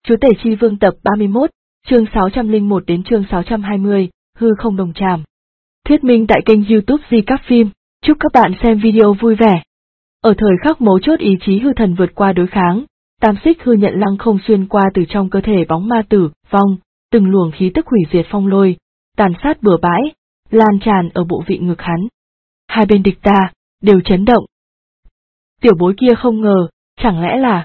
Chúa Tể Chi Vương tập 31, chương 601 đến chương 620, hư không đồng tràm. Thuyết minh tại kênh YouTube Di Các Phim, chúc các bạn xem video vui vẻ. Ở thời khắc mấu chốt ý chí hư thần vượt qua đối kháng, tam xích hư nhận lăng không xuyên qua từ trong cơ thể bóng ma tử vong, từng luồng khí tức hủy diệt phong lôi, tàn sát bừa bãi, lan tràn ở bộ vị ngực hắn. Hai bên địch ta, đều chấn động. Tiểu bối kia không ngờ, chẳng lẽ là...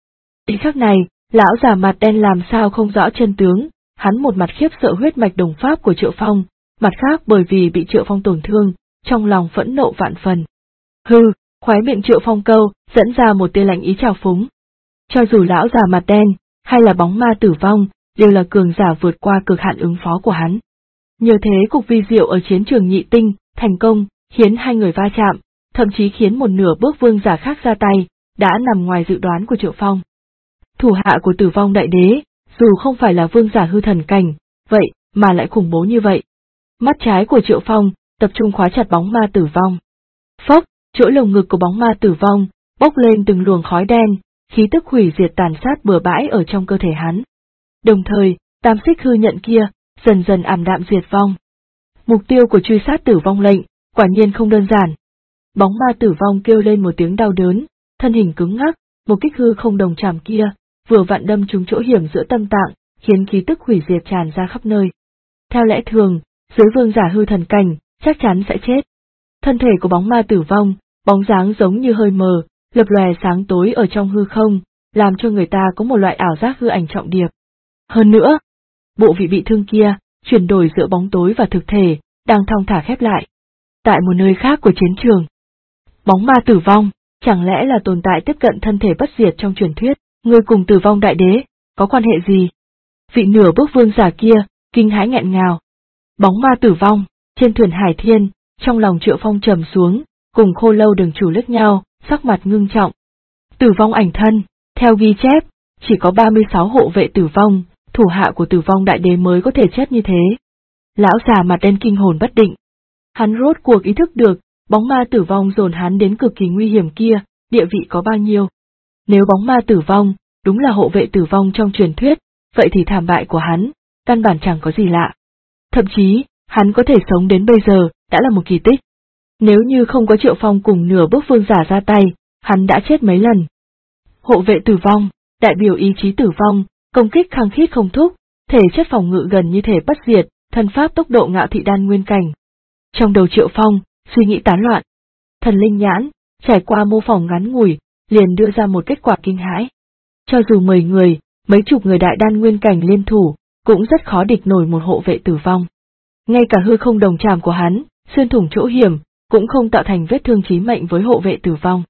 Ý khắc này, lão già mặt đen làm sao không rõ chân tướng, hắn một mặt khiếp sợ huyết mạch đồng pháp của Triệu Phong, mặt khác bởi vì bị Triệu Phong tổn thương, trong lòng phẫn nộ vạn phần. Hừ, khóe miệng Triệu Phong câu, dẫn ra một tia lạnh ý trào phúng. Cho dù lão già mặt đen, hay là bóng ma tử vong, đều là cường giả vượt qua cực hạn ứng phó của hắn. Nhờ thế cục vi diệu ở chiến trường nhị tinh, thành công, khiến hai người va chạm, thậm chí khiến một nửa bước vương giả khác ra tay, đã nằm ngoài dự đoán của Triệu Phong. Thủ hạ của Tử Vong Đại Đế, dù không phải là vương giả hư thần cảnh, vậy mà lại khủng bố như vậy. Mắt trái của Triệu Phong tập trung khóa chặt bóng ma tử vong. Phốc, chỗ lồng ngực của bóng ma tử vong bốc lên từng luồng khói đen, khí tức hủy diệt tàn sát bừa bãi ở trong cơ thể hắn. Đồng thời, tam xích hư nhận kia dần dần ảm đạm diệt vong. Mục tiêu của truy sát tử vong lệnh quả nhiên không đơn giản. Bóng ma tử vong kêu lên một tiếng đau đớn, thân hình cứng ngắc, một kích hư không đồng trảm kia vừa vặn đâm trúng chỗ hiểm giữa tâm tạng, khiến khí tức hủy diệt tràn ra khắp nơi. Theo lẽ thường, dưới vương giả hư thần cảnh, chắc chắn sẽ chết. Thân thể của bóng ma tử vong, bóng dáng giống như hơi mờ, lập lòe sáng tối ở trong hư không, làm cho người ta có một loại ảo giác hư ảnh trọng điệp. Hơn nữa, bộ vị bị thương kia, chuyển đổi giữa bóng tối và thực thể, đang thong thả khép lại. Tại một nơi khác của chiến trường, bóng ma tử vong, chẳng lẽ là tồn tại tiếp cận thân thể bất diệt trong truyền thuyết, người cùng Tử Vong Đại Đế, có quan hệ gì? Vị nửa bước vương giả kia, kinh hãi nghẹn ngào. Bóng ma tử vong, trên thuyền Hải Thiên, trong lòng Triệu Phong trầm xuống, cùng Khô Lâu Đường chủ liếc nhau, sắc mặt ngưng trọng. Tử vong ảnh thân, theo ghi chép, chỉ có 36 hộ vệ tử vong, thủ hạ của Tử Vong Đại Đế mới có thể chết như thế. Lão già mặt đen kinh hồn bất định. Hắn rốt cuộc ý thức được, bóng ma tử vong dồn hắn đến cực kỳ nguy hiểm kia, địa vị có bao nhiêu. Nếu bóng ma tử vong, đúng là hộ vệ tử vong trong truyền thuyết, vậy thì thảm bại của hắn, căn bản chẳng có gì lạ. Thậm chí, hắn có thể sống đến bây giờ, đã là một kỳ tích. Nếu như không có Triệu Phong cùng nửa bước vương giả ra tay, hắn đã chết mấy lần. Hộ vệ tử vong, đại biểu ý chí tử vong, công kích khăng khít không thúc, thể chất phòng ngự gần như thể bất diệt, thân pháp tốc độ ngạo thị đan nguyên cảnh. Trong đầu Triệu Phong, suy nghĩ tán loạn. Thần linh nhãn, trải qua mô phỏng ngắn ngủi, liền đưa ra một kết quả kinh hãi. Cho dù 10 người, mấy chục người đại đan nguyên cảnh liên thủ, cũng rất khó địch nổi một hộ vệ tử vong. Ngay cả hư không đồng tràm của hắn, xuyên thủng chỗ hiểm, cũng không tạo thành vết thương chí mệnh với hộ vệ tử vong.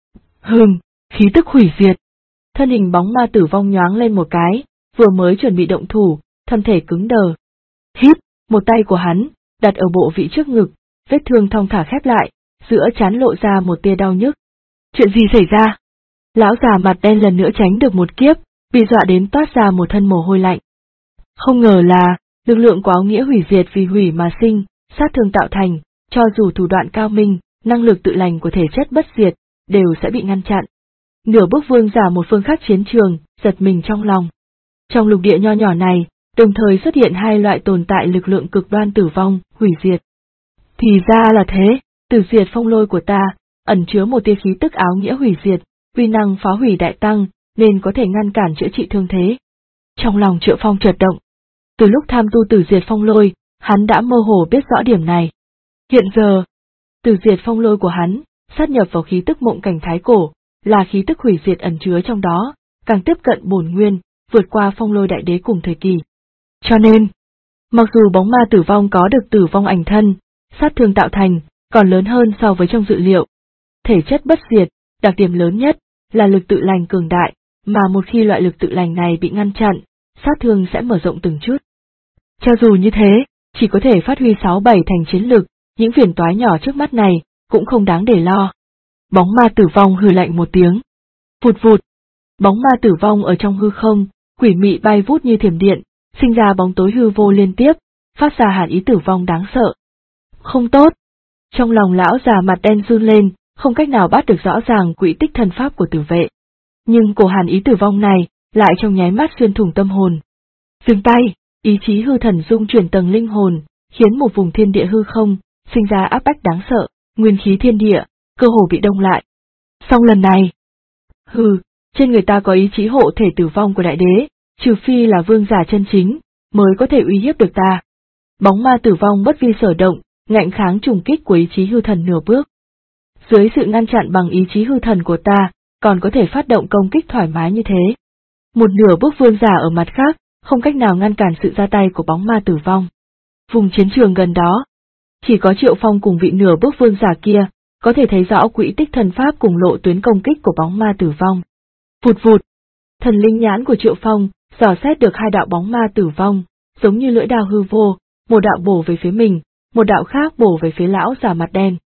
Khí tức hủy diệt. Thân hình bóng ma tử vong nhoáng lên một cái, vừa mới chuẩn bị động thủ, thân thể cứng đờ. Hít, một tay của hắn, đặt ở bộ vị trước ngực, vết thương thong thả khép lại, giữa trán lộ ra một tia đau nhức. Chuyện gì xảy ra? Lão già mặt đen lần nữa tránh được một kiếp, bị dọa đến toát ra một thân mồ hôi lạnh. Không ngờ là, lực lượng của áo nghĩa hủy diệt vì hủy mà sinh, sát thương tạo thành, cho dù thủ đoạn cao minh, năng lực tự lành của thể chất bất diệt, đều sẽ bị ngăn chặn. Nửa bước vương giả một phương khác chiến trường, giật mình trong lòng. Trong lục địa nho nhỏ này, đồng thời xuất hiện hai loại tồn tại lực lượng cực đoan tử vong, hủy diệt. Thì ra là thế, tử diệt phong lôi của ta, ẩn chứa một tia khí tức áo nghĩa hủy diệt, uy năng phá hủy đại tăng, nên có thể ngăn cản chữa trị thương thế. Trong lòng Triệu Phong chợt động. Từ lúc tham tu tử diệt phong lôi, hắn đã mơ hồ biết rõ điểm này. Hiện giờ, tử diệt phong lôi của hắn, sát nhập vào khí tức mộng cảnh thái cổ, là khí tức hủy diệt ẩn chứa trong đó, càng tiếp cận bổn nguyên, vượt qua phong lôi đại đế cùng thời kỳ. Cho nên, mặc dù bóng ma tử vong có được tử vong ảnh thân, sát thương tạo thành, còn lớn hơn so với trong dự liệu. Thể chất bất diệt, đặc điểm lớn nhất, là lực tự lành cường đại, mà một khi loại lực tự lành này bị ngăn chặn, sát thương sẽ mở rộng từng chút. Cho dù như thế, chỉ có thể phát huy 6-7 thành chiến lực, những phiền toái nhỏ trước mắt này, cũng không đáng để lo. Bóng ma tử vong hừ lạnh một tiếng. Vụt vụt. Bóng ma tử vong ở trong hư không, quỷ mị bay vút như thiểm điện, sinh ra bóng tối hư vô liên tiếp, phát ra hàn ý tử vong đáng sợ. Không tốt. Trong lòng lão già mặt đen run lên, không cách nào bắt được rõ ràng quỹ tích thần pháp của tử vệ. Nhưng cổ hàn ý tử vong này, lại trong nháy mắt xuyên thủng tâm hồn. Dừng tay, ý chí hư thần dung chuyển tầng linh hồn, khiến một vùng thiên địa hư không sinh ra áp bách đáng sợ, nguyên khí thiên địa cơ hồ bị đông lại. Xong lần này, trên người ta có ý chí hộ thể tử vong của đại đế, trừ phi là vương giả chân chính mới có thể uy hiếp được ta. Bóng ma tử vong bất vi sở động, ngạnh kháng trùng kích của ý chí hư thần nửa bước. Dưới sự ngăn chặn bằng ý chí hư thần của ta, còn có thể phát động công kích thoải mái như thế. Một nửa bước vương giả ở mặt khác, không cách nào ngăn cản sự ra tay của bóng ma tử vong. Vùng chiến trường gần đó, chỉ có Triệu Phong cùng vị nửa bước vương giả kia, có thể thấy rõ quỹ tích thần pháp cùng lộ tuyến công kích của bóng ma tử vong. Vụt vụt, thần linh nhãn của Triệu Phong dò xét được hai đạo bóng ma tử vong, giống như lưỡi đao hư vô, một đạo bổ về phía mình, một đạo khác bổ về phía lão già mặt đen.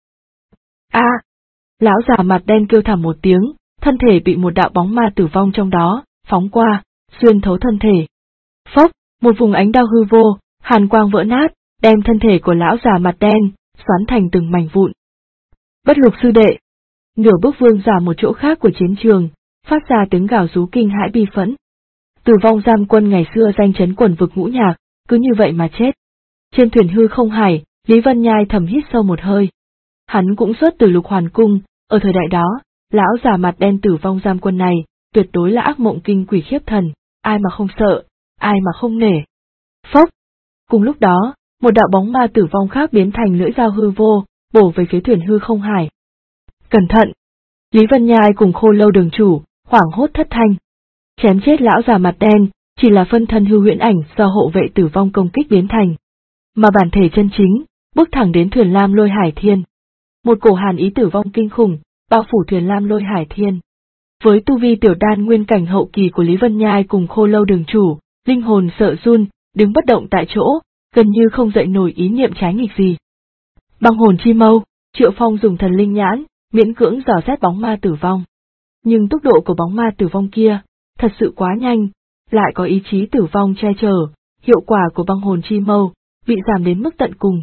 Lão già mặt đen kêu thảm một tiếng, thân thể bị một đạo bóng ma tử vong trong đó phóng qua, xuyên thấu thân thể. Phốc, một vùng ánh đao hư vô, hàn quang vỡ nát, đem thân thể của lão già mặt đen xoắn thành từng mảnh vụn. Bất Lục sư đệ, nửa bước vương giả một chỗ khác của chiến trường, phát ra tiếng gào rú kinh hãi bi phẫn. Tử Vong Giam Quân ngày xưa danh chấn quần vực ngũ nhạc, cứ như vậy mà chết. Trên thuyền hư không hải, Lý Vân Nhai thầm hít sâu một hơi. Hắn cũng xuất từ Lục Hoàn Cung, ở thời đại đó, lão già mặt đen Tử Vong Giam Quân này, tuyệt đối là ác mộng kinh quỷ khiếp thần, ai mà không sợ, ai mà không nể. Phốc! Cùng lúc đó, một đạo bóng ma tử vong khác biến thành lưỡi dao hư vô, bổ về phía thuyền hư không hải. Cẩn thận! Lý Vân Nhai cùng Khô Lâu đường chủ, hoảng hốt thất thanh. Chém chết lão già mặt đen, chỉ là phân thân hư huyễn ảnh do hộ vệ tử vong công kích biến thành. Mà bản thể chân chính, bước thẳng đến thuyền Lam Lôi Hải Thiên. Một cổ hàn ý tử vong kinh khủng, bao phủ thuyền Lam Lôi Hải Thiên. Với tu vi tiểu đan nguyên cảnh hậu kỳ của Lý Vân Nhai cùng Khô Lâu đường chủ, linh hồn sợ run, đứng bất động tại chỗ, gần như không dậy nổi ý niệm trái nghịch gì. Băng hồn chi mâu, Triệu Phong dùng thần linh nhãn, miễn cưỡng dò xét bóng ma tử vong. Nhưng tốc độ của bóng ma tử vong kia, thật sự quá nhanh, lại có ý chí tử vong che chở, hiệu quả của băng hồn chi mâu, bị giảm đến mức tận cùng.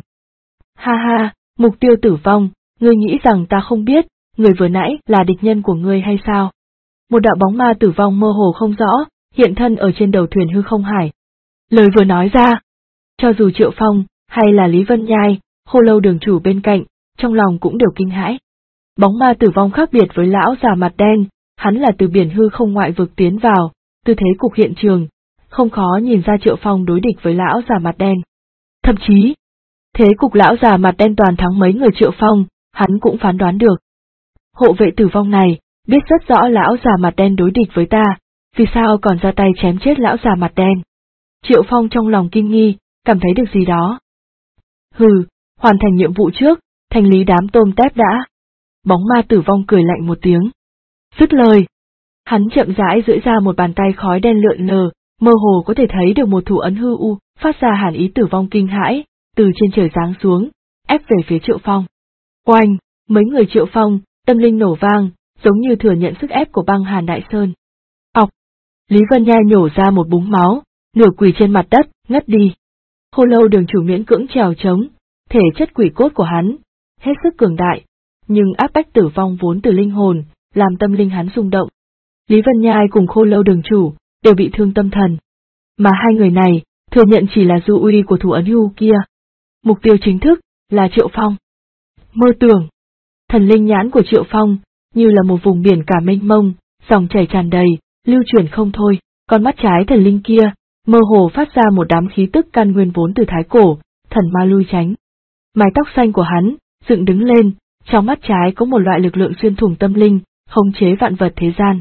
Ha, mục tiêu tử vong, ngươi nghĩ rằng ta không biết, người vừa nãy là địch nhân của ngươi hay sao? Một đạo bóng ma tử vong mơ hồ không rõ, hiện thân ở trên đầu thuyền hư không hải. Lời vừa nói ra, cho dù Triệu Phong, hay là Lý Vân Nhai, Khô Lâu đường chủ bên cạnh, trong lòng cũng đều kinh hãi. Bóng ma tử vong khác biệt với lão già mặt đen, hắn là từ biển hư không ngoại vực tiến vào, tư thế cục hiện trường, không khó nhìn ra Triệu Phong đối địch với lão già mặt đen. Thậm chí, thế cục lão già mặt đen toàn thắng mấy người Triệu Phong, hắn cũng phán đoán được. Hộ vệ tử vong này, biết rất rõ lão già mặt đen đối địch với ta, vì sao còn ra tay chém chết lão già mặt đen. Triệu Phong trong lòng kinh nghi, cảm thấy được gì đó. Hoàn thành nhiệm vụ trước, thanh lý đám tôm tép đã. Bóng ma tử vong cười lạnh một tiếng. Dứt lời, hắn chậm rãi duỗi ra một bàn tay khói đen lượn lờ, mơ hồ có thể thấy được một thủ ấn hư u, phát ra hàn ý tử vong kinh hãi, từ trên trời giáng xuống, ép về phía Triệu Phong. Oanh, mấy người Triệu Phong, tâm linh nổ vang, giống như thừa nhận sức ép của băng hàn đại sơn. Ọc! Lý Vân Nhai nhổ ra một búng máu, nửa quỳ trên mặt đất, ngất đi. Khô Lâu đường chủ miễn cưỡng trèo trống, thể chất quỷ cốt của hắn, hết sức cường đại, nhưng áp bách tử vong vốn từ linh hồn, làm tâm linh hắn rung động. Lý Vân Nhai cùng Khô Lâu đường chủ, đều bị thương tâm thần. Mà hai người này, thừa nhận chỉ là dư uy của thủ ấn hưu kia. Mục tiêu chính thức, là Triệu Phong. Mơ tưởng. Thần linh nhãn của Triệu Phong, như là một vùng biển cả mênh mông, dòng chảy tràn đầy, lưu chuyển không thôi, con mắt trái thần linh kia, mơ hồ phát ra một đám khí tức căn nguyên vốn từ thái cổ, thần ma lui tránh. Mái tóc xanh của hắn, dựng đứng lên, trong mắt trái có một loại lực lượng xuyên thủng tâm linh, khống chế vạn vật thế gian.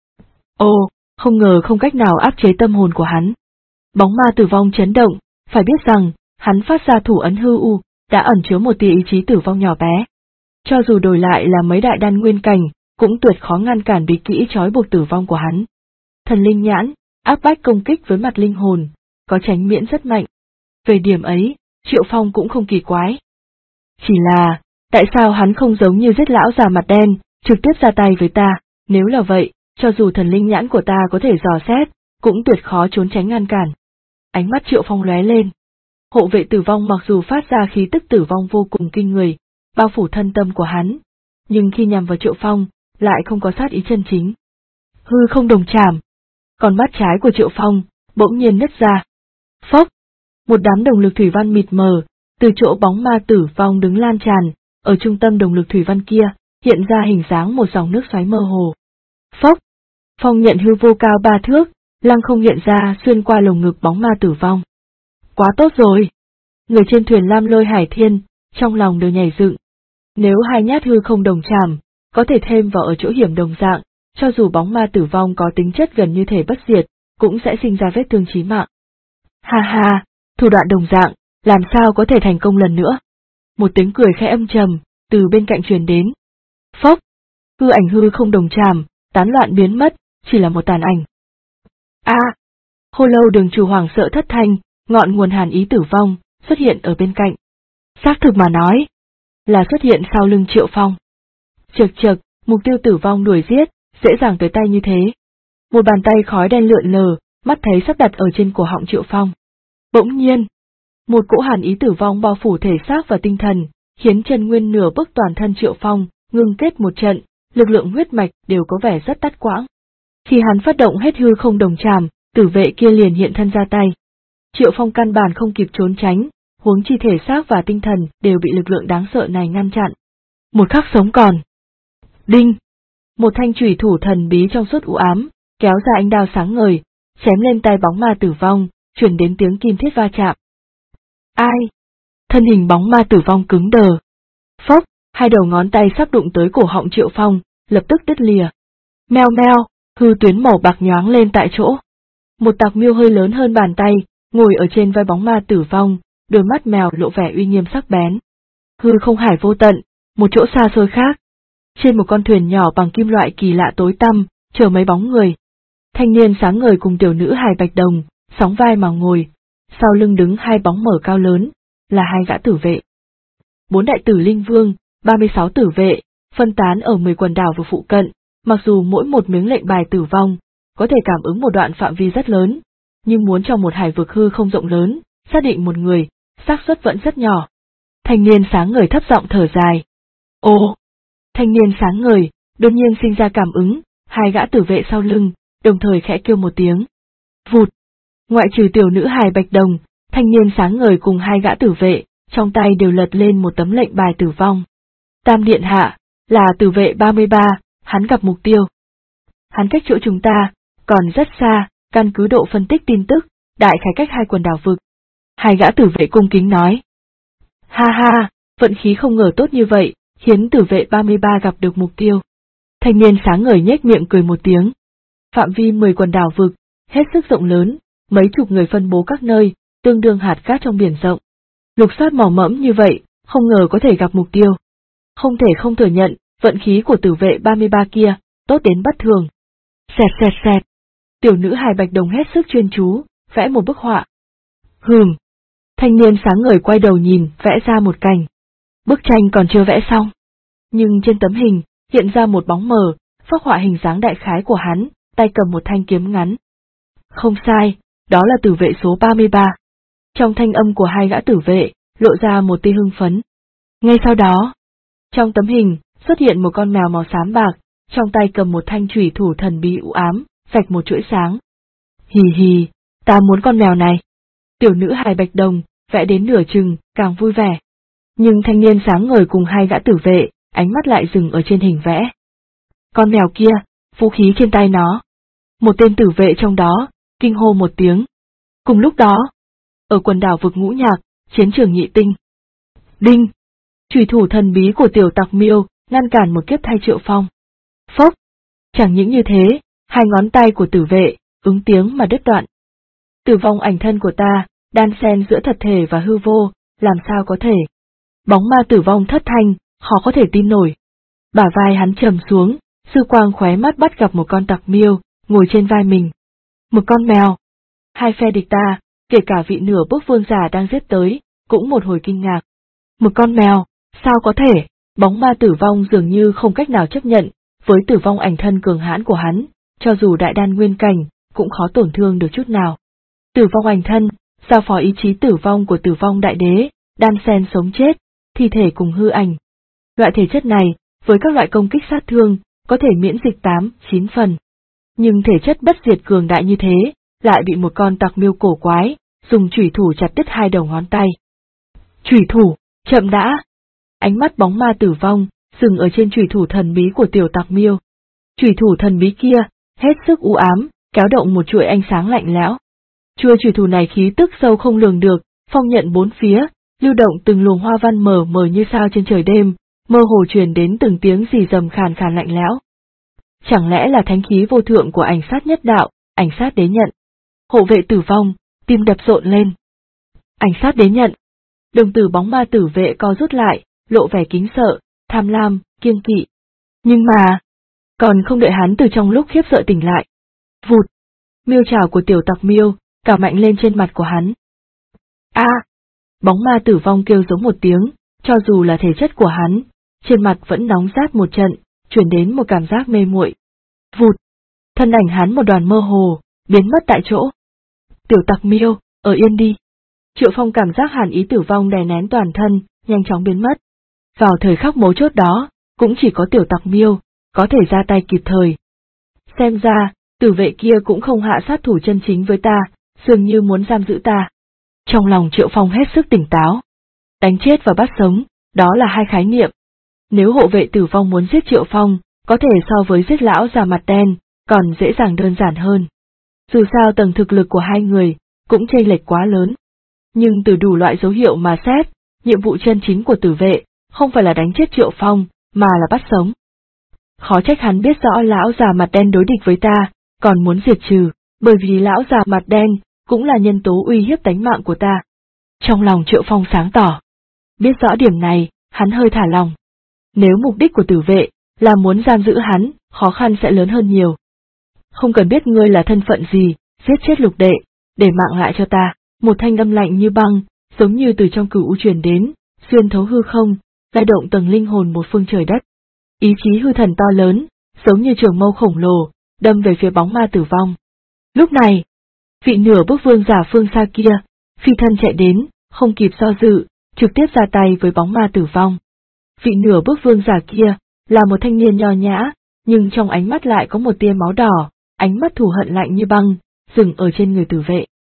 Không ngờ không cách nào áp chế tâm hồn của hắn. Bóng ma tử vong chấn động, phải biết rằng, hắn phát ra thủ ấn hư u, đã ẩn chứa một tia ý chí tử vong nhỏ bé. Cho dù đổi lại là mấy đại đan nguyên cảnh, cũng tuyệt khó ngăn cản bí kỹ trói buộc tử vong của hắn. Thần linh nhãn, áp bách công kích với mặt linh hồn, có tránh miễn rất mạnh. Về điểm ấy, Triệu Phong cũng không kỳ quái. Chỉ là, tại sao hắn không giống như giết lão già mặt đen, trực tiếp ra tay với ta, nếu là vậy, cho dù thần linh nhãn của ta có thể dò xét, cũng tuyệt khó trốn tránh ngăn cản. Ánh mắt Triệu Phong lóe lên. Hộ vệ tử vong mặc dù phát ra khí tức tử vong vô cùng kinh người, bao phủ thân tâm của hắn, nhưng khi nhằm vào Triệu Phong, lại không có sát ý chân chính. Hư không đồng chảm. Còn mắt trái của Triệu Phong bỗng nhiên nứt ra. Phốc! Một đám đồng lực thủy văn mịt mờ, từ chỗ bóng ma tử vong đứng lan tràn, ở trung tâm đồng lực thủy văn kia, hiện ra hình dáng một dòng nước xoáy mơ hồ. Phốc! Phong nhận hư vô cao 3 thước, lăng không hiện ra xuyên qua lồng ngực bóng ma tử vong. Quá tốt rồi! Người trên thuyền Lam Lôi Hải Thiên, trong lòng đều nhảy dựng. Nếu hai nhát hư không đồng chạm, có thể thêm vào ở chỗ hiểm đồng dạng, cho dù bóng ma tử vong có tính chất gần như thể bất diệt, cũng sẽ sinh ra vết thương chí mạng. Ha ha, thủ đoạn đồng dạng, làm sao có thể thành công lần nữa? Một tiếng cười khẽ âm trầm, từ bên cạnh truyền đến. Phốc! Hư ảnh hư không đồng chạm, tán loạn biến mất, chỉ là một tàn ảnh. A! Khô Lâu Đường chủ hoảng sợ thất thanh, ngọn nguồn hàn ý tử vong xuất hiện ở bên cạnh. Xác thực mà nói, là xuất hiện sau lưng Triệu Phong. Chực chực, mục tiêu tử vong đuổi giết, dễ dàng tới tay như thế. Một bàn tay khói đen lượn lờ, mắt thấy sắp đặt ở trên cổ họng Triệu Phong. Bỗng nhiên, một cỗ hàn ý tử vong bao phủ thể xác và tinh thần, khiến chân nguyên nửa bức toàn thân Triệu Phong ngưng kết một trận, lực lượng huyết mạch đều có vẻ rất tắt quãng. Khi hắn phát động hết hư không đồng chạm, tử vệ kia liền hiện thân ra tay. Triệu Phong căn bản không kịp trốn tránh, huống chi thể xác và tinh thần đều bị lực lượng đáng sợ này ngăn chặn. Một khắc sống còn. Đinh! Một thanh chủy thủ thần bí trong suốt u ám, kéo ra ánh đao sáng ngời, chém lên tay bóng ma tử vong, truyền đến tiếng kim thiết va chạm. Ai? Thân hình bóng ma tử vong cứng đờ. Phốc! Hai đầu ngón tay sắp đụng tới cổ họng Triệu Phong, lập tức đứt lìa. Meo meo, hư tuyến màu bạc nhoáng lên tại chỗ. Một tạc miêu hơi lớn hơn bàn tay, ngồi ở trên vai bóng ma tử vong, đôi mắt mèo lộ vẻ uy nghiêm sắc bén. Hư không hải vô tận, một chỗ xa xôi khác. Trên một con thuyền nhỏ bằng kim loại kỳ lạ tối tăm, chờ mấy bóng người. Thanh niên sáng ngời cùng tiểu nữ hài bạch đồng, sóng vai mà ngồi, sau lưng đứng hai bóng mở cao lớn, là hai gã tử vệ. 4 đại tử linh vương, 36 tử vệ, phân tán ở 10 quần đảo và phụ cận, mặc dù mỗi một miếng lệnh bài tử vong, có thể cảm ứng một đoạn phạm vi rất lớn, nhưng muốn trong một hải vực hư không rộng lớn, xác định một người, xác suất vẫn rất nhỏ. Thanh niên sáng ngời thấp giọng thở dài. Ồ! Thanh niên sáng ngời, đột nhiên sinh ra cảm ứng, hai gã tử vệ sau lưng, đồng thời khẽ kêu một tiếng. Vụt! Ngoại trừ tiểu nữ hài bạch đồng, thanh niên sáng ngời cùng hai gã tử vệ, trong tay đều lật lên một tấm lệnh bài tử vong. Tam điện hạ, là tử vệ 33, hắn gặp mục tiêu. Hắn cách chỗ chúng ta, còn rất xa, căn cứ độ phân tích tin tức, đại khái cách hai quần đảo vực. Hai gã tử vệ cung kính nói. Ha ha, vận khí không ngờ tốt như vậy, khiến tử vệ 33 gặp được mục tiêu. Thanh niên sáng ngời nhếch miệng cười một tiếng. Phạm vi 10 quần đảo vực, hết sức rộng lớn, mấy chục người phân bố các nơi, tương đương hạt cát trong biển rộng. Lục soát mỏ mẫm như vậy, không ngờ có thể gặp mục tiêu. Không thể không thừa nhận, vận khí của tử vệ 33 kia, tốt đến bất thường. Xẹt xẹt xẹt. Tiểu nữ hài bạch đồng hết sức chuyên chú, vẽ một bức họa. Thanh niên sáng ngời quay đầu nhìn, vẽ ra một cảnh. Bức tranh còn chưa vẽ xong. Nhưng trên tấm hình, hiện ra một bóng mờ, phác họa hình dáng đại khái của hắn, tay cầm một thanh kiếm ngắn. Không sai, đó là tử vệ số 33. Trong thanh âm của hai gã tử vệ, lộ ra một tia hưng phấn. Ngay sau đó, trong tấm hình, xuất hiện một con mèo màu xám bạc, trong tay cầm một thanh chủy thủ thần bí u ám, vạch một chuỗi sáng. Hì hì, ta muốn con mèo này. Tiểu nữ hài bạch đồng, vẽ đến nửa chừng, càng vui vẻ. Nhưng thanh niên sáng ngời cùng hai gã tử vệ, ánh mắt lại dừng ở trên hình vẽ. Con mèo kia, vũ khí trên tay nó. Một tên tử vệ trong đó, kinh hô một tiếng. Cùng lúc đó, ở quần đảo vực Ngũ Nhạc, chiến trường Nhị Tinh. Đinh! Chủy thủ thần bí của tiểu tặc miêu, ngăn cản một kiếp thay Triệu Phong. Phốc! Chẳng những như thế, hai ngón tay của tử vệ, ứng tiếng mà đứt đoạn. Tử vong ảnh thân của ta, đan xen giữa thật thể và hư vô, làm sao có thể? Bóng ma tử vong thất thanh, khó có thể tin nổi. Bả vai hắn trầm xuống, sư quang khóe mắt bắt gặp một con tặc miêu, ngồi trên vai mình. Một con mèo. Hai phe địch ta, kể cả vị nửa bước vương giả đang giết tới, cũng một hồi kinh ngạc. Một con mèo, sao có thể? Bóng ma tử vong dường như không cách nào chấp nhận, với tử vong ảnh thân cường hãn của hắn, cho dù đại đan nguyên cảnh, cũng khó tổn thương được chút nào. Tử vong ảnh thân, giao phó ý chí tử vong của tử vong đại đế, đan xen sống chết, thi thể cùng hư ảnh. Loại thể chất này, với các loại công kích sát thương, có thể miễn dịch 8-9 phần. Nhưng thể chất bất diệt cường đại như thế, lại bị một con tặc miêu cổ quái, dùng chủy thủ chặt đứt 2 đầu ngón tay. Chủy thủ, chậm đã! Ánh mắt bóng ma tử vong, dừng ở trên chủy thủ thần bí của tiểu tặc miêu. Chủy thủ thần bí kia, hết sức u ám, kéo động một chuỗi ánh sáng lạnh lẽo. Chuôi chủy thủ này khí tức sâu không lường được, phong nhận 4 phía, lưu động từng luồng hoa văn mờ mờ như sao trên trời đêm, mơ hồ truyền đến từng tiếng rì rầm khàn khàn lạnh lẽo. Chẳng lẽ là thánh khí vô thượng của ảnh sát nhất đạo, ảnh sát đế nhận? Hộ vệ tử vong, tim đập rộn lên. Ảnh sát đế nhận. Đồng tử bóng ma tử vệ co rút lại, lộ vẻ kính sợ, tham lam, kiêng kỵ. Nhưng mà, còn không đợi hắn từ trong lúc khiếp sợ tỉnh lại. Vụt! Miêu trảo của tiểu tặc miêu, cào mạnh lên trên mặt của hắn. A! Bóng ma tử vong kêu giống một tiếng, cho dù là thể chất của hắn, trên mặt vẫn nóng rát một trận, truyền đến một cảm giác mê muội. Vụt! Thân ảnh hắn một đoàn mơ hồ, biến mất tại chỗ. Tiểu tặc miêu, ở yên đi. Triệu Phong cảm giác hàn ý tử vong đè nén toàn thân, nhanh chóng biến mất. Vào thời khắc mấu chốt đó, cũng chỉ có tiểu tặc miêu, có thể ra tay kịp thời. Xem ra, tử vệ kia cũng không hạ sát thủ chân chính với ta, dường như muốn giam giữ ta. Trong lòng Triệu Phong hết sức tỉnh táo. Đánh chết và bắt sống, đó là hai khái niệm. Nếu hộ vệ tử vong muốn giết Triệu Phong, có thể so với giết lão già mặt đen, còn dễ dàng đơn giản hơn. Dù sao tầng thực lực của hai người, cũng chênh lệch quá lớn. Nhưng từ đủ loại dấu hiệu mà xét, nhiệm vụ chân chính của tử vệ, không phải là đánh chết Triệu Phong, mà là bắt sống. Khó trách hắn biết rõ lão già mặt đen đối địch với ta, còn muốn diệt trừ, bởi vì lão già mặt đen, cũng là nhân tố uy hiếp tính mạng của ta. Trong lòng Triệu Phong sáng tỏ. Biết rõ điểm này, hắn hơi thả lòng. Nếu mục đích của tử vệ, là muốn giam giữ hắn, khó khăn sẽ lớn hơn nhiều. Không cần biết ngươi là thân phận gì, giết chết Lục đệ, để mạng lại cho ta. Một thanh âm lạnh như băng, giống như từ trong cửu u truyền đến, xuyên thấu hư không, lay động tầng linh hồn một phương trời đất. Ý chí hư thần to lớn, giống như trường mâu khổng lồ, đâm về phía bóng ma tử vong. Lúc này, vị nửa bước vương giả phương xa kia, phi thân chạy đến, không kịp do dự, trực tiếp ra tay với bóng ma tử vong. Vị nửa bước vương giả kia, là một thanh niên nho nhã, nhưng trong ánh mắt lại có một tia máu đỏ, ánh mắt thù hận lạnh như băng, dừng ở trên người tử vệ.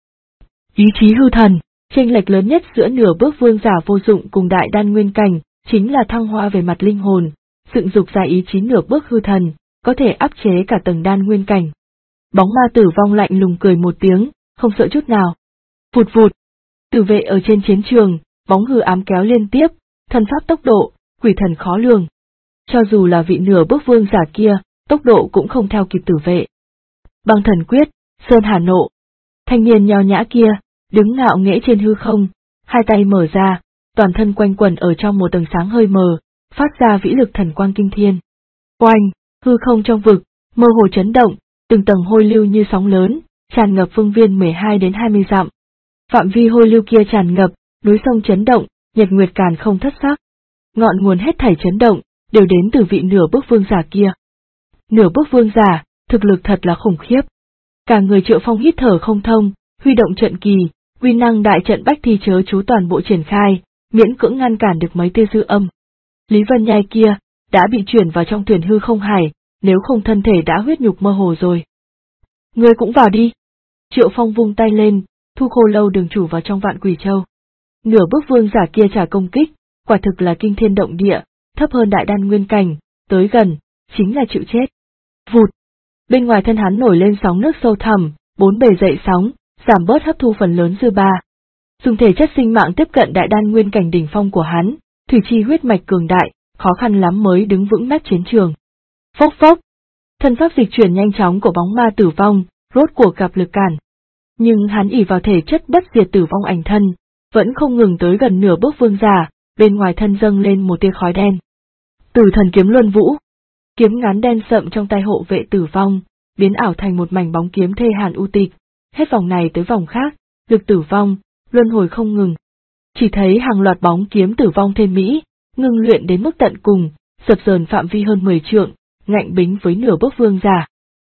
Ý chí hư thần, chênh lệch lớn nhất giữa nửa bước vương giả vô dụng cùng đại đan nguyên cảnh, chính là thăng hoa về mặt linh hồn, dựng dục ra ý chí nửa bước hư thần, có thể áp chế cả tầng đan nguyên cảnh. Bóng ma tử vong lạnh lùng cười một tiếng, không sợ chút nào. Vụt vụt, tử vệ ở trên chiến trường, bóng hư ám kéo liên tiếp, thần pháp tốc độ, quỷ thần khó lường. Cho dù là vị nửa bước vương giả kia, tốc độ cũng không theo kịp tử vệ. Băng thần quyết, sơn hà nộ. Thanh niên nho nhã kia, đứng ngạo nghễ trên hư không, hai tay mở ra, toàn thân quanh quẩn ở trong một tầng sáng hơi mờ, phát ra vĩ lực thần quang kinh thiên. Oanh, hư không trong vực, mơ hồ chấn động, từng tầng hôi lưu như sóng lớn, tràn ngập phương viên 12 đến 20 dặm. Phạm vi hôi lưu kia tràn ngập, núi sông chấn động, nhật nguyệt càn không thất sắc. Ngọn nguồn hết thảy chấn động, đều đến từ vị nửa bước vương giả kia. Nửa bước vương giả, thực lực thật là khủng khiếp. Cả người Triệu Phong hít thở không thông, huy động trận kỳ, uy năng đại trận bách thi chớ chú toàn bộ triển khai, miễn cưỡng ngăn cản được mấy tia dư âm. Lý Vân Nhai kia, đã bị chuyển vào trong thuyền hư không hải, nếu không thân thể đã huyết nhục mơ hồ rồi. Ngươi cũng vào đi. Triệu Phong vung tay lên, thu Khô Lâu đường chủ vào trong Vạn Quỷ Châu. Nửa bước vương giả kia trả công kích, quả thực là kinh thiên động địa, thấp hơn đại đan nguyên cảnh, tới gần, chính là chịu chết. Vụt! Bên ngoài thân hắn nổi lên sóng nước sâu thẳm, bốn bề dậy sóng, giảm bớt hấp thu phần lớn dư ba. Dùng thể chất sinh mạng tiếp cận đại đan nguyên cảnh đỉnh phong của hắn, thủy chi huyết mạch cường đại, khó khăn lắm mới đứng vững nát chiến trường. Phốc phốc! Thân pháp dịch chuyển nhanh chóng của bóng ma tử vong, rốt cuộc gặp lực cản. Nhưng hắn ỷ vào thể chất bất diệt tử vong ảnh thân, vẫn không ngừng tới gần nửa bước vương giả, bên ngoài thân dâng lên một tia khói đen. Tử thần kiếm luân vũ. Kiếm ngắn đen sậm trong tay hộ vệ tử vong, biến ảo thành một mảnh bóng kiếm thê hàn u tịch, hết vòng này tới vòng khác, lực tử vong, luân hồi không ngừng. Chỉ thấy hàng loạt bóng kiếm tử vong thêm mỹ, ngưng luyện đến mức tận cùng, dập dờn phạm vi hơn 10 trượng, ngạnh bính với nửa bước vương giả.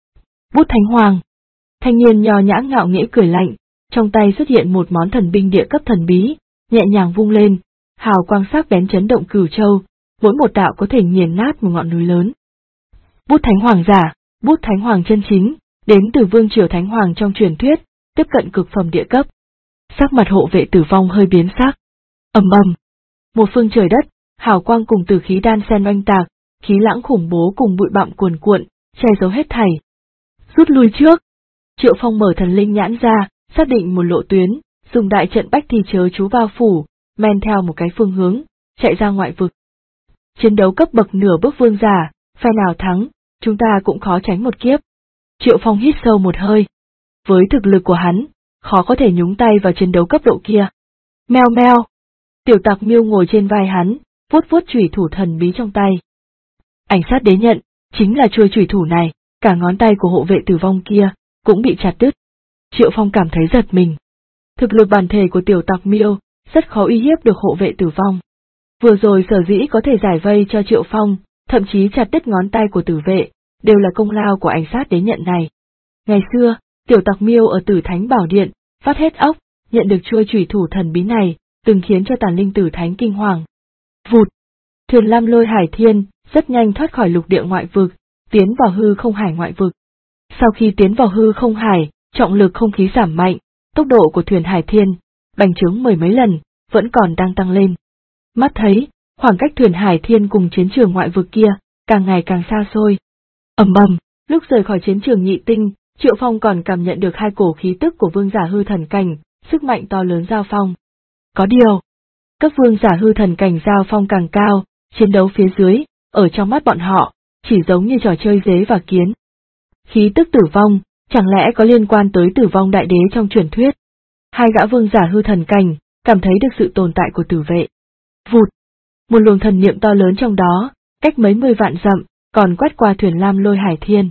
Bút Thánh Hoàng. Thanh niên nho nhã ngạo nghễ cười lạnh, trong tay xuất hiện một món thần binh địa cấp thần bí, nhẹ nhàng vung lên, hào quang sắc bén chấn động cửu châu, mỗi một đạo có thể nghiền nát một ngọn núi lớn. Bút Thánh Hoàng giả, bút Thánh Hoàng chân chính, đến từ vương triều Thánh Hoàng trong truyền thuyết, tiếp cận cực phẩm địa cấp. Sắc mặt hộ vệ Tử Vong hơi biến sắc. Ầm ầm, một phương trời đất, hào quang cùng tử khí đan xen oanh tạc, khí lãng khủng bố cùng bụi bặm cuồn cuộn, che giấu hết thảy. Rút lui trước. Triệu Phong mở thần linh nhãn ra, xác định một lộ tuyến, dùng đại trận bách thì chớ chú bao phủ, men theo một cái phương hướng, chạy ra ngoại vực. Chiến đấu cấp bậc nửa bước vương giả, phe nào thắng, chúng ta cũng khó tránh một kiếp. Triệu Phong hít sâu một hơi. Với thực lực của hắn, khó có thể nhúng tay vào chiến đấu cấp độ kia. Meo meo. Tiểu Tặc Miêu ngồi trên vai hắn, vuốt vuốt chủy thủ thần bí trong tay. Ảnh sát đế nhận, chính là chuôi chủy thủ này, cả ngón tay của hộ vệ Tử Vong kia cũng bị chặt đứt. Triệu Phong cảm thấy giật mình. Thực lực bản thể của Tiểu Tặc Miêu rất khó uy hiếp được hộ vệ Tử Vong. Vừa rồi sở dĩ có thể giải vây cho Triệu Phong, thậm chí chặt đứt ngón tay của tử vệ, đều là công lao của ảnh sát đế nhận này. Ngày xưa, Tiểu Tặc Miêu ở Tử Thánh Bảo Điện, phát hết óc, nhận được chuôi chủy thủ thần bí này, từng khiến cho Tàn Linh Tử Thánh kinh hoàng. Vụt! Thuyền Lam Lôi Hải Thiên rất nhanh thoát khỏi lục địa ngoại vực, tiến vào hư không hải ngoại vực. Sau khi tiến vào hư không hải, trọng lực không khí giảm mạnh, tốc độ của thuyền Hải Thiên bành trướng mười mấy lần, vẫn còn đang tăng lên. Mắt thấy, khoảng cách thuyền Hải Thiên cùng chiến trường ngoại vực kia càng ngày càng xa xôi. Ầm ầm, lúc rời khỏi chiến trường nhị tinh, Triệu Phong còn cảm nhận được hai cổ khí tức của vương giả hư thần cảnh, sức mạnh to lớn giao phong. Có điều, cấp vương giả hư thần cảnh giao phong càng cao, chiến đấu phía dưới, ở trong mắt bọn họ, chỉ giống như trò chơi dế và kiến. Khí tức tử vong, chẳng lẽ có liên quan tới Tử Vong đại đế trong truyền thuyết? Hai gã vương giả hư thần cảnh, cảm thấy được sự tồn tại của tử vệ. Vụt! Một luồng thần niệm to lớn trong đó, cách mấy mươi vạn dặm, còn quét qua thuyền Lam Lôi Hải Thiên.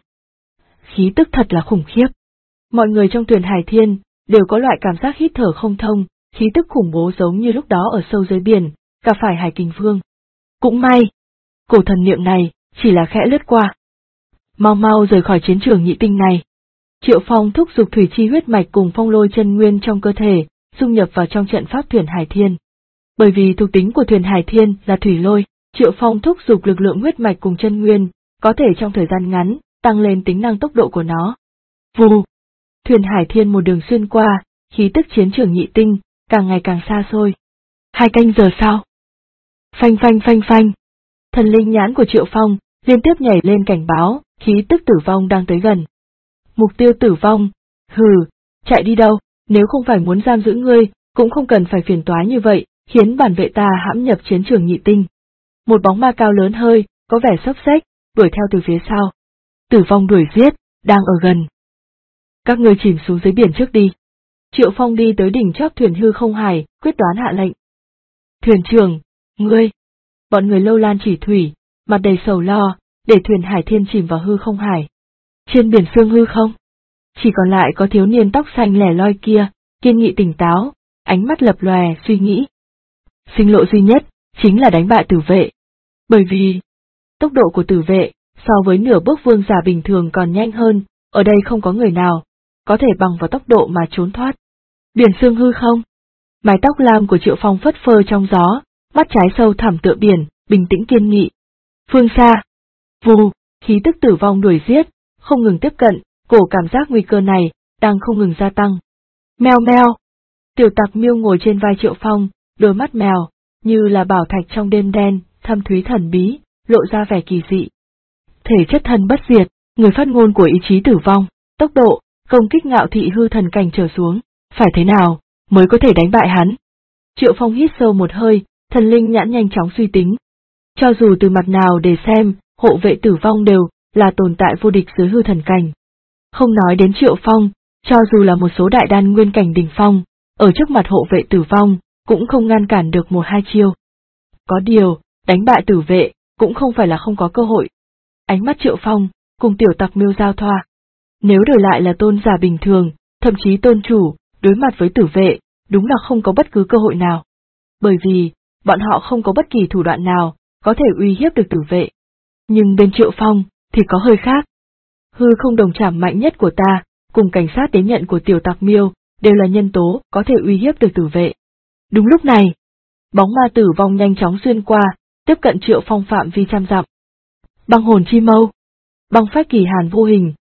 Khí tức thật là khủng khiếp. Mọi người trong thuyền Hải Thiên đều có loại cảm giác hít thở không thông, khí tức khủng bố giống như lúc đó ở sâu dưới biển, gặp phải Hải Kình Vương. Cũng may, cổ thần niệm này chỉ là khẽ lướt qua. Mau mau rời khỏi chiến trường nhị tinh này. Triệu Phong thúc giục thủy chi huyết mạch cùng phong lôi chân nguyên trong cơ thể, dung nhập vào trong trận pháp thuyền Hải Thiên. Bởi vì thuộc tính của thuyền Hải Thiên là thủy lôi, Triệu Phong thúc giục lực lượng huyết mạch cùng chân nguyên, có thể trong thời gian ngắn, tăng lên tính năng tốc độ của nó. Vù! Thuyền Hải Thiên một đường xuyên qua, khí tức chiến trường nhị tinh, càng ngày càng xa xôi. 2 canh giờ sau. Phanh phanh phanh phanh. Thần linh nhãn của Triệu Phong liên tiếp nhảy lên cảnh báo, khí tức tử vong đang tới gần. Mục tiêu tử vong, hừ, chạy đi đâu, nếu không phải muốn giam giữ ngươi, cũng không cần phải phiền toái như vậy, khiến bản vệ ta hãm nhập chiến trường nhị tinh. Một bóng ma cao lớn hơi, có vẻ xốc xếch, đuổi theo từ phía sau. Tử vong đuổi giết, đang ở gần. Các ngươi chìm xuống dưới biển trước đi. Triệu Phong đi tới đỉnh chóp thuyền hư không hải, quyết đoán hạ lệnh. Thuyền trưởng, ngươi. Bọn người Lâu Lan Chỉ Thủy, mặt đầy sầu lo, để thuyền Hải Thiên chìm vào hư không hải. Trên biển sương hư không? Chỉ còn lại có thiếu niên tóc xanh lẻ loi kia, kiên nghị tỉnh táo, ánh mắt lập lòe suy nghĩ. Sinh lộ duy nhất, chính là đánh bại tử vệ. Bởi vì, tốc độ của tử vệ, so với nửa bước vương giả bình thường còn nhanh hơn, ở đây không có người nào, có thể bằng vào tốc độ mà trốn thoát. Biển sương hư không? Mái tóc lam của Triệu Phong phất phơ trong gió, mắt trái sâu thẳm tựa biển, bình tĩnh kiên nghị. Phương xa. Vù, khí tức tử vong đuổi giết, không ngừng tiếp cận, cổ cảm giác nguy cơ này, đang không ngừng gia tăng. Meo meo. Tiểu Tặc Miêu ngồi trên vai Triệu Phong, đôi mắt mèo, như là bảo thạch trong đêm đen, thâm thúy thần bí, lộ ra vẻ kỳ dị. Thể chất thân bất diệt, người phát ngôn của ý chí tử vong, tốc độ, công kích ngạo thị hư thần cảnh trở xuống, phải thế nào, mới có thể đánh bại hắn? Triệu Phong hít sâu một hơi, thần linh nhãn nhanh chóng suy tính. Cho dù từ mặt nào để xem, hộ vệ tử vong đều là tồn tại vô địch dưới hư thần cảnh. Không nói đến Triệu Phong, cho dù là một số đại đan nguyên cảnh đỉnh phong, ở trước mặt hộ vệ tử vong, cũng không ngăn cản được 1-2 chiêu. Có điều, đánh bại tử vệ, cũng không phải là không có cơ hội. Ánh mắt Triệu Phong, cùng Tiểu Tặc Miêu giao thoa. Nếu đổi lại là tôn giả bình thường, thậm chí tôn chủ, đối mặt với tử vệ, đúng là không có bất cứ cơ hội nào. Bởi vì, bọn họ không có bất kỳ thủ đoạn nào, có thể uy hiếp được tử vệ. Nhưng bên Triệu Phong, thì có hơi khác. Hư không đồng trảm mạnh nhất của ta, cùng cảnh sát đế nhận của Tiểu Tặc Miêu, đều là nhân tố có thể uy hiếp được tử vệ. Đúng lúc này, bóng ma tử vong nhanh chóng xuyên qua, tiếp cận Triệu Phong phạm vi trăm dặm. Băng hồn chi mâu. Băng phách kỳ hàn vô hình,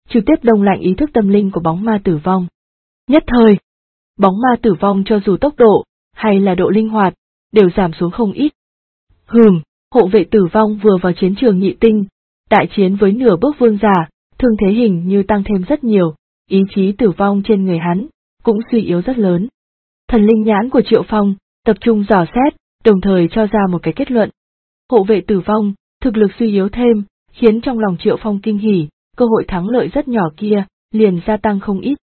trực tiếp đông lạnh ý thức tâm linh của bóng ma tử vong. Nhất thời, bóng ma tử vong cho dù tốc độ, hay là độ linh hoạt, đều giảm xuống không ít. Hộ vệ tử vong vừa vào chiến trường nhị tinh, đại chiến với nửa bước vương giả, thương thế hình như tăng thêm rất nhiều, ý chí tử vong trên người hắn, cũng suy yếu rất lớn. Thần linh nhãn của Triệu Phong, tập trung dò xét, đồng thời cho ra một cái kết luận. Hộ vệ tử vong, thực lực suy yếu thêm, khiến trong lòng Triệu Phong kinh hỉ, cơ hội thắng lợi rất nhỏ kia, liền gia tăng không ít.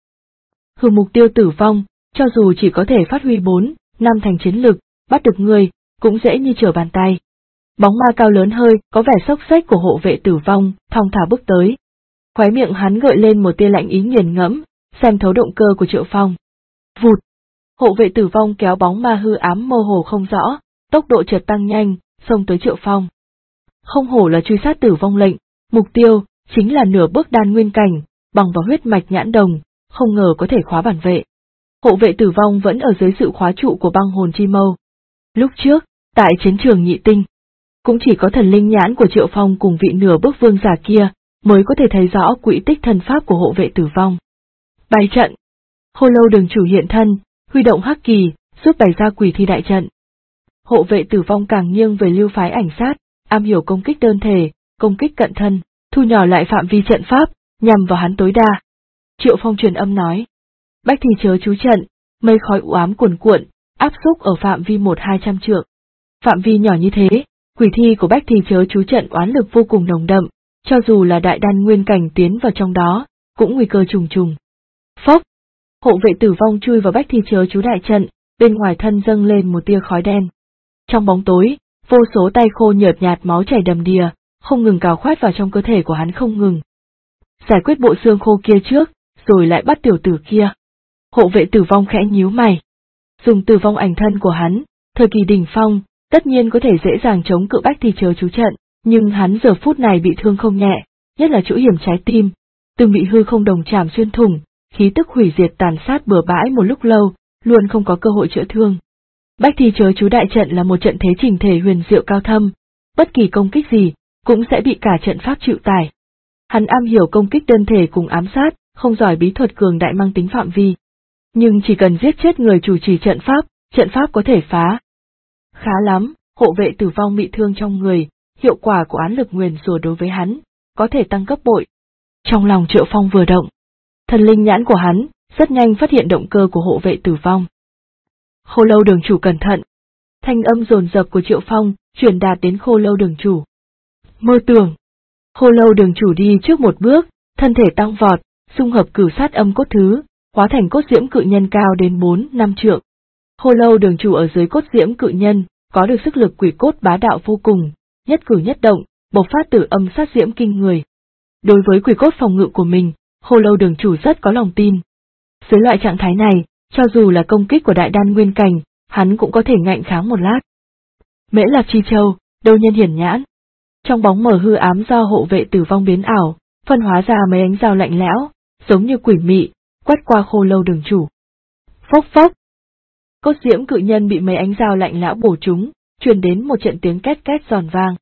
Mục tiêu tử vong, cho dù chỉ có thể phát huy 4, 5 thành chiến lực, bắt được người, cũng dễ như trở bàn tay. Bóng ma cao lớn hơi, có vẻ xốc xếch của hộ vệ tử vong, thong thả bước tới. Khóe miệng hắn gợi lên một tia lạnh ý nghiền ngẫm, xem thấu động cơ của Triệu Phong. Vụt! Hộ vệ tử vong kéo bóng ma hư ám mơ hồ không rõ, tốc độ chợt tăng nhanh, xông tới Triệu Phong. Không hổ là truy sát tử vong lệnh, mục tiêu, chính là nửa bước đan nguyên cảnh, bằng vào huyết mạch nhãn đồng, không ngờ có thể khóa bản vệ. Hộ vệ tử vong vẫn ở dưới sự khóa trụ của băng hồn chi mâu. Lúc trước, tại chiến trường nhị tinh, cũng chỉ có thần linh nhãn của Triệu Phong cùng vị nửa bước vương giả kia, mới có thể thấy rõ quỹ tích thần pháp của hộ vệ tử vong. Bày trận. Khô Lâu Đường chủ hiện thân, huy động hắc kỳ, giúp bày ra quỷ thi đại trận. Hộ vệ tử vong càng nghiêng về lưu phái ảnh sát, am hiểu công kích đơn thể, công kích cận thân, thu nhỏ lại phạm vi trận pháp, nhằm vào hắn tối đa. Triệu Phong truyền âm nói. Bách thì chớ chú trận, mây khói u ám cuồn cuộn, áp xúc ở phạm vi 1-200 trượng. Phạm vi nhỏ như thế, quỷ thi của Bách thì chớ chú trận oán lực vô cùng nồng đậm, cho dù là đại đan nguyên cảnh tiến vào trong đó, cũng nguy cơ trùng trùng. Phốc! Hộ vệ tử vong chui vào Bách thì chớ chú đại trận, bên ngoài thân dâng lên một tia khói đen. Trong bóng tối, vô số tay khô nhợt nhạt máu chảy đầm đìa, không ngừng cào khoét vào trong cơ thể của hắn không ngừng. Giải quyết bộ xương khô kia trước, rồi lại bắt tiểu tử kia. Hộ vệ tử vong khẽ nhíu mày. Dùng tử vong ảnh thân của hắn, thời kỳ đỉnh phong, tất nhiên có thể dễ dàng chống cự Bách thì chớ chú trận, nhưng hắn giờ phút này bị thương không nhẹ, nhất là chỗ hiểm trái tim, từng bị hư không đồng chảm xuyên thủng, khí tức hủy diệt tàn sát bừa bãi một lúc lâu, luôn không có cơ hội chữa thương. Bách thì chớ chú đại trận là một trận thế chỉnh thể huyền diệu cao thâm, bất kỳ công kích gì, cũng sẽ bị cả trận pháp chịu tải. Hắn am hiểu công kích đơn thể cùng ám sát, không giỏi bí thuật cường đại mang tính phạm vi. Nhưng chỉ cần giết chết người chủ trì trận pháp có thể phá. Khá lắm, hộ vệ tử vong bị thương trong người, hiệu quả của án lực nguyền rủa đối với hắn, có thể tăng gấp bội. Trong lòng Triệu Phong vừa động, thần linh nhãn của hắn, rất nhanh phát hiện động cơ của hộ vệ tử vong. Khô Lâu Đường chủ cẩn thận. Thanh âm dồn dập của Triệu Phong, truyền đạt đến Khô Lâu Đường chủ. Mơ tưởng. Khô Lâu Đường chủ đi trước một bước, thân thể tăng vọt, xung hợp cửu sát âm cốt thứ, hóa thành cốt diễm cự nhân cao đến 4-5 trượng. Khô Lâu Đường chủ ở dưới cốt diễm cự nhân, có được sức lực quỷ cốt bá đạo vô cùng, nhất cử nhất động, bộc phát tử âm sát diễm kinh người. Đối với quỷ cốt phòng ngự của mình, Khô Lâu Đường chủ rất có lòng tin. Dưới loại trạng thái này, cho dù là công kích của đại đan nguyên cảnh, hắn cũng có thể ngạnh kháng một lát. Mễ Lạc Chi Châu, Đâu Nhân Hiển Nhãn. Trong bóng mờ hư ám do hộ vệ tử vong biến ảo, phân hóa ra mấy ánh dao lạnh lẽo, giống như quỷ mị, quét qua Khô Lâu Đường chủ. Phốc phốc. Cốt diễm cự nhân bị mấy ánh dao lạnh lẽo bổ trúng, truyền đến một trận tiếng két két giòn vang.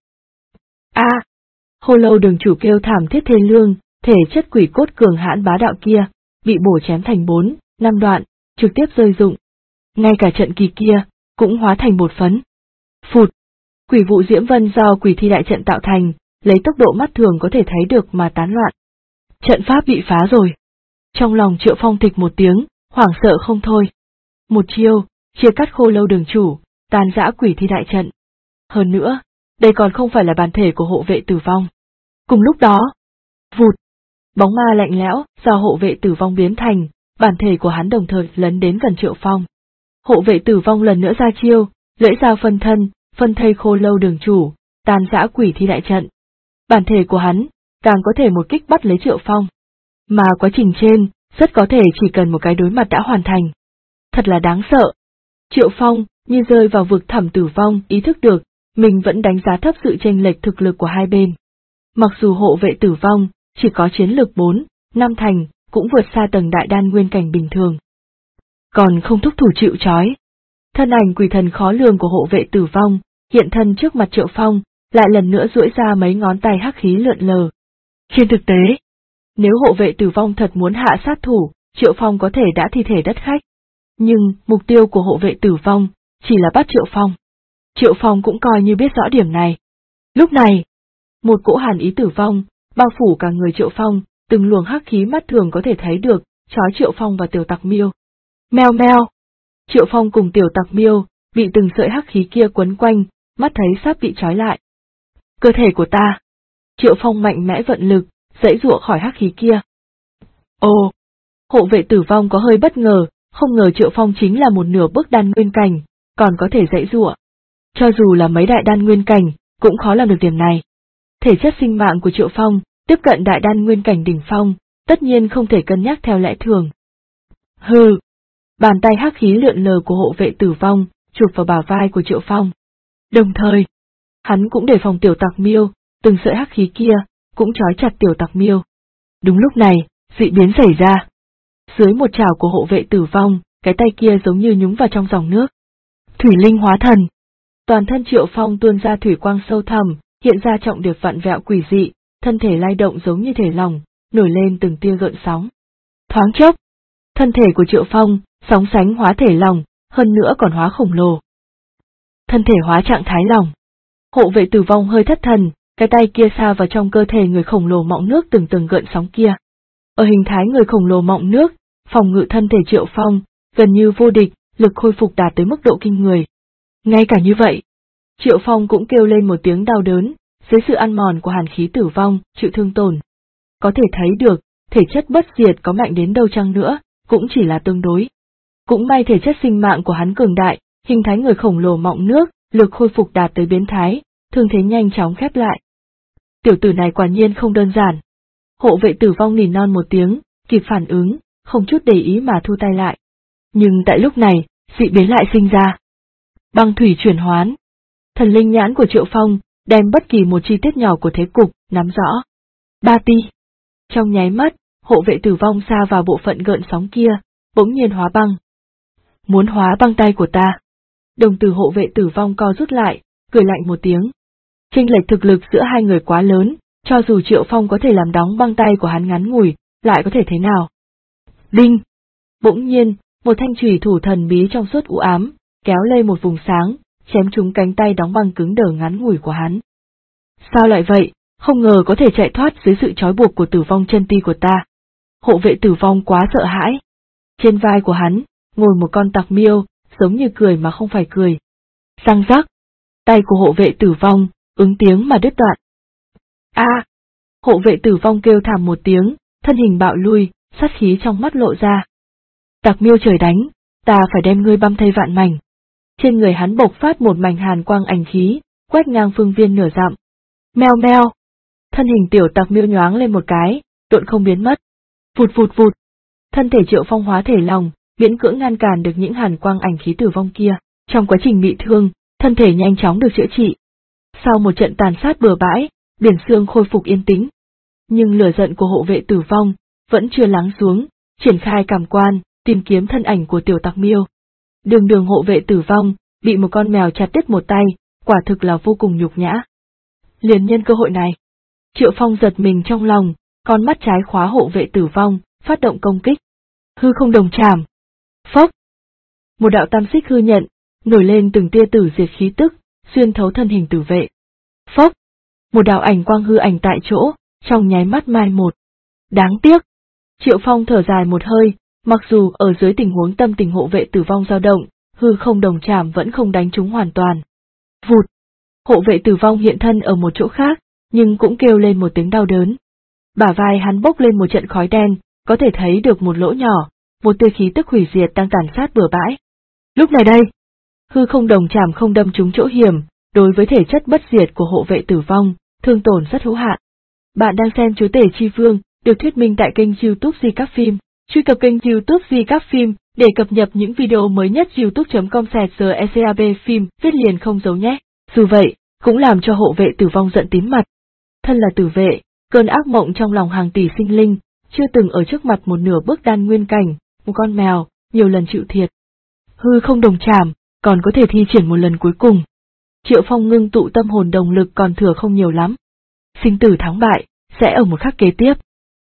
A! Khô Lâu Đường chủ kêu thảm thiết thê lương, thể chất quỷ cốt cường hãn bá đạo kia, bị bổ chém thành 4-5 đoạn, trực tiếp rơi rụng. Ngay cả trận kỳ kia, cũng hóa thành bột phấn. Phụt! Quỷ vụ diễm vân do quỷ thi đại trận tạo thành, lấy tốc độ mắt thường có thể thấy được mà tán loạn. Trận pháp bị phá rồi. Trong lòng Triệu Phong thịch một tiếng, hoảng sợ không thôi. Một chiêu, chia cắt Khô Lâu Đường chủ, tàn rã quỷ thi đại trận. Hơn nữa, đây còn không phải là bản thể của hộ vệ tử vong. Cùng lúc đó, vụt! Bóng ma lạnh lẽo, do hộ vệ tử vong biến thành, bản thể của hắn đồng thời lấn đến gần Triệu Phong. Hộ vệ tử vong lần nữa ra chiêu, lưỡi dao phân thân, phân thây Khô Lâu Đường chủ, tàn rã quỷ thi đại trận. Bản thể của hắn, càng có thể một kích bắt lấy Triệu Phong. Mà quá trình trên, rất có thể chỉ cần một cái đối mặt đã hoàn thành. Thật là đáng sợ. Triệu Phong, như rơi vào vực thẳm tử vong, ý thức được, mình vẫn đánh giá thấp sự chênh lệch thực lực của hai bên. Mặc dù hộ vệ tử vong, chỉ có chiến lực 4-5 thành, cũng vượt xa tầng đại đan nguyên cảnh bình thường. Còn không thúc thủ chịu trói. Thân ảnh quỷ thần khó lường của hộ vệ tử vong, hiện thân trước mặt Triệu Phong, lại lần nữa duỗi ra mấy ngón tay hắc khí lượn lờ. Trên thực tế, Nếu hộ vệ tử vong thật muốn hạ sát thủ, Triệu Phong có thể đã thi thể đất khách. Nhưng, mục tiêu của hộ vệ tử vong, chỉ là bắt Triệu Phong. Triệu Phong cũng coi như biết rõ điểm này. Lúc này, một cỗ hàn ý tử vong, bao phủ cả người Triệu Phong, từng luồng hắc khí mắt thường có thể thấy được, trói Triệu Phong và Tiểu Tặc Miêu. Meo meo! Triệu Phong cùng Tiểu Tặc Miêu, bị từng sợi hắc khí kia quấn quanh, mắt thấy sắp bị trói lại. Cơ thể của ta! Triệu Phong mạnh mẽ vận lực, giãy giụa khỏi hắc khí kia. Ồ! Hộ vệ tử vong có hơi bất ngờ, không ngờ Triệu Phong chính là một nửa bước đan nguyên cảnh, còn có thể giãy giụa. Cho dù là mấy đại đan nguyên cảnh, cũng khó làm được điểm này. Thể chất sinh mạng của Triệu Phong, tiếp cận đại đan nguyên cảnh đỉnh phong, tất nhiên không thể cân nhắc theo lẽ thường. Hừ! Bàn tay hắc khí lượn lờ của hộ vệ tử vong, chụp vào bả vai của Triệu Phong. Đồng thời, hắn cũng đề phòng Tiểu Tặc Miêu, từng sợi hắc khí kia, cũng trói chặt Tiểu Tặc Miêu. Đúng lúc này, dị biến xảy ra. Dưới một chảo của hộ vệ tử vong, cái tay kia giống như nhúng vào trong dòng nước. Thủy linh hóa thần. Toàn thân Triệu Phong tuôn ra thủy quang sâu thẳm, hiện ra trọng điệp vặn vẹo quỷ dị, thân thể lay động giống như thể lỏng, nổi lên từng tia gợn sóng. Thoáng chốc, thân thể của Triệu Phong, sóng sánh hóa thể lỏng, hơn nữa còn hóa khổng lồ. Thân thể hóa trạng thái lỏng. Hộ vệ tử vong hơi thất thần, cái tay kia sa vào trong cơ thể người khổng lồ mọng nước từng từng gợn sóng kia. Ở hình thái người khổng lồ mọng nước, phòng ngự thân thể Triệu Phong, gần như vô địch, lực khôi phục đạt tới mức độ kinh người. Ngay cả như vậy, Triệu Phong cũng kêu lên một tiếng đau đớn, dưới sự ăn mòn của hàn khí tử vong, chịu thương tổn. Có thể thấy được, thể chất bất diệt có mạnh đến đâu chăng nữa, cũng chỉ là tương đối. Cũng may thể chất sinh mạng của hắn cường đại, hình thái người khổng lồ mọng nước, lực khôi phục đạt tới biến thái, thương thế nhanh chóng khép lại. Tiểu tử này quả nhiên không đơn giản. Hộ vệ tử vong nỉ non một tiếng, kịp phản ứng, không chút để ý mà thu tay lại. Nhưng tại lúc này, dị biến lại sinh ra. Băng thủy chuyển hoán. Thần linh nhãn của Triệu Phong, đem bất kỳ một chi tiết nhỏ của thế cục, nắm rõ. Ba ti. Trong nháy mắt, hộ vệ tử vong xa vào bộ phận gợn sóng kia, bỗng nhiên hóa băng. Muốn hóa băng tay của ta. Đồng tử hộ vệ tử vong co rút lại, cười lạnh một tiếng. Chênh lệch thực lực giữa hai người quá lớn, cho dù Triệu Phong có thể làm đóng băng tay của hắn ngắn ngủi, lại có thể thế nào? Đinh! Bỗng nhiên, một thanh chùy thủ thần bí trong suốt u ám, kéo lên một vùng sáng, chém trúng cánh tay đóng băng cứng đờ ngắn ngủi của hắn. Sao lại vậy? Không ngờ có thể chạy thoát dưới sự trói buộc của tử vong chân ti của ta. Hộ vệ tử vong quá sợ hãi. Trên vai của hắn, ngồi một con tặc miêu, giống như cười mà không phải cười. Răng rắc! Tay của hộ vệ tử vong, ứng tiếng mà đứt đoạn. A! Hộ vệ tử vong kêu thảm một tiếng, thân hình bạo lui, sát khí trong mắt lộ ra. Tặc miêu trời đánh, ta phải đem ngươi băm thây vạn mảnh. Trên người hắn bộc phát một mảnh hàn quang ảnh khí, quét ngang phương viên nửa dặm. Meo meo! Thân hình tiểu tặc miêu nhoáng lên một cái, độn không biến mất. Vụt vụt vụt! Thân thể Triệu Phong hóa thể lòng, miễn cưỡng ngăn cản được những hàn quang ảnh khí tử vong kia. Trong quá trình bị thương, thân thể nhanh chóng được chữa trị. Sau một trận tàn sát bừa bãi, biển xương khôi phục yên tĩnh. Nhưng lửa giận của hộ vệ tử vong vẫn chưa lắng xuống, triển khai cảm quan, tìm kiếm thân ảnh của tiểu tặc miêu. Đường hộ vệ tử vong, bị một con mèo chặt đứt một tay, quả thực là vô cùng nhục nhã. Liền nhân cơ hội này, Triệu Phong giật mình trong lòng, con mắt trái khóa hộ vệ tử vong, phát động công kích. Hư không đồng trảm. Phốc! Một đạo tam xích hư nhận, nổi lên từng tia tử diệt khí tức, xuyên thấu thân hình tử vệ. Phốc! Một đạo ảnh quang hư ảnh tại chỗ, trong nháy mắt mai một. Đáng tiếc! Triệu Phong thở dài một hơi, mặc dù ở dưới tình huống tâm tình hộ vệ tử vong dao động, hư không đồng trảm vẫn không đánh trúng hoàn toàn. Vụt! Hộ vệ tử vong hiện thân ở một chỗ khác, nhưng cũng kêu lên một tiếng đau đớn. Bả vai hắn bốc lên một trận khói đen, có thể thấy được một lỗ nhỏ, một tia khí tức hủy diệt đang tàn sát bừa bãi. Lúc này đây, hư không đồng trảm không đâm trúng chỗ hiểm, đối với thể chất bất diệt của hộ vệ tử vong, thương tổn rất hữu hạn. Bạn đang xem Chúa Tể Chi Vương, được thuyết minh tại kênh YouTube Di Các Phim. Truy cập kênh YouTube Di Các Phim để cập nhật những video mới nhất. youtube.com/secab phim viết liền không giấu nhé. Dù vậy, cũng làm cho hộ vệ tử vong giận tím mặt. Thân là tử vệ, cơn ác mộng trong lòng hàng tỷ sinh linh, chưa từng ở trước mặt một nửa bước đan nguyên cảnh, một con mèo, nhiều lần chịu thiệt. Hư không đồng trảm, còn có thể thi triển một lần cuối cùng. Triệu Phong ngưng tụ tâm hồn đồng lực còn thừa không nhiều lắm. Sinh tử thắng bại, sẽ ở một khắc kế tiếp.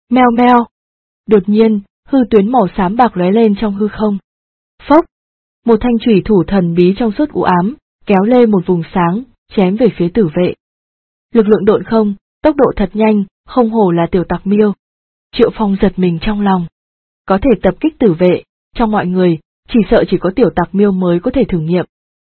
Meo meo. Đột nhiên, hư tuyến màu xám bạc lóe lên trong hư không. Phốc. Một thanh chủy thủ thần bí trong suốt u ám, kéo lê một vùng sáng, chém về phía tử vệ. Lực lượng độn không, tốc độ thật nhanh, không hổ là tiểu tặc miêu. Triệu Phong giật mình trong lòng. Có thể tập kích tử vệ, trong mọi người, chỉ sợ chỉ có tiểu tặc miêu mới có thể thử nghiệm.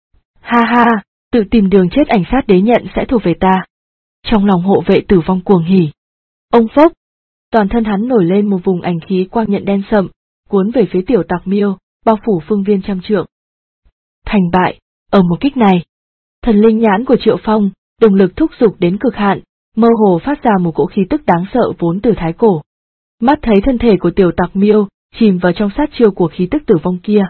Ha ha, tự tìm đường chết, ảnh sát đế nhận sẽ thuộc về ta. Trong lòng hộ vệ Tử Vong cuồng hỉ. Ông phốc, toàn thân hắn nổi lên một vùng ảnh khí quang nhận đen sậm, cuốn về phía tiểu tặc miêu, bao phủ phương viên trăm trượng. Thành bại, ở một kích này. Thần linh nhãn của Triệu Phong, động lực thúc giục đến cực hạn, mơ hồ phát ra một cỗ khí tức đáng sợ vốn từ thái cổ. Mắt thấy thân thể của tiểu tặc miêu chìm vào trong sát chiêu của khí tức tử vong kia.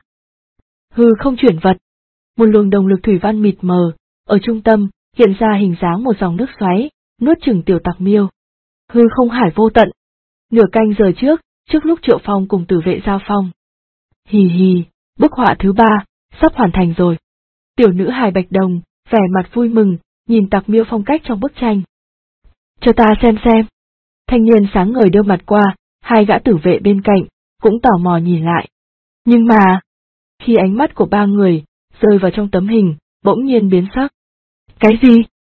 Hư không chuyển vật. Một luồng động lực thủy văn mịt mờ, ở trung tâm, hiện ra hình dáng một dòng nước xoáy, nuốt chửng tiểu tặc miêu. Hư không hải vô tận. Nửa canh giờ trước lúc Triệu Phong cùng tử vệ giao phong. Hì hì, bức họa thứ 3, sắp hoàn thành rồi. Tiểu nữ hài Bạch Đồng, vẻ mặt vui mừng, nhìn tặc miêu phong cách trong bức tranh. Cho ta xem. Thanh niên sáng ngời đưa mặt qua, hai gã tử vệ bên cạnh, cũng tò mò nhìn lại. Nhưng mà, khi ánh mắt của ba người rơi vào trong tấm hình, bỗng nhiên biến sắc. Cái gì?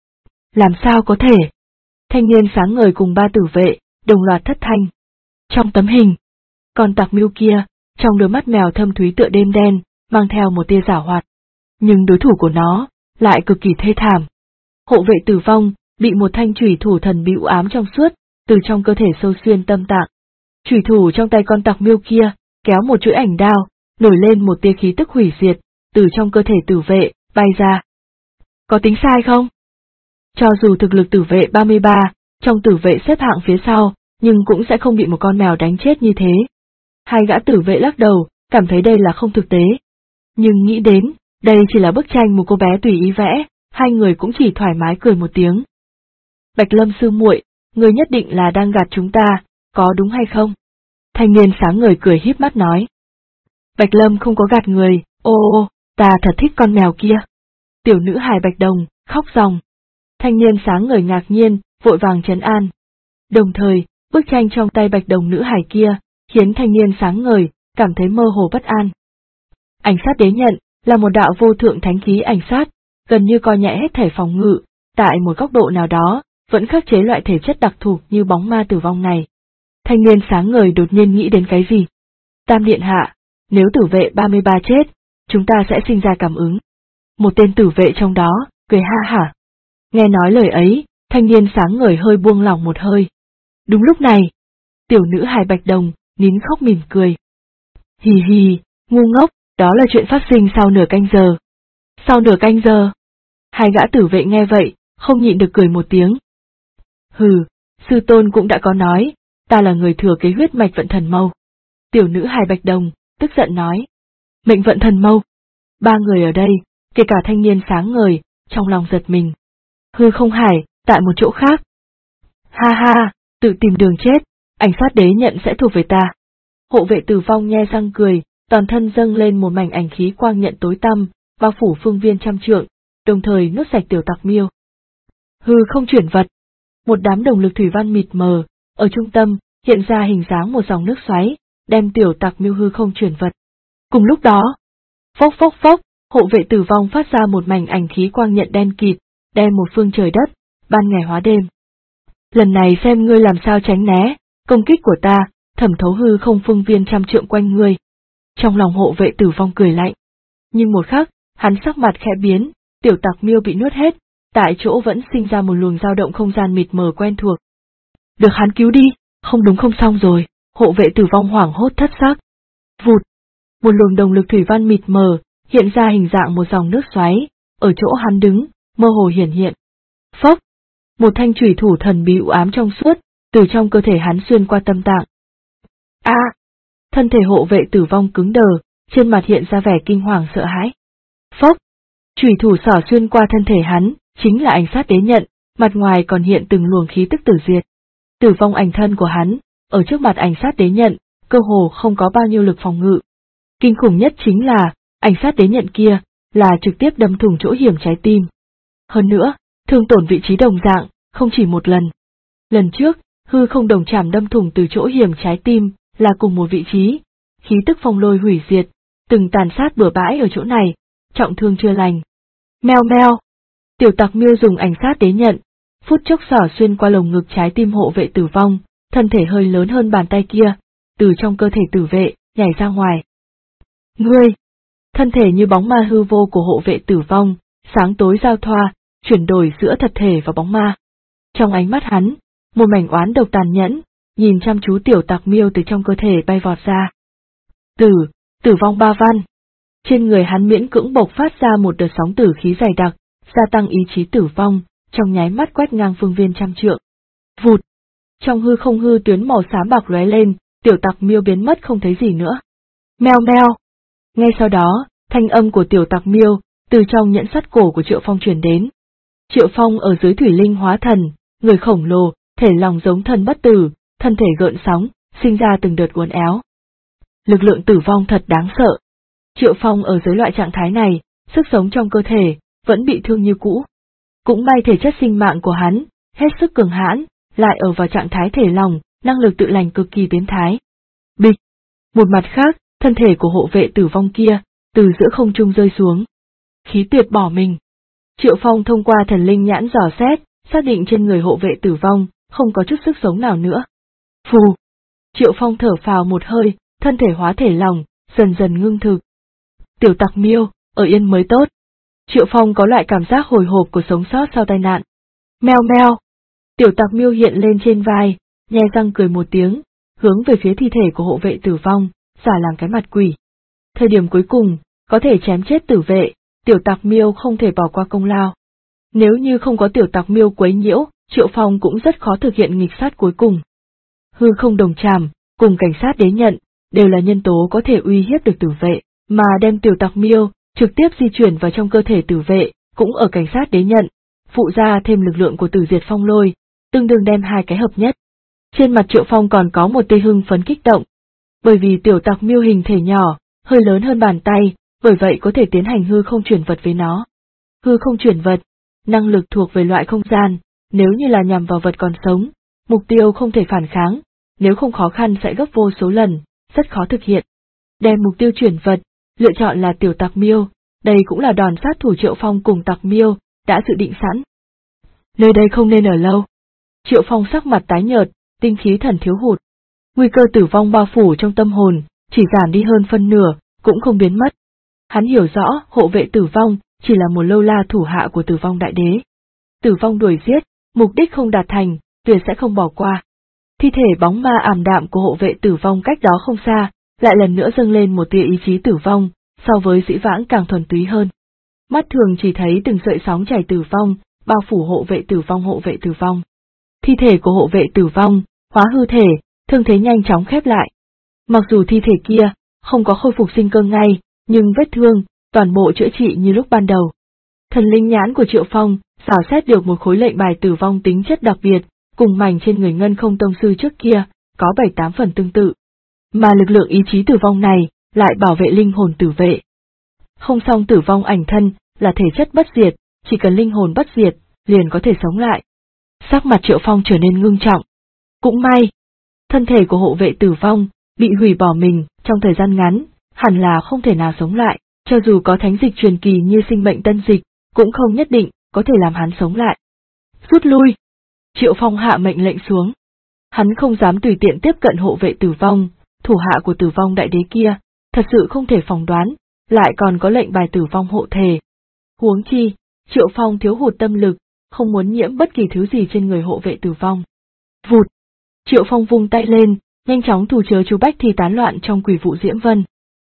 Làm sao có thể? Thanh niên sáng ngời cùng ba tử vệ, đồng loạt thất thanh. Trong tấm hình, con tặc miêu kia, trong đôi mắt mèo thâm thúy tựa đêm đen, mang theo một tia giảo hoạt. Nhưng đối thủ của nó, lại cực kỳ thê thảm. Hộ vệ Tử Vong, bị một thanh chủy thủ thần bí u ám trong suốt, từ trong cơ thể sâu xuyên tâm tạng. Chủy thủ trong tay con tặc miêu kia, kéo một chuỗi ảnh đao, nổi lên một tia khí tức hủy diệt, từ trong cơ thể tử vệ, bay ra. Có tính sai không? Cho dù thực lực tử vệ 33, trong tử vệ xếp hạng phía sau, nhưng cũng sẽ không bị một con mèo đánh chết như thế. Hai gã tử vệ lắc đầu, cảm thấy đây là không thực tế. Nhưng nghĩ đến, đây chỉ là bức tranh một cô bé tùy ý vẽ, hai người cũng chỉ thoải mái cười một tiếng. Bạch Lâm sư muội, người nhất định là đang gạt chúng ta, có đúng hay không? Thanh niên sáng ngời cười híp mắt nói. Bạch Lâm không có gạt người, ô, ta thật thích con mèo kia. Tiểu nữ hài Bạch Đồng, khóc ròng. Thanh niên sáng ngời ngạc nhiên, vội vàng trấn an. Đồng thời, bức tranh trong tay Bạch Đồng nữ hài kia, khiến thanh niên sáng ngời, cảm thấy mơ hồ bất an. Ảnh sát đế nhận, là một đạo vô thượng thánh khí ảnh sát, gần như coi nhẹ hết thể phòng ngự, tại một góc độ nào đó, vẫn khắc chế loại thể chất đặc thù như bóng ma tử vong này. Thanh niên sáng ngời đột nhiên nghĩ đến cái gì? Tam điện hạ, nếu tử vệ 33 chết, chúng ta sẽ sinh ra cảm ứng. Một tên tử vệ trong đó, cười ha hả. Nghe nói lời ấy, thanh niên sáng ngời hơi buông lỏng một hơi. Đúng lúc này, tiểu nữ hài Bạch Đồng, nín khóc mỉm cười. Hì hì, ngu ngốc, đó là chuyện phát sinh sau nửa canh giờ. Sau nửa canh giờ? Hai gã tử vệ nghe vậy, không nhịn được cười một tiếng. Hừ, sư tôn cũng đã có nói, ta là người thừa kế huyết mạch vận thần mâu. Tiểu nữ hài Bạch Đồng, tức giận nói. Mệnh vận thần mâu. Ba người ở đây, kể cả thanh niên sáng ngời, trong lòng giật mình. Hư không hải, tại một chỗ khác. Ha ha, tự tìm đường chết, ảnh sát đế nhận sẽ thuộc về ta. Hộ vệ Tử Vong nhe răng cười, toàn thân dâng lên một mảnh ảnh khí quang nhận tối tăm, bao phủ phương viên trăm trượng, đồng thời nuốt sạch tiểu tặc miêu. Hư không chuyển vật. Một đám đồng lực thủy văn mịt mờ, ở trung tâm, hiện ra hình dáng một dòng nước xoáy, đem tiểu tặc miêu hư không chuyển vật. Cùng lúc đó, phốc phốc phốc, hộ vệ Tử Vong phát ra một mảnh ảnh khí quang nhận đen kịt, đem một phương trời đất, ban ngày hóa đêm. Lần này xem ngươi làm sao tránh né, công kích của ta, thẩm thấu hư không phương viên trăm trượng quanh ngươi. Trong lòng hộ vệ Tử Vong cười lạnh. Nhưng một khắc, hắn sắc mặt khẽ biến, tiểu tặc miêu bị nuốt hết, tại chỗ vẫn sinh ra một luồng dao động không gian mịt mờ quen thuộc. Được hắn cứu đi, không đúng không xong rồi, hộ vệ Tử Vong hoảng hốt thất sắc. Vụt, một luồng đồng lực thủy văn mịt mờ, hiện ra hình dạng một dòng nước xoáy, ở chỗ hắn đứng, mơ hồ hiển hiện. Phốc, một thanh chủy thủ thần bí u ám trong suốt, từ trong cơ thể hắn xuyên qua tâm tạng. A! Thân thể hộ vệ Tử Vong cứng đờ, trên mặt hiện ra vẻ kinh hoàng sợ hãi. Phốc! Chủy thủ xỏ xuyên qua thân thể hắn, chính là ảnh sát đế nhận, mặt ngoài còn hiện từng luồng khí tức tử diệt. Tử vong ảnh thân của hắn, ở trước mặt ảnh sát đế nhận, cơ hồ không có bao nhiêu lực phòng ngự. Kinh khủng nhất chính là, ảnh sát đế nhận kia, là trực tiếp đâm thủng chỗ hiểm trái tim. Hơn nữa, thương tổn vị trí đồng dạng, không chỉ một lần. Lần trước, hư không đồng chảm đâm thủng từ chỗ hiểm trái tim, là cùng một vị trí, khí tức phong lôi hủy diệt, từng tàn sát bừa bãi ở chỗ này, trọng thương chưa lành. Meo meo. Tiểu Tặc Miêu dùng ảnh sát đế nhận, phút chốc xỏ xuyên qua lồng ngực trái tim hộ vệ tử vong, thân thể hơi lớn hơn bàn tay kia, từ trong cơ thể tử vệ, nhảy ra ngoài. Ngươi! Thân thể như bóng ma hư vô của hộ vệ tử vong, sáng tối giao thoa, chuyển đổi giữa thật thể và bóng ma. Trong ánh mắt hắn, một mảnh oán độc tàn nhẫn, nhìn chăm chú Tiểu Tặc Miêu từ trong cơ thể bay vọt ra. Tử vong ba văn. Trên người hắn miễn cưỡng bộc phát ra một đợt sóng tử khí dày đặc, gia tăng ý chí tử vong, trong nháy mắt quét ngang phương viên trăm trượng. Vụt! Trong hư không hư tuyến màu xám bạc lóe lên, Tiểu Tặc Miêu biến mất không thấy gì nữa. Meo meo! Ngay sau đó, thanh âm của Tiểu Tặc Miêu, từ trong nhẫn sắt cổ của Triệu Phong truyền đến. Triệu Phong ở dưới thủy linh hóa thần, người khổng lồ, thể lòng giống thần bất tử, thân thể gợn sóng, sinh ra từng đợt uốn éo. Lực lượng tử vong thật đáng sợ. Triệu Phong ở dưới loại trạng thái này, sức sống trong cơ thể, vẫn bị thương như cũ. Cũng may thể chất sinh mạng của hắn, hết sức cường hãn, lại ở vào trạng thái thể lòng, năng lực tự lành cực kỳ biến thái. Bịch! Một mặt khác, thân thể của hộ vệ tử vong kia, từ giữa không trung rơi xuống. Khí tuyệt bỏ mình. Triệu Phong thông qua thần linh nhãn dò xét, xác định trên người hộ vệ tử vong, không có chút sức sống nào nữa. Phù! Triệu Phong thở phào một hơi, thân thể hóa thể lòng, dần dần ngưng thực. Tiểu Tặc Miêu, ở yên mới tốt. Triệu Phong có loại cảm giác hồi hộp của sống sót sau tai nạn. Meo meo! Tiểu Tặc Miêu hiện lên trên vai, nhe răng cười một tiếng, hướng về phía thi thể của hộ vệ tử vong, giả làm cái mặt quỷ. Thời điểm cuối cùng, có thể chém chết tử vệ, Tiểu Tặc Miêu không thể bỏ qua công lao. Nếu như không có Tiểu Tặc Miêu quấy nhiễu, Triệu Phong cũng rất khó thực hiện nghịch sát cuối cùng. Hư không đồng chàm, cùng cảnh sát đế nhận, đều là nhân tố có thể uy hiếp được tử vệ, mà đem Tiểu Tặc Miêu trực tiếp di chuyển vào trong cơ thể tử vệ, cũng ở cảnh sát đế nhận, phụ ra thêm lực lượng của Tử Diệt Phong Lôi, tương đương đem hai cái hợp nhất. Trên mặt Triệu Phong còn có một tia hưng phấn kích động, bởi vì Tiểu Tặc Miêu hình thể nhỏ, hơi lớn hơn bàn tay, bởi vậy có thể tiến hành hư không chuyển vật với nó. Hư không chuyển vật, năng lực thuộc về loại không gian, nếu như là nhằm vào vật còn sống, mục tiêu không thể phản kháng, nếu không khó khăn sẽ gấp vô số lần, rất khó thực hiện. Đem mục tiêu chuyển vật, lựa chọn là Tiểu Tặc Miêu, đây cũng là đòn sát thủ Triệu Phong cùng Tặc Miêu, đã dự định sẵn. Nơi đây không nên ở lâu. Triệu Phong sắc mặt tái nhợt, tinh khí thần thiếu hụt. Nguy cơ tử vong bao phủ trong tâm hồn, chỉ giảm đi hơn phân nửa, cũng không biến mất. Hắn hiểu rõ hộ vệ tử vong, chỉ là một lâu la thủ hạ của Tử Vong Đại Đế. Tử vong đuổi giết, mục đích không đạt thành, tuyệt sẽ không bỏ qua. Thi thể bóng ma ảm đạm của hộ vệ tử vong cách đó không xa, lại lần nữa dâng lên một tia ý chí tử vong, so với dĩ vãng càng thuần túy hơn. Mắt thường chỉ thấy từng sợi sóng chảy tử vong, bao phủ hộ vệ tử vong hộ vệ tử vong. Thi thể của hộ vệ tử vong, hóa hư thể, thương thế nhanh chóng khép lại. Mặc dù thi thể kia, không có khôi phục sinh cơ ngay, nhưng vết thương, toàn bộ chữa trị như lúc ban đầu. Thần linh nhãn của Triệu Phong, dò xét được một khối lệnh bài tử vong tính chất đặc biệt, cùng mảnh trên người Ngân Không Tông Sư trước kia, có 7-8 phần tương tự. Mà lực lượng ý chí tử vong này, lại bảo vệ linh hồn tử vệ. Không xong tử vong ảnh thân, là thể chất bất diệt, chỉ cần linh hồn bất diệt, liền có thể sống lại. Sắc mặt Triệu Phong trở nên ngưng trọng. Cũng may, thân thể của hộ vệ tử vong, bị hủy bỏ mình, trong thời gian ngắn, hẳn là không thể nào sống lại, cho dù có thánh dịch truyền kỳ như sinh mệnh tân dịch, cũng không nhất định, có thể làm hắn sống lại. Rút lui! Triệu Phong hạ mệnh lệnh xuống. Hắn không dám tùy tiện tiếp cận hộ vệ tử vong, thủ hạ của Tử Vong Đại Đế kia, thật sự không thể phỏng đoán, lại còn có lệnh bài tử vong hộ thể. Huống chi, Triệu Phong thiếu hụt tâm lực, không muốn nhiễm bất kỳ thứ gì trên người hộ vệ tử vong. Vụt! Triệu Phong vung tay lên, nhanh chóng thủ chớ chú bách thi tán loạn trong quỷ vụ Diễm Vân.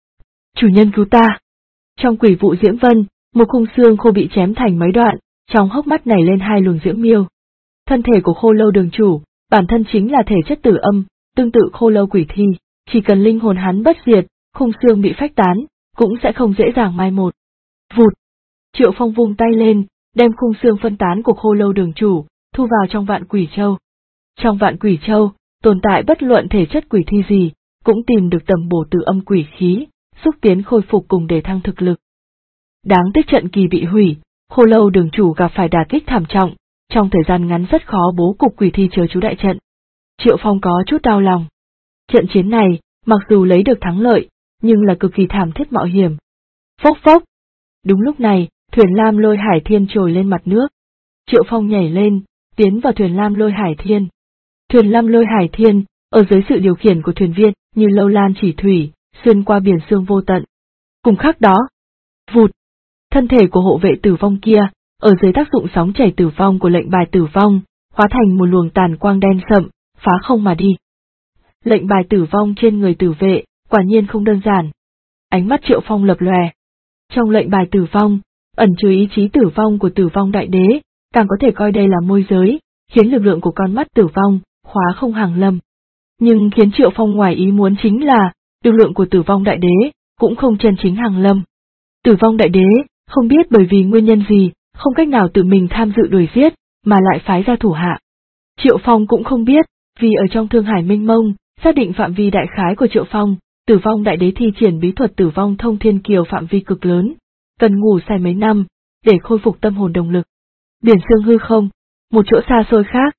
Chủ nhân cứu ta! Trong quỷ vụ Diễm Vân, một khung xương khô bị chém thành mấy đoạn, trong hốc mắt nảy lên hai luồng diễm miêu. Thân thể của Khô Lâu đường chủ, bản thân chính là thể chất tử âm, tương tự Khô Lâu quỷ thi, chỉ cần linh hồn hắn bất diệt, khung xương bị phách tán, cũng sẽ không dễ dàng mai một. Vụt! Triệu Phong vung tay lên, đem khung xương phân tán của Khô Lâu đường chủ, thu vào trong Vạn Quỷ Châu. Trong Vạn Quỷ Châu, tồn tại bất luận thể chất quỷ thi gì, cũng tìm được tầm bổ tử âm quỷ khí, xúc tiến khôi phục cùng để thăng thực lực. Đáng tiếc trận kỳ bị hủy, Khô Lâu đường chủ gặp phải đả kích thảm trọng, trong thời gian ngắn rất khó bố cục quỷ thi chớ chú đại trận. Triệu Phong có chút đau lòng. Trận chiến này, mặc dù lấy được thắng lợi, nhưng là cực kỳ thảm thiết mạo hiểm. Phốc phốc! Đúng lúc này, thuyền lam lôi hải thiên trồi lên mặt nước. Triệu Phong nhảy lên, tiến vào thuyền lam lôi hải thiên. Thuyền lam lôi hải thiên, ở dưới sự điều khiển của thuyền viên, như lâu lan chỉ thủy, xuyên qua biển sương vô tận. Cùng khắc đó, vụt! Thân thể của hộ vệ tử vong kia, ở dưới tác dụng sóng chảy tử vong của lệnh bài tử vong, hóa thành một luồng tàn quang đen sậm, phá không mà đi. Lệnh bài tử vong trên người tử vệ, quả nhiên không đơn giản. Ánh mắt Triệu Phong lập lòe. Trong lệnh bài tử vong, ẩn chứa ý chí tử vong của tử vong đại đế, càng có thể coi đây là môi giới, khiến lực lượng của con mắt tử vong, khóa không hàng lâm. Nhưng khiến Triệu Phong ngoài ý muốn chính là, lực lượng của tử vong đại đế, cũng không chân chính hàng lâm. Tử vong đại đế, không biết bởi vì nguyên nhân gì, không cách nào tự mình tham dự đuổi giết, mà lại phái ra thủ hạ. Triệu Phong cũng không biết, vì ở trong Thương Hải mênh mông, xác định phạm vi đại khái của Triệu Phong, tử vong đại đế thi triển bí thuật tử vong thông thiên kiều phạm vi cực lớn, cần ngủ say mấy năm, để khôi phục tâm hồn động lực. Biển sương hư không, một chỗ xa xôi khác.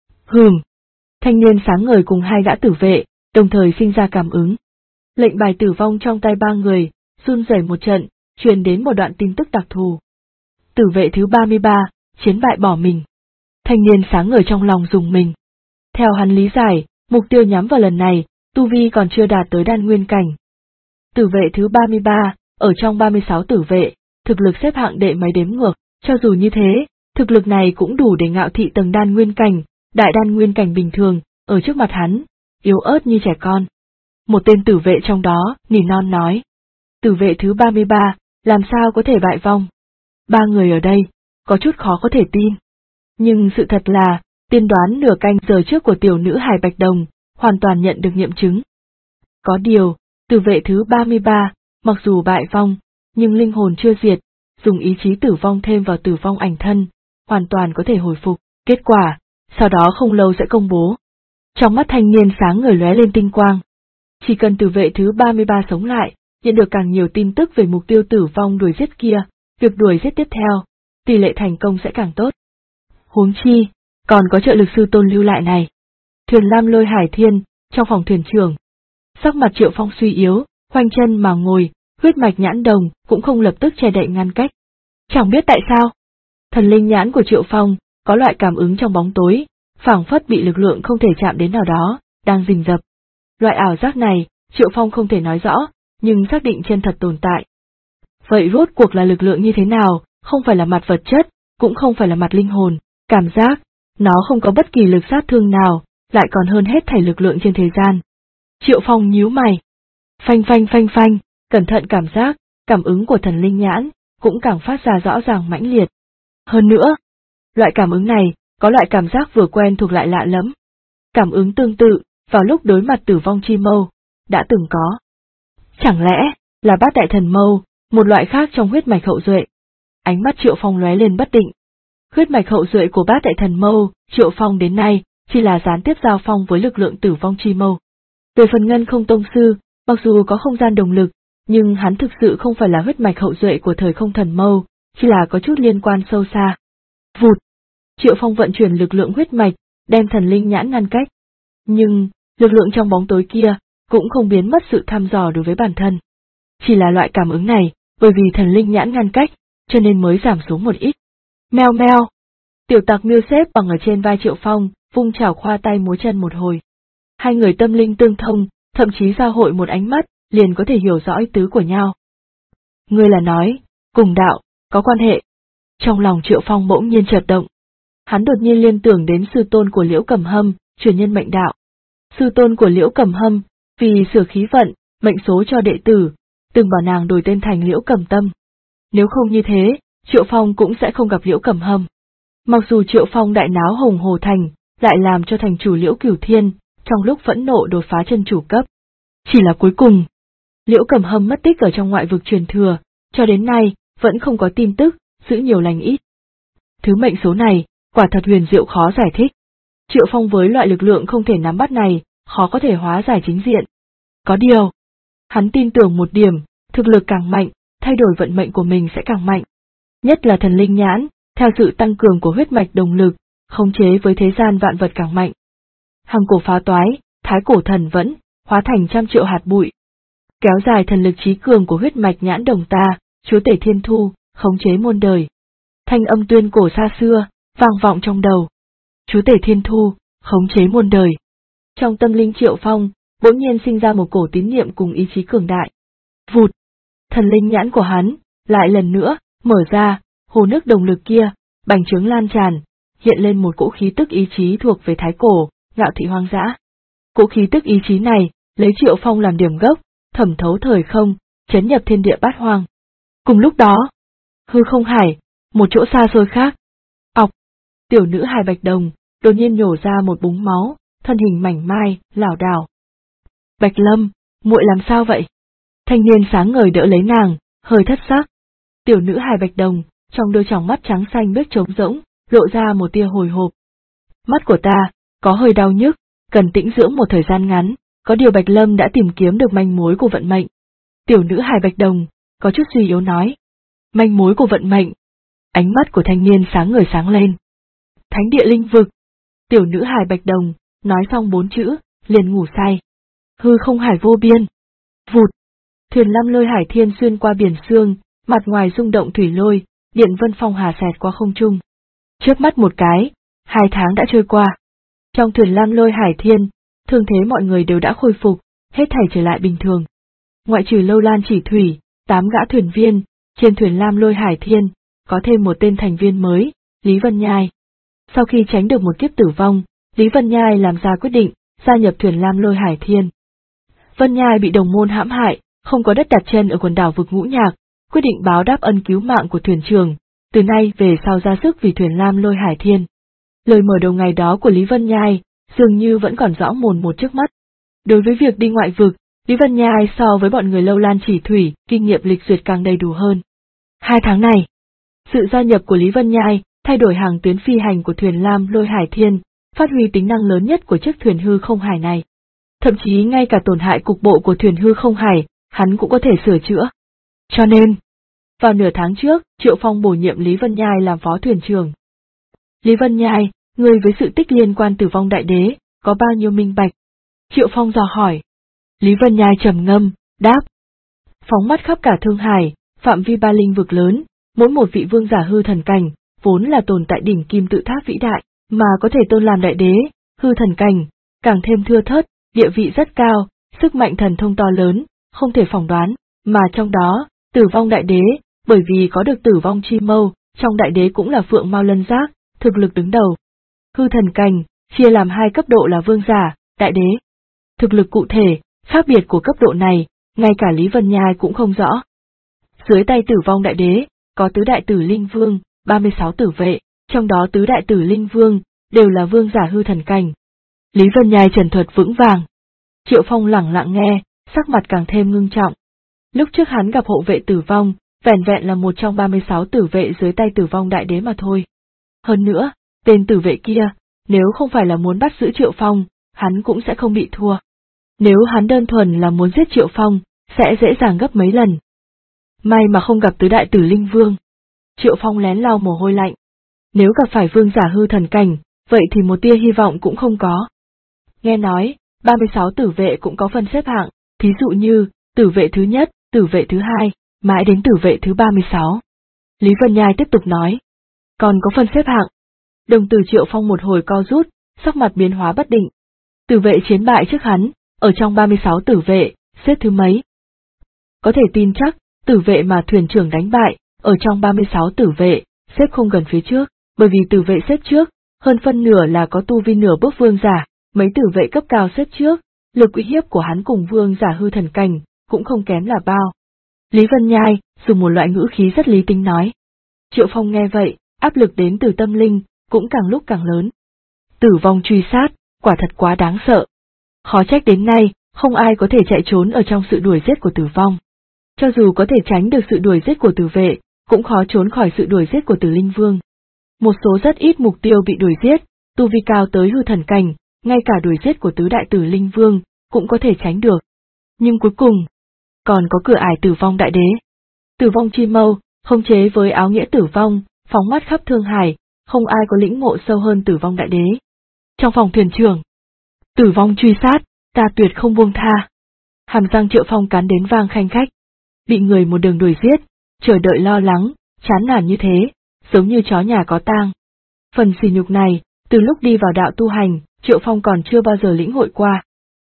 Thanh niên sáng ngời cùng hai gã tử vệ, đồng thời sinh ra cảm ứng. Lệnh bài tử vong trong tay ba người, run rẩy một trận, truyền đến một đoạn tin tức đặc thù. Tử vệ thứ 33, chiến bại bỏ mình. Thanh niên sáng ngời trong lòng rùng mình. Theo hắn lý giải, mục tiêu nhắm vào lần này, tu vi còn chưa đạt tới đan nguyên cảnh. Tử vệ thứ 33, ở trong 36 tử vệ, thực lực xếp hạng đệ mấy đếm ngược, cho dù như thế, thực lực này cũng đủ để ngạo thị tầng đan nguyên cảnh, đại đan nguyên cảnh bình thường, ở trước mặt hắn, yếu ớt như trẻ con. Một tên tử vệ trong đó, nỉ non nói. Tử vệ thứ 33, làm sao có thể bại vong? Ba người ở đây, có chút khó có thể tin. Nhưng sự thật là, tiên đoán nửa canh giờ trước của tiểu nữ hài Bạch Đồng, hoàn toàn nhận được nghiệm chứng. Có điều, tử vệ thứ 33, mặc dù bại vong, nhưng linh hồn chưa diệt, dùng ý chí tử vong thêm vào tử vong ảnh thân, hoàn toàn có thể hồi phục. Kết quả, sau đó không lâu sẽ công bố. Trong mắt thanh niên sáng ngời lóe lên tinh quang. Chỉ cần tử vệ thứ 33 sống lại, nhận được càng nhiều tin tức về mục tiêu tử vong đuổi giết kia, việc đuổi giết tiếp theo, tỷ lệ thành công sẽ càng tốt. Huống chi, còn có trợ lực sư tôn lưu lại này. Thuyền lam lôi hải thiên, trong phòng thuyền trưởng. Sắc mặt Triệu Phong suy yếu, khoanh chân mà ngồi, huyết mạch nhãn đồng cũng không lập tức che đậy ngăn cách. Chẳng biết tại sao, thần linh nhãn của Triệu Phong có loại cảm ứng trong bóng tối, phảng phất bị lực lượng không thể chạm đến nào đó, đang rình rập. Loại ảo giác này, Triệu Phong không thể nói rõ, nhưng xác định chân thật tồn tại. Vậy rốt cuộc là lực lượng như thế nào, không phải là mặt vật chất, cũng không phải là mặt linh hồn, cảm giác, nó không có bất kỳ lực sát thương nào, lại còn hơn hết thảy lực lượng trên thế gian. Triệu Phong nhíu mày. Phanh, cẩn thận cảm giác, cảm ứng của thần linh nhãn, cũng càng phát ra rõ ràng mãnh liệt. Hơn nữa, loại cảm ứng này, có loại cảm giác vừa quen thuộc lại lạ lẫm. Cảm ứng tương tự, vào lúc đối mặt tử vong chi mâu, đã từng có. Chẳng lẽ, là bát đại thần mâu, một loại khác trong huyết mạch hậu duệ? Ánh mắt Triệu Phong lóe lên bất định. Huyết mạch hậu duệ của bát đại thần mâu, Triệu Phong đến nay, chỉ là gián tiếp giao phong với lực lượng tử vong chi mâu. Về phần Ngân Không Tông Sư, mặc dù có không gian đồng lực, nhưng hắn thực sự không phải là huyết mạch hậu duệ của thời không thần mâu, chỉ là có chút liên quan sâu xa. Vụt! Triệu Phong vận chuyển lực lượng huyết mạch, đem thần linh nhãn ngăn cách. Nhưng, lực lượng trong bóng tối kia, cũng không biến mất sự thăm dò đối với bản thân. Chỉ là loại cảm ứng này, bởi vì thần linh nhãn ngăn cách, cho nên mới giảm xuống một ít. Meo meo! Tiểu tặc miêu xếp bằng ở trên vai Triệu Phong, vung chảo khoa tay múa chân một hồi. Hai người tâm linh tương thông, thậm chí giao hội một ánh mắt, liền có thể hiểu rõ ý tứ của nhau. Ngươi là nói, cùng đạo, có quan hệ. Trong lòng Triệu Phong bỗng nhiên chợt động. Hắn đột nhiên liên tưởng đến sư tôn của Liễu Cẩm Hâm, truyền nhân mệnh đạo. Sư tôn của Liễu Cẩm Hâm, vì sửa khí vận, mệnh số cho đệ tử, từng bảo nàng đổi tên thành Liễu Cẩm Tâm. Nếu không như thế, Triệu Phong cũng sẽ không gặp Liễu Cẩm Hâm. Mặc dù Triệu Phong đại náo Hồng Hồ Thành, lại làm cho thành chủ Liễu Cửu Thiên, trong lúc phẫn nộ đột phá chân chủ cấp. Chỉ là cuối cùng, Liễu Cẩm Hâm mất tích ở trong ngoại vực truyền thừa, cho đến nay, vẫn không có tin tức, giữ nhiều lành ít. Thứ mệnh số này, quả thật huyền diệu khó giải thích. Triệu Phong với loại lực lượng không thể nắm bắt này, khó có thể hóa giải chính diện. Có điều, hắn tin tưởng một điểm, thực lực càng mạnh, thay đổi vận mệnh của mình sẽ càng mạnh. Nhất là thần linh nhãn, theo sự tăng cường của huyết mạch đồng lực, khống chế với thế gian vạn vật càng mạnh. Hằng cổ phá toái, thái cổ thần vẫn, hóa thành trăm triệu hạt bụi. Kéo dài thần lực trí cường của huyết mạch nhãn đồng ta, chúa tể thiên thu, khống chế muôn đời. Thanh âm tuyên cổ xa xưa, vang vọng trong đầu. Chúa tể thiên thu, khống chế muôn đời. Trong tâm linh Triệu Phong, bỗng nhiên sinh ra một cổ tín niệm cùng ý chí cường đại. Vụt! Thần linh nhãn của hắn, lại lần nữa, mở ra, hồ nước đồng lực kia, bành trướng lan tràn, hiện lên một cỗ khí tức ý chí thuộc về thái cổ, ngạo thị hoang dã. Cỗ khí tức ý chí này, lấy Triệu Phong làm điểm gốc, thẩm thấu thời không, chấn nhập thiên địa bát hoang. Cùng lúc đó, hư không hải, một chỗ xa xôi khác. Ọc! Tiểu nữ hài Bạch Đồng, đột nhiên nhổ ra một búng máu, thân hình mảnh mai, lảo đảo. Bạch Lâm, muội làm sao vậy? Thanh niên sáng ngời đỡ lấy nàng, hơi thất sắc. Tiểu nữ hài Bạch Đồng, trong đôi tròng mắt trắng xanh biếc trống rỗng, lộ ra một tia hồi hộp. Mắt của ta, có hơi đau nhức, cần tĩnh dưỡng một thời gian ngắn, có điều Bạch Lâm đã tìm kiếm được manh mối của vận mệnh. Tiểu nữ hài Bạch Đồng, có chút suy yếu nói. Manh mối của vận mệnh. Ánh mắt của thanh niên sáng ngời sáng lên. Thánh địa linh vực. Tiểu nữ hài Bạch Đồng, nói xong 4 chữ, liền ngủ say. Hư không hải vô biên. Vụt. Thuyền Lam Lôi Hải Thiên xuyên qua biển sương, mặt ngoài rung động thủy lôi, điện vân phong hà xẹt qua không trung. Chớp mắt một cái, 2 tháng đã trôi qua. Trong thuyền Lam Lôi Hải Thiên, thương thế mọi người đều đã khôi phục, hết thảy trở lại bình thường. Ngoại trừ Lâu Lan Chỉ Thủy, 8 gã thuyền viên, trên thuyền Lam Lôi Hải Thiên, có thêm một tên thành viên mới, Lý Vân Nhai. Sau khi tránh được một kiếp tử vong, Lý Vân Nhai làm ra quyết định, gia nhập thuyền Lam Lôi Hải Thiên. Vân Nhai bị đồng môn hãm hại, không có đất đặt chân ở quần đảo vực Ngũ Nhạc, quyết định báo đáp ân cứu mạng của thuyền trưởng, từ nay về sau ra sức vì thuyền Lam Lôi Hải Thiên. Lời mở đầu ngày đó của Lý Vân Nhai, dường như vẫn còn rõ mồn một trước mắt. Đối với việc đi ngoại vực, Lý Vân Nhai so với bọn người Lâu Lan Chỉ Thủy, kinh nghiệm lịch duyệt càng đầy đủ hơn. 2 tháng này, sự gia nhập của Lý Vân Nhai, thay đổi hàng tuyến phi hành của thuyền Lam Lôi Hải Thiên, phát huy tính năng lớn nhất của chiếc thuyền hư không hải này. Thậm chí ngay cả tổn hại cục bộ của thuyền hư không hải, hắn cũng có thể sửa chữa. Cho nên, vào nửa tháng trước, Triệu Phong bổ nhiệm Lý Vân Nhai làm phó thuyền trưởng. Lý Vân Nhai, người với sự tích liên quan tử vong đại đế, có bao nhiêu minh bạch? Triệu Phong dò hỏi. Lý Vân Nhai trầm ngâm, đáp. Phóng mắt khắp cả Thương Hải, phạm vi 3 linh vực lớn, mỗi một vị vương giả hư thần cảnh, vốn là tồn tại đỉnh kim tự tháp vĩ đại, mà có thể tôn làm đại đế, hư thần cảnh, càng thêm thưa thớt, địa vị rất cao, sức mạnh thần thông to lớn, không thể phỏng đoán, mà trong đó, tử vong đại đế, bởi vì có được tử vong chi mâu, trong đại đế cũng là phượng mao lân giác, thực lực đứng đầu. Hư thần cảnh, chia làm 2 cấp độ là vương giả, đại đế. Thực lực cụ thể, khác biệt của cấp độ này, ngay cả Lý Vân Nhai cũng không rõ. Dưới tay tử vong đại đế, có tứ đại tử linh vương, 36 tử vệ, trong đó tứ đại tử linh vương, đều là vương giả hư thần cảnh. Lý Vân Nhai trần thuật vững vàng. Triệu Phong lẳng lặng nghe, sắc mặt càng thêm ngưng trọng. Lúc trước hắn gặp hộ vệ tử vong, vẻn vẹn là một trong 36 tử vệ dưới tay tử vong đại đế mà thôi. Hơn nữa, tên tử vệ kia, nếu không phải là muốn bắt giữ Triệu Phong, hắn cũng sẽ không bị thua. Nếu hắn đơn thuần là muốn giết Triệu Phong, sẽ dễ dàng gấp mấy lần. May mà không gặp tứ đại tử linh vương. Triệu Phong lén lau mồ hôi lạnh. Nếu gặp phải vương giả hư thần cảnh, vậy thì một tia hy vọng cũng không có. Nghe nói, 36 tử vệ cũng có phân xếp hạng, thí dụ như, tử vệ thứ nhất, tử vệ thứ hai, mãi đến tử vệ thứ 36. Lý Vân Nhai tiếp tục nói. Còn có phân xếp hạng. Đồng tử Triệu Phong một hồi co rút, sắc mặt biến hóa bất định. Tử vệ chiến bại trước hắn, ở trong 36 tử vệ, xếp thứ mấy? Có thể tin chắc, tử vệ mà thuyền trưởng đánh bại, ở trong 36 tử vệ, xếp không gần phía trước, bởi vì tử vệ xếp trước, hơn phân nửa là có tu vi nửa bước vương giả, mấy tử vệ cấp cao xếp trước, lực uy hiếp của hắn cùng vương giả hư thần cảnh, cũng không kém là bao. Lý Vân Nhai, dùng một loại ngữ khí rất lý tính nói. Triệu Phong nghe vậy, áp lực đến từ tâm linh, cũng càng lúc càng lớn. Tử vong truy sát, quả thật quá đáng sợ. Khó trách đến nay, không ai có thể chạy trốn ở trong sự đuổi giết của tử vong. Cho dù có thể tránh được sự đuổi giết của tử vệ, cũng khó trốn khỏi sự đuổi giết của tử linh vương. Một số rất ít mục tiêu bị đuổi giết, tu vi cao tới hư thần cảnh, ngay cả đuổi giết của tứ đại tử linh vương, cũng có thể tránh được. Nhưng cuối cùng, còn có cửa ải tử vong đại đế. Tử vong chi mâu, khống chế với áo nghĩa tử vong, phóng mắt khắp Thương Hải, không ai có lĩnh ngộ sâu hơn tử vong đại đế. Trong phòng thuyền trưởng, Tử vong truy sát, ta tuyệt không buông tha. Hàm răng Triệu Phong cắn đến vang khanh khách. Bị người một đường đuổi giết, chờ đợi lo lắng, chán nản như thế, giống như chó nhà có tang. Phần sỉ nhục này, từ lúc đi vào đạo tu hành, Triệu Phong còn chưa bao giờ lĩnh hội qua.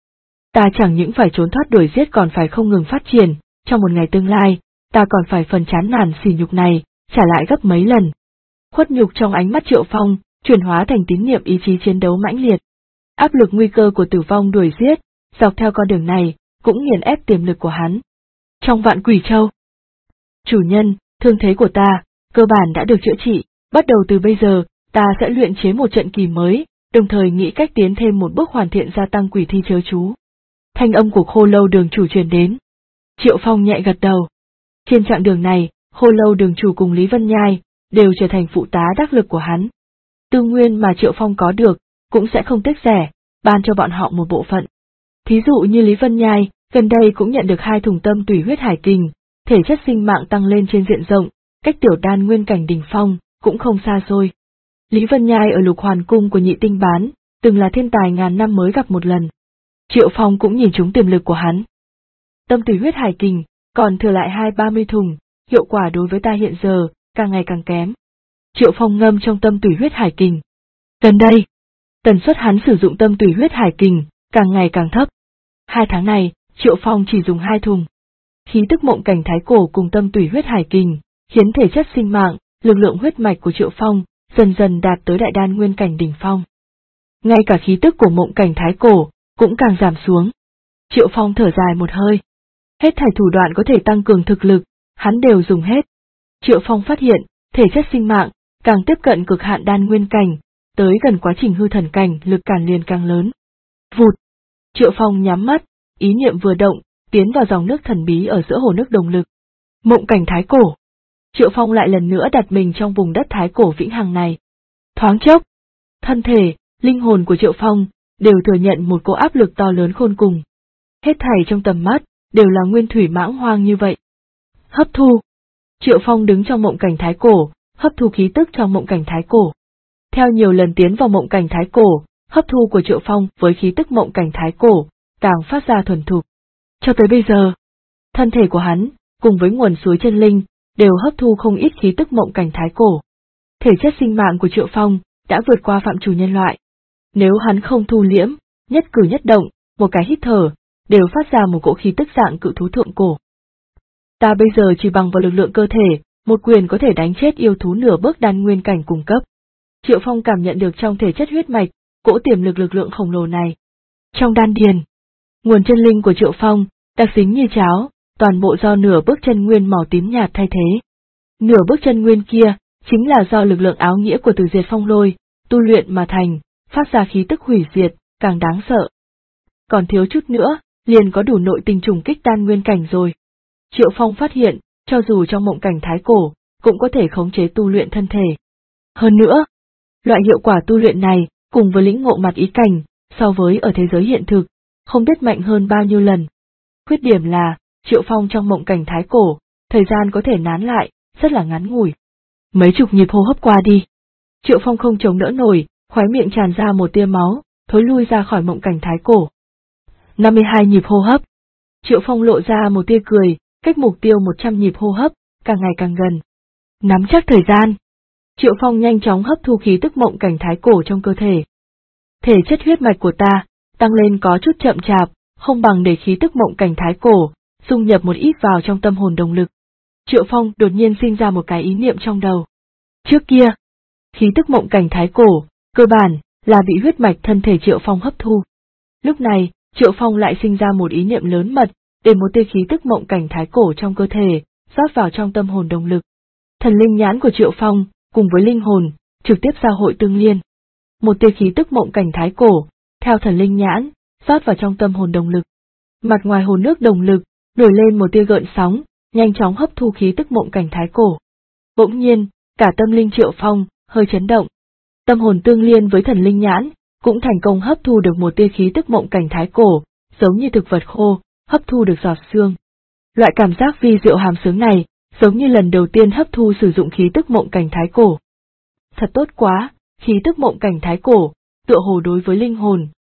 Ta chẳng những phải trốn thoát đuổi giết còn phải không ngừng phát triển, trong một ngày tương lai, ta còn phải phần chán nản sỉ nhục này, trả lại gấp mấy lần. Khuất nhục trong ánh mắt Triệu Phong, chuyển hóa thành tín niệm ý chí chiến đấu mãnh liệt. Áp lực nguy cơ của tử vong đuổi giết, dọc theo con đường này, cũng nghiền ép tiềm lực của hắn. Trong Vạn Quỷ Châu, chủ nhân, thương thế của ta, cơ bản đã được chữa trị, bắt đầu từ bây giờ, ta sẽ luyện chế một trận kỳ mới, đồng thời nghĩ cách tiến thêm một bước hoàn thiện gia tăng quỷ thi chớ chú. Thanh âm của Khô Lâu đường chủ truyền đến. Triệu Phong nhẹ gật đầu. Trên chặng đường này, Khô Lâu đường chủ cùng Lý Vân Nhai, đều trở thành phụ tá đắc lực của hắn. Tư nguyên mà Triệu Phong có được, cũng sẽ không tiếc rẻ, ban cho bọn họ một bộ phận. Thí dụ như Lý Vân Nhai, gần đây cũng nhận được 2 thùng tâm tùy huyết hải kình, thể chất sinh mạng tăng lên trên diện rộng, cách tiểu đan nguyên cảnh đỉnh phong, cũng không xa xôi. Lý Vân Nhai ở Lục Hoàn Cung của Nhị Tinh Bán, từng là thiên tài ngàn năm mới gặp một lần. Triệu Phong cũng nhìn trúng tiềm lực của hắn. Tâm tùy huyết hải kình, còn thừa lại 20-30 thùng, hiệu quả đối với ta hiện giờ, càng ngày càng kém. Triệu Phong ngâm trong tâm tùy huyết hải kình. Gần đây, tần suất hắn sử dụng tâm tùy huyết hải kình, càng ngày càng thấp. 2 tháng này, Triệu Phong chỉ dùng 2 thùng. Khí tức mộng cảnh thái cổ cùng tâm tùy huyết hải kình, khiến thể chất sinh mạng, lực lượng huyết mạch của Triệu Phong, dần dần đạt tới đại đan nguyên cảnh đỉnh phong. Ngay cả khí tức của mộng cảnh thái cổ, cũng càng giảm xuống. Triệu Phong thở dài một hơi. Hết thảy thủ đoạn có thể tăng cường thực lực, hắn đều dùng hết. Triệu Phong phát hiện, thể chất sinh mạng, càng tiếp cận cực hạn đan nguyên cảnh, tới gần quá trình hư thần cảnh lực cản liền càng lớn. Vụt! Triệu Phong nhắm mắt, ý niệm vừa động, tiến vào dòng nước thần bí ở giữa hồ nước đồng lực. Mộng cảnh thái cổ. Triệu Phong lại lần nữa đặt mình trong vùng đất thái cổ vĩnh hằng này. Thoáng chốc, thân thể, linh hồn của Triệu Phong, đều thừa nhận một cỗ áp lực to lớn khôn cùng. Hết thảy trong tầm mắt, đều là nguyên thủy mãng hoang như vậy. Hấp thu. Triệu Phong đứng trong mộng cảnh thái cổ, hấp thu khí tức trong mộng cảnh thái cổ. Theo nhiều lần tiến vào mộng cảnh thái cổ, hấp thu của Triệu Phong với khí tức mộng cảnh thái cổ, càng phát ra thuần thục. Cho tới bây giờ, thân thể của hắn, cùng với nguồn suối chân linh, đều hấp thu không ít khí tức mộng cảnh thái cổ. Thể chất sinh mạng của Triệu Phong đã vượt qua phạm trù nhân loại. Nếu hắn không thu liễm, nhất cử nhất động, một cái hít thở, đều phát ra một cỗ khí tức dạng cự thú thượng cổ. Ta bây giờ chỉ bằng vào lực lượng cơ thể, một quyền có thể đánh chết yêu thú nửa bước đan nguyên cảnh cùng cấp. Triệu Phong cảm nhận được trong thể chất huyết mạch, cỗ tiềm lực lượng khổng lồ này. Trong đan điền, nguồn chân linh của Triệu Phong, đặc dính như cháo, toàn bộ do nửa bước chân nguyên màu tím nhạt thay thế. Nửa bước chân nguyên kia, chính là do lực lượng áo nghĩa của Tử Diệt Phong Lôi, tu luyện mà thành, phát ra khí tức hủy diệt, càng đáng sợ. Còn thiếu chút nữa, liền có đủ nội tình trùng kích đan nguyên cảnh rồi. Triệu Phong phát hiện, cho dù trong mộng cảnh thái cổ, cũng có thể khống chế tu luyện thân thể. Hơn nữa, loại hiệu quả tu luyện này, cùng với lĩnh ngộ mặt ý cảnh, so với ở thế giới hiện thực, không biết mạnh hơn bao nhiêu lần. Khuyết điểm là, Triệu Phong trong mộng cảnh thái cổ, thời gian có thể nán lại, rất là ngắn ngủi. Mấy chục nhịp hô hấp qua đi. Triệu Phong không chống đỡ nổi, khóe miệng tràn ra một tia máu, thối lui ra khỏi mộng cảnh thái cổ. 52 nhịp hô hấp. Triệu Phong lộ ra một tia cười, cách mục tiêu 100 nhịp hô hấp, càng ngày càng gần. Nắm chắc thời gian. Triệu Phong nhanh chóng hấp thu khí tức mộng cảnh thái cổ trong cơ thể. Thể chất huyết mạch của ta, tăng lên có chút chậm chạp, không bằng để khí tức mộng cảnh thái cổ, dung nhập một ít vào trong tâm hồn đồng lực. Triệu Phong đột nhiên sinh ra một cái ý niệm trong đầu. Trước kia, khí tức mộng cảnh thái cổ, cơ bản, là bị huyết mạch thân thể Triệu Phong hấp thu. Lúc này, Triệu Phong lại sinh ra một ý niệm lớn mật, để một tia khí tức mộng cảnh thái cổ trong cơ thể, rót vào trong tâm hồn đồng lực. Thần linh nhãn của Triệu Phong, cùng với linh hồn, trực tiếp giao hội tương liên. Một tia khí tức mộng cảnh thái cổ, theo thần linh nhãn, rót vào trong tâm hồn đồng lực. Mặt ngoài hồ nước đồng lực, nổi lên một tia gợn sóng, nhanh chóng hấp thu khí tức mộng cảnh thái cổ. Bỗng nhiên, cả tâm linh Triệu Phong, hơi chấn động. Tâm hồn tương liên với thần linh nhãn, cũng thành công hấp thu được một tia khí tức mộng cảnh thái cổ, giống như thực vật khô, hấp thu được giọt sương. Loại cảm giác vi diệu hàm sướng này, giống như lần đầu tiên hấp thu sử dụng khí tức mộng cảnh thái cổ. Thật tốt quá, khí tức mộng cảnh thái cổ, tựa hồ đối với linh hồn,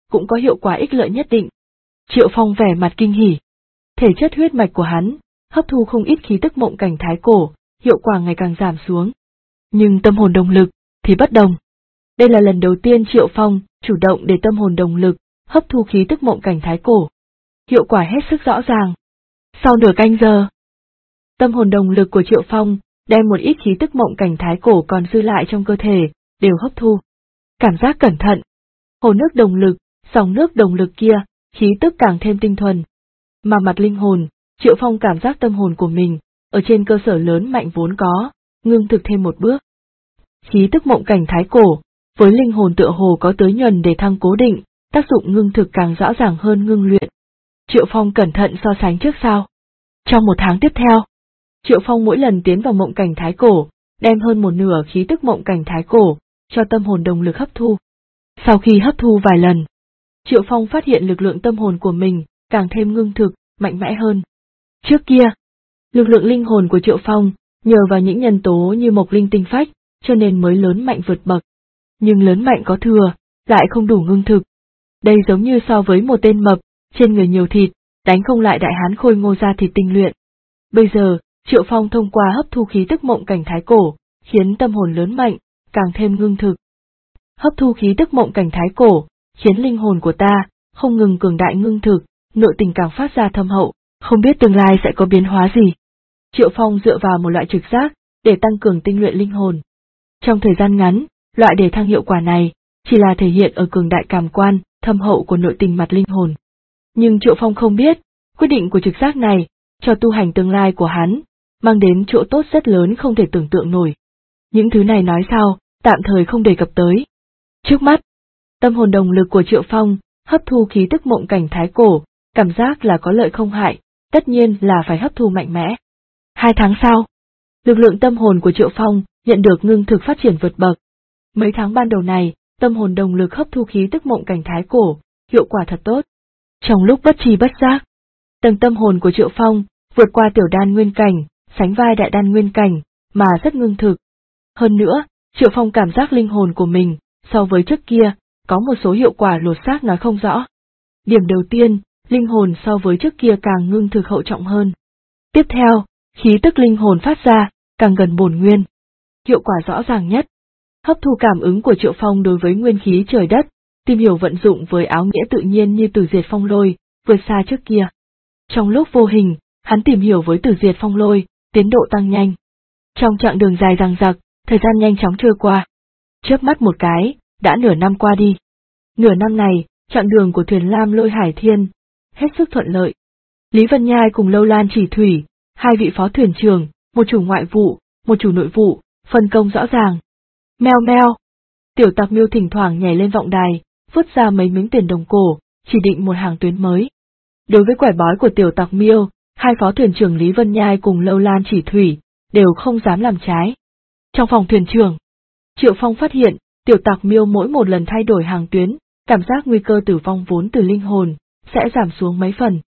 cũng có hiệu quả ích lợi nhất định. Triệu Phong vẻ mặt kinh hỉ. Thể chất huyết mạch của hắn, hấp thu không ít khí tức mộng cảnh thái cổ, hiệu quả ngày càng giảm xuống. Nhưng tâm hồn đồng lực thì bất đồng. Đây là lần đầu tiên Triệu Phong chủ động để tâm hồn đồng lực hấp thu khí tức mộng cảnh thái cổ. Hiệu quả hết sức rõ ràng. Sau nửa canh giờ, tâm hồn đồng lực của Triệu Phong đem một ít khí tức mộng cảnh thái cổ còn dư lại trong cơ thể, đều hấp thu. Cảm giác cẩn thận. Hồ nước đồng lực, dòng nước đồng lực kia, khí tức càng thêm tinh thuần. Mà mặt linh hồn, Triệu Phong cảm giác tâm hồn của mình, ở trên cơ sở lớn mạnh vốn có, ngưng thực thêm một bước. Khí tức mộng cảnh thái cổ, với linh hồn tựa hồ có tới nhuần để thăng cố định, tác dụng ngưng thực càng rõ ràng hơn ngưng luyện. Triệu Phong cẩn thận so sánh trước sau. Trong một tháng tiếp theo, Triệu Phong mỗi lần tiến vào mộng cảnh thái cổ, đem hơn một nửa khí tức mộng cảnh thái cổ, cho tâm hồn đồng lực hấp thu. Sau khi hấp thu vài lần, Triệu Phong phát hiện lực lượng tâm hồn của mình càng thêm ngưng thực, mạnh mẽ hơn. Trước kia, lực lượng linh hồn của Triệu Phong nhờ vào những nhân tố như mộc linh tinh phách, cho nên mới lớn mạnh vượt bậc. Nhưng lớn mạnh có thừa, lại không đủ ngưng thực. Đây giống như so với một tên mập, trên người nhiều thịt, đánh không lại đại hán khôi ngô da thịt tinh luyện. Bây giờ, Triệu Phong thông qua hấp thu khí tức mộng cảnh thái cổ, khiến tâm hồn lớn mạnh, càng thêm ngưng thực. Hấp thu khí tức mộng cảnh thái cổ, khiến linh hồn của ta không ngừng cường đại ngưng thực, nội tình càng phát ra thâm hậu, không biết tương lai sẽ có biến hóa gì. Triệu Phong dựa vào một loại trực giác, để tăng cường tinh luyện linh hồn. Trong thời gian ngắn, loại đề thăng hiệu quả này, chỉ là thể hiện ở cường đại cảm quan, thâm hậu của nội tình mặt linh hồn. Nhưng Triệu Phong không biết, quyết định của trực giác này, cho tu hành tương lai của hắn, mang đến chỗ tốt rất lớn không thể tưởng tượng nổi. Những thứ này nói sau, tạm thời không đề cập tới. Trước mắt, tâm hồn đồng lực của Triệu Phong, hấp thu khí tức mộng cảnh thái cổ, cảm giác là có lợi không hại, tất nhiên là phải hấp thu mạnh mẽ. 2 tháng sau, lực lượng tâm hồn của Triệu Phong nhận được ngưng thực phát triển vượt bậc. Mấy tháng ban đầu này, tâm hồn đồng lực hấp thu khí tức mộng cảnh thái cổ, hiệu quả thật tốt. Trong lúc bất tri bất giác, tầng tâm hồn của Triệu Phong vượt qua tiểu đan nguyên cảnh, sánh vai đại đan nguyên cảnh, mà rất ngưng thực. Hơn nữa, Triệu Phong cảm giác linh hồn của mình, so với trước kia, có một số hiệu quả lột xác nói không rõ. Điểm đầu tiên, linh hồn so với trước kia càng ngưng thực hậu trọng hơn. Tiếp theo, khí tức linh hồn phát ra, càng gần bổn nguyên. Hiệu quả rõ ràng nhất. Hấp thu cảm ứng của Triệu Phong đối với nguyên khí trời đất, tìm hiểu vận dụng với áo nghĩa tự nhiên như Tử Diệt Phong Lôi, vượt xa trước kia. Trong lúc vô hình, hắn tìm hiểu với Tử Diệt Phong Lôi, tiến độ tăng nhanh. Trong chặng đường dài dằng dặc, thời gian nhanh chóng trôi qua. Chớp mắt một cái, đã nửa năm qua đi. Nửa năm này, chặng đường của thuyền lam Lôi Hải Thiên, hết sức thuận lợi. Lý Vân Nhai cùng Lâu Lan Chỉ Thủy, 2 vị phó thuyền trưởng, một chủ ngoại vụ, một chủ nội vụ, phân công rõ ràng. Meo meo. Tiểu Tặc Miêu thỉnh thoảng nhảy lên vọng đài, vứt ra mấy miếng tiền đồng cổ, chỉ định một hàng tuyến mới. Đối với quẻ bói của Tiểu Tặc Miêu, 2 phó thuyền trưởng Lý Vân Nhai cùng Lâu Lan Chỉ Thủy, đều không dám làm trái. Trong phòng thuyền trưởng, Triệu Phong phát hiện, Tiểu Tặc Miêu mỗi một lần thay đổi hàng tuyến, cảm giác nguy cơ tử vong vốn từ linh hồn, sẽ giảm xuống mấy phần.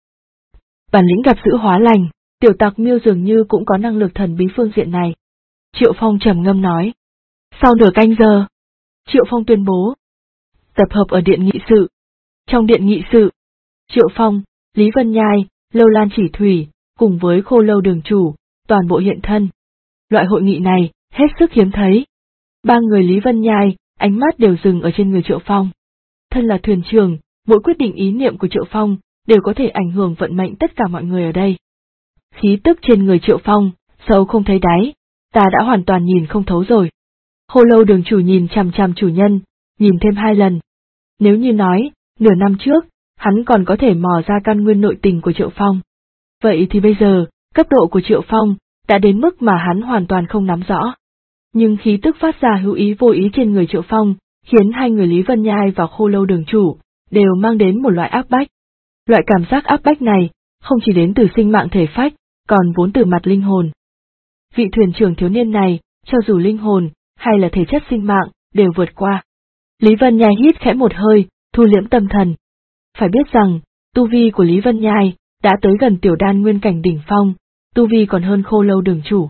Bản lĩnh gặp dữ hóa lành, Tiểu Tặc Miêu dường như cũng có năng lực thần bí phương diện này. Triệu Phong trầm ngâm nói. Sau nửa canh giờ, Triệu Phong tuyên bố. Tập hợp ở điện nghị sự. Trong điện nghị sự, Triệu Phong, Lý Vân Nhai, Lâu Lan Chỉ Thủy, cùng với Khô Lâu đường chủ, toàn bộ hiện thân. Loại hội nghị này, hết sức hiếm thấy. 3 người Lý Vân Nhai, ánh mắt đều dừng ở trên người Triệu Phong. Thân là thuyền trưởng, mỗi quyết định ý niệm của Triệu Phong, đều có thể ảnh hưởng vận mệnh tất cả mọi người ở đây. Khí tức trên người Triệu Phong, sâu không thấy đáy, ta đã hoàn toàn nhìn không thấu rồi. Khô Lâu đường chủ nhìn chằm chằm chủ nhân, nhìn thêm 2 lần. Nếu như nói, nửa năm trước, hắn còn có thể mò ra căn nguyên nội tình của Triệu Phong. Vậy thì bây giờ, cấp độ của Triệu Phong, đã đến mức mà hắn hoàn toàn không nắm rõ. Nhưng khí tức phát ra hữu ý vô ý trên người Triệu Phong, khiến 2 người Lý Vân Nhai và Khô Lâu đường chủ, đều mang đến một loại áp bách. Loại cảm giác áp bách này, không chỉ đến từ sinh mạng thể phách, còn vốn từ mặt linh hồn. Vị thuyền trưởng thiếu niên này, cho dù linh hồn, hay là thể chất sinh mạng, đều vượt qua. Lý Vân Nhai hít khẽ một hơi, thu liễm tâm thần. Phải biết rằng, tu vi của Lý Vân Nhai, đã tới gần tiểu đan nguyên cảnh đỉnh phong, tu vi còn hơn Khô Lâu đường chủ.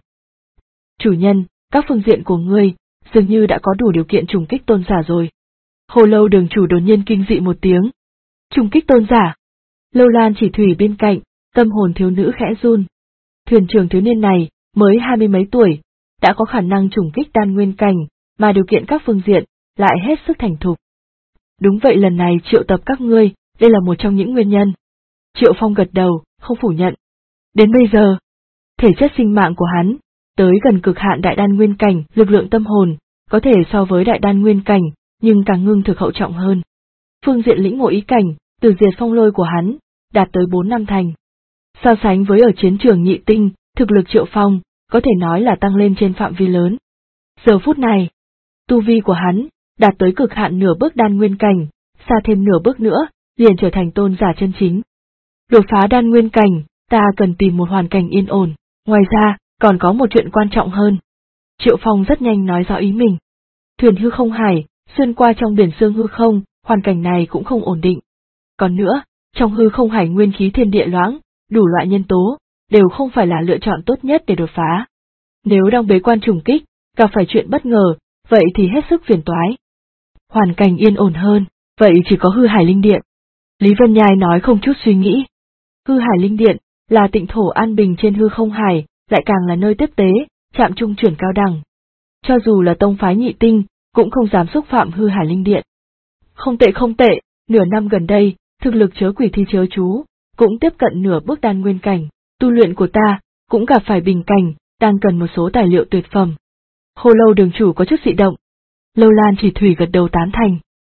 Chủ nhân, các phương diện của ngươi, dường như đã có đủ điều kiện trùng kích tôn giả rồi. Khô Lâu đường chủ đột nhiên kinh dị một tiếng, Trùng kích tôn giả. Lâu Lan Chỉ Thủy bên cạnh, tâm hồn thiếu nữ khẽ run. Thuyền trưởng thiếu niên này, mới 20 mấy tuổi, đã có khả năng trùng kích đan nguyên cảnh, mà điều kiện các phương diện, lại hết sức thành thục. Đúng vậy, lần này triệu tập các ngươi, đây là một trong những nguyên nhân. Triệu Phong gật đầu, không phủ nhận. Đến bây giờ, thể chất sinh mạng của hắn, tới gần cực hạn đại đan nguyên cảnh, lực lượng tâm hồn, có thể so với đại đan nguyên cảnh, nhưng càng ngưng thực hậu trọng hơn. Phương diện lĩnh ngộ ý cảnh, từ diệt phong lôi của hắn, đạt tới 4 năm thành. So sánh với ở chiến trường nhị tinh, thực lực Triệu Phong, có thể nói là tăng lên trên phạm vi lớn. Giờ phút này, tu vi của hắn, đạt tới cực hạn nửa bước đan nguyên cảnh, xa thêm nửa bước nữa, liền trở thành tôn giả chân chính. Đột phá đan nguyên cảnh, ta cần tìm một hoàn cảnh yên ổn, ngoài ra, còn có một chuyện quan trọng hơn. Triệu Phong rất nhanh nói rõ ý mình. Thuyền hư không hải, xuyên qua trong biển sương hư không, hoàn cảnh này cũng không ổn định. Còn nữa, trong hư không hải nguyên khí thiên địa loãng, đủ loại nhân tố, đều không phải là lựa chọn tốt nhất để đột phá. Nếu đang bế quan trùng kích, gặp phải chuyện bất ngờ, vậy thì hết sức phiền toái. Hoàn cảnh yên ổn hơn, vậy chỉ có hư hải linh điện. Lý Vân Nhai nói không chút suy nghĩ. Hư hải linh điện, là tịnh thổ an bình trên hư không hải, lại càng là nơi tiếp tế, chạm trung chuyển cao đẳng. Cho dù là tông phái nhị tinh, cũng không dám xúc phạm hư hải linh điện. Không tệ, nửa năm gần đây, thực lực chớ quỷ thi chớ chú, cũng tiếp cận nửa bước đan nguyên cảnh, tu luyện của ta, cũng gặp phải bình cảnh, đang cần một số tài liệu tuyệt phẩm. Khô Lâu đường chủ có chút dị động. Lâu Lan Chỉ Thủy gật đầu tán thành.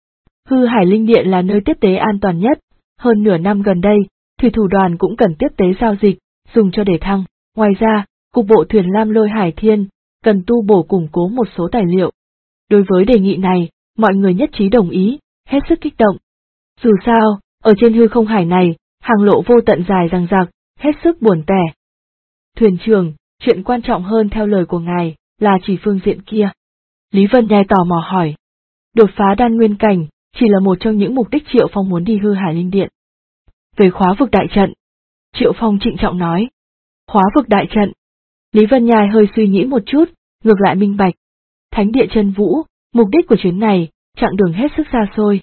Hư hải linh điện là nơi tiếp tế an toàn nhất, hơn nửa năm gần đây, thủy thủ đoàn cũng cần tiếp tế giao dịch, dùng cho đề thăng. Ngoài ra, cục bộ thuyền Lam Lôi Hải Thiên, cần tu bổ củng cố một số tài liệu. Đối với đề nghị này, mọi người nhất trí đồng ý, hết sức kích động. Dù sao, ở trên hư không hải này, hàng lộ vô tận dài dằng dặc, hết sức buồn tẻ. Thuyền trưởng, chuyện quan trọng hơn theo lời của ngài, là chỉ phương diện kia. Lý Vân Nhai tò mò hỏi. Đột phá đan nguyên cảnh, chỉ là một trong những mục đích Triệu Phong muốn đi hư hải linh điện. Về khóa vực đại trận, Triệu Phong trịnh trọng nói. Khóa vực đại trận. Lý Vân Nhai hơi suy nghĩ một chút, ngược lại minh bạch. Thánh địa chân vũ, mục đích của chuyến này, chặng đường hết sức xa xôi.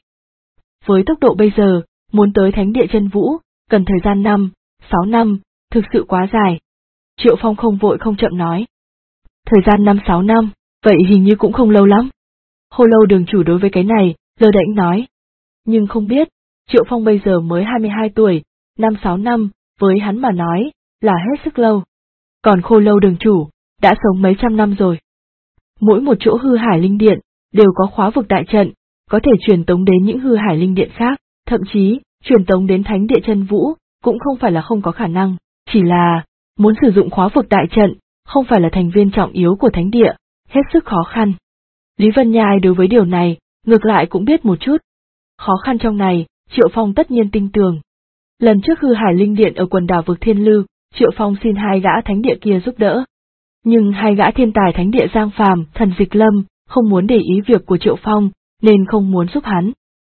Với tốc độ bây giờ, muốn tới thánh địa chân vũ, cần thời gian 5-6 năm, thực sự quá dài. Triệu Phong không vội không chậm nói. Thời gian 5-6 năm, vậy hình như cũng không lâu lắm. Khô Lâu đường chủ đối với cái này, lơ đễnh nói. Nhưng không biết, Triệu Phong bây giờ mới 22 tuổi, 5-6 năm, với hắn mà nói, là hết sức lâu. Còn Khô Lâu đường chủ, đã sống mấy trăm năm rồi. Mỗi một chỗ hư hải linh điện, đều có khóa vực đại trận, có thể truyền tống đến những hư hải linh điện khác, thậm chí, truyền tống đến thánh địa chân vũ, cũng không phải là không có khả năng, chỉ là, muốn sử dụng khóa vực đại trận, không phải là thành viên trọng yếu của thánh địa, hết sức khó khăn. Lý Vân Nhai đối với điều này, ngược lại cũng biết một chút. Khó khăn trong này, Triệu Phong tất nhiên tin tưởng. Lần trước hư hải linh điện ở quần đảo vực Thiên Lư, Triệu Phong xin hai gã thánh địa kia giúp đỡ. Nhưng hai gã thiên tài thánh địa Giang Phàm, Thần Dịch Lâm, không muốn để ý việc của Triệu Phong, nên không muốn giúp hắn.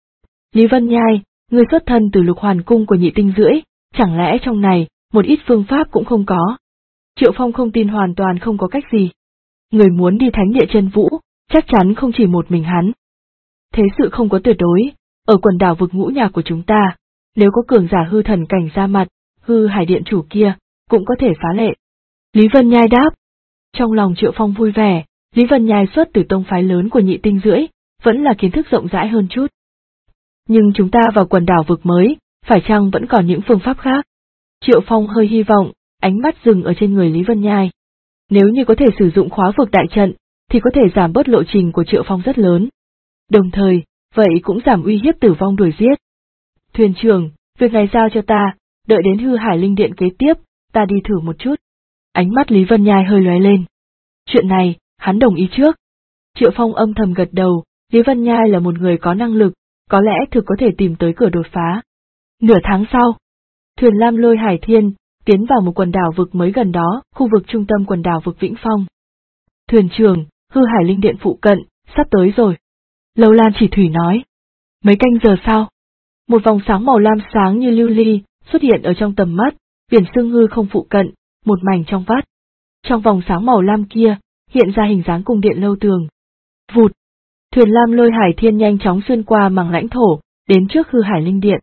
Lý Vân Nhai, người xuất thân từ Lục Hoàn Cung của nhị tinh rưỡi, chẳng lẽ trong này, một ít phương pháp cũng không có. Triệu Phong không tin hoàn toàn không có cách gì. Người muốn đi thánh địa chân vũ, chắc chắn không chỉ một mình hắn. Thế sự không có tuyệt đối, ở quần đảo vực ngũ nhạc của chúng ta, nếu có cường giả hư thần cảnh ra mặt, hư hải điện chủ kia, cũng có thể phá lệ. Lý Vân Nhai đáp. Trong lòng Triệu Phong vui vẻ, Lý Vân Nhai xuất từ tông phái lớn của nhị tinh rưỡi, vẫn là kiến thức rộng rãi hơn chút. Nhưng chúng ta vào quần đảo vực mới, phải chăng vẫn còn những phương pháp khác? Triệu Phong hơi hy vọng, ánh mắt dừng ở trên người Lý Vân Nhai. Nếu như có thể sử dụng khóa vực đại trận, thì có thể giảm bớt lộ trình của Triệu Phong rất lớn. Đồng thời, vậy cũng giảm uy hiếp tử vong đuổi giết. Thuyền trưởng, việc này giao cho ta, đợi đến hư hải linh điện kế tiếp, ta đi thử một chút. Ánh mắt Lý Vân Nhai hơi lóe lên. Chuyện này, hắn đồng ý trước. Triệu Phong âm thầm gật đầu, Lý Vân Nhai là một người có năng lực, có lẽ thực có thể tìm tới cửa đột phá. Nửa tháng sau, thuyền Lam Lôi Hải Thiên, tiến vào một quần đảo vực mới gần đó, khu vực trung tâm quần đảo vực Vĩnh Phong. Thuyền trưởng, hư hải linh điện phụ cận, sắp tới rồi. Lâu Lan Chỉ Thủy nói. Mấy canh giờ sau, một vòng sáng màu lam sáng như lưu ly, xuất hiện ở trong tầm mắt, biển sương hư không phụ cận, một mảnh trong vắt. Trong vòng sáng màu lam kia, hiện ra hình dáng cung điện lâu tường. Vụt! Thuyền Lam Lôi Hải Thiên nhanh chóng xuyên qua mảng lãnh thổ, đến trước hư hải linh điện.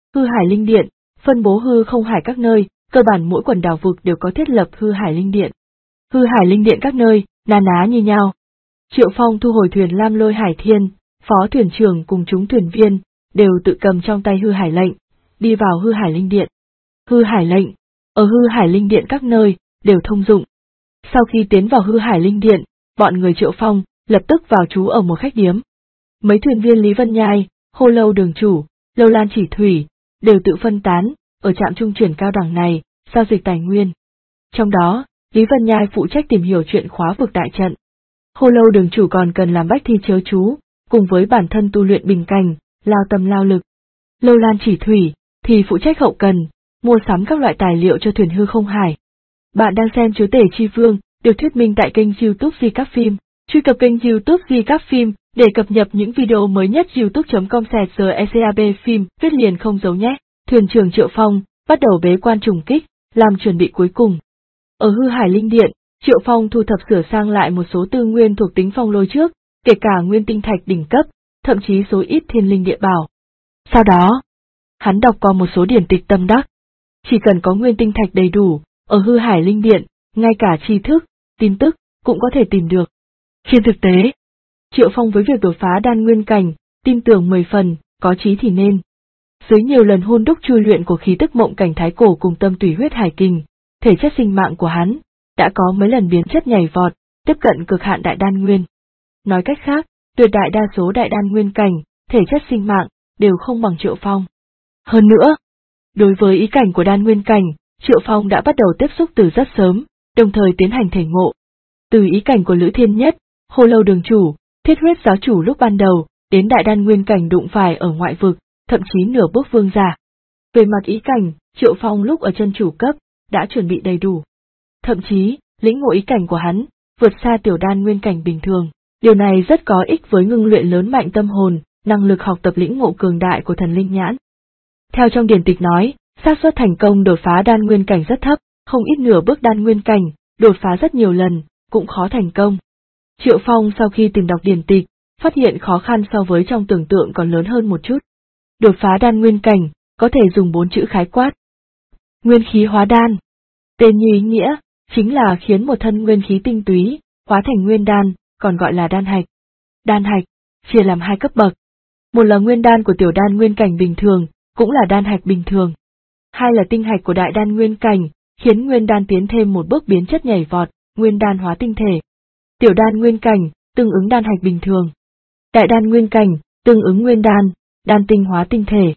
Hư hải linh điện, phân bố hư không hải các nơi, cơ bản mỗi quần đảo vực đều có thiết lập hư hải linh điện. Hư hải linh điện các nơi, na ná như nhau. Triệu Phong thu hồi thuyền Lam Lôi Hải Thiên, phó thuyền trưởng cùng chúng thuyền viên, đều tự cầm trong tay hư hải lệnh, đi vào hư hải linh điện. Hư hải lệnh, ở hư hải linh điện các nơi, đều thông dụng. Sau khi tiến vào hư hải linh điện, bọn người Triệu Phong lập tức vào trú ở một khách điếm. Mấy thuyền viên Lý Vân Nhai, Khô Lâu Đường Chủ, Lâu Lan Chỉ Thủy, đều tự phân tán, ở trạm trung chuyển cao đẳng này, giao dịch tài nguyên. Trong đó, Lý Vân Nhai phụ trách tìm hiểu chuyện khóa vực đại trận. Khô Lâu Đường Chủ còn cần làm bách thi chớ chú, cùng với bản thân tu luyện bình cảnh, lao tâm lao lực. Lâu Lan Chỉ Thủy thì phụ trách hậu cần, mua sắm các loại tài liệu cho thuyền hư không hải. Bạn đang xem Chúa Tể Chi Vương, được thuyết minh tại kênh YouTube Di Các Phim. Truy cập kênh YouTube Di Các Phim để cập nhật những video mới nhất. youtube.com/GECAB phim, viết liền không giấu nhé. Thuyền trưởng Triệu Phong bắt đầu bế quan trùng kích, làm chuẩn bị cuối cùng. Ở hư hải linh điện, Triệu Phong thu thập sửa sang lại một số tư nguyên thuộc tính phong lôi trước, kể cả nguyên tinh thạch đỉnh cấp, thậm chí số ít thiên linh địa bảo. Sau đó, hắn đọc qua một số điển tịch tâm đắc. Chỉ cần có nguyên tinh thạch đầy đủ, ở hư hải linh điện, ngay cả tri thức, tin tức, cũng có thể tìm được. Trên thực tế, Triệu Phong với việc đột phá đan nguyên cảnh, tin tưởng 10 phần, có chí thì nên. Dưới nhiều lần hôn đúc chui luyện của khí tức mộng cảnh thái cổ cùng tâm tùy huyết hải kình, thể chất sinh mạng của hắn đã có mấy lần biến chất nhảy vọt, tiếp cận cực hạn đại đan nguyên. Nói cách khác, tuyệt đại đa số đại đan nguyên cảnh, thể chất sinh mạng đều không bằng Triệu Phong. Hơn nữa, đối với ý cảnh của đan nguyên cảnh, Triệu Phong đã bắt đầu tiếp xúc từ rất sớm, đồng thời tiến hành thể ngộ. Từ ý cảnh của Lữ Thiên Nhất, Khô Lâu Đường Chủ, Thiết Huyết Giáo Chủ lúc ban đầu, đến đại đan nguyên cảnh đụng phải ở ngoại vực, thậm chí nửa bước vương giả. Về mặt ý cảnh, Triệu Phong lúc ở chân chủ cấp, đã chuẩn bị đầy đủ. Thậm chí, lĩnh ngộ ý cảnh của hắn, vượt xa tiểu đan nguyên cảnh bình thường. Điều này rất có ích với ngưng luyện lớn mạnh tâm hồn, năng lực học tập lĩnh ngộ cường đại của thần linh nhãn. Theo trong điển tịch nói, xác suất thành công đột phá đan nguyên cảnh rất thấp, không ít nửa bước đan nguyên cảnh, đột phá rất nhiều lần, cũng khó thành công. Triệu Phong sau khi tìm đọc điển tịch, phát hiện khó khăn so với trong tưởng tượng còn lớn hơn một chút. Đột phá đan nguyên cảnh, có thể dùng 4 chữ khái quát. Nguyên khí hóa đan. Tên như ý nghĩa, chính là khiến một thân nguyên khí tinh túy, hóa thành nguyên đan, còn gọi là đan hạch. Đan hạch, chia làm 2 cấp bậc. Một là nguyên đan của tiểu đan nguyên cảnh bình thường, cũng là đan hạch bình thường. 2 là tinh hạch của đại đan nguyên cảnh, khiến nguyên đan tiến thêm một bước biến chất nhảy vọt, nguyên đan hóa tinh thể. Tiểu đan nguyên cảnh, tương ứng đan hạch bình thường. Đại đan nguyên cảnh, tương ứng nguyên đan, đan tinh hóa tinh thể.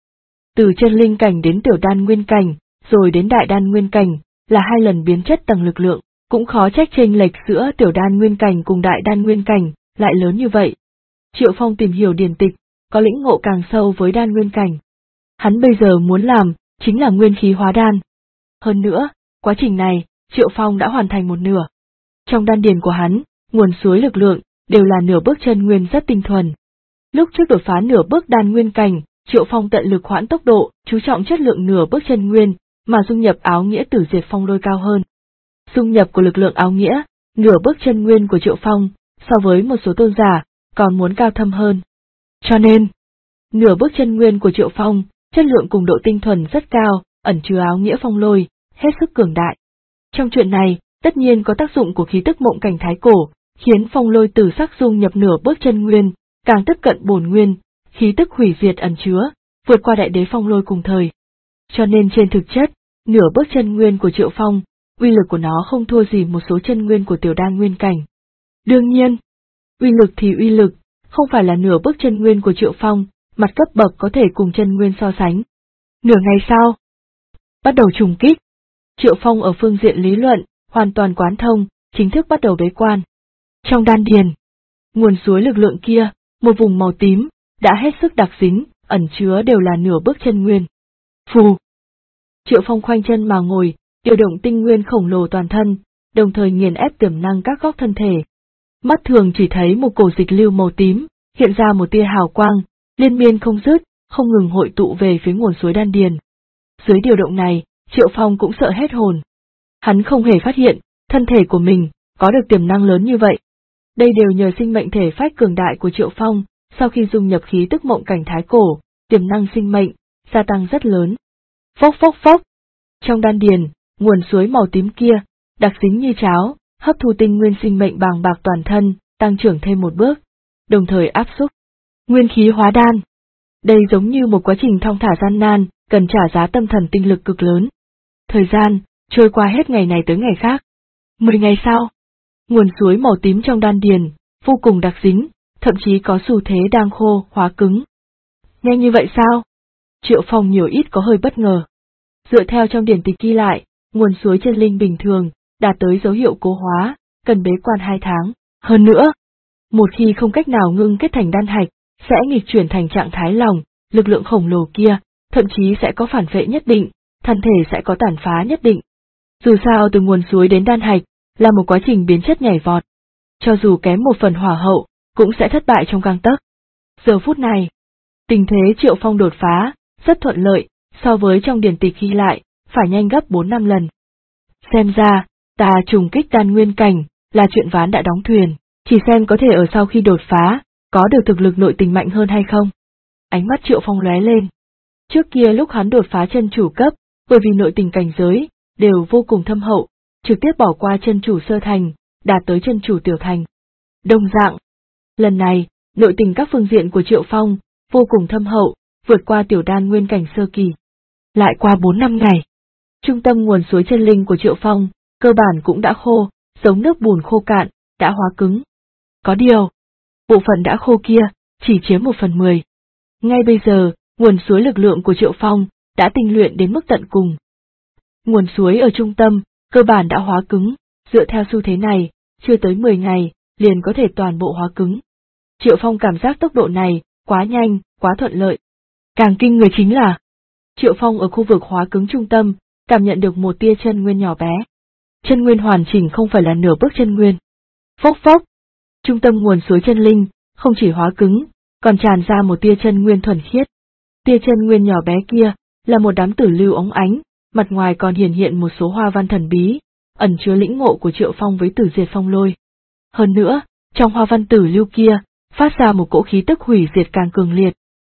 Từ chân linh cảnh đến tiểu đan nguyên cảnh, rồi đến đại đan nguyên cảnh, là 2 lần biến chất tầng lực lượng, cũng khó trách chênh lệch giữa tiểu đan nguyên cảnh cùng đại đan nguyên cảnh, lại lớn như vậy. Triệu Phong tìm hiểu điển tịch, có lĩnh ngộ càng sâu với đan nguyên cảnh. Hắn bây giờ muốn làm, chính là nguyên khí hóa đan. Hơn nữa, quá trình này, Triệu Phong đã hoàn thành một nửa. Trong đan điền của hắn, nguồn suối lực lượng, đều là nửa bước chân nguyên rất tinh thuần. Lúc trước đột phá nửa bước đan nguyên cảnh, Triệu Phong tận lực hoãn tốc độ, chú trọng chất lượng nửa bước chân nguyên, mà dung nhập áo nghĩa tử diệt phong lôi cao hơn. Dung nhập của lực lượng áo nghĩa, nửa bước chân nguyên của Triệu Phong, so với một số tôn giả, còn muốn cao thâm hơn. Cho nên, nửa bước chân nguyên của Triệu Phong, chất lượng cùng độ tinh thuần rất cao, ẩn chứa áo nghĩa phong lôi, hết sức cường đại. Trong chuyện này, tất nhiên có tác dụng của khí tức mộng cảnh thái cổ, khiến phong lôi tử sắc dung nhập nửa bước chân nguyên, càng tiếp cận bổn nguyên, khí tức hủy diệt ẩn chứa, vượt qua đại đế phong lôi cùng thời. Cho nên trên thực chất, nửa bước chân nguyên của Triệu Phong, uy lực của nó không thua gì một số chân nguyên của tiểu đan nguyên cảnh. Đương nhiên, uy lực thì uy lực, không phải là nửa bước chân nguyên của Triệu Phong, mặt cấp bậc có thể cùng chân nguyên so sánh. Nửa ngày sau, bắt đầu trùng kích. Triệu Phong ở phương diện lý luận, hoàn toàn quán thông, chính thức bắt đầu bế quan. Trong đan điền, nguồn suối lực lượng kia, một vùng màu tím, đã hết sức đặc dính, ẩn chứa đều là nửa bước chân nguyên. Phù! Triệu Phong khoanh chân mà ngồi, điều động tinh nguyên khổng lồ toàn thân, đồng thời nghiền ép tiềm năng các góc thân thể. Mắt thường chỉ thấy một cổ dịch lưu màu tím, hiện ra một tia hào quang, liên miên không dứt, không ngừng hội tụ về phía nguồn suối đan điền. Dưới điều động này, Triệu Phong cũng sợ hết hồn. Hắn không hề phát hiện, thân thể của mình, có được tiềm năng lớn như vậy. Đây đều nhờ sinh mệnh thể phách cường đại của Triệu Phong, sau khi dung nhập khí tức mộng cảnh thái cổ, tiềm năng sinh mệnh, gia tăng rất lớn. Phốc phốc phốc. Trong đan điền, nguồn suối màu tím kia, đặc dính như cháo, hấp thu tinh nguyên sinh mệnh bàng bạc toàn thân, tăng trưởng thêm một bước, đồng thời áp xúc. Nguyên khí hóa đan. Đây giống như một quá trình thong thả gian nan, cần trả giá tâm thần tinh lực cực lớn. Thời gian trôi qua hết ngày này tới ngày khác. 10 ngày sau, nguồn suối màu tím trong đan điền vô cùng đặc dính, thậm chí có xu thế đang khô, hóa cứng. Nhanh như vậy sao? Triệu Phong nhiều ít có hơi bất ngờ. Dựa theo trong điển tịch ghi lại, nguồn suối chân linh bình thường đạt tới dấu hiệu cố hóa, cần bế quan 2 tháng. Hơn nữa, một khi không cách nào ngưng kết thành đan hạch, sẽ nghịch chuyển thành trạng thái lòng, lực lượng khổng lồ kia, thậm chí sẽ có phản vệ nhất định, thân thể sẽ có tàn phá nhất định. Dù sao từ nguồn suối đến đan hạch, là một quá trình biến chất nhảy vọt. Cho dù kém một phần hỏa hậu, cũng sẽ thất bại trong gang tấc. Giờ phút này, tình thế Triệu Phong đột phá, rất thuận lợi, so với trong điển tịch ghi lại, phải nhanh gấp 4-5 lần. Xem ra, ta trùng kích đan nguyên cảnh, là chuyện ván đã đóng thuyền, chỉ xem có thể ở sau khi đột phá, có được thực lực nội tình mạnh hơn hay không. Ánh mắt Triệu Phong lóe lên. Trước kia lúc hắn đột phá chân chủ cấp, bởi vì nội tình cảnh giới, đều vô cùng thâm hậu, trực tiếp bỏ qua chân chủ sơ thành, đạt tới chân chủ tiểu thành. Đồng dạng, lần này, nội tình các phương diện của Triệu Phong, vô cùng thâm hậu, vượt qua tiểu đan nguyên cảnh sơ kỳ. Lại qua 4-5 ngày, trung tâm nguồn suối chân linh của Triệu Phong, cơ bản cũng đã khô, giống nước bùn khô cạn, đã hóa cứng. Có điều, bộ phận đã khô kia, chỉ chiếm 1/10. Ngay bây giờ, nguồn suối lực lượng của Triệu Phong, đã tinh luyện đến mức tận cùng. Nguồn suối ở trung tâm, cơ bản đã hóa cứng, dựa theo xu thế này, chưa tới 10 ngày, liền có thể toàn bộ hóa cứng. Triệu Phong cảm giác tốc độ này, quá nhanh, quá thuận lợi. Càng kinh người chính là, Triệu Phong ở khu vực hóa cứng trung tâm, cảm nhận được một tia chân nguyên nhỏ bé. Chân nguyên hoàn chỉnh không phải là nửa bước chân nguyên. Phốc phốc, trung tâm nguồn suối chân linh, không chỉ hóa cứng, còn tràn ra một tia chân nguyên thuần khiết. Tia chân nguyên nhỏ bé kia, là một đám tử lưu óng ánh, mặt ngoài còn hiển hiện một số hoa văn thần bí, ẩn chứa lĩnh ngộ của Triệu Phong với Tử Diệt Phong Lôi. Hơn nữa, trong hoa văn tử lưu kia, phát ra một cỗ khí tức hủy diệt càng cường liệt.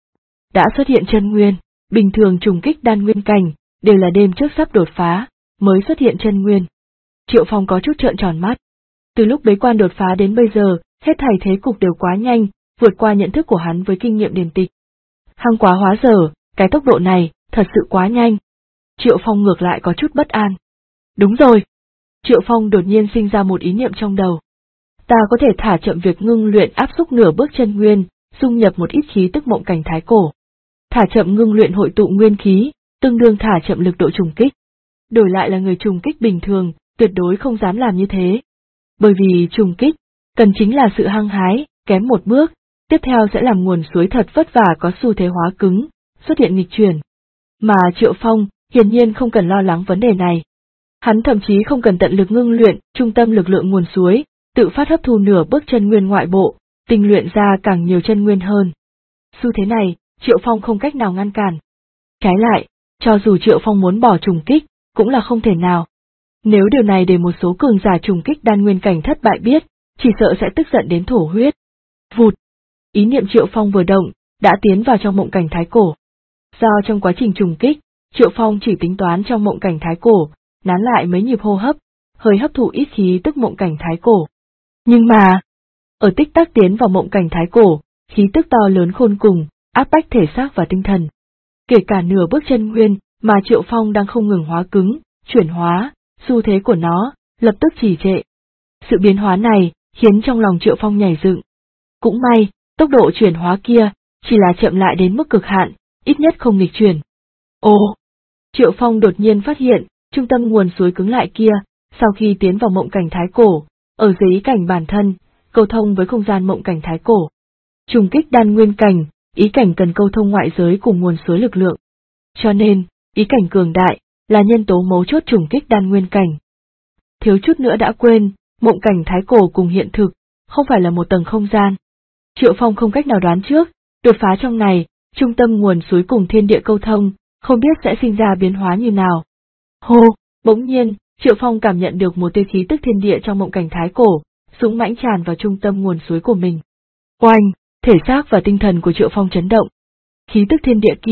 Đã xuất hiện chân nguyên, bình thường trùng kích đan nguyên cảnh, đều là đêm trước sắp đột phá, mới xuất hiện chân nguyên. Triệu Phong có chút trợn tròn mắt. Từ lúc bế quan đột phá đến bây giờ, hết thảy thế cục đều quá nhanh, vượt qua nhận thức của hắn với kinh nghiệm điển tịch. Hăng quá hóa dở, cái tốc độ này, thật sự quá nhanh. Triệu Phong ngược lại có chút bất an. Đúng rồi. Triệu Phong đột nhiên sinh ra một ý niệm trong đầu. Ta có thể thả chậm việc ngưng luyện áp xúc nửa bước chân nguyên, dung nhập một ít khí tức mộng cảnh thái cổ. Thả chậm ngưng luyện hội tụ nguyên khí, tương đương thả chậm lực độ trùng kích. Đổi lại là người trùng kích bình thường, tuyệt đối không dám làm như thế. Bởi vì trùng kích, cần chính là sự hăng hái, kém một bước, tiếp theo sẽ làm nguồn suối thật vất vả có xu thế hóa cứng, xuất hiện nghịch chuyển. Mà Triệu Phong, hiển nhiên không cần lo lắng vấn đề này. Hắn thậm chí không cần tận lực ngưng luyện trung tâm lực lượng nguồn suối, tự phát hấp thu nửa bước chân nguyên ngoại bộ, tinh luyện ra càng nhiều chân nguyên hơn. Xu thế này, Triệu Phong không cách nào ngăn cản. Trái lại, cho dù Triệu Phong muốn bỏ trùng kích, cũng là không thể nào. Nếu điều này để một số cường giả trùng kích đan nguyên cảnh thất bại biết, chỉ sợ sẽ tức giận đến thổ huyết. Vụt! Ý niệm Triệu Phong vừa động, đã tiến vào trong mộng cảnh thái cổ. Do trong quá trình trùng kích, Triệu Phong chỉ tính toán trong mộng cảnh thái cổ, nán lại mấy nhịp hô hấp, hơi hấp thụ ít khí tức mộng cảnh thái cổ. Nhưng mà, ở tích tắc tiến vào mộng cảnh thái cổ, khí tức to lớn khôn cùng, áp bách thể xác và tinh thần. Kể cả nửa bước chân nguyên mà Triệu Phong đang không ngừng hóa cứng, chuyển hóa, xu thế của nó lập tức trì trệ. Sự biến hóa này khiến trong lòng Triệu Phong nhảy dựng. Cũng may, tốc độ chuyển hóa kia chỉ là chậm lại đến mức cực hạn, ít nhất không nghịch chuyển. Ồ! Triệu Phong đột nhiên phát hiện, trung tâm nguồn suối cứng lại kia, sau khi tiến vào mộng cảnh thái cổ, ở dưới ý cảnh bản thân, câu thông với không gian mộng cảnh thái cổ. Trùng kích đan nguyên cảnh, ý cảnh cần câu thông ngoại giới cùng nguồn suối lực lượng. Cho nên, ý cảnh cường đại, là nhân tố mấu chốt trùng kích đan nguyên cảnh. Thiếu chút nữa đã quên, mộng cảnh thái cổ cùng hiện thực, không phải là một tầng không gian. Triệu Phong không cách nào đoán trước, đột phá trong này, trung tâm nguồn suối cùng thiên địa câu thông, không biết sẽ sinh ra biến hóa như nào. Hô, bỗng nhiên, Triệu Phong cảm nhận được một tia khí tức thiên địa trong mộng cảnh thái cổ, dũng mãnh tràn vào trung tâm nguồn suối của mình. Oanh, thể xác và tinh thần của Triệu Phong chấn động. Khí tức thiên địa kia,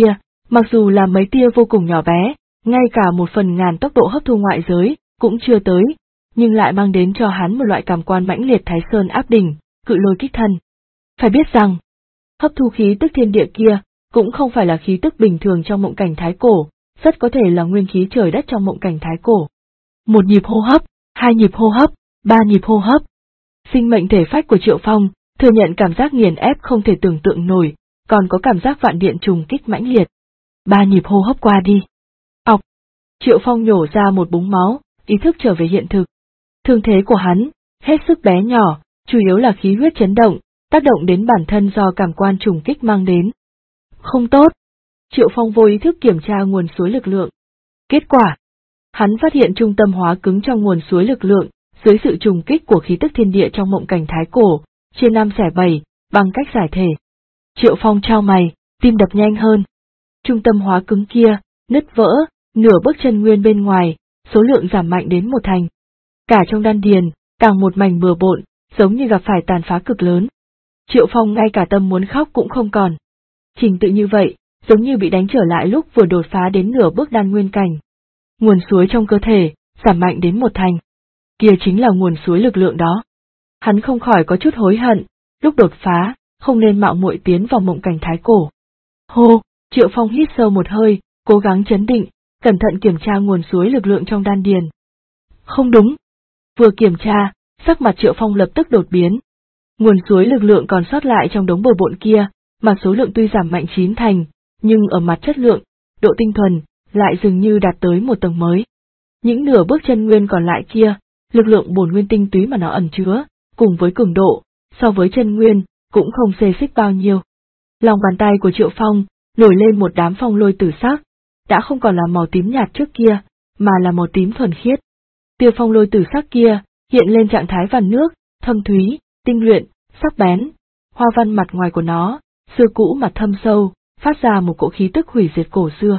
Mặc dù là mấy tia vô cùng nhỏ bé, ngay cả 1/1000 tốc độ hấp thu ngoại giới cũng chưa tới, nhưng lại mang đến cho hắn một loại cảm quan mãnh liệt Thái Sơn áp đỉnh, cự lôi kích thân. Phải biết rằng, hấp thu khí tức thiên địa kia cũng không phải là khí tức bình thường trong mộng cảnh thái cổ, rất có thể là nguyên khí trời đất trong mộng cảnh thái cổ. 1 nhịp hô hấp, 2 nhịp hô hấp, 3 nhịp hô hấp. Sinh mệnh thể phách của Triệu Phong thừa nhận cảm giác nghiền ép không thể tưởng tượng nổi, còn có cảm giác vạn điện trùng kích mãnh liệt. 3 nhịp hô hấp qua đi. Ọc. Triệu Phong nhổ ra một búng máu, ý thức trở về hiện thực. Thương thế của hắn hết sức bé nhỏ, chủ yếu là khí huyết chấn động, tác động đến bản thân do cảm quan trùng kích mang đến. Không tốt. Triệu Phong vô ý thức kiểm tra nguồn suối lực lượng. Kết quả, hắn phát hiện trung tâm hóa cứng trong nguồn suối lực lượng, dưới sự trùng kích của khí tức thiên địa trong mộng cảnh thái cổ, chia 5 xẻ 7, bằng cách giải thể. Triệu Phong chau mày, tim đập nhanh hơn. Trung tâm hóa cứng kia, nứt vỡ, nửa bước chân nguyên bên ngoài, số lượng giảm mạnh đến 1/1000. Cả trong đan điền, càng một mảnh bừa bộn, giống như gặp phải tàn phá cực lớn. Triệu Phong ngay cả tâm muốn khóc cũng không còn. Trình tự như vậy, giống như bị đánh trở lại lúc vừa đột phá đến nửa bước đan nguyên cảnh. Nguồn suối trong cơ thể, giảm mạnh đến 1/1000. Kia chính là nguồn suối lực lượng đó. Hắn không khỏi có chút hối hận, lúc đột phá, không nên mạo muội tiến vào mộng cảnh thái cổ. Hô, Triệu Phong hít sâu một hơi, cố gắng chấn định, cẩn thận kiểm tra nguồn suối lực lượng trong đan điền. Không đúng. Vừa kiểm tra, sắc mặt Triệu Phong lập tức đột biến. Nguồn suối lực lượng còn sót lại trong đống bừa bộn kia, mà số lượng tuy giảm mạnh 9/1000, nhưng ở mặt chất lượng, độ tinh thuần, lại dường như đạt tới một tầng mới. Những nửa bước chân nguyên còn lại kia, lực lượng bổn nguyên tinh túy mà nó ẩn chứa, cùng với cường độ, so với chân nguyên, cũng không xê xích bao nhiêu. Lòng bàn tay của Triệu Phong, nổi lên một đám phong lôi tử sắc, đã không còn là màu tím nhạt trước kia, mà là màu tím thuần khiết. Tia phong lôi tử sắc kia, hiện lên trạng thái vằn nước, thâm thúy, tinh luyện, sắc bén. Hoa văn mặt ngoài của nó, xưa cũ mặt thâm sâu, phát ra một cỗ khí tức hủy diệt cổ xưa.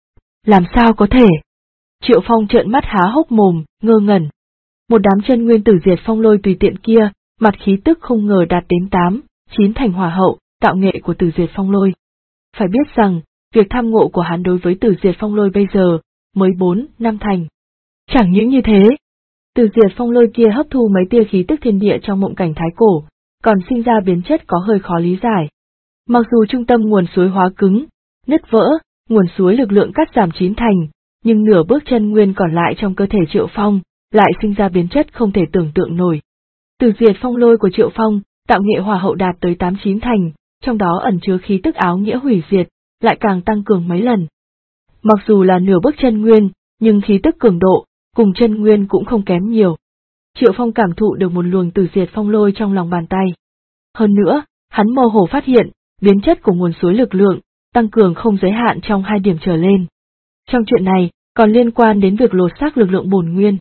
Làm sao có thể? Triệu Phong trợn mắt há hốc mồm, ngơ ngẩn. Một đám chân nguyên tử diệt phong lôi tùy tiện kia, mặt khí tức không ngờ đạt đến 8/9 hỏa hậu, tạo nghệ của tử diệt phong lôi. Phải biết rằng, việc tham ngộ của hắn đối với tử diệt phong lôi bây giờ, mới 4/5. Chẳng những như thế, tử diệt phong lôi kia hấp thu mấy tia khí tức thiên địa trong mộng cảnh thái cổ, còn sinh ra biến chất có hơi khó lý giải. Mặc dù trung tâm nguồn suối hóa cứng, nứt vỡ, nguồn suối lực lượng cắt giảm 9/1000, nhưng nửa bước chân nguyên còn lại trong cơ thể Triệu Phong, lại sinh ra biến chất không thể tưởng tượng nổi. Tử diệt phong lôi của Triệu Phong, tạo nghệ hỏa hậu đạt tới 8/9, trong đó ẩn chứa khí tức áo nghĩa hủy diệt, lại càng tăng cường mấy lần. Mặc dù là nửa bước chân nguyên, nhưng khí tức cường độ, cùng chân nguyên cũng không kém nhiều. Triệu Phong cảm thụ được một luồng tử diệt phong lôi trong lòng bàn tay. Hơn nữa, hắn mơ hồ phát hiện, biến chất của nguồn suối lực lượng, tăng cường không giới hạn trong 2 điểm trở lên. Trong chuyện này, còn liên quan đến việc lột xác lực lượng bổn nguyên.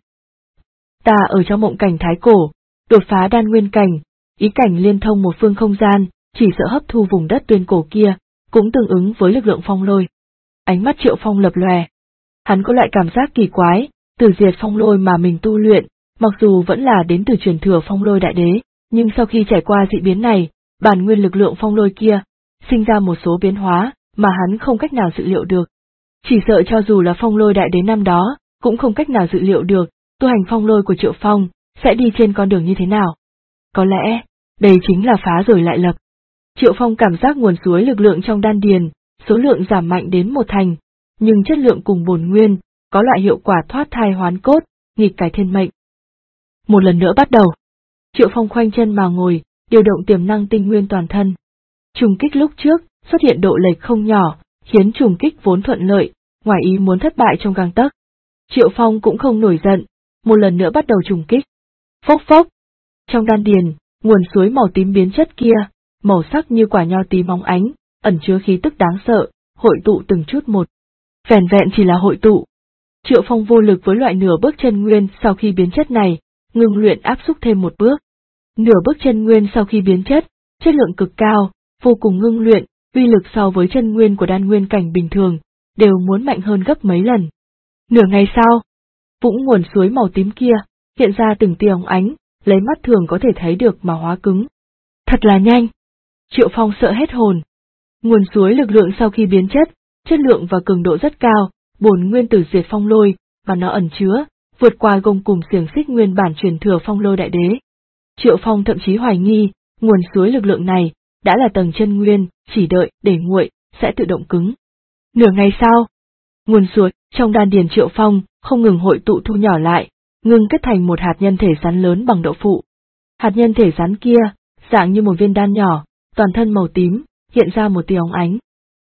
Ta ở trong mộng cảnh thái cổ, đột phá đan nguyên cảnh, ý cảnh liên thông một phương không gian, chỉ sợ hấp thu vùng đất tuyên cổ kia, cũng tương ứng với lực lượng phong lôi. Ánh mắt Triệu Phong lập lòe. Hắn có loại cảm giác kỳ quái, tử diệt phong lôi mà mình tu luyện, mặc dù vẫn là đến từ truyền thừa phong lôi đại đế, nhưng sau khi trải qua dị biến này, bản nguyên lực lượng phong lôi kia, sinh ra một số biến hóa, mà hắn không cách nào dự liệu được. Chỉ sợ cho dù là phong lôi đại đế năm đó, cũng không cách nào dự liệu được, tu hành phong lôi của Triệu Phong, sẽ đi trên con đường như thế nào. Có lẽ, đây chính là phá rồi lại lập. Triệu Phong cảm giác nguồn suối lực lượng trong đan điền, số lượng giảm mạnh đến 1/1000, nhưng chất lượng cùng bổn nguyên, có loại hiệu quả thoát thai hoán cốt, nghịch cải thiên mệnh. Một lần nữa bắt đầu. Triệu Phong khoanh chân mà ngồi, điều động tiềm năng tinh nguyên toàn thân. Trùng kích lúc trước, xuất hiện độ lệch không nhỏ, khiến trùng kích vốn thuận lợi, ngoài ý muốn thất bại trong gang tấc. Triệu Phong cũng không nổi giận, một lần nữa bắt đầu trùng kích. Phốc phốc. Trong đan điền, nguồn suối màu tím biến chất kia, màu sắc như quả nho tím óng ánh, ẩn chứa khí tức đáng sợ, hội tụ từng chút một. Vẻn vẹn chỉ là hội tụ. Triệu Phong vô lực với loại nửa bước chân nguyên sau khi biến chất này, ngưng luyện áp xúc thêm một bước. Nửa bước chân nguyên sau khi biến chất, chất lượng cực cao, vô cùng ngưng luyện, uy lực so với chân nguyên của đan nguyên cảnh bình thường, đều muốn mạnh hơn gấp mấy lần. Nửa ngày sau, vũng nguồn suối màu tím kia, hiện ra từng tia óng ánh, lấy mắt thường có thể thấy được mà hóa cứng. Thật là nhanh. Triệu Phong sợ hết hồn. Nguồn suối lực lượng sau khi biến chất, chất lượng và cường độ rất cao, bổn nguyên tử diệt phong lôi, mà nó ẩn chứa, vượt qua gông cùm xiềng xích nguyên bản truyền thừa phong lôi đại đế. Triệu Phong thậm chí hoài nghi, nguồn suối lực lượng này, đã là tầng chân nguyên, chỉ đợi, để nguội, sẽ tự động cứng. Nửa ngày sau, nguồn suối, trong đan điền Triệu Phong, không ngừng hội tụ thu nhỏ lại, ngưng kết thành một hạt nhân thể rắn lớn bằng đậu phụ. Hạt nhân thể rắn kia, dạng như một viên đan nhỏ, toàn thân màu tím, hiện ra một tia óng ánh.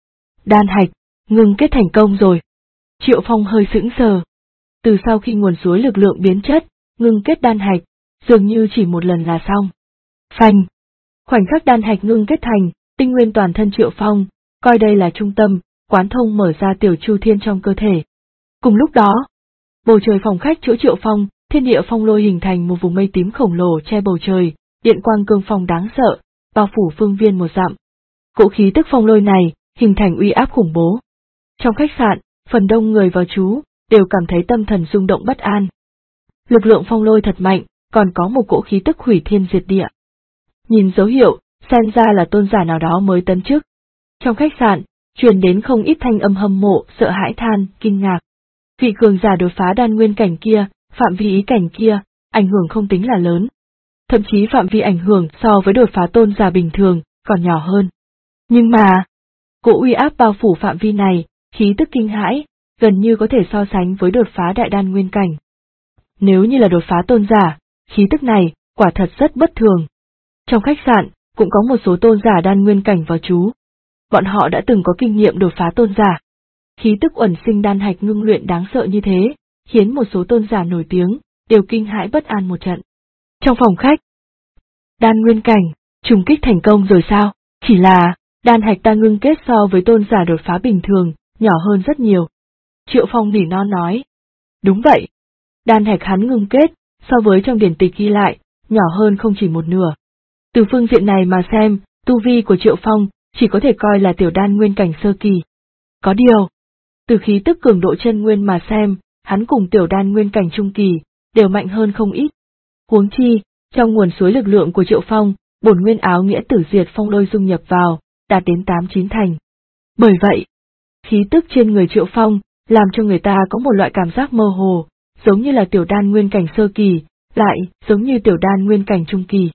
Đan hạch, ngưng kết thành công rồi. Triệu Phong hơi sững sờ. Từ sau khi nguồn suối lực lượng biến chất, ngưng kết đan hạch, dường như chỉ một lần là xong. Phanh! Khoảnh khắc đan hạch ngưng kết thành, tinh nguyên toàn thân Triệu Phong, coi đây là trung tâm, quán thông mở ra tiểu chu thiên trong cơ thể. Cùng lúc đó, bầu trời phòng khách chỗ Triệu Phong, thiên địa phong lôi hình thành một vùng mây tím khổng lồ che bầu trời, điện quang cương phong đáng sợ, bao phủ phương viên một dặm. Cỗ khí tức phong lôi này, hình thành uy áp khủng bố. Trong khách sạn, phần đông người vào trú, đều cảm thấy tâm thần rung động bất an. Lực lượng phong lôi thật mạnh, còn có một cỗ khí tức hủy thiên diệt địa. Nhìn dấu hiệu, xem ra là tôn giả nào đó mới tấn chức. Trong khách sạn, truyền đến không ít thanh âm hâm mộ, sợ hãi than, kinh ngạc. Vị cường giả đột phá đan nguyên cảnh kia, phạm vi ý cảnh kia, ảnh hưởng không tính là lớn. Thậm chí phạm vi ảnh hưởng so với đột phá tôn giả bình thường, còn nhỏ hơn. Nhưng mà, cỗ uy áp bao phủ phạm vi này, khí tức kinh hãi, gần như có thể so sánh với đột phá đại đan nguyên cảnh. Nếu như là đột phá tôn giả, khí tức này, quả thật rất bất thường. Trong khách sạn, cũng có một số tôn giả đan nguyên cảnh vào trú. Bọn họ đã từng có kinh nghiệm đột phá tôn giả. Khí tức uẩn sinh đan hạch ngưng luyện đáng sợ như thế, khiến một số tôn giả nổi tiếng, đều kinh hãi bất an một trận. Trong phòng khách, đan nguyên cảnh, trùng kích thành công rồi sao? Chỉ là, đan hạch ta ngưng kết so với tôn giả đột phá bình thường, nhỏ hơn rất nhiều. Triệu Phong nỉ non nói. Đúng vậy. Đan hạch hắn ngưng kết, so với trong điển tịch ghi lại, nhỏ hơn không chỉ một nửa. Từ phương diện này mà xem, tu vi của Triệu Phong, chỉ có thể coi là tiểu đan nguyên cảnh sơ kỳ. Có điều, từ khí tức cường độ chân nguyên mà xem, hắn cùng tiểu đan nguyên cảnh trung kỳ, đều mạnh hơn không ít. Huống chi, trong nguồn suối lực lượng của Triệu Phong, bổn nguyên áo nghĩa tử diệt phong lôi dung nhập vào, đạt đến 8-9 thành. Bởi vậy, khí tức trên người Triệu Phong, làm cho người ta có một loại cảm giác mơ hồ, giống như là tiểu đan nguyên cảnh sơ kỳ, lại giống như tiểu đan nguyên cảnh trung kỳ.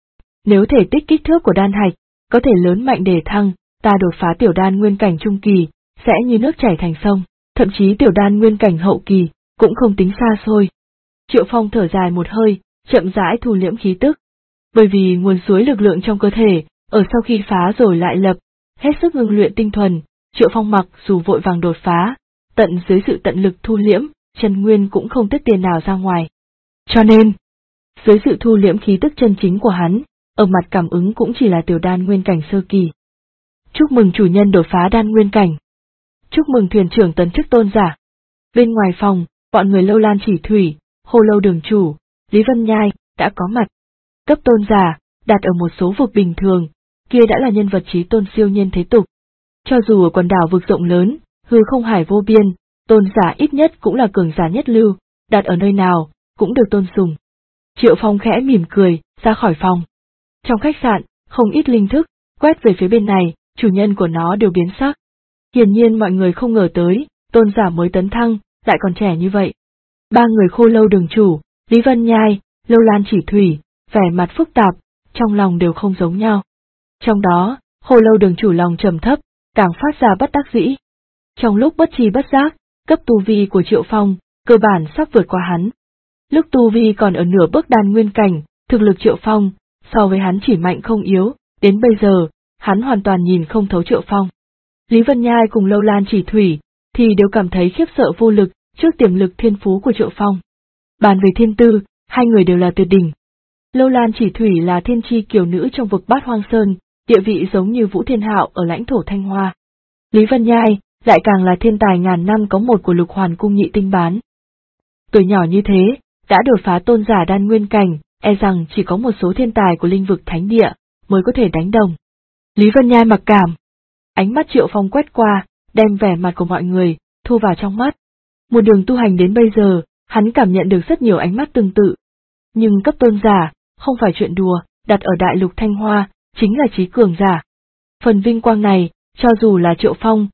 Nếu thể tích kích thước của đan hạch, có thể lớn mạnh để thăng, ta đột phá tiểu đan nguyên cảnh trung kỳ, sẽ như nước chảy thành sông, thậm chí tiểu đan nguyên cảnh hậu kỳ, cũng không tính xa xôi. Triệu Phong thở dài một hơi, chậm rãi thu liễm khí tức. Bởi vì nguồn suối lực lượng trong cơ thể, ở sau khi phá rồi lại lập, hết sức ngưng luyện tinh thuần, Triệu Phong mặc dù vội vàng đột phá, tận dưới sự tận lực thu liễm, chân nguyên cũng không tiết tiền nào ra ngoài. Cho nên, dưới sự thu liễm khí tức chân chính của hắn, ở mặt cảm ứng cũng chỉ là tiểu đan nguyên cảnh sơ kỳ. Chúc mừng chủ nhân đột phá đan nguyên cảnh. Chúc mừng thuyền trưởng tấn chức tôn giả. Bên ngoài phòng, bọn người Lâu Lan Chỉ Thủy, Hồ Lâu đường chủ, Lý Vân Nhai, đã có mặt. Cấp tôn giả, đạt ở một số vực bình thường, kia đã là nhân vật chí tôn siêu nhiên thế tục. Cho dù ở quần đảo vực rộng lớn, hư không hải vô biên, tôn giả ít nhất cũng là cường giả nhất lưu, đạt ở nơi nào, cũng được tôn sùng. Triệu Phong khẽ mỉm cười, ra khỏi phòng. Trong khách sạn, không ít linh thức, quét về phía bên này, chủ nhân của nó đều biến sắc. Hiển nhiên mọi người không ngờ tới, tôn giả mới tấn thăng, lại còn trẻ như vậy. Ba người Khô Lâu đường chủ, Lý Vân Nhai, Lâu Lan Chỉ Thủy, vẻ mặt phức tạp, trong lòng đều không giống nhau. Trong đó, Khô Lâu đường chủ lòng trầm thấp, càng phát ra bất đắc dĩ. Trong lúc bất tri bất giác, cấp tu vi của Triệu Phong, cơ bản sắp vượt qua hắn. Lúc tu vi còn ở nửa bước đan nguyên cảnh, thực lực Triệu Phong, so với hắn chỉ mạnh không yếu, đến bây giờ, hắn hoàn toàn nhìn không thấu Triệu Phong. Lý Vân Nhai cùng Lâu Lan Chỉ Thủy, thì đều cảm thấy khiếp sợ vô lực trước tiềm lực thiên phú của Triệu Phong. Bàn về thiên tư, hai người đều là tuyệt đỉnh. Lâu Lan Chỉ Thủy là thiên chi kiều nữ trong vực Bát Hoang Sơn, địa vị giống như Vũ Thiên Hạo ở lãnh thổ Thanh Hoa. Lý Vân Nhai lại càng là thiên tài ngàn năm có một của Lục Hoàn cung nhị tinh bán. Tuổi nhỏ như thế, đã đột phá tôn giả đan nguyên cảnh, e rằng chỉ có một số thiên tài của linh vực thánh địa mới có thể đánh đồng. Lý Vân Nhai mặc cảm. Ánh mắt Triệu Phong quét qua, đem vẻ mặt của mọi người thu vào trong mắt. Một đường tu hành đến bây giờ, hắn cảm nhận được rất nhiều ánh mắt tương tự. Nhưng cấp tôn giả, không phải chuyện đùa, đặt ở đại lục Thanh Hoa, chính là chí cường giả. Phần vinh quang này, cho dù là Triệu Phong,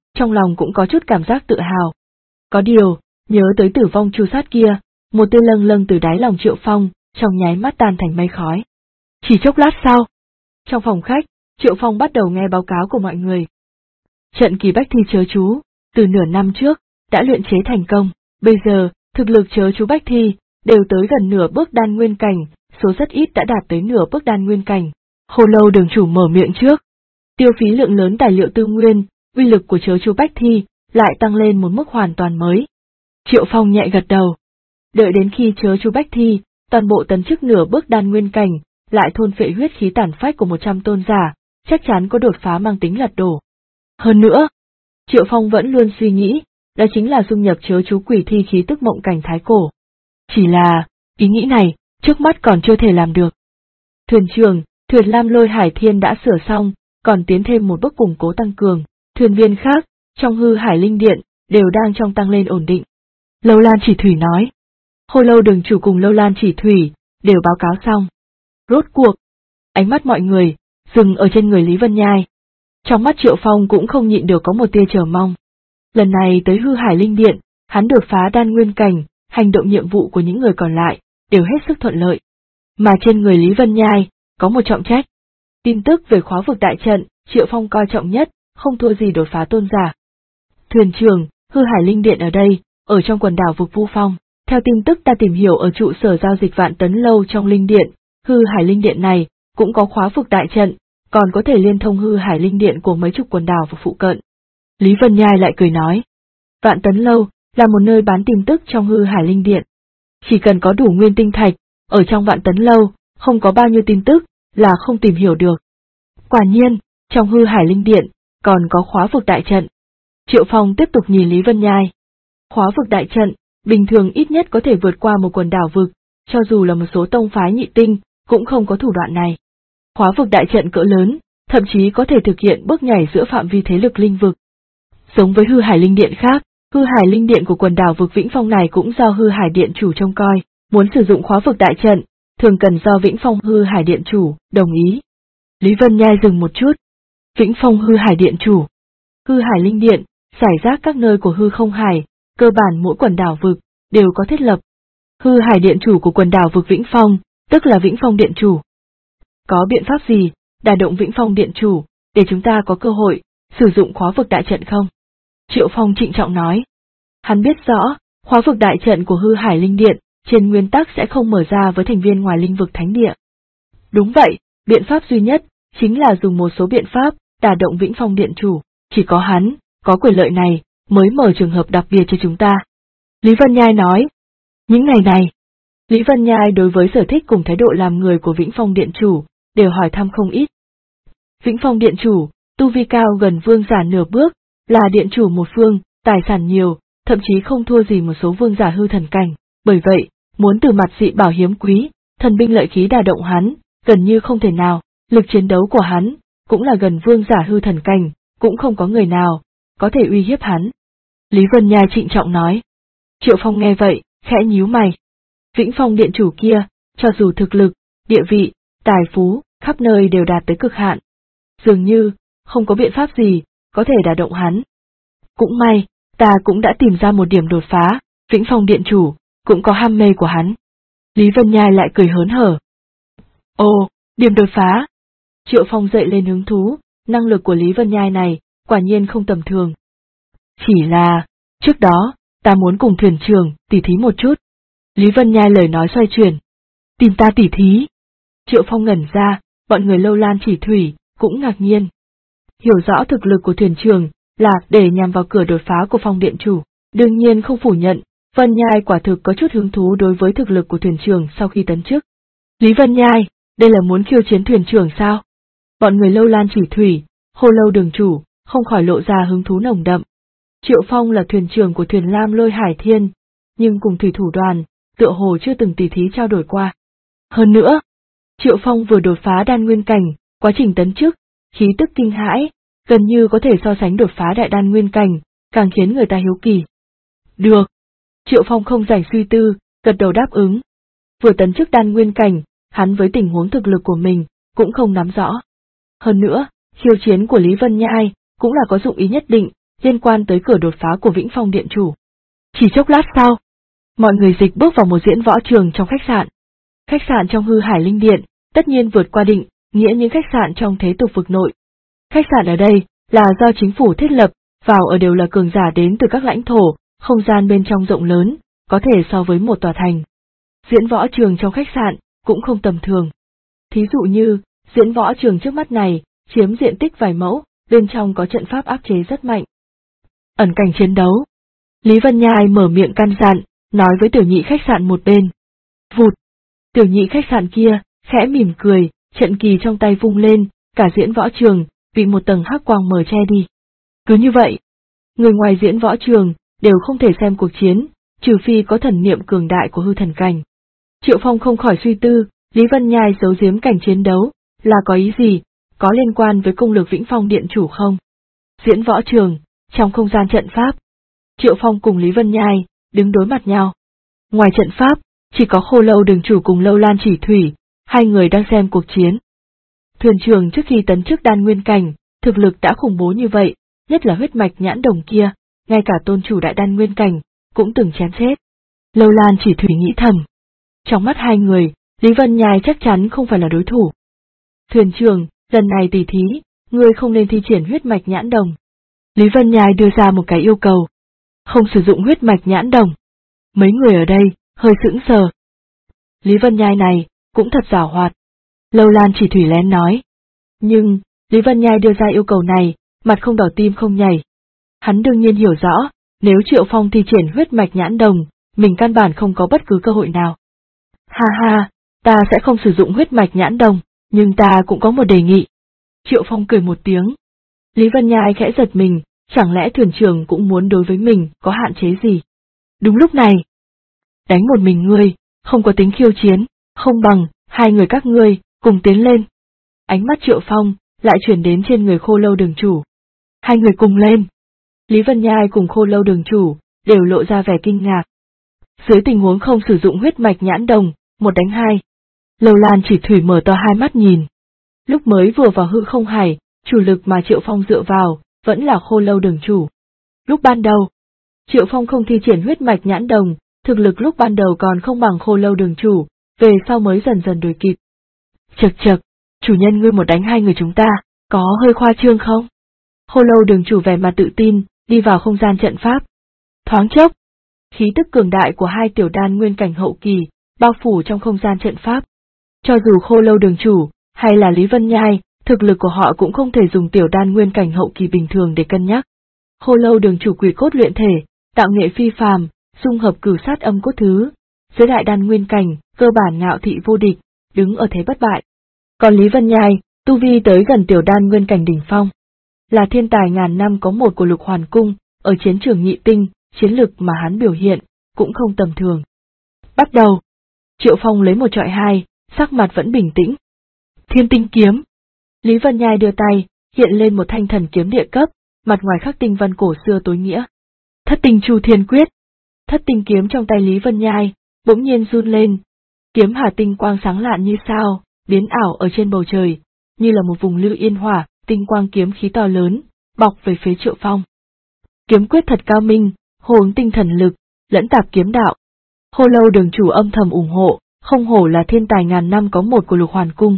trong lòng cũng có chút cảm giác tự hào. Có điều, nhớ tới tử vong tru sát kia, một tia lâng lâng từ đáy lòng Triệu Phong, trong nháy mắt tan thành mây khói. Chỉ chốc lát sau, trong phòng khách, Triệu Phong bắt đầu nghe báo cáo của mọi người. Trận kỳ bách thi chớ chú, từ nửa năm trước, đã luyện chế thành công, bây giờ, thực lực chớ chú bách thi, đều tới gần nửa bước đan nguyên cảnh, số rất ít đã đạt tới nửa bước đan nguyên cảnh. Hồ Lâu đường chủ mở miệng trước. Tiêu phí lượng lớn tài liệu tư nguyên, uy lực của chớ chú bách thi, lại tăng lên một mức hoàn toàn mới. Triệu Phong nhẹ gật đầu. Đợi đến khi chớ chú bách thi, toàn bộ tấn chức nửa bước đan nguyên cảnh, lại thôn phệ huyết khí tàn phách của 100 tôn giả, chắc chắn có đột phá mang tính lật đổ. Hơn nữa, Triệu Phong vẫn luôn suy nghĩ, đó chính là dung nhập chớ chú quỷ thi khí tức mộng cảnh thái cổ. Chỉ là, ý nghĩ này, trước mắt còn chưa thể làm được. Thuyền trưởng, thuyền Lam Lôi Hải Thiên đã sửa xong, còn tiến thêm một bước củng cố tăng cường, thuyền viên khác, trong hư hải linh điện, đều đang trong tăng lên ổn định. Lâu Lan Chỉ Thủy nói. Hồ Lâu đường chủ cùng Lâu Lan Chỉ Thủy, đều báo cáo xong. Rốt cuộc, ánh mắt mọi người, dừng ở trên người Lý Vân Nhai. Trong mắt Triệu Phong cũng không nhịn được có một tia chờ mong. Lần này tới hư hải linh điện, hắn đột phá đan nguyên cảnh, hành động nhiệm vụ của những người còn lại, đều hết sức thuận lợi. Mà trên người Lý Vân Nhai, có một trọng trách. Tin tức về khóa vực đại trận, Triệu Phong coi trọng nhất, không thua gì đột phá tôn giả. Thuyền trưởng, hư hải linh điện ở đây, ở trong quần đảo vực Vu Phong. Theo tin tức ta tìm hiểu ở trụ sở giao dịch Vạn Tấn Lâu trong linh điện, hư hải linh điện này, cũng có khóa vực đại trận, còn có thể liên thông hư hải linh điện của mấy chục quần đảo và phụ cận. Lý Vân Nhai lại cười nói. Vạn Tấn Lâu, là một nơi bán tin tức trong hư hải linh điện. Chỉ cần có đủ nguyên tinh thạch, ở trong Vạn Tấn Lâu, không có bao nhiêu tin tức, là không tìm hiểu được. Quả nhiên, trong hư hải linh điện, còn có khóa vực đại trận. Triệu Phong tiếp tục nhìn Lý Vân Nhai. Khóa vực đại trận, bình thường ít nhất có thể vượt qua một quần đảo vực, cho dù là một số tông phái nhị tinh, cũng không có thủ đoạn này. Khóa vực đại trận cỡ lớn, thậm chí có thể thực hiện bước nhảy giữa phạm vi thế lực linh vực. Giống với hư hải linh điện khác, hư hải linh điện của quần đảo vực Vĩnh Phong này cũng do hư hải điện chủ trông coi, muốn sử dụng khóa vực đại trận, thường cần do Vĩnh Phong hư hải điện chủ đồng ý. Lý Vân Nhai dừng một chút. Vĩnh Phong hư hải điện chủ. Hư hải linh điện, rải rác các nơi của hư không hải, cơ bản mỗi quần đảo vực, đều có thiết lập. Hư hải điện chủ của quần đảo vực Vĩnh Phong, tức là Vĩnh Phong điện chủ. Có biện pháp gì, đả động Vĩnh Phong điện chủ, để chúng ta có cơ hội, sử dụng khóa vực đại trận không? Triệu Phong trịnh trọng nói. Hắn biết rõ, khóa vực đại trận của hư hải linh điện, trên nguyên tắc sẽ không mở ra với thành viên ngoài linh vực thánh địa. Đúng vậy, biện pháp duy nhất, chính là dùng một số biện pháp, đả động Vĩnh Phong điện chủ, chỉ có hắn, có quyền lợi này, mới mở trường hợp đặc biệt cho chúng ta. Lý Vân Nhai nói. Những ngày này, Lý Vân Nhai đối với sở thích cùng thái độ làm người của Vĩnh Phong điện chủ, đều hỏi thăm không ít. Vĩnh Phong điện chủ, tu vi cao gần vương giả nửa bước, là điện chủ một phương, tài sản nhiều, thậm chí không thua gì một số vương giả hư thần cảnh, bởi vậy, muốn từ mặt dị bảo hiếm quý, thần binh lợi khí đả động hắn, gần như không thể nào, lực chiến đấu của hắn, cũng là gần vương giả hư thần cảnh, cũng không có người nào, có thể uy hiếp hắn. Lý Vân Nhai trịnh trọng nói. Triệu Phong nghe vậy, khẽ nhíu mày. Vĩnh Phong điện chủ kia, cho dù thực lực, địa vị, tài phú, khắp nơi đều đạt tới cực hạn. Dường như, không có biện pháp gì, có thể đả động hắn. Cũng may, ta cũng đã tìm ra một điểm đột phá, Vĩnh Phong điện chủ, cũng có ham mê của hắn. Lý Vân Nhai lại cười hớn hở. Ồ, điểm đột phá. Triệu Phong dậy lên hứng thú, năng lực của Lý Vân Nhai này, quả nhiên không tầm thường. Chỉ là, trước đó, ta muốn cùng thuyền trưởng, tỉ thí một chút. Lý Vân Nhai lời nói xoay chuyển. Tìm ta tỉ thí. Triệu Phong ngẩn ra, bọn người Lâu Lan Chỉ Thủy, cũng ngạc nhiên. Hiểu rõ thực lực của thuyền trưởng, là để nhằm vào cửa đột phá của Phong điện chủ, đương nhiên không phủ nhận, Vân Nhai quả thực có chút hứng thú đối với thực lực của thuyền trưởng sau khi tấn chức. Lý Vân Nhai, đây là muốn khiêu chiến thuyền trưởng sao? Bọn người Lâu Lan Chỉ Thủy, Hồ Lâu đường chủ, không khỏi lộ ra hứng thú nồng đậm. Triệu Phong là thuyền trưởng của thuyền Lam Lôi Hải Thiên, nhưng cùng thủy thủ đoàn, tựa hồ chưa từng tỉ thí trao đổi qua. Hơn nữa, Triệu Phong vừa đột phá đan nguyên cảnh, quá trình tấn chức, khí tức kinh hãi, gần như có thể so sánh đột phá đại đan nguyên cảnh, càng khiến người ta hiếu kỳ. Được. Triệu Phong không rảnh suy tư, gật đầu đáp ứng. Vừa tấn chức đan nguyên cảnh, hắn với tình huống thực lực của mình, cũng không nắm rõ. Hơn nữa, khiêu chiến của Lý Vân Nhai, cũng là có dụng ý nhất định, liên quan tới cửa đột phá của Vĩnh Phong Điện Chủ. Chỉ chốc lát sau, mọi người dịch bước vào một diễn võ trường trong khách sạn. Khách sạn trong Hư Hải Linh Điện, tất nhiên vượt qua định nghĩa những khách sạn trong thế tục vực nội. Khách sạn ở đây là do chính phủ thiết lập, vào ở đều là cường giả đến từ các lãnh thổ, không gian bên trong rộng lớn, có thể so với một tòa thành. Diễn võ trường trong khách sạn cũng không tầm thường. Thí dụ như, diễn võ trường trước mắt này, chiếm diện tích vài mẫu, bên trong có trận pháp áp chế rất mạnh. Ẩn cảnh chiến đấu. Lý Vân Nhai mở miệng căn dặn, nói với tiểu nhị khách sạn một bên. Vụt! Tiểu nhị khách sạn kia, khẽ mỉm cười, trận kỳ trong tay vung lên, cả diễn võ trường, bị một tầng hắc quang mờ che đi. Cứ như vậy, người ngoài diễn võ trường, đều không thể xem cuộc chiến, trừ phi có thần niệm cường đại của hư thần cảnh. Triệu Phong không khỏi suy tư, Lý Vân Nhai giấu giếm cảnh chiến đấu, là có ý gì, có liên quan với công lực Vĩnh Phong Điện Chủ không? Diễn võ trường, trong không gian trận pháp, Triệu Phong cùng Lý Vân Nhai, đứng đối mặt nhau. Ngoài trận pháp, chỉ có Khô Lâu Đường Chủ cùng Lâu Lan Chỉ Thủy, hai người đang xem cuộc chiến. Thuyền trưởng trước khi tấn chức đan nguyên cảnh, thực lực đã khủng bố như vậy, nhất là huyết mạch nhãn đồng kia, ngay cả tôn chủ đại đan nguyên cảnh, cũng từng chém chết. Lâu Lan Chỉ Thủy nghĩ thầm. Trong mắt hai người, Lý Vân Nhai chắc chắn không phải là đối thủ. Thuyền trưởng, lần này tỉ thí, ngươi không nên thi triển huyết mạch nhãn đồng. Lý Vân Nhai đưa ra một cái yêu cầu. Không sử dụng huyết mạch nhãn đồng. Mấy người ở đây, hơi sững sờ. Lý Vân Nhai này, cũng thật giảo hoạt. Lâu Lan Chỉ Thủy lén nói. Nhưng, Lý Vân Nhai đưa ra yêu cầu này, mặt không đỏ tim không nhảy. Hắn đương nhiên hiểu rõ, nếu Triệu Phong thi triển huyết mạch nhãn đồng, mình căn bản không có bất cứ cơ hội nào. Ha ha, ta sẽ không sử dụng huyết mạch nhãn đồng, nhưng ta cũng có một đề nghị. Triệu Phong cười một tiếng. Lý Vân Nhai khẽ giật mình, chẳng lẽ thuyền trưởng cũng muốn đối với mình có hạn chế gì? Đúng lúc này, đánh một mình ngươi, không có tính khiêu chiến, không bằng, hai người các ngươi, cùng tiến lên. Ánh mắt Triệu Phong, lại chuyển đến trên người Khô Lâu Đường Chủ. Hai người cùng lên. Lý Vân Nhai cùng Khô Lâu Đường Chủ, đều lộ ra vẻ kinh ngạc. Dưới tình huống không sử dụng huyết mạch nhãn đồng, một đánh hai. Lâu Lan Chỉ Thủy mở to hai mắt nhìn. Lúc mới vừa vào hư không hải, chủ lực mà Triệu Phong dựa vào, vẫn là Khô Lâu Đường Chủ. Lúc ban đầu, Triệu Phong không thi triển huyết mạch nhãn đồng, thực lực lúc ban đầu còn không bằng Khô Lâu Đường Chủ, về sau mới dần dần đuổi kịp. Chậc chậc, chủ nhân ngươi một đánh hai người chúng ta, có hơi khoa trương không? Khô Lâu Đường Chủ vẻ mặt tự tin, đi vào không gian trận pháp. Thoáng chốc, khí tức cường đại của hai tiểu đan nguyên cảnh hậu kỳ, bao phủ trong không gian trận pháp. Cho dù Khô Lâu Đường Chủ, hay là Lý Vân Nhai, thực lực của họ cũng không thể dùng tiểu đan nguyên cảnh hậu kỳ bình thường để cân nhắc. Khô Lâu Đường Chủ quỷ cốt luyện thể, tạo nghệ phi phàm, dung hợp cửu sát âm cốt thứ, dưới đại đan nguyên cảnh, cơ bản ngạo thị vô địch, đứng ở thế bất bại. Còn Lý Vân Nhai, tu vi tới gần tiểu đan nguyên cảnh đỉnh phong, là thiên tài ngàn năm có một của Lục Hoàn Cung, ở chiến trường nhị tinh, chiến lực mà hắn biểu hiện, cũng không tầm thường. Bắt đầu, Triệu Phong lấy một trọi hai, sắc mặt vẫn bình tĩnh. Thiên tinh kiếm. Lý Vân Nhai đưa tay, hiện lên một thanh thần kiếm địa cấp, mặt ngoài khắc tinh văn cổ xưa tối nghĩa. Thất tinh chu thiên quyết. Thất tinh kiếm trong tay Lý Vân Nhai, bỗng nhiên run lên. Kiếm hà tinh quang sáng lạn như sao, biến ảo ở trên bầu trời, như là một vùng lưu yên hỏa, tinh quang kiếm khí to lớn, bọc về phía Triệu Phong. Kiếm quyết thật cao minh, hồn tinh thần lực, lẫn tạp kiếm đạo. Khô Lâu Đường Chủ âm thầm ủng hộ, không hổ là thiên tài ngàn năm có một của Lục Hoàn Cung.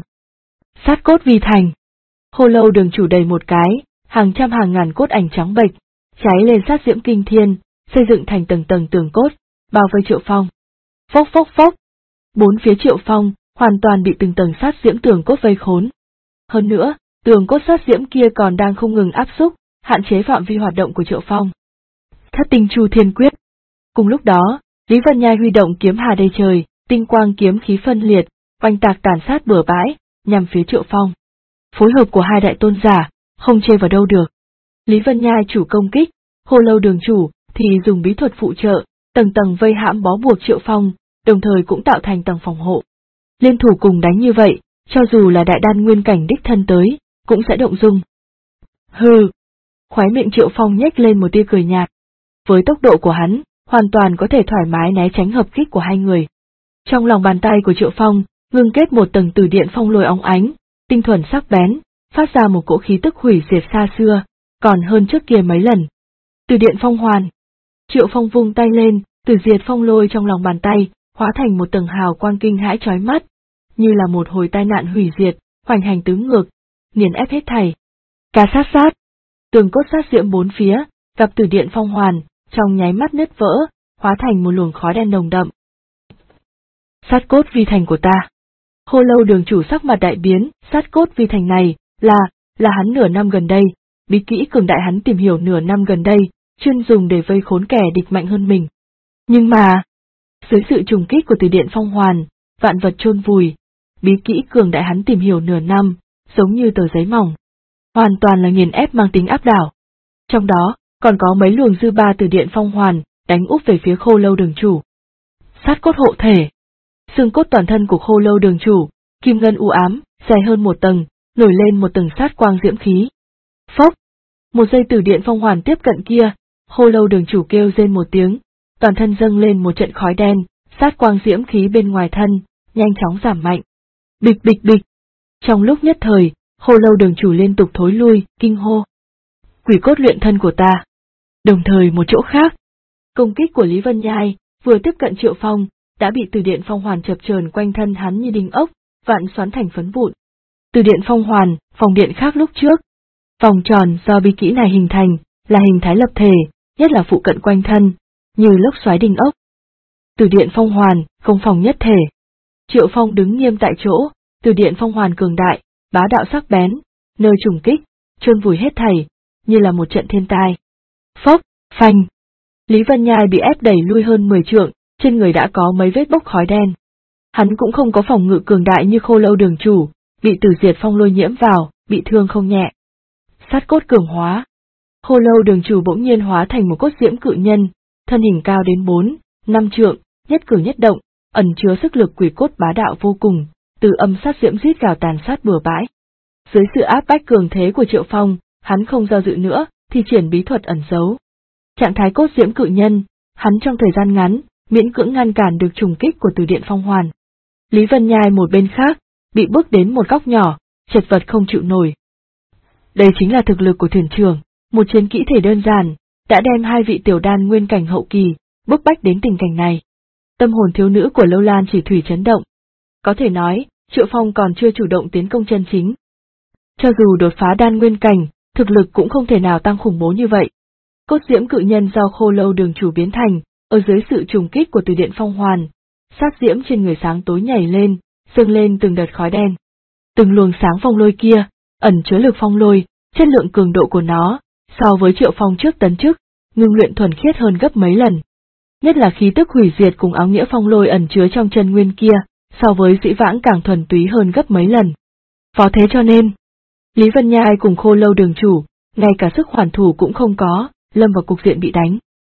Sát cốt vi thành. Khô Lâu Đường Chủ đầy một cái, hàng trăm hàng ngàn cốt ảnh trắng bệch, cháy lên sát diễm kinh thiên, xây dựng thành tầng tầng tường cốt, bao vây Triệu Phong. Phốc phốc phốc. Bốn phía Triệu Phong, hoàn toàn bị từng tầng sát diễm tường cốt vây khốn. Hơn nữa, tường cốt sát diễm kia còn đang không ngừng áp xúc, hạn chế phạm vi hoạt động của Triệu Phong. Thất tinh chu thiên quyết. Cùng lúc đó, Lý Vân Nhai huy động kiếm hà đầy trời, tinh quang kiếm khí phân liệt, oanh tạc tàn sát bừa bãi, nhằm phía Triệu Phong. Phối hợp của hai đại tôn giả, không chê vào đâu được. Lý Vân Nhai chủ công kích, Khô Lâu Đường Chủ thì dùng bí thuật phụ trợ, tầng tầng vây hãm bó buộc Triệu Phong, đồng thời cũng tạo thành tầng phòng hộ. Liên thủ cùng đánh như vậy, cho dù là đại đan nguyên cảnh đích thân tới, cũng sẽ động dung. Hừ. Khóe miệng Triệu Phong nhếch lên một tia cười nhạt. Với tốc độ của hắn, hoàn toàn có thể thoải mái né tránh hợp kích của hai người. Trong lòng bàn tay của Triệu Phong, ngưng kết một tầng từ điện phong lôi óng ánh, tinh thuần sắc bén, phát ra một cỗ khí tức hủy diệt xa xưa, còn hơn trước kia mấy lần. Từ điện phong hoàn. Triệu Phong vung tay lên, Tử Diệt Phong Lôi trong lòng bàn tay, hóa thành một tầng hào quang kinh hãi chói mắt, như là một hồi tai nạn hủy diệt, hoành hành tứ ngược, nghiền ép hết thảy. Ca sát sát, tường cốt sát diễm bốn phía, gặp Tử điện phong hoàn, trong nháy mắt nứt vỡ, hóa thành một luồng khói đen nồng đậm. Sát cốt vi thành của ta. Khô Lâu Đường chủ sắc mặt đại biến, sát cốt vi thành này, là hắn nửa năm gần đây, bí kỹ cường đại hắn tìm hiểu nửa năm gần đây, chuyên dùng để vây khốn kẻ địch mạnh hơn mình. Nhưng mà, dưới sự trùng kích của Tử điện phong hoàn, vạn vật chôn vùi, bí kỹ cường đại hắn tìm hiểu nửa năm, giống như tờ giấy mỏng. Hoàn toàn là nghiền ép mang tính áp đảo. Trong đó, còn có mấy luồng dư ba Tử điện phong hoàn, đánh úp về phía Khô Lâu Đường chủ. Sát cốt hộ thể. Xương cốt toàn thân của Khô Lâu Đường chủ, kim ngân u ám, dày hơn một tầng, nổi lên một tầng sát quang diễm khí. Phốc! Một giây Tử điện phong hoàn tiếp cận kia, Khô Lâu Đường chủ kêu rên một tiếng, toàn thân dâng lên một trận khói đen, sát quang diễm khí bên ngoài thân, nhanh chóng giảm mạnh. Bịch bịch bịch! Trong lúc nhất thời, Khô Lâu Đường chủ liên tục thối lui, kinh hô. Quỷ cốt luyện thân của ta. Đồng thời một chỗ khác, công kích của Lý Vân Nhai, vừa tiếp cận Triệu Phong, đã bị Tử điện phong hoàn chập chờn quanh thân hắn như đinh ốc, vạn xoắn thành phấn vụn. Tử điện phong hoàn, phòng điện khác lúc trước. Vòng tròn do bí kỹ này hình thành, là hình thái lập thể, nhất là phụ cận quanh thân, như lốc xoáy đinh ốc. Tử điện phong hoàn, không phòng nhất thể. Triệu Phong đứng nghiêm tại chỗ, Tử điện phong hoàn cường đại, bá đạo sắc bén, nơi trùng kích, chôn vùi hết thảy, như là một trận thiên tai. Phốc, phanh. Lý Vân Nhai bị ép đẩy lui hơn 10 trượng, trên người đã có mấy vết bốc khói đen. Hắn cũng không có phòng ngự cường đại như Khô Lâu Đường chủ, bị Tử Diệt Phong Lôi nhiễm vào, bị thương không nhẹ. Sát cốt cường hóa. Khô Lâu Đường chủ bỗng nhiên hóa thành một cốt diễm cự nhân, thân hình cao đến 4-5 trượng, nhất cử nhất động, ẩn chứa sức lực quỷ cốt bá đạo vô cùng, từ âm sát diễm rít gào tàn sát bừa bãi. Dưới sự áp bách cường thế của Triệu Phong, hắn không do dự nữa, thi triển bí thuật ẩn giấu. Trạng thái cốt diễm cự nhân, hắn trong thời gian ngắn, miễn cưỡng ngăn cản được trùng kích của Tử điện phong hoàn. Lý Vân Nhai một bên khác, bị bước đến một góc nhỏ, chật vật không chịu nổi. Đây chính là thực lực của thuyền trưởng, một chiến kỹ thể đơn giản, đã đem hai vị tiểu đan nguyên cảnh hậu kỳ, bức bách đến tình cảnh này. Tâm hồn thiếu nữ của Lâu Lan Chỉ Thủy chấn động. Có thể nói, Triệu Phong còn chưa chủ động tiến công chân chính. Cho dù đột phá đan nguyên cảnh, thực lực cũng không thể nào tăng khủng bố như vậy. Cốt diễm cự nhân do Khô Lâu Đường chủ biến thành, ở dưới sự trùng kích của Tử điện phong hoàn, sát diễm trên người sáng tối nhảy lên, dâng lên từng đợt khói đen. Từng luồng sáng phong lôi kia, ẩn chứa lực phong lôi, chất lượng cường độ của nó, so với Triệu Phong trước tấn chức, ngưng luyện thuần khiết hơn gấp mấy lần. Nhất là khí tức hủy diệt cùng áo nghĩa phong lôi ẩn chứa trong chân nguyên kia, so với dĩ vãng càng thuần túy hơn gấp mấy lần. Phó thế cho nên, Lý Vân Nhai cùng Khô Lâu Đường chủ, ngay cả sức hoàn thủ cũng không có, lâm vào cục diện bị đánh.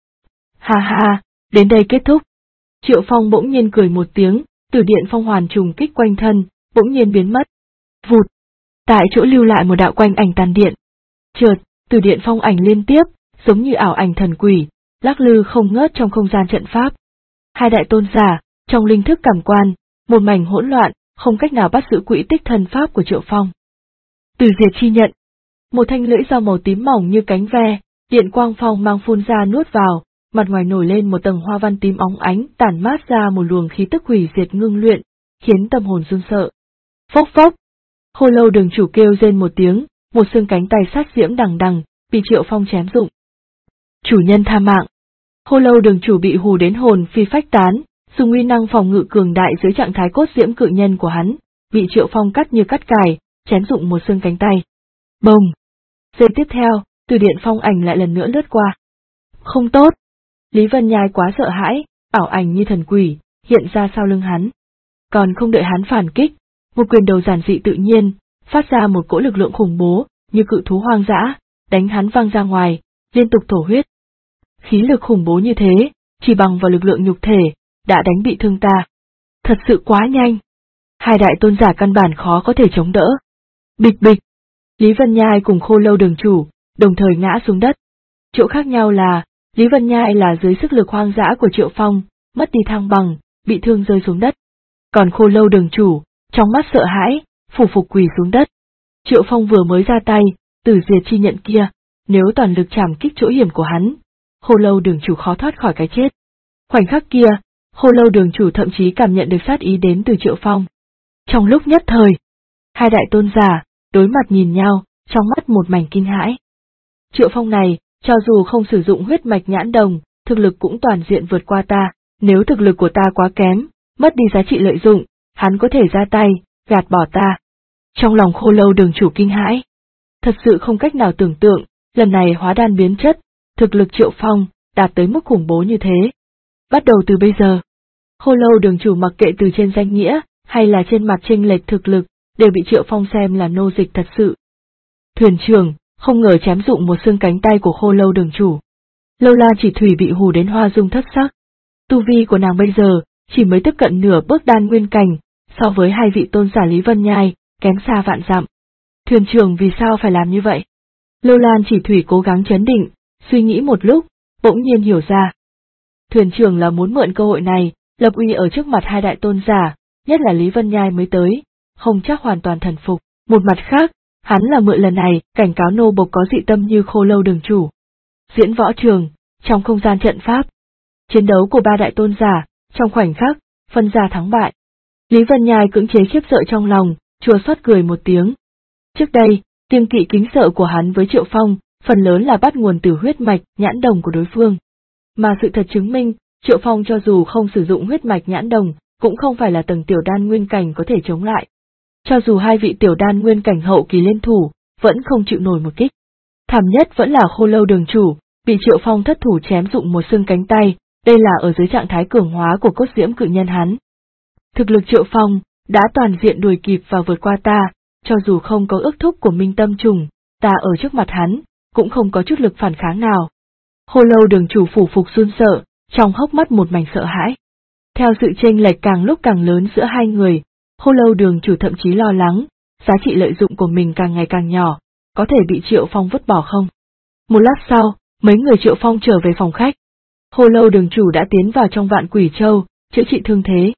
Ha ha, đến đây kết thúc. Triệu Phong bỗng nhiên cười một tiếng, Tử điện phong hoàn trùng kích quanh thân, bỗng nhiên biến mất. Vụt, tại chỗ lưu lại một đạo quanh ảnh tàn điện. Chợt, Tử điện phong ảnh liên tiếp, giống như ảo ảnh thần quỷ, lắc lư không ngớt trong không gian trận pháp. Hai đại tôn giả, trong linh thức cảm quan, một mảnh hỗn loạn, không cách nào bắt giữ quỹ tích thần pháp của Triệu Phong. Tử diệt chi nhận. Một thanh lưỡi dao màu tím mỏng như cánh ve, điện quang phong mang phun ra nuốt vào, mặt ngoài nổi lên một tầng hoa văn tím óng ánh, tản mát ra một luồng khí tức hủy diệt ngưng luyện, khiến tâm hồn run sợ. Phốc phốc. Khô Lâu Đường chủ kêu rên một tiếng, một xương cánh tay sát diễm đằng đằng, bị Triệu Phong chém rụng. Chủ nhân tha mạng. Khô Lâu Đường chủ bị hù đến hồn phi phách tán, dùng uy năng phòng ngự cường đại dưới trạng thái cốt diễm cự nhân của hắn, bị Triệu Phong cắt như cắt cải, chém rụng một xương cánh tay. Bồng. Giây tiếp theo, Tử điện phong ảnh lại lần nữa lướt qua. Không tốt. Lý Vân Nhai quá sợ hãi, ảo ảnh như thần quỷ, hiện ra sau lưng hắn. Còn không đợi hắn phản kích, một quyền đầu giản dị tự nhiên, phát ra một cỗ lực lượng khủng bố, như cự thú hoang dã, đánh hắn văng ra ngoài, liên tục thổ huyết. Khí lực khủng bố như thế, chỉ bằng vào lực lượng nhục thể, đã đánh bị thương ta. Thật sự quá nhanh. Hai đại tôn giả căn bản khó có thể chống đỡ. Bịch bịch. Lý Vân Nhai cùng Khô Lâu Đường chủ, đồng thời ngã xuống đất. Chỗ khác nhau là, Lý Vân Nhai là dưới sức lực hoang dã của Triệu Phong, mất đi thăng bằng, bị thương rơi xuống đất. Còn Khô Lâu Đường chủ, trong mắt sợ hãi, phủ phục quỳ xuống đất. Triệu Phong vừa mới ra tay, Tử diệt chi nhận kia, nếu toàn lực chảm kích chỗ hiểm của hắn, Khô Lâu Đường chủ khó thoát khỏi cái chết. Khoảnh khắc kia, Khô Lâu Đường chủ thậm chí cảm nhận được sát ý đến từ Triệu Phong. Trong lúc nhất thời, hai đại tôn giả đối mặt nhìn nhau, trong mắt một mảnh kinh hãi. Triệu Phong này, cho dù không sử dụng huyết mạch nhãn đồng, thực lực cũng toàn diện vượt qua ta, nếu thực lực của ta quá kém, mất đi giá trị lợi dụng, hắn có thể ra tay, gạt bỏ ta. Trong lòng Khô Lâu Đường chủ kinh hãi. Thật sự không cách nào tưởng tượng, lần này hóa đan biến chất, thực lực Triệu Phong đạt tới mức khủng bố như thế. Bắt đầu từ bây giờ, Khô Lâu Đường chủ mặc kệ từ trên danh nghĩa, hay là trên mặt chênh lệch thực lực, đều bị Triệu Phong xem là nô dịch thật sự. Thuyền trưởng, không ngờ chém dụng một xương cánh tay của Khô Lâu Đường chủ. Lâu La Chỉ Thủy bị hù đến hoa dung thất sắc. Tu vi của nàng bây giờ, chỉ mới tiếp cận nửa bước đan nguyên cảnh, so với hai vị tôn giả Lý Vân Nhai, kém xa vạn dặm. Thuyền trưởng vì sao phải làm như vậy? Lâu Lan Chỉ Thủy cố gắng trấn định, suy nghĩ một lúc, bỗng nhiên hiểu ra. Thuyền trưởng là muốn mượn cơ hội này, lập uy ở trước mặt hai đại tôn giả, nhất là Lý Vân Nhai mới tới, không chắc hoàn toàn thần phục. Một mặt khác, hắn là mượn lần này, cảnh cáo nô bộc có dị tâm như Khô Lâu Đường chủ. Diễn võ trường, trong không gian trận pháp. Chiến đấu của ba đại tôn giả, trong khoảnh khắc, phân ra thắng bại. Lý Vân Nhai cưỡng chế khiếp sợ trong lòng, chua xót cười một tiếng. Trước đây, kiêng kỵ kính sợ của hắn với Triệu Phong, phần lớn là bắt nguồn từ huyết mạch, nhãn đồng của đối phương. Mà sự thật chứng minh, Triệu Phong cho dù không sử dụng huyết mạch nhãn đồng, cũng không phải là tầng tiểu đan nguyên cảnh có thể chống lại. Cho dù hai vị tiểu đan nguyên cảnh hậu kỳ liên thủ, vẫn không chịu nổi một kích. Thảm nhất vẫn là Khô Lâu Đường chủ, bị Triệu Phong thất thủ chém dụng một xương cánh tay, đây là ở dưới trạng thái cường hóa của cốt diễm cự nhân hắn. Thực lực Triệu Phong đã toàn diện đuổi kịp và vượt qua ta, cho dù không có ước thúc của Minh Tâm Trùng, ta ở trước mặt hắn, cũng không có chút lực phản kháng nào. Khô Lâu Đường chủ phủ phục run sợ, trong hốc mắt một mảnh sợ hãi. Theo sự chênh lệch càng lúc càng lớn giữa hai người, Khô Lâu Đường chủ thậm chí lo lắng, giá trị lợi dụng của mình càng ngày càng nhỏ, có thể bị Triệu Phong vứt bỏ không? Một lát sau, mấy người Triệu Phong trở về phòng khách. Khô Lâu Đường chủ đã tiến vào trong Vạn Quỷ Châu, chữa trị thương thế.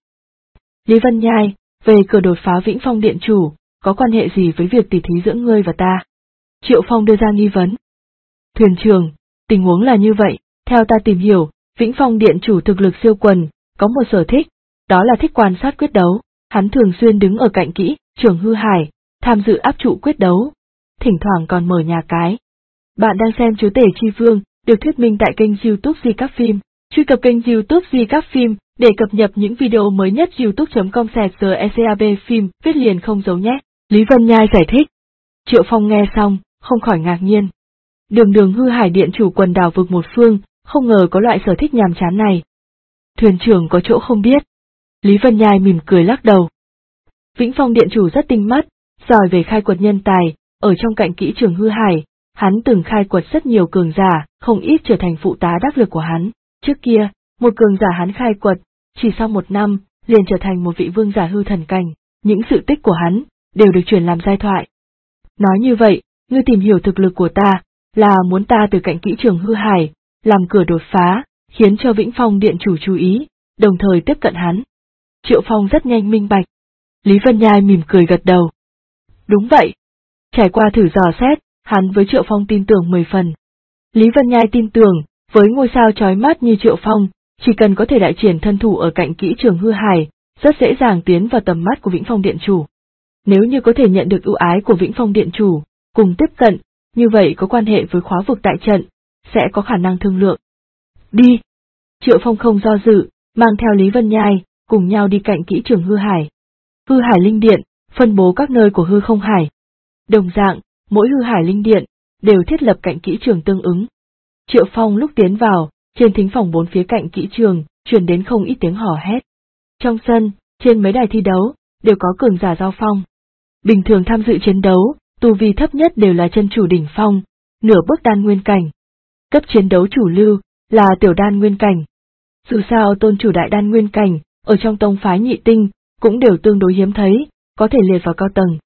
Lý Vân Nhai, về cửa đột phá Vĩnh Phong Điện chủ, có quan hệ gì với việc tỉ thí giữa ngươi và ta? Triệu Phong đưa ra nghi vấn. Thuyền trưởng, tình huống là như vậy, theo ta tìm hiểu, Vĩnh Phong Điện chủ thực lực siêu quần, có một sở thích, đó là thích quan sát quyết đấu, hắn thường xuyên đứng ở cạnh kỹ, Trường Hư Hải, tham dự áp trụ quyết đấu, thỉnh thoảng còn mở nhà cái. Bạn đang xem Chúa Tể Chi Vương, được thuyết minh tại kênh YouTube Di Các Phim, truy cập kênh YouTube Di Các Phim để cập nhật những video mới nhất youtube.com/secab phim, viết liền không giấu nhé. Lý Vân Nhai giải thích. Triệu Phong nghe xong, không khỏi ngạc nhiên. Đường Hư Hải Điện chủ quần đảo vực một phương, không ngờ có loại sở thích nhàm chán này. Thuyền trưởng có chỗ không biết. Lý Vân Nhai mỉm cười lắc đầu. Vĩnh Phong Điện chủ rất tinh mắt, giỏi về khai quật nhân tài, ở trong cạnh kỹ Trường Hư Hải, hắn từng khai quật rất nhiều cường giả, không ít trở thành phụ tá đắc lực của hắn. Trước kia, một cường giả hắn khai quật, chỉ sau một năm, liền trở thành một vị vương giả hư thần cảnh, những sự tích của hắn, đều được truyền làm giai thoại. Nói như vậy, ngươi tìm hiểu thực lực của ta, là muốn ta từ cạnh kỹ Trường Hư Hải, làm cửa đột phá, khiến cho Vĩnh Phong Điện chủ chú ý, đồng thời tiếp cận hắn. Triệu Phong rất nhanh minh bạch. Lý Vân Nhai mỉm cười gật đầu. Đúng vậy. Trải qua thử dò xét, hắn với Triệu Phong tin tưởng 10 phần. Lý Vân Nhai tin tưởng, với ngôi sao chói mắt như Triệu Phong, chỉ cần có thể đại triển thân thủ ở cạnh kỹ Trường Hư Hải, rất dễ dàng tiến vào tầm mắt của Vĩnh Phong Điện chủ. Nếu như có thể nhận được ưu ái của Vĩnh Phong Điện chủ, cùng tiếp cận, như vậy có quan hệ với khóa vực tại trận, sẽ có khả năng thương lượng. Đi! Triệu Phong không do dự, mang theo Lý Vân Nhai, cùng nhau đi cạnh kỹ Trường Hư Hải. Hư Hải Linh Điện, phân bố các nơi của Hư Không Hải. Đồng dạng, mỗi Hư Hải Linh Điện, đều thiết lập cạnh kỹ trường tương ứng. Triệu Phong lúc tiến vào, trên thính phòng bốn phía cạnh kỹ trường, truyền đến không ít tiếng hò hét. Trong sân, trên mấy đài thi đấu, đều có cường giả giao phong. Bình thường tham dự chiến đấu, tu vi thấp nhất đều là chân chủ đỉnh phong, nửa bước đan nguyên cảnh. Cấp chiến đấu chủ lưu, là tiểu đan nguyên cảnh. Dù sao tôn chủ đại đan nguyên cảnh, ở trong tông phái nhị tinh, cũng đều tương đối hiếm thấy, có thể liệt vào cao tầng.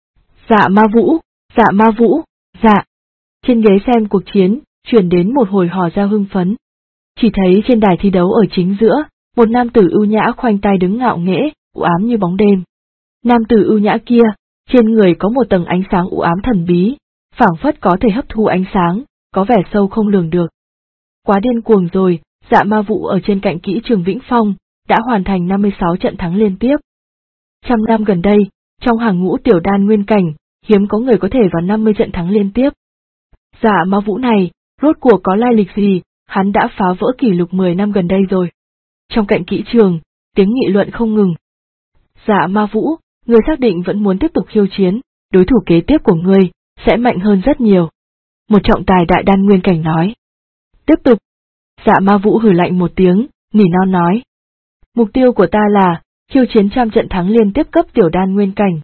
Dạ ma vũ, dạ ma vũ, dạ. Trên ghế xem cuộc chiến, truyền đến một hồi hò reo hưng phấn. Chỉ thấy trên đài thi đấu ở chính giữa, một nam tử ưu nhã khoanh tay đứng ngạo nghễ, u ám như bóng đêm. Nam tử ưu nhã kia, trên người có một tầng ánh sáng u ám thần bí, phảng phất có thể hấp thu ánh sáng, có vẻ sâu không lường được. Quá điên cuồng rồi, Dạ Ma Vũ ở trên cạnh kỹ trường Vĩnh Phong, đã hoàn thành 56 trận thắng liên tiếp. Trăm năm gần đây, trong hàng ngũ tiểu đan nguyên cảnh, hiếm có người có thể vào 50 trận thắng liên tiếp. Dạ Ma Vũ này, rốt cuộc có lai lịch gì, hắn đã phá vỡ kỷ lục 10 năm gần đây rồi. Trong cạnh kỹ trường, tiếng nghị luận không ngừng. Dạ Ma Vũ, ngươi xác định vẫn muốn tiếp tục khiêu chiến, đối thủ kế tiếp của ngươi sẽ mạnh hơn rất nhiều. Một trọng tài đại đan nguyên cảnh nói. Tiếp tục. Dạ Ma Vũ hừ lạnh một tiếng, nỉ non nói. Mục tiêu của ta là khiêu chiến 100 trận thắng liên tiếp cấp tiểu đan nguyên cảnh.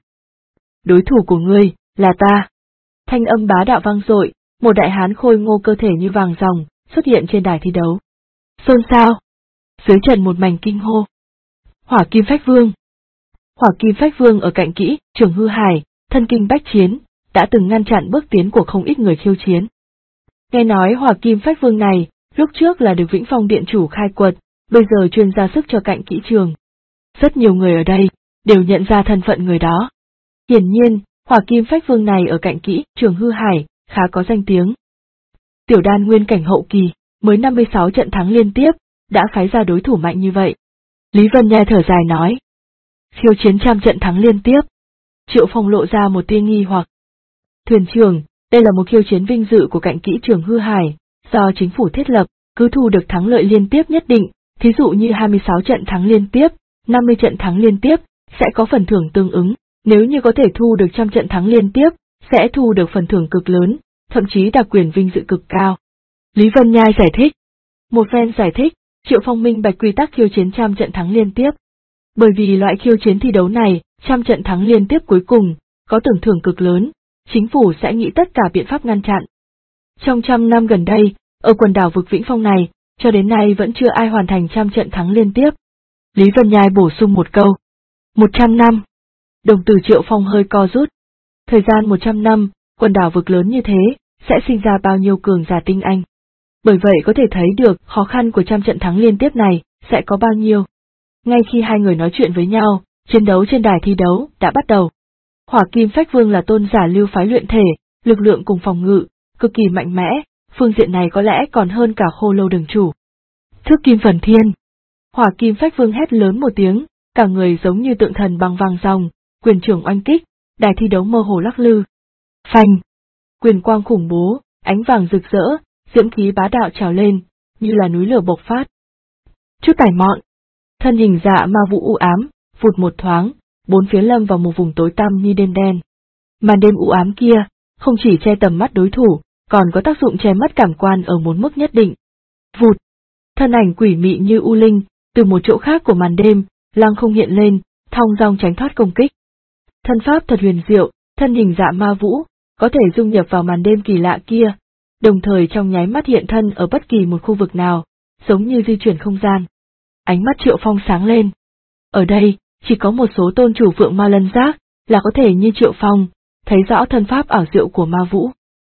Đối thủ của ngươi là ta. Thanh âm bá đạo vang dội, một đại hán khôi ngô cơ thể như vàng ròng xuất hiện trên đài thi đấu. Xôn xao. Dưới trận một mảnh kinh hô. Hỏa Kim Phách Vương. Hỏa Kim Phách Vương ở cạnh kỹ trường hư hải, thân kinh bách chiến, đã từng ngăn chặn bước tiến của không ít người khiêu chiến. Nghe nói Hỏa Kim Phách Vương này, lúc trước là được Vĩnh Phong điện chủ khai quật, bây giờ chuyên ra sức cho cạnh kỹ trường. Rất nhiều người ở đây đều nhận ra thân phận người đó. Hiển nhiên, Hỏa Kim Phách Vương này ở cạnh kỹ trường hư hải, khá có danh tiếng. Tiểu đan nguyên cảnh hậu kỳ, mới 56 trận thắng liên tiếp, đã phái ra đối thủ mạnh như vậy. Lý Vân Nhai thở dài nói. Khiêu chiến 100 trận thắng liên tiếp. Triệu Phong lộ ra một tia nghi hoặc. Thuyền trưởng, đây là một khiêu chiến vinh dự của cạnh kỹ trường hư hải, do chính phủ thiết lập, cứ thu được thắng lợi liên tiếp nhất định, thí dụ như 26 trận thắng liên tiếp, 50 trận thắng liên tiếp, sẽ có phần thưởng tương ứng, nếu như có thể thu được 100 trận thắng liên tiếp, sẽ thu được phần thưởng cực lớn, thậm chí đặc quyền vinh dự cực cao. Lý Vân Nhai giải thích. Một phen giải thích, Triệu Phong minh bạch quy tắc khiêu chiến 100 trận thắng liên tiếp. Bởi vì loại khiêu chiến thi đấu này, 100 trận thắng liên tiếp cuối cùng, có tưởng thưởng cực lớn, chính phủ sẽ nghĩ tất cả biện pháp ngăn chặn. Trong 100 năm gần đây, ở quần đảo vực Vĩnh Phong này, cho đến nay vẫn chưa ai hoàn thành 100 trận thắng liên tiếp. Lý Vân Nhai bổ sung một câu. 100 năm. Đồng tử Triệu Phong hơi co rút. Thời gian 100 năm, quần đảo vực lớn như thế, sẽ sinh ra bao nhiêu cường giả tinh anh. Bởi vậy có thể thấy được khó khăn của 100 trận thắng liên tiếp này, sẽ có bao nhiêu. Ngay khi hai người nói chuyện với nhau, chiến đấu trên đài thi đấu đã bắt đầu. Hỏa Kim Phách Vương là tôn giả lưu phái luyện thể, lực lượng cùng phòng ngự, cực kỳ mạnh mẽ, phương diện này có lẽ còn hơn cả Khô Lâu đường chủ. Thước Kim Phần Thiên. Hỏa Kim Phách Vương hét lớn một tiếng, cả người giống như tượng thần bằng vàng ròng, quyền trưởng oanh kích, đài thi đấu mơ hồ lắc lư. Phanh. Quyền quang khủng bố, ánh vàng rực rỡ, diễm khí bá đạo trào lên, như là núi lửa bộc phát. Chút tài mọn. Thân hình Dạ Ma Vũ u ám, vụt một thoáng, bốn phía lâm vào một vùng tối tăm như đêm đen. Màn đêm u ám kia, không chỉ che tầm mắt đối thủ, còn có tác dụng che mất cảm quan ở một mức nhất định. Vụt. Thân ảnh quỷ mị như u linh, từ một chỗ khác của màn đêm, lăng không hiện lên, thong dong tránh thoát công kích. Thân pháp thật huyền diệu, thân hình Dạ Ma Vũ, có thể dung nhập vào màn đêm kỳ lạ kia, đồng thời trong nháy mắt hiện thân ở bất kỳ một khu vực nào, giống như di chuyển không gian. Ánh mắt Triệu Phong sáng lên. Ở đây, chỉ có một số tôn chủ Phượng Ma Lân Giác, là có thể như Triệu Phong, thấy rõ thân pháp ảo diệu của Ma Vũ.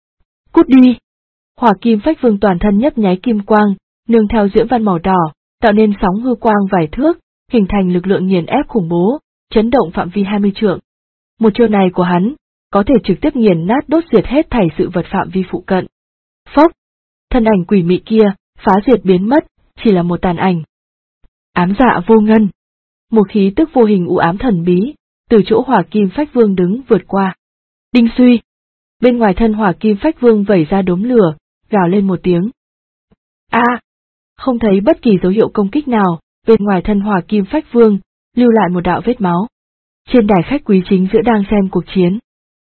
Cút đi! Hỏa Kim Phách Vương toàn thân nhấp nháy kim quang, nương theo diễm văn màu đỏ, tạo nên sóng hư quang vài thước, hình thành lực lượng nghiền ép khủng bố, chấn động phạm vi 20 trượng. Một chiêu này của hắn, có thể trực tiếp nghiền nát đốt diệt hết thảy sự vật phạm vi phụ cận. Phốc! Thân ảnh quỷ mị kia, phá diệt biến mất, chỉ là một tàn ảnh. Ám Dạ Vô Ngân. Một khí tức vô hình u ám thần bí, từ chỗ Hỏa Kim Phách Vương đứng vượt qua. Đinh suy. Bên ngoài thân Hỏa Kim Phách Vương vẩy ra đốm lửa, gào lên một tiếng. Không thấy bất kỳ dấu hiệu công kích nào, bên ngoài thân Hỏa Kim Phách Vương, lưu lại một đạo vết máu. Trên đài khách quý chính giữa đang xem cuộc chiến.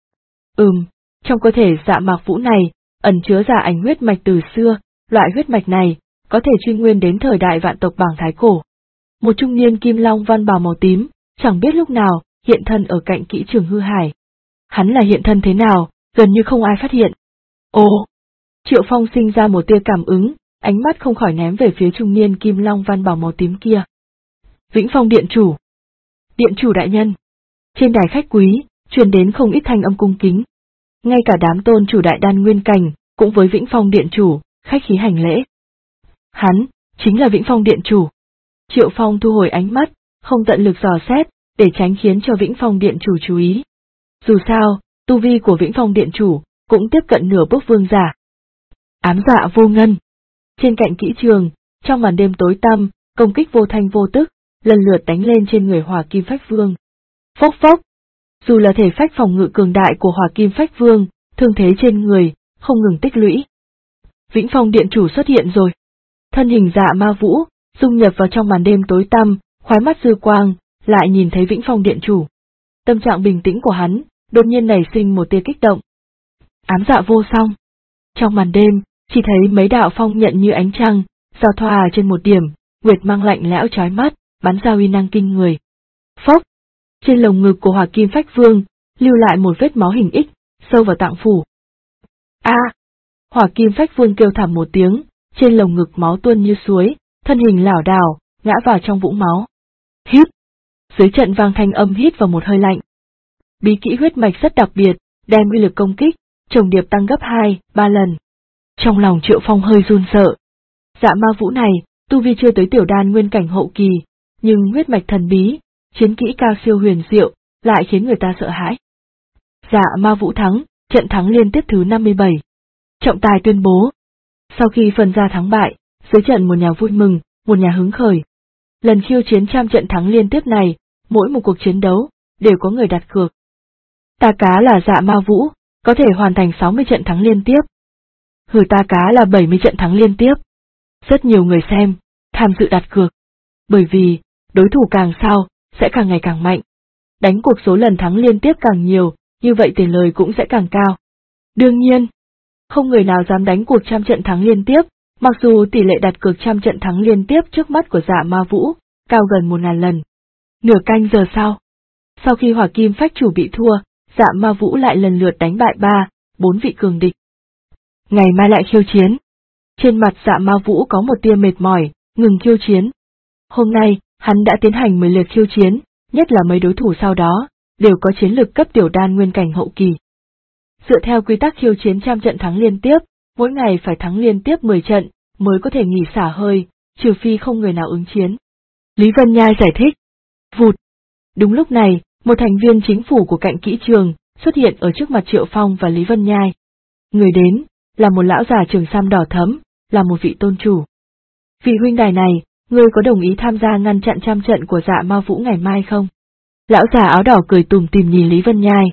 Trong cơ thể Dạ Mạc Vũ này, ẩn chứa giả ảnh huyết mạch từ xưa, loại huyết mạch này, có thể truy nguyên đến thời đại vạn tộc bảng Thái Cổ. Một trung niên kim long văn bào màu tím, chẳng biết lúc nào, hiện thân ở cạnh kỹ trường hư hải. Hắn là hiện thân thế nào, gần như không ai phát hiện. Ồ! Triệu Phong sinh ra một tia cảm ứng, ánh mắt không khỏi ném về phía trung niên kim long văn bào màu tím kia. Vĩnh Phong điện chủ! Điện chủ đại nhân! Trên đài khách quý, truyền đến không ít thanh âm cung kính. Ngay cả đám tôn chủ đại đan nguyên cảnh, cũng với Vĩnh Phong điện chủ, khách khí hành lễ. Hắn, chính là Vĩnh Phong điện chủ. Triệu Phong thu hồi ánh mắt, không tận lực dò xét, để tránh khiến cho Vĩnh Phong điện chủ chú ý. Dù sao, tu vi của Vĩnh Phong điện chủ, cũng tiếp cận nửa bước vương giả. Ám Dạ Vô Ngân. Trên cạnh kỹ trường, trong màn đêm tối tăm, công kích vô thanh vô tức, lần lượt đánh lên trên người Hỏa Kim Phách Vương. Phốc phốc! Dù là thể phách phòng ngự cường đại của Hỏa Kim Phách Vương, thương thế trên người, không ngừng tích lũy. Vĩnh Phong Điện Chủ xuất hiện rồi. Thân hình Dạ Ma Vũ, dung nhập vào trong màn đêm tối tăm, khóe mắt dư quang, lại nhìn thấy Vĩnh Phong Điện Chủ. Tâm trạng bình tĩnh của hắn, đột nhiên nảy sinh một tia kích động. Ám dạ vô song. Trong màn đêm, chỉ thấy mấy đạo phong nhận như ánh trăng, giao thoa trên một điểm, nguyệt mang lạnh lẽo chói mắt, bắn ra uy năng kinh người. Phốc! Trên lồng ngực của Hỏa Kim Phách Vương, lưu lại một vết máu hình X, sâu vào tạng phủ. A! Hỏa Kim Phách Vương kêu thảm một tiếng, trên lồng ngực máu tuôn như suối, thân hình lảo đảo, ngã vào trong vũng máu. Hít! Dưới trận vang thanh âm hít vào một hơi lạnh. Bí kỹ huyết mạch rất đặc biệt, đem uy lực công kích, chồng điệp tăng gấp 2-3 lần. Trong lòng Triệu Phong hơi run sợ. Dạ Ma Vũ này, tu vi chưa tới tiểu đan nguyên cảnh hậu kỳ, nhưng huyết mạch thần bí, chiến kỹ cao siêu huyền diệu, lại khiến người ta sợ hãi. Dạ Ma Vũ thắng, trận thắng liên tiếp thứ 57. Trọng tài tuyên bố. Sau khi phân ra thắng bại, dưới trận một nhà vui mừng, một nhà hứng khởi. Lần khiêu chiến 100 trận thắng liên tiếp này, mỗi một cuộc chiến đấu, đều có người đặt cược. Ta cá là Dạ Ma Vũ, có thể hoàn thành 60 trận thắng liên tiếp. Hừ, ta cá là 70 trận thắng liên tiếp. Rất nhiều người xem, tham dự đặt cược. Bởi vì, đối thủ càng sau, sẽ càng ngày càng mạnh. Đánh cuộc số lần thắng liên tiếp càng nhiều, như vậy tiền lời cũng sẽ càng cao. Đương nhiên, không người nào dám đánh cuộc 100 trận thắng liên tiếp, mặc dù tỷ lệ đặt cược 100 trận thắng liên tiếp trước mắt của Dạ Ma Vũ, cao gần 1000 lần. Nửa canh giờ sau khi Hỏa Kim Phách Chủ bị thua, Dạ Ma Vũ lại lần lượt đánh bại 3-4 vị cường địch. Ngày mai lại khiêu chiến. Trên mặt Dạ Ma Vũ có một tia mệt mỏi, ngừng khiêu chiến. Hôm nay, hắn đã tiến hành 10 lượt khiêu chiến, nhất là mấy đối thủ sau đó, đều có chiến lực cấp tiểu đan nguyên cảnh hậu kỳ. Dựa theo quy tắc khiêu chiến 100 trận thắng liên tiếp, mỗi ngày phải thắng liên tiếp 10 trận, mới có thể nghỉ xả hơi, trừ phi không người nào ứng chiến. Lý Vân Nhai giải thích. Vụt. Đúng lúc này, một thành viên chính phủ của cạnh kỹ trường, xuất hiện ở trước mặt Triệu Phong và Lý Vân Nhai. Người đến, là một lão già trường sam đỏ thẫm, là một vị tôn chủ. Vị huynh đài này, ngươi có đồng ý tham gia ngăn chặn 100 trận của Dạ Ma Vũ ngày mai không? Lão già áo đỏ cười tủm tỉm nhìn Lý Vân Nhai.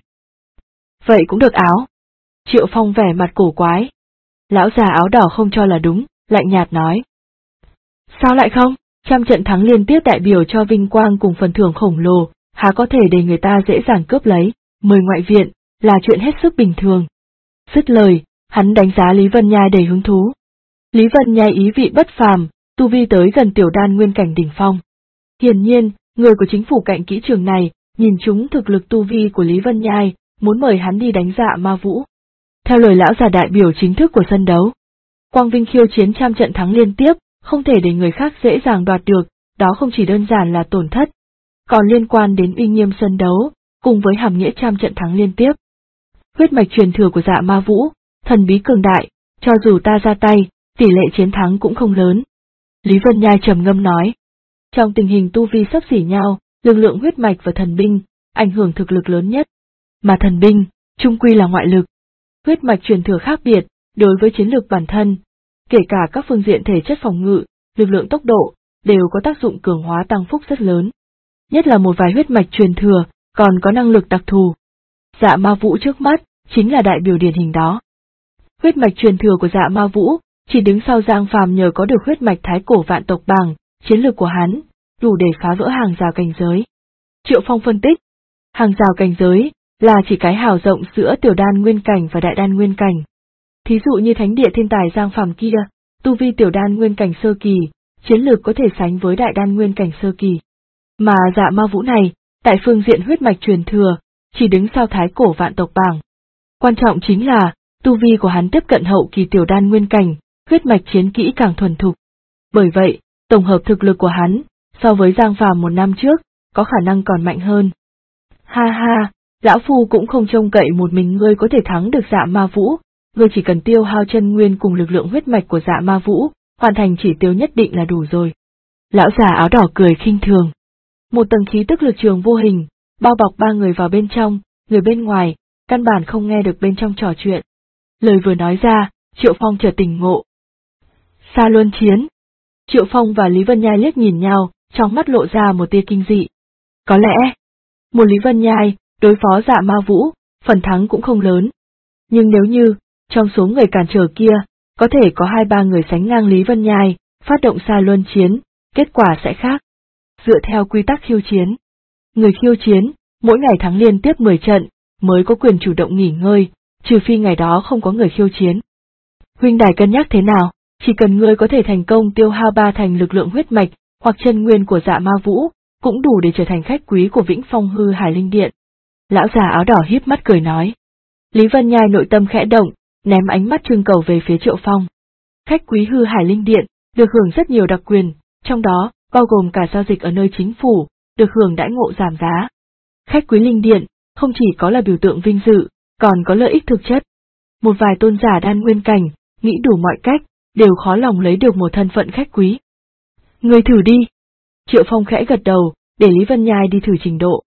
Vậy cũng được áo. Triệu Phong vẻ mặt cổ quái. Lão già áo đỏ không cho là đúng, lạnh nhạt nói. Sao lại không? 100 trận thắng liên tiếp đại biểu cho vinh quang cùng phần thưởng khổng lồ, há có thể để người ta dễ dàng cướp lấy, mời ngoại viện, là chuyện hết sức bình thường. Dứt lời, hắn đánh giá Lý Vân Nhai đầy hứng thú. Lý Vân Nhai ý vị bất phàm, tu vi tới gần tiểu đan nguyên cảnh đỉnh phong. Hiển nhiên, người của chính phủ cạnh kỹ trường này, nhìn chúng thực lực tu vi của Lý Vân Nhai, muốn mời hắn đi đánh Dạ Ma Vũ. Theo lời lão già đại biểu chính thức của sân đấu, quang vinh khiêu chiến 100 trận thắng liên tiếp, không thể để người khác dễ dàng đoạt được, đó không chỉ đơn giản là tổn thất, còn liên quan đến uy nghiêm sân đấu, cùng với hàm nghĩa 100 trận thắng liên tiếp. Huyết mạch truyền thừa của Dạ Ma Vũ, thần bí cường đại, cho dù ta ra tay, tỷ lệ chiến thắng cũng không lớn. Lý Vân Nhai trầm ngâm nói. Trong tình hình tu vi xấp xỉ nhau, lực lượng huyết mạch và thần binh, ảnh hưởng thực lực lớn nhất. Mà thần binh, chung quy là ngoại lực. Huyết mạch truyền thừa khác biệt, đối với chiến lược bản thân, kể cả các phương diện thể chất phòng ngự, lực lượng tốc độ, đều có tác dụng cường hóa tăng phúc rất lớn. Nhất là một vài huyết mạch truyền thừa, còn có năng lực đặc thù. Dạ Ma Vũ trước mắt, chính là đại biểu điển hình đó. Huyết mạch truyền thừa của Dạ Ma Vũ, chỉ đứng sau Giang Phàm nhờ có được huyết mạch thái cổ vạn tộc bảng, chiến lược của hắn, đủ để phá vỡ hàng rào cảnh giới. Triệu Phong phân tích, hàng rào cảnh giới, là chỉ cái hào rộng giữa tiểu đan nguyên cảnh và đại đan nguyên cảnh. Thí dụ như thánh địa thiên tài Giang Phàm kia, tu vi tiểu đan nguyên cảnh sơ kỳ, chiến lược có thể sánh với đại đan nguyên cảnh sơ kỳ. Mà Dạ Ma Vũ này, tại phương diện huyết mạch truyền thừa, chỉ đứng sau thái cổ vạn tộc bảng. Quan trọng chính là, tu vi của hắn tiếp cận hậu kỳ tiểu đan nguyên cảnh, huyết mạch chiến kỹ càng thuần thục. Bởi vậy, tổng hợp thực lực của hắn, so với Giang Phàm 1 năm trước, có khả năng còn mạnh hơn. Ha ha, lão phu cũng không trông cậy một mình ngươi có thể thắng được Dạ Ma Vũ, ngươi chỉ cần tiêu hao chân nguyên cùng lực lượng huyết mạch của Dạ Ma Vũ, hoàn thành chỉ tiêu nhất định là đủ rồi. Lão già áo đỏ cười khinh thường. Một tầng khí tức lực trường vô hình, bao bọc 3 người vào bên trong, người bên ngoài, căn bản không nghe được bên trong trò chuyện. Lời vừa nói ra, Triệu Phong chợt tỉnh ngộ. Xa luân chiến. Triệu Phong và Lý Vân Nhai liếc nhìn nhau, trong mắt lộ ra một tia kinh dị. Có lẽ, một Lý Vân Nhai, đối phó Dạ Ma Vũ, phần thắng cũng không lớn. Nhưng nếu như, trong số người cản trở kia, có thể có 2-3 người sánh ngang Lý Vân Nhai, phát động xa luân chiến, kết quả sẽ khác. Dựa theo quy tắc khiêu chiến, người khiêu chiến, mỗi ngày thắng liên tiếp 10 trận, mới có quyền chủ động nghỉ ngơi, trừ phi ngày đó không có người khiêu chiến. Huynh đài cân nhắc thế nào, chỉ cần ngươi có thể thành công tiêu hao 3 thành lực lượng huyết mạch, hoặc chân nguyên của Dạ Ma Vũ, cũng đủ để trở thành khách quý của Vĩnh Phong Hư Hải Linh Điện. Lão già áo đỏ híp mắt cười nói. Lý Vân Nhai nội tâm khẽ động, ném ánh mắt trưng cầu về phía Triệu Phong. Khách quý Hư Hải Linh Điện, được hưởng rất nhiều đặc quyền, trong đó, bao gồm cả giao dịch ở nơi chính phủ, được hưởng đãi ngộ giảm giá. Khách quý Linh Điện, không chỉ có là biểu tượng vinh dự, còn có lợi ích thực chất. Một vài tôn giả đan nguyên cảnh, nghĩ đủ mọi cách, đều khó lòng lấy được một thân phận khách quý. Người thử đi. Triệu Phong khẽ gật đầu, để Lý Vân Nhai đi thử trình độ.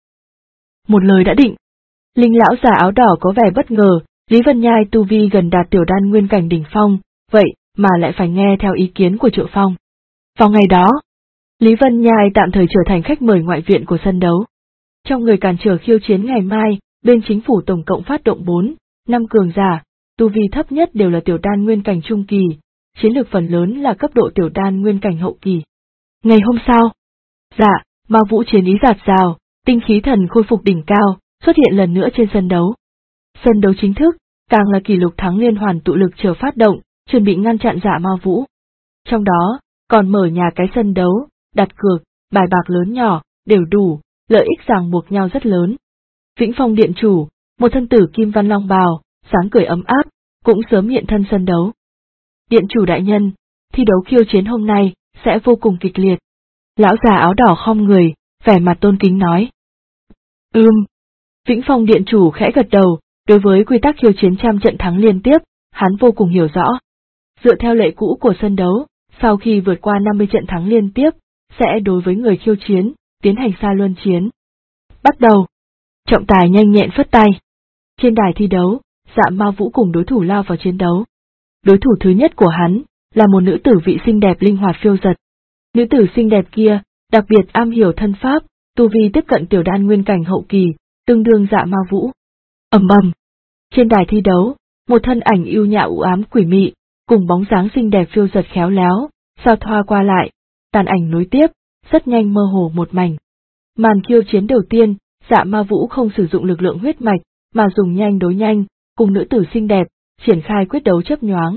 Một lời đã định. Linh lão già áo đỏ có vẻ bất ngờ, Lý Vân Nhai tu vi gần đạt tiểu đan nguyên cảnh đỉnh phong, vậy mà lại phải nghe theo ý kiến của Triệu Phong. Vào ngày đó, Lý Vân Nhai tạm thời trở thành khách mời ngoại viện của sân đấu. Trong người cản trở khiêu chiến ngày mai, bên chính phủ tổng cộng phát động 4-5 cường giả, tu vi thấp nhất đều là tiểu đan nguyên cảnh trung kỳ, chiến lược phần lớn là cấp độ tiểu đan nguyên cảnh hậu kỳ. Ngày hôm sau, Dạ Ma Vũ chiến ý dạt dào, tinh khí thần khôi phục đỉnh cao, xuất hiện lần nữa trên sân đấu. Sân đấu chính thức, càng là kỷ lục thắng liên hoàn tụ lực chờ phát động, chuẩn bị ngăn chặn Dạ Ma Vũ. Trong đó, còn mở nhà cái sân đấu, đặt cược, bài bạc lớn nhỏ, đều đủ, lợi ích ràng buộc nhau rất lớn. Vĩnh Phong điện chủ, một thân tử kim văn long bào, sáng cười ấm áp, cũng sớm hiện thân sân đấu. Điện chủ đại nhân, thi đấu khiêu chiến hôm nay, sẽ vô cùng kịch liệt. Lão già áo đỏ khom người, vẻ mặt tôn kính nói. Vĩnh Phong điện chủ khẽ gật đầu, đối với quy tắc khiêu chiến trăm trận thắng liên tiếp, hắn vô cùng hiểu rõ. Dựa theo lệ cũ của sân đấu, sau khi vượt qua 50 trận thắng liên tiếp, sẽ đối với người khiêu chiến, tiến hành xa luân chiến. Bắt đầu. Trọng tài nhanh nhẹn phất tay. Trên đài thi đấu, Dạ Ma Vũ cùng đối thủ lao vào chiến đấu. Đối thủ thứ nhất của hắn, là một nữ tử vị xinh đẹp linh hoạt phiêu giật. Nữ tử xinh đẹp kia, đặc biệt am hiểu thân pháp, tu vi tiếp cận tiểu đan nguyên cảnh hậu kỳ, tương đương Dạ Ma Vũ. Ầm ầm. Trên đài thi đấu, một thân ảnh yêu nhã u ám quỷ mị, cùng bóng dáng xinh đẹp phiêu giật khéo léo, giao thoa qua lại, tàn ảnh nối tiếp, rất nhanh mơ hồ một mảnh. Màn khiêu chiến đầu tiên, Dạ Ma Vũ không sử dụng lực lượng huyết mạch, mà dùng nhanh đối nhanh, cùng nữ tử xinh đẹp, triển khai quyết đấu chớp nhoáng.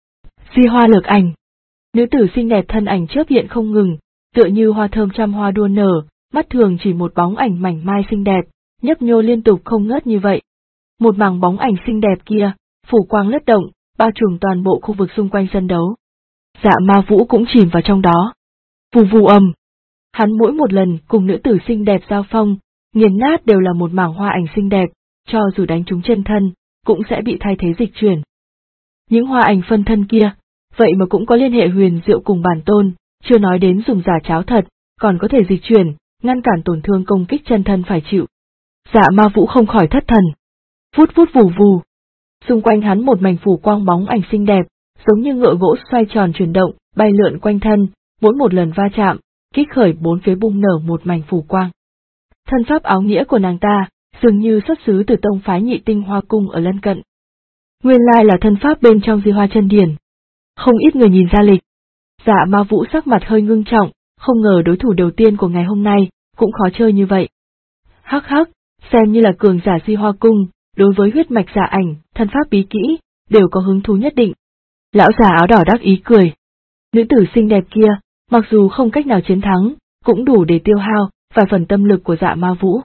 Di hoa lược ảnh. Nữ tử xinh đẹp thân ảnh chớp hiện không ngừng, tựa như hoa thơm trăm hoa đua nở, mắt thường chỉ một bóng ảnh mảnh mai xinh đẹp, nhấp nhô liên tục không ngớt như vậy. Một mảng bóng ảnh xinh đẹp kia, phủ quang lất động, bao trùm toàn bộ khu vực xung quanh sân đấu. Dạ Ma Vũ cũng chìm vào trong đó. Vù vù ầm. Hắn mỗi một lần cùng nữ tử xinh đẹp giao phong, nghiền nát đều là một mảng hoa ảnh xinh đẹp, cho dù đánh trúng chân thân, cũng sẽ bị thay thế dịch chuyển. Những hoa ảnh phân thân kia, vậy mà cũng có liên hệ huyền diệu cùng bản tôn, chưa nói đến dùng giả cháo thật, còn có thể dịch chuyển, ngăn cản tổn thương công kích chân thân phải chịu. Dạ Ma Vũ không khỏi thất thần. Vút vút vù vù. Xung quanh hắn một mảnh phủ quang bóng ảnh xinh đẹp, giống như ngựa gỗ xoay tròn chuyển động, bay lượn quanh thân, mỗi một lần va chạm, kích khởi bốn phía bung nở một mảnh phủ quang. Thân pháp áo nghĩa của nàng ta, dường như xuất xứ từ tông phái Nhị Tinh Hoa Cung ở lân cận. Nguyên lai là thân pháp bên trong Di Hoa Chân Điển. Không ít người nhìn ra lịch. Dạ Ma Vũ sắc mặt hơi ngưng trọng, không ngờ đối thủ đầu tiên của ngày hôm nay, cũng khó chơi như vậy. Hắc hắc, xem như là cường giả Di Hoa Cung, đối với huyết mạch giả ảnh, thân pháp bí kỹ, đều có hứng thú nhất định. Lão già áo đỏ đắc ý cười. Nữ tử xinh đẹp kia, mặc dù không cách nào chiến thắng, cũng đủ để tiêu hao vài phần tâm lực của Dạ Ma Vũ.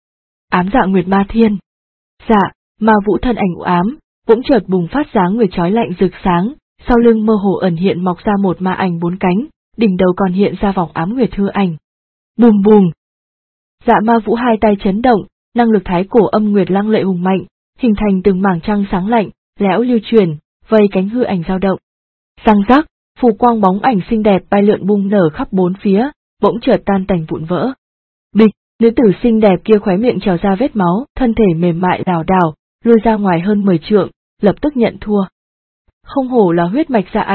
Ám dạ Nguyệt Ma Thiên. Dạ Ma Vũ thân ảnh u ám, bỗng chợt bùng phát dáng người chói lạnh rực sáng, sau lưng mơ hồ ẩn hiện mọc ra một ma ảnh 4 cánh, đỉnh đầu còn hiện ra vòng ám nguyệt hư ảnh. Bùm bùm. Dạ Ma Vũ hai tay chấn động, năng lực thái cổ âm nguyệt lăng lệ hùng mạnh, hình thành từng mảng trăng sáng lạnh, lẽo lưu chuyển, vây cánh hư ảnh dao động. Răng rắc, phù quang bóng ảnh xinh đẹp bay lượn bung nở khắp bốn phía, bỗng chợt tan tành vụn vỡ. Bịch, nữ tử xinh đẹp kia khóe miệng trào ra vết máu, thân thể mềm mại đảo đảo, lui ra ngoài hơn 10 trượng, lập tức nhận thua. Không hổ là huyết mạch dạ ảnh,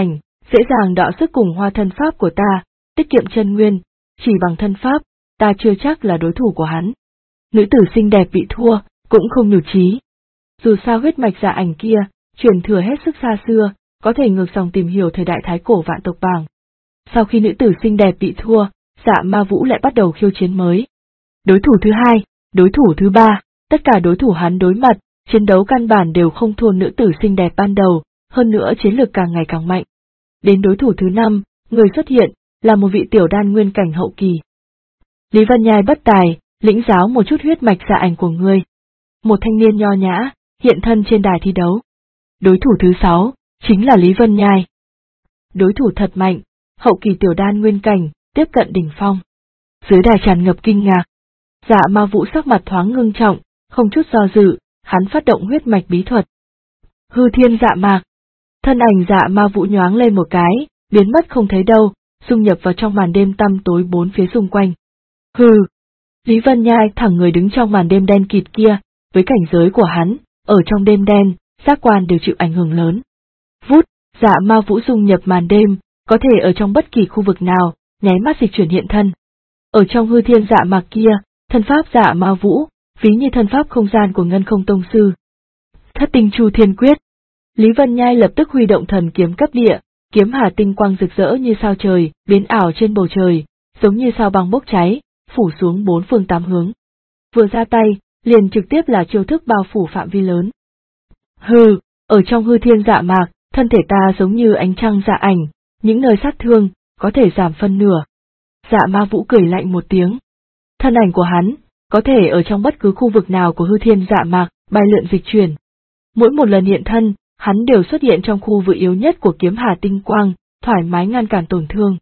dễ dàng đọ sức cùng hoa thân pháp của ta, tiết kiệm chân nguyên, chỉ bằng thân pháp, ta chưa chắc là đối thủ của hắn. Nữ tử xinh đẹp bị thua, cũng không nhụt chí. Dù sao huyết mạch Dạ Ảnh kia, truyền thừa hết sức xa xưa, có thể ngược dòng tìm hiểu thời đại thái cổ vạn tộc bảng. Sau khi nữ tử xinh đẹp bị thua, Dạ Ma Vũ lại bắt đầu khiêu chiến mới. Đối thủ thứ hai, đối thủ thứ ba, tất cả đối thủ hắn đối mặt, chiến đấu căn bản đều không thua nữ tử xinh đẹp ban đầu, hơn nữa chiến lược càng ngày càng mạnh. Đến đối thủ thứ năm, người xuất hiện, là một vị tiểu đan nguyên cảnh hậu kỳ. Lý Vân Nhai bất tài, lĩnh giáo một chút huyết mạch Dạ Ảnh của ngươi. Một thanh niên nho nhã, hiện thân trên đài thi đấu. Đối thủ thứ sáu, chính là Lý Vân Nhai. Đối thủ thật mạnh, hậu kỳ tiểu đan nguyên cảnh, tiếp cận đỉnh phong. Dưới đài tràn ngập kinh ngạc. Dạ Ma Vũ sắc mặt thoáng ngưng trọng, không chút do dự, hắn phát động huyết mạch bí thuật. Hư thiên dạ mạc. Thân ảnh Dạ Ma Vũ nhoáng lên một cái, biến mất không thấy đâu, dung nhập vào trong màn đêm tăm tối bốn phía xung quanh. Hừ. Lý Vân Nhai thẳng người đứng trong màn đêm đen kịt kia, với cảnh giới của hắn, ở trong đêm đen, giác quan đều chịu ảnh hưởng lớn. Vút, Dạ Ma Vũ dung nhập màn đêm, có thể ở trong bất kỳ khu vực nào, nháy mắt dịch chuyển hiện thân. Ở trong hư thiên dạ mạc kia, thân pháp Dạ Ma Vũ, ví như thân pháp không gian của Ngân Không Tông Sư. Thất tinh chu thiên quyết. Lý Vân Nhai lập tức huy động thần kiếm cấp địa, kiếm hà tinh quang rực rỡ như sao trời, biến ảo trên bầu trời, giống như sao băng bốc cháy, phủ xuống bốn phương tám hướng. Vừa ra tay, liền trực tiếp là chiêu thức bao phủ phạm vi lớn. Hừ, ở trong hư thiên dạ mạc, thân thể ta giống như ánh trăng Dạ Ảnh, những nơi sát thương, có thể giảm phân nửa. Dạ Ma Vũ cười lạnh một tiếng. Thân ảnh của hắn, có thể ở trong bất cứ khu vực nào của hư thiên dạ mạc, bay lượn dịch chuyển. Mỗi một lần hiện thân, hắn đều xuất hiện trong khu vực yếu nhất của kiếm hà tinh quang, thoải mái ngăn cản tổn thương.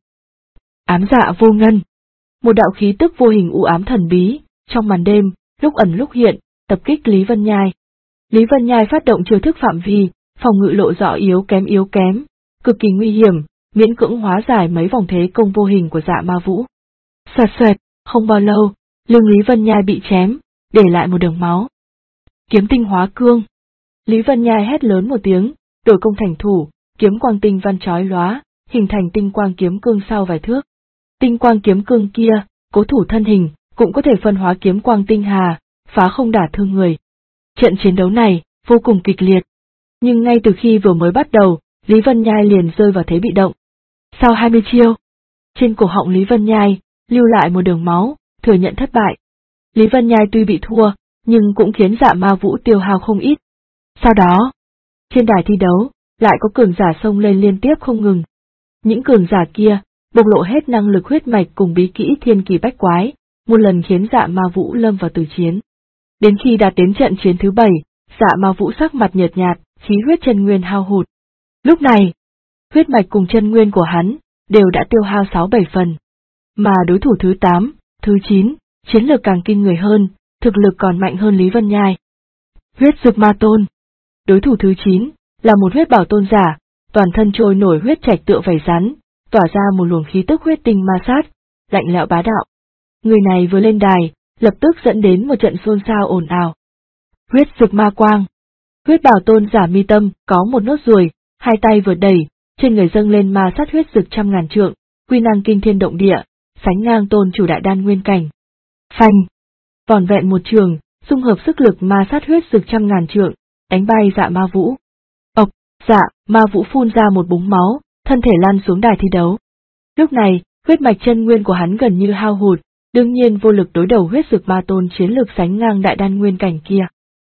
Ám dạ vô ngân. Một đạo khí tức vô hình u ám thần bí, trong màn đêm, lúc ẩn lúc hiện, tập kích Lý Vân Nhai. Lý Vân Nhai phát động chiêu thức phạm vi, phòng ngự lộ rõ yếu kém, cực kỳ nguy hiểm, miễn cưỡng hóa giải mấy vòng thế công vô hình của Dạ Ma Vũ. Xoẹt xoẹt, không bao lâu, lưng Lý Vân Nhai bị chém, để lại một đường máu. Kiếm tinh hóa cương. Lý Vân Nhai hét lớn một tiếng, đổi công thành thủ, kiếm quang tinh văn chói lóa, hình thành tinh quang kiếm cương sau vài thước. Tinh quang kiếm cương kia, cố thủ thân hình, cũng có thể phân hóa kiếm quang tinh hà, phá không đả thương người. Trận chiến đấu này, vô cùng kịch liệt. Nhưng ngay từ khi vừa mới bắt đầu, Lý Vân Nhai liền rơi vào thế bị động. Sau 20 chiêu, trên cổ họng Lý Vân Nhai, lưu lại một đường máu, thừa nhận thất bại. Lý Vân Nhai tuy bị thua, nhưng cũng khiến Dạ Ma Vũ tiêu hao không ít. Sau đó, trên đài thi đấu, lại có cường giả xông lên liên tiếp không ngừng. Những cường giả kia, bộc lộ hết năng lực huyết mạch cùng bí kỹ thiên kỳ bách quái, một lần khiến Dạ Ma Vũ lâm vào tử chiến. Đến khi đạt đến trận chiến thứ 7, Dạ Ma Vũ sắc mặt nhợt nhạt, khí huyết chân nguyên hao hụt. Lúc này, huyết mạch cùng chân nguyên của hắn, đều đã tiêu hao 6-7 phần. Mà đối thủ thứ 8, thứ 9, chiến lược càng kinh người hơn, thực lực còn mạnh hơn Lý Vân Nhai. Huyết Dực Ma Tôn. Đối thủ thứ 9, là một huyết bảo tôn giả, toàn thân trôi nổi huyết trạch tựa vảy rắn, tỏa ra một luồng khí tức huyết tinh ma sát, lạnh lẽo bá đạo. Người này vừa lên đài, lập tức dẫn đến một trận xôn xao ồn ào. Huyết Dực Ma Quang. Huyết bảo tôn giả mi tâm có một nốt ruồi, hai tay vừa đẩy, trên người dâng lên ma sát huyết dực trăm ngàn trượng, quy năng kinh thiên động địa, sánh ngang tôn chủ đại đan nguyên cảnh. Phanh. Vỏn vẹn một trường, dung hợp sức lực ma sát huyết dực trăm ngàn trượng, đánh bay Dạ Ma Vũ. Ộc, Dạ Ma Vũ phun ra một búng máu, thân thể lăn xuống đài thi đấu. Lúc này, huyết mạch chân nguyên của hắn gần như hao hụt, đương nhiên vô lực đối đầu huyết dực ma tôn chiến lược sánh ngang đại đan nguyên cảnh kia.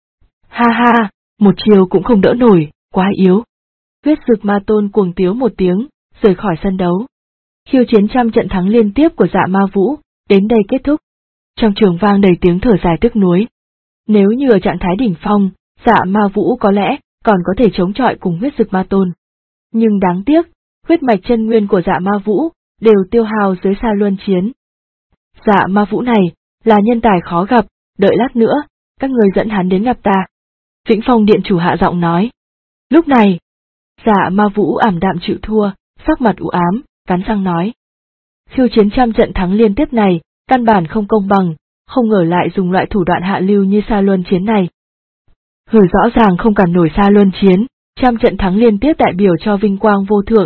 Ha ha, một chiều cũng không đỡ nổi, quá yếu. Huyết dực ma tôn cuồng tiếu một tiếng, rời khỏi sân đấu. Khiêu chiến trăm trận thắng liên tiếp của Dạ Ma Vũ, đến đây kết thúc. Trong trường vang đầy tiếng thở dài tiếc nuối. Nếu như ở trạng thái đỉnh phong, Dạ Ma Vũ có lẽ còn có thể chống chọi cùng huyết dực ma tôn. Nhưng đáng tiếc, huyết mạch chân nguyên của Dạ Ma Vũ đều tiêu hao dưới Sa Luân chiến. Dạ Ma Vũ này là nhân tài khó gặp, đợi lát nữa, các người dẫn hắn đến gặp ta. Vĩnh Phong điện chủ hạ giọng nói. Lúc này, Dạ Ma Vũ ảm đạm chịu thua, sắc mặt u ám, cắn răng nói. Khiêu chiến trăm trận thắng liên tiếp này, căn bản không công bằng, không ngờ lại dùng loại thủ đoạn hạ lưu như Sa Luân chiến này. Rõ ràng không cản nổi Sa Luân chiến, trăm trận thắng liên tiếp đại biểu cho vinh quang vô thượng,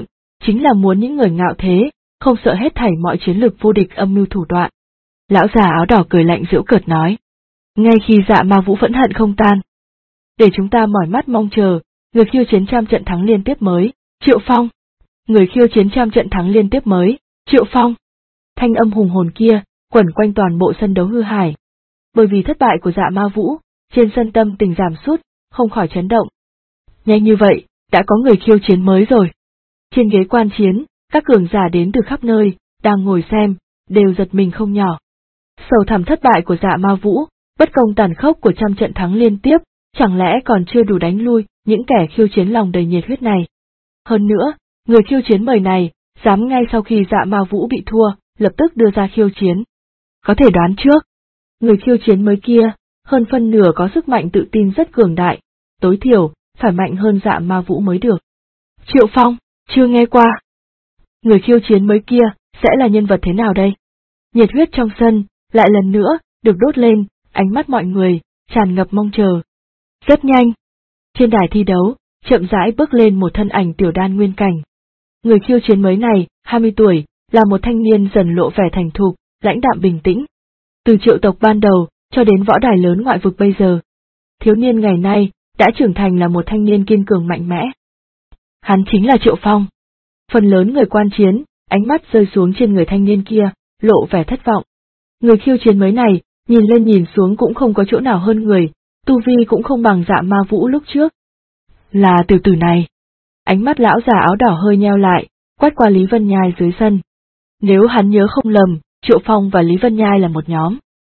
chính là muốn những người ngạo thế, không sợ hết thảy mọi chiến lược vô địch âm mưu thủ đoạn. Lão già áo đỏ cười lạnh giễu cợt nói. Ngay khi Dạ Ma Vũ phẫn hận không tan. Để chúng ta mỏi mắt mong chờ, người khiêu chiến trăm trận thắng liên tiếp mới, Triệu Phong. Người khiêu chiến trăm trận thắng liên tiếp mới, Triệu Phong. Thanh âm hùng hồn kia, quẩn quanh toàn bộ sân đấu hư hải. Bởi vì thất bại của Dạ Ma Vũ, trên sân tâm tình giảm sút, không khỏi chấn động. Nhanh như vậy, đã có người khiêu chiến mới rồi. Trên ghế quan chiến, các cường giả đến từ khắp nơi, đang ngồi xem, đều giật mình không nhỏ. Sầu thảm thất bại của Dạ Ma Vũ, bất công tàn khốc của trăm trận thắng liên tiếp, chẳng lẽ còn chưa đủ đánh lui những kẻ khiêu chiến lòng đầy nhiệt huyết này. Hơn nữa, người khiêu chiến mời này, dám ngay sau khi Dạ Ma Vũ bị thua, lập tức đưa ra khiêu chiến. Có thể đoán trước, người khiêu chiến mới kia, hơn phân nửa có sức mạnh tự tin rất cường đại, tối thiểu, phải mạnh hơn Dạ Ma Vũ mới được. Triệu Phong, chưa nghe qua. Người khiêu chiến mới kia, sẽ là nhân vật thế nào đây? Nhiệt huyết trong sân, lại lần nữa, được đốt lên, ánh mắt mọi người, tràn ngập mong chờ. Rất nhanh. Trên đài thi đấu, chậm rãi bước lên một thân ảnh tiểu đan nguyên cảnh. Người khiêu chiến mới này, 20 tuổi, là một thanh niên dần lộ vẻ thành thục, lãnh đạm bình tĩnh. Từ Triệu tộc ban đầu, cho đến võ đài lớn ngoại vực bây giờ. Thiếu niên ngày nay, đã trưởng thành là một thanh niên kiên cường mạnh mẽ. Hắn chính là Triệu Phong. Phần lớn người quan chiến, ánh mắt rơi xuống trên người thanh niên kia, lộ vẻ thất vọng. Người khiêu chiến mới này, nhìn lên nhìn xuống cũng không có chỗ nào hơn người, tu vi cũng không bằng Dạ Ma Vũ lúc trước. Là tiểu tử này. Ánh mắt lão già áo đỏ hơi nheo lại, quét qua Lý Vân Nhai dưới sân. Nếu hắn nhớ không lầm, Triệu Phong và Lý Vân Nhai là một nhóm.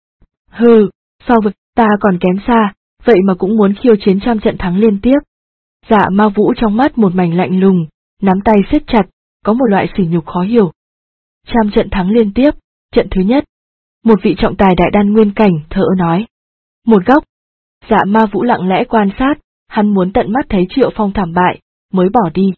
Hừ, so với ta còn kém xa, vậy mà cũng muốn khiêu chiến trăm trận thắng liên tiếp. Dạ Ma Vũ trong mắt một mảnh lạnh lùng, nắm tay siết chặt, có một loại sỉ nhục khó hiểu. Trăm trận thắng liên tiếp, trận thứ nhất. Một vị trọng tài đại đan nguyên cảnh thở nói. Một góc. Dạ Ma Vũ lặng lẽ quan sát, hắn muốn tận mắt thấy Triệu Phong thảm bại, mới bỏ đi.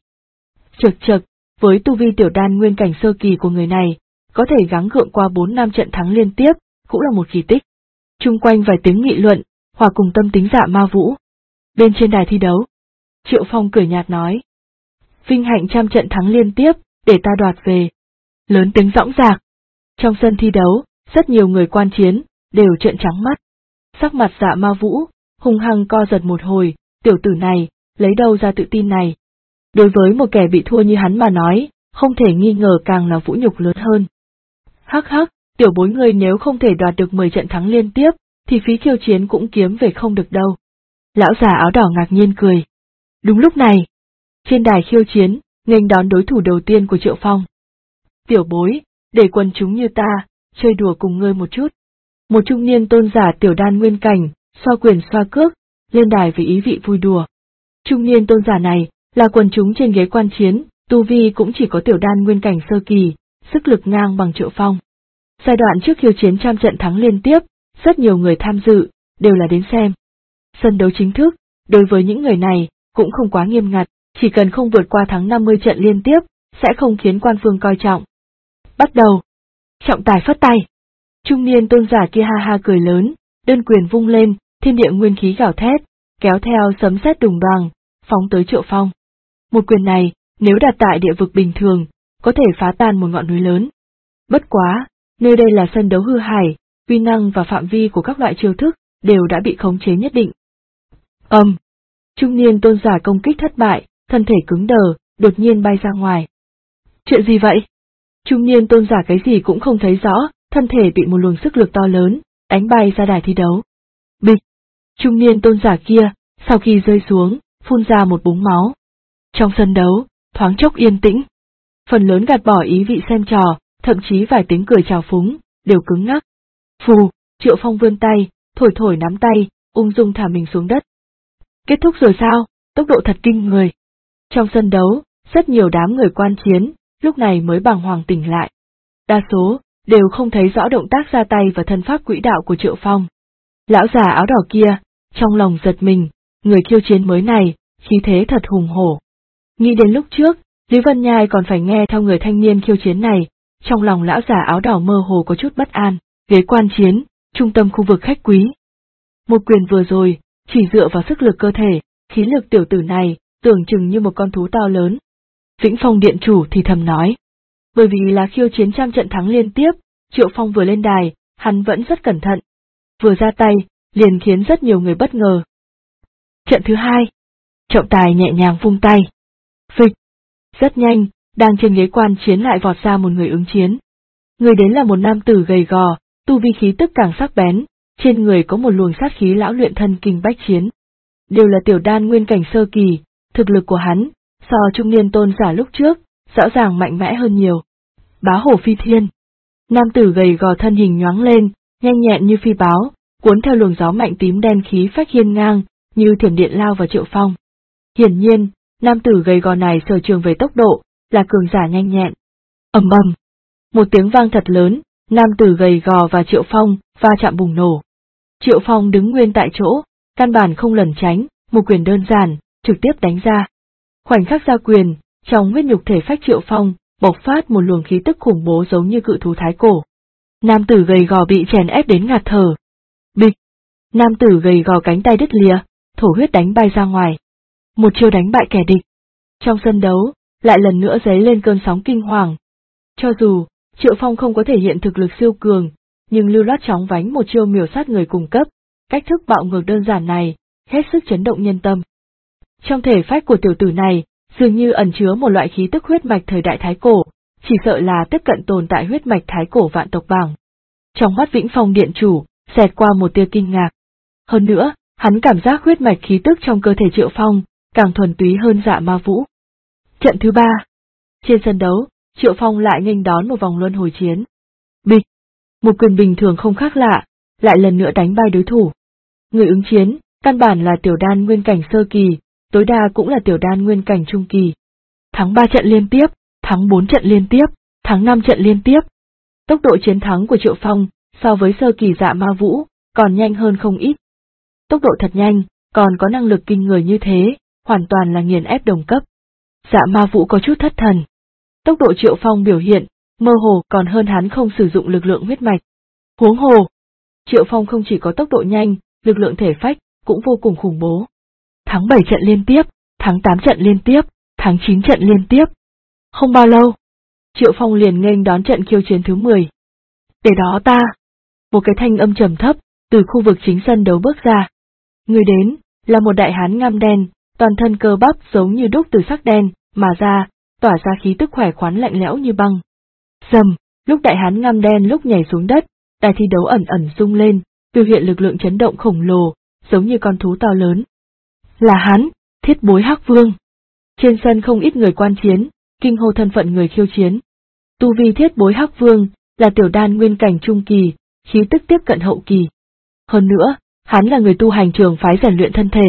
Chực, với tu vi tiểu đan nguyên cảnh sơ kỳ của người này, có thể gắng gượng qua 4 năm trận thắng liên tiếp, cũng là một kỳ tích. Chung quanh vài tiếng nghị luận, hòa cùng tâm tính Dạ Ma Vũ. Bên trên đài thi đấu, Triệu Phong cười nhạt nói. Vinh hạnh trăm trận thắng liên tiếp, để ta đoạt về. Lớn tiếng rõng rạc. Trong sân thi đấu, rất nhiều người quan chiến, đều trợn trắng mắt. Sắc mặt Dạ Ma Vũ, hung hăng co giật một hồi, tiểu tử này, lấy đâu ra tự tin này. Đối với một kẻ bị thua như hắn mà nói, không thể nghi ngờ càng là vũ nhục lớn hơn. Hắc, tiểu bối người nếu không thể đoạt được 10 trận thắng liên tiếp, thì phí khiêu chiến cũng kiếm về không được đâu. Lão già áo đỏ ngạc nhiên cười. Đúng lúc này, trên đài khiêu chiến, nghênh đón đối thủ đầu tiên của Triệu Phong. Tiểu bối, để quần chúng như ta, chơi đùa cùng ngươi một chút. Một trung niên tôn giả tiểu đan nguyên cảnh, xoa quyền xoa cước, lên đài với ý vị vui đùa. Trung niên tôn giả này, là quần chúng trên ghế quan chiến, tu vi cũng chỉ có tiểu đan nguyên cảnh sơ kỳ, sức lực ngang bằng Triệu Phong. Giai đoạn trước khiêu chiến trăm trận thắng liên tiếp, rất nhiều người tham dự, đều là đến xem. Sân đấu chính thức, đối với những người này, cũng không quá nghiêm ngặt, chỉ cần không vượt qua thắng 50 trận liên tiếp, sẽ không khiến quan phương coi trọng. Bắt đầu. Trọng tài phất tay. Trung niên tôn giả kia ha ha cười lớn, đơn quyền vung lên, thiên địa nguyên khí gào thét, kéo theo sấm sét đùng đoàng, phóng tới Triệu Phong. Một quyền này, nếu đặt tại địa vực bình thường, có thể phá tan một ngọn núi lớn. Bất quá, nơi đây là sân đấu hư hải, uy năng và phạm vi của các loại chiêu thức, đều đã bị khống chế nhất định. Trung niên tôn giả công kích thất bại, thân thể cứng đờ, đột nhiên bay ra ngoài. Chuyện gì vậy? Trung niên tôn giả cái gì cũng không thấy rõ, thân thể bị một luồng sức lực to lớn, đánh bay ra đài thi đấu. Bịch! Trung niên tôn giả kia, sau khi rơi xuống, phun ra một búng máu. Trong sân đấu, thoáng chốc yên tĩnh. Phần lớn gạt bỏ ý vị xem trò, thậm chí vài tiếng cười chào phúng, đều cứng ngắc. Phù! Triệu Phong vươn tay, thổi nắm tay, ung dung thả mình xuống đất. Kết thúc rồi sao? Tốc độ thật kinh người. Trong sân đấu, rất nhiều đám người quan chiến, lúc này mới bàng hoàng tỉnh lại. Đa số, đều không thấy rõ động tác ra tay và thân pháp quỹ đạo của Triệu Phong. Lão già áo đỏ kia, trong lòng giật mình, người khiêu chiến mới này, khí thế thật hùng hổ. Nghĩ đến lúc trước, Lý Vân Nhai còn phải nghe theo người thanh niên khiêu chiến này, trong lòng lão già áo đỏ mơ hồ có chút bất an, ghế quan chiến, trung tâm khu vực khách quý. Một quyền vừa rồi, chỉ dựa vào sức lực cơ thể, khí lực tiểu tử này, tưởng chừng như một con thú to lớn. Vĩnh Phong điện chủ thì thầm nói. Bởi vì là khiêu chiến trăm trận thắng liên tiếp, Triệu Phong vừa lên đài, hắn vẫn rất cẩn thận. Vừa ra tay, liền khiến rất nhiều người bất ngờ. Trận thứ hai. Trọng tài nhẹ nhàng vung tay. Phịch. Rất nhanh, đang trên ghế quan chiến lại vọt ra một người ứng chiến. Người đến là một nam tử gầy gò, tu vi khí tức càng sắc bén, trên người có một luồng sát khí lão luyện thân kinh bách chiến. Đều là tiểu đan nguyên cảnh sơ kỳ, thực lực của hắn, so trung niên tôn giả lúc trước, rõ ràng mạnh mẽ hơn nhiều. Bá hổ phi thiên. Nam tử gầy gò thân hình nhoáng lên, nhanh nhẹn như phi báo, cuốn theo luồng gió mạnh tím đen khí phách hiên ngang, như thiểm điện lao vào Triệu Phong. Hiển nhiên, nam tử gầy gò này sở trường về tốc độ, là cường giả nhanh nhẹn. Ầm ầm. Một tiếng vang thật lớn, nam tử gầy gò và Triệu Phong va chạm bùng nổ. Triệu Phong đứng nguyên tại chỗ, căn bản không lẩn tránh, một quyền đơn giản, trực tiếp đánh ra. Khoảnh khắc ra quyền, trong huyết nhục thể phách Triệu Phong bộc phát một luồng khí tức khủng bố giống như cự thú thái cổ. Nam tử gầy gò bị chèn ép đến ngạt thở. Bịch. Nam tử gầy gò cánh tay đứt lìa, thổ huyết đánh bay ra ngoài. Một chiêu đánh bại kẻ địch. Trong sân đấu, lại lần nữa dấy lên cơn sóng kinh hoàng. Cho dù, Triệu Phong không có thể hiện thực lực siêu cường, nhưng lưu loát chóng vánh một chiêu miểu sát người cùng cấp, cách thức bạo ngược đơn giản này, hết sức chấn động nhân tâm. Trong thể phách của tiểu tử này, dường như ẩn chứa một loại khí tức huyết mạch thời đại thái cổ, chỉ sợ là tiếp cận tồn tại huyết mạch thái cổ vạn tộc bảng. Trong mắt Vĩnh Phong điện chủ, xẹt qua một tia kinh ngạc. Hơn nữa, hắn cảm giác huyết mạch khí tức trong cơ thể Triệu Phong, càng thuần túy hơn Dạ Ma Vũ. Trận thứ ba. Trên sân đấu, Triệu Phong lại nghênh đón một vòng luân hồi chiến. Bịch. Một quyền bình thường không khác lạ, lại lần nữa đánh bay đối thủ. Người ứng chiến, căn bản là tiểu đan nguyên cảnh sơ kỳ, tối đa cũng là tiểu đan nguyên cảnh trung kỳ. Thắng 3 trận liên tiếp, thắng 4 trận liên tiếp, thắng 5 trận liên tiếp. Tốc độ chiến thắng của Triệu Phong, so với sơ kỳ Dạ Ma Vũ, còn nhanh hơn không ít. Tốc độ thật nhanh, còn có năng lực kinh người như thế, hoàn toàn là nghiền ép đồng cấp. Dạ Ma Vũ có chút thất thần. Tốc độ Triệu Phong biểu hiện, mơ hồ còn hơn hắn không sử dụng lực lượng huyết mạch. Huống hồ, Triệu Phong không chỉ có tốc độ nhanh, lực lượng thể phách, cũng vô cùng khủng bố. Thắng 7 trận liên tiếp, thắng 8 trận liên tiếp, thắng 9 trận liên tiếp. Không bao lâu, Triệu Phong liền nghênh đón trận khiêu chiến thứ 10. Để đó ta. Một cái thanh âm trầm thấp, từ khu vực chính sân đấu bước ra. Người đến, là một đại hán ngăm đen, toàn thân cơ bắp giống như đúc từ sắc đen, mà ra, tỏa ra khí tức khỏe khoắn lạnh lẽo như băng. Rầm, lúc đại hán ngăm đen lúc nhảy xuống đất, đài thi đấu ẩn ẩn rung lên, biểu hiện lực lượng chấn động khổng lồ, giống như con thú to lớn. Là hắn, Thiết Bối Hắc Vương. Trên sân không ít người quan chiến, kinh hô thân phận người khiêu chiến. Tu vi Thiết Bối Hắc Vương là tiểu đan nguyên cảnh trung kỳ, khí tức tiếp cận hậu kỳ. Hơn nữa, hắn là người tu hành trường phái rèn luyện thân thể.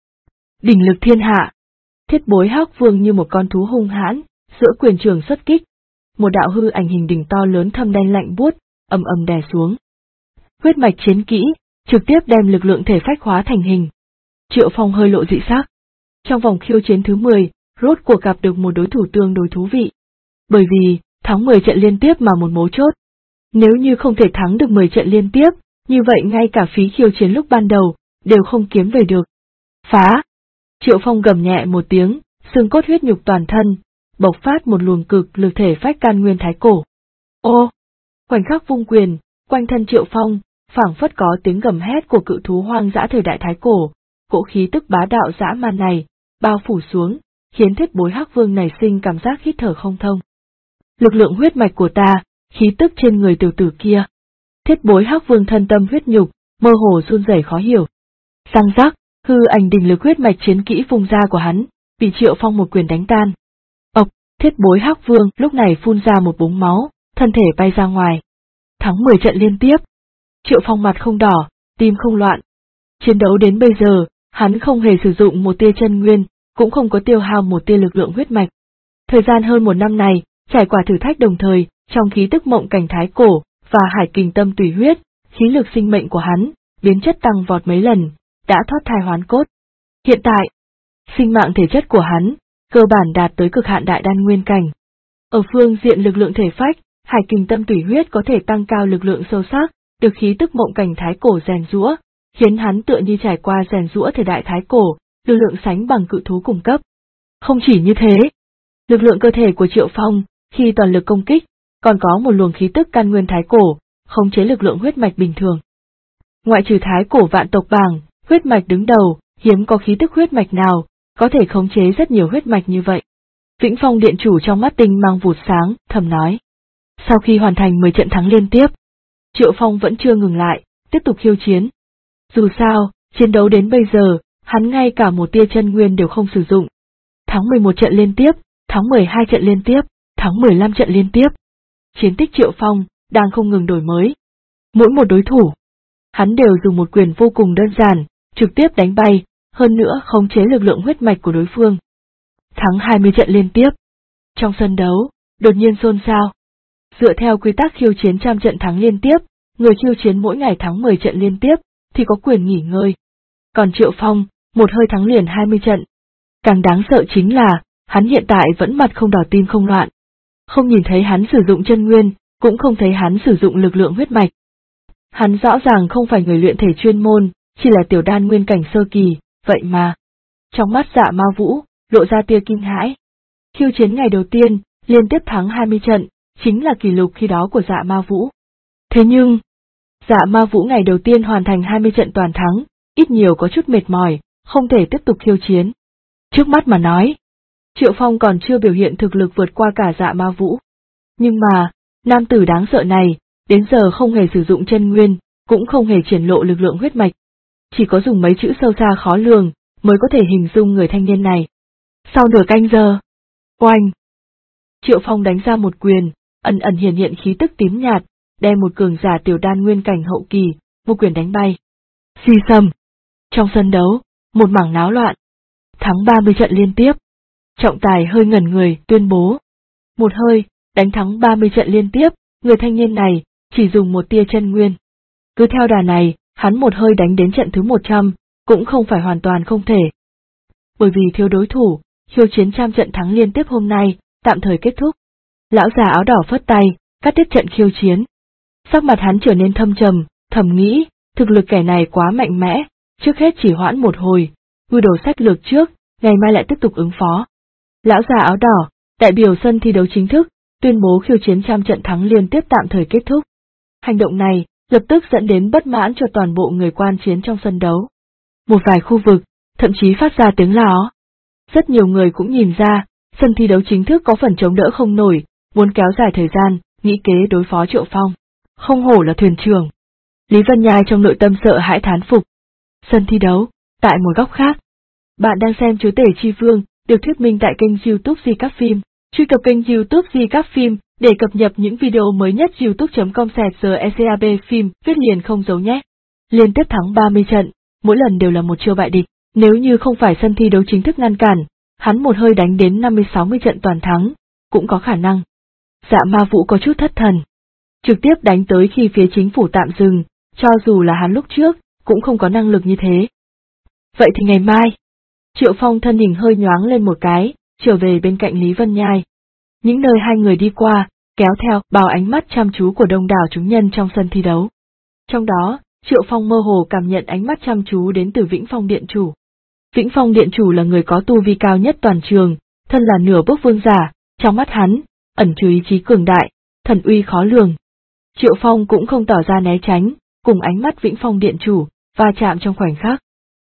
Đỉnh lực thiên hạ. Thiết Bối Hắc Vương như một con thú hung hãn, giữa quyền trường xuất kích. Một đạo hư ảnh hình đỉnh to lớn thâm đen lạnh buốt, ầm ầm đè xuống. Huyết mạch chiến kỹ, trực tiếp đem lực lượng thể phách hóa thành hình. Triệu Phong hơi lộ dị sắc. Trong vòng khiêu chiến thứ 10, rốt cuộc gặp được một đối thủ tương đối thú vị. Bởi vì, thắng 10 trận liên tiếp mà một mấu chốt. Nếu như không thể thắng được 10 trận liên tiếp, như vậy ngay cả phí khiêu chiến lúc ban đầu, đều không kiếm về được. Phá! Triệu Phong gầm nhẹ một tiếng, xương cốt huyết nhục toàn thân, bộc phát một luồng cực lực thể phách can nguyên thái cổ. Ô! Khoảnh khắc vung quyền, quanh thân Triệu Phong, phảng phất có tiếng gầm hét của cự thú hoang dã thời đại thái cổ, cỗ khí tức bá đạo dã man này, bao phủ xuống, khiến Thiết Bối Hắc Vương này sinh cảm giác hít thở không thông. Lực lượng huyết mạch của ta, khí tức trên người tiểu tử kia. Thiết Bối Hắc Vương thân tâm huyết nhục, mơ hồ run rẩy khó hiểu. Răng rắc, hư ảnh đỉnh lực huyết mạch chiến kỹ vung ra của hắn, bị Triệu Phong một quyền đánh tan. Ộc, Thiết Bối Hắc Vương lúc này phun ra một búng máu, thân thể bay ra ngoài. Thắng 10 trận liên tiếp. Triệu Phong mặt không đỏ, tim không loạn. Chiến đấu đến bây giờ, hắn không hề sử dụng một tia chân nguyên, cũng không có tiêu hao một tia lực lượng huyết mạch. Thời gian hơn một năm này, trải qua thử thách đồng thời, trong khí tức mộng cảnh thái cổ và hải kình tâm tùy huyết, khí lực sinh mệnh của hắn, biến chất tăng vọt mấy lần, đã thoát thai hoán cốt. Hiện tại, sinh mạng thể chất của hắn, cơ bản đạt tới cực hạn đại đan nguyên cảnh. Ở phương diện lực lượng thể phách, hải kình tâm tùy huyết có thể tăng cao lực lượng sâu sắc, được khí tức mộng cảnh thái cổ rèn giũa, khiến hắn tựa như trải qua rèn giũa thời đại thái cổ, lực lượng sánh bằng cự thú cùng cấp. Không chỉ như thế, Lực lượng cơ thể của Triệu Phong, khi toàn lực công kích, còn có một luồng khí tức căn nguyên thái cổ, khống chế lực lượng huyết mạch bình thường. Ngoại trừ thái cổ vạn tộc bảng, huyết mạch đứng đầu, hiếm có khí tức huyết mạch nào, có thể khống chế rất nhiều huyết mạch như vậy. Vĩnh Phong Điện Chủ trong mắt tinh mang vụt sáng, thầm nói. Sau khi hoàn thành 10 trận thắng liên tiếp, Triệu Phong vẫn chưa ngừng lại, tiếp tục khiêu chiến. Dù sao, chiến đấu đến bây giờ, hắn ngay cả một tia chân nguyên đều không sử dụng. Thắng 11 trận liên tiếp, thắng 12 trận liên tiếp, thắng 15 trận liên tiếp. Chiến tích Triệu Phong đang không ngừng đổi mới. Mỗi một đối thủ, hắn đều dùng một quyền vô cùng đơn giản, trực tiếp đánh bay, hơn nữa khống chế lực lượng huyết mạch của đối phương. Thắng 20 trận liên tiếp. Trong sân đấu, đột nhiên xôn xao. Dựa theo quy tắc khiêu chiến trăm trận thắng liên tiếp, người khiêu chiến mỗi ngày thắng 10 trận liên tiếp, thì có quyền nghỉ ngơi. Còn Triệu Phong, một hơi thắng liền 20 trận. Càng đáng sợ chính là, hắn hiện tại vẫn mặt không đỏ tim không loạn. Không nhìn thấy hắn sử dụng chân nguyên, cũng không thấy hắn sử dụng lực lượng huyết mạch. Hắn rõ ràng không phải người luyện thể chuyên môn, chỉ là tiểu đan nguyên cảnh sơ kỳ, vậy mà. Trong mắt Dạ Ma Vũ, lộ ra tia kinh hãi. Khiêu chiến ngày đầu tiên, liên tiếp thắng 20 trận, chính là kỷ lục khi đó của Dạ Ma Vũ. Thế nhưng, Dạ Ma Vũ ngày đầu tiên hoàn thành 20 trận toàn thắng, ít nhiều có chút mệt mỏi, không thể tiếp tục khiêu chiến. Trước mắt mà nói, Triệu Phong còn chưa biểu hiện thực lực vượt qua cả Dạ Ma Vũ. Nhưng mà, nam tử đáng sợ này, đến giờ không hề sử dụng chân nguyên, cũng không hề triển lộ lực lượng huyết mạch. Chỉ có dùng mấy chữ sâu xa khó lường, mới có thể hình dung người thanh niên này. Sau nửa canh giờ, oanh! Triệu Phong đánh ra một quyền, ẩn ẩn hiển hiện khí tức tím nhạt, đem một cường giả tiểu đan nguyên cảnh hậu kỳ, một quyền đánh bay. Xì xầm! Trong sân đấu, một mảng náo loạn. Thắng 30 trận liên tiếp. Trọng tài hơi ngẩn người, tuyên bố. Một hơi, đánh thắng 30 trận liên tiếp, người thanh niên này, chỉ dùng một tia chân nguyên. Cứ theo đà này, hắn một hơi đánh đến trận thứ 100, cũng không phải hoàn toàn không thể. Bởi vì thiếu đối thủ, khiêu chiến trăm trận thắng liên tiếp hôm nay, tạm thời kết thúc. Lão già áo đỏ phất tay, cắt đứt trận khiêu chiến. Sắc mặt hắn trở nên thâm trầm, thầm nghĩ, thực lực kẻ này quá mạnh mẽ, trước hết chỉ hoãn một hồi, gửi đầu sách lược trước, ngày mai lại tiếp tục ứng phó. Lão già áo đỏ, đại biểu sân thi đấu chính thức, tuyên bố khiêu chiến trăm trận thắng liên tiếp tạm thời kết thúc. Hành động này, lập tức dẫn đến bất mãn cho toàn bộ người quan chiến trong sân đấu. Một vài khu vực, thậm chí phát ra tiếng la ó. Rất nhiều người cũng nhìn ra, sân thi đấu chính thức có phần chống đỡ không nổi, muốn kéo dài thời gian, nghĩ kế đối phó Triệu Phong. Không hổ là thuyền trưởng. Lý Vân Nhai trong nội tâm sợ hãi thán phục. Sân thi đấu, tại một góc khác. Bạn đang xem Chúa Tể Chi Vương, được thuyết minh tại kênh YouTube Di Các Phim. Truy cập kênh YouTube Di Các Phim để cập nhật những video mới nhất youtube.com/secab phim, viết liền không giấu nhé. Liên tiếp thắng 30 trận, mỗi lần đều là một chiêu bại địch, nếu như không phải sân thi đấu chính thức ngăn cản, hắn một hơi đánh đến 50-60 trận toàn thắng, cũng có khả năng. Dạ Ma Vũ có chút thất thần. Trực tiếp đánh tới khi phía chính phủ tạm dừng, cho dù là hắn lúc trước, cũng không có năng lực như thế. Vậy thì ngày mai, Triệu Phong thân hình hơi nhoáng lên một cái, trở về bên cạnh Lý Vân Nhai. Những nơi hai người đi qua, kéo theo bao ánh mắt chăm chú của đông đảo chúng nhân trong sân thi đấu. Trong đó, Triệu Phong mơ hồ cảm nhận ánh mắt chăm chú đến từ Vĩnh Phong Điện Chủ. Vĩnh Phong Điện Chủ là người có tu vi cao nhất toàn trường, thân là nửa bước vương giả, trong mắt hắn, ẩn chứa ý chí cường đại, thần uy khó lường. Triệu Phong cũng không tỏ ra né tránh, cùng ánh mắt Vĩnh Phong Điện Chủ, va chạm trong khoảnh khắc.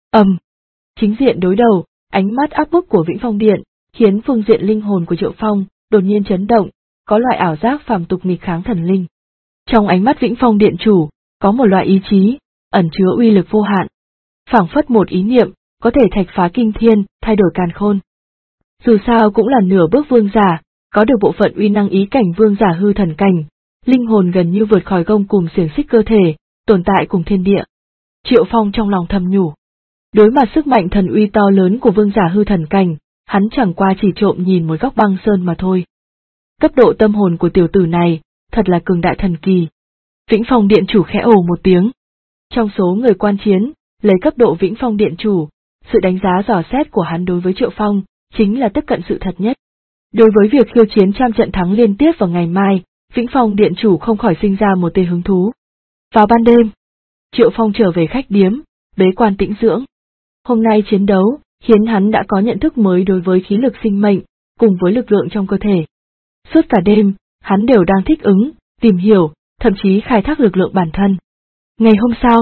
Chính diện đối đầu, ánh mắt áp bức của Vĩnh Phong Điện, khiến phương diện linh hồn của Triệu Phong đột nhiên chấn động, có loại ảo giác phàm tục nghịch kháng thần linh. Trong ánh mắt Vĩnh Phong Điện Chủ, có một loại ý chí, ẩn chứa uy lực vô hạn. Phảng phất một ý niệm, có thể thạch phá kinh thiên, thay đổi càn khôn. Dù sao cũng là nửa bước vương giả, có được bộ phận uy năng ý cảnh vương giả hư thần cảnh, linh hồn gần như vượt khỏi gông cùm xiềng xích cơ thể, tồn tại cùng thiên địa. Triệu Phong trong lòng thầm nhủ. Đối mặt sức mạnh thần uy to lớn của vương giả hư thần cảnh, hắn chẳng qua chỉ trộm nhìn một góc băng sơn mà thôi. Cấp độ tâm hồn của tiểu tử này, thật là cường đại thần kỳ. Vĩnh Phong Điện Chủ khẽ ồ một tiếng. Trong số người quan chiến, lấy cấp độ Vĩnh Phong Điện Chủ, sự đánh giá dò xét của hắn đối với Triệu Phong, chính là tiếp cận sự thật nhất. Đối với việc khiêu chiến trăm trận thắng liên tiếp vào ngày mai, Vĩnh Phong Điện Chủ không khỏi sinh ra một tia hứng thú. Vào ban đêm, Triệu Phong trở về khách điếm, bế quan tĩnh dưỡng. Hôm nay chiến đấu, khiến hắn đã có nhận thức mới đối với khí lực sinh mệnh, cùng với lực lượng trong cơ thể. Suốt cả đêm, hắn đều đang thích ứng, tìm hiểu, thậm chí khai thác lực lượng bản thân. Ngày hôm sau,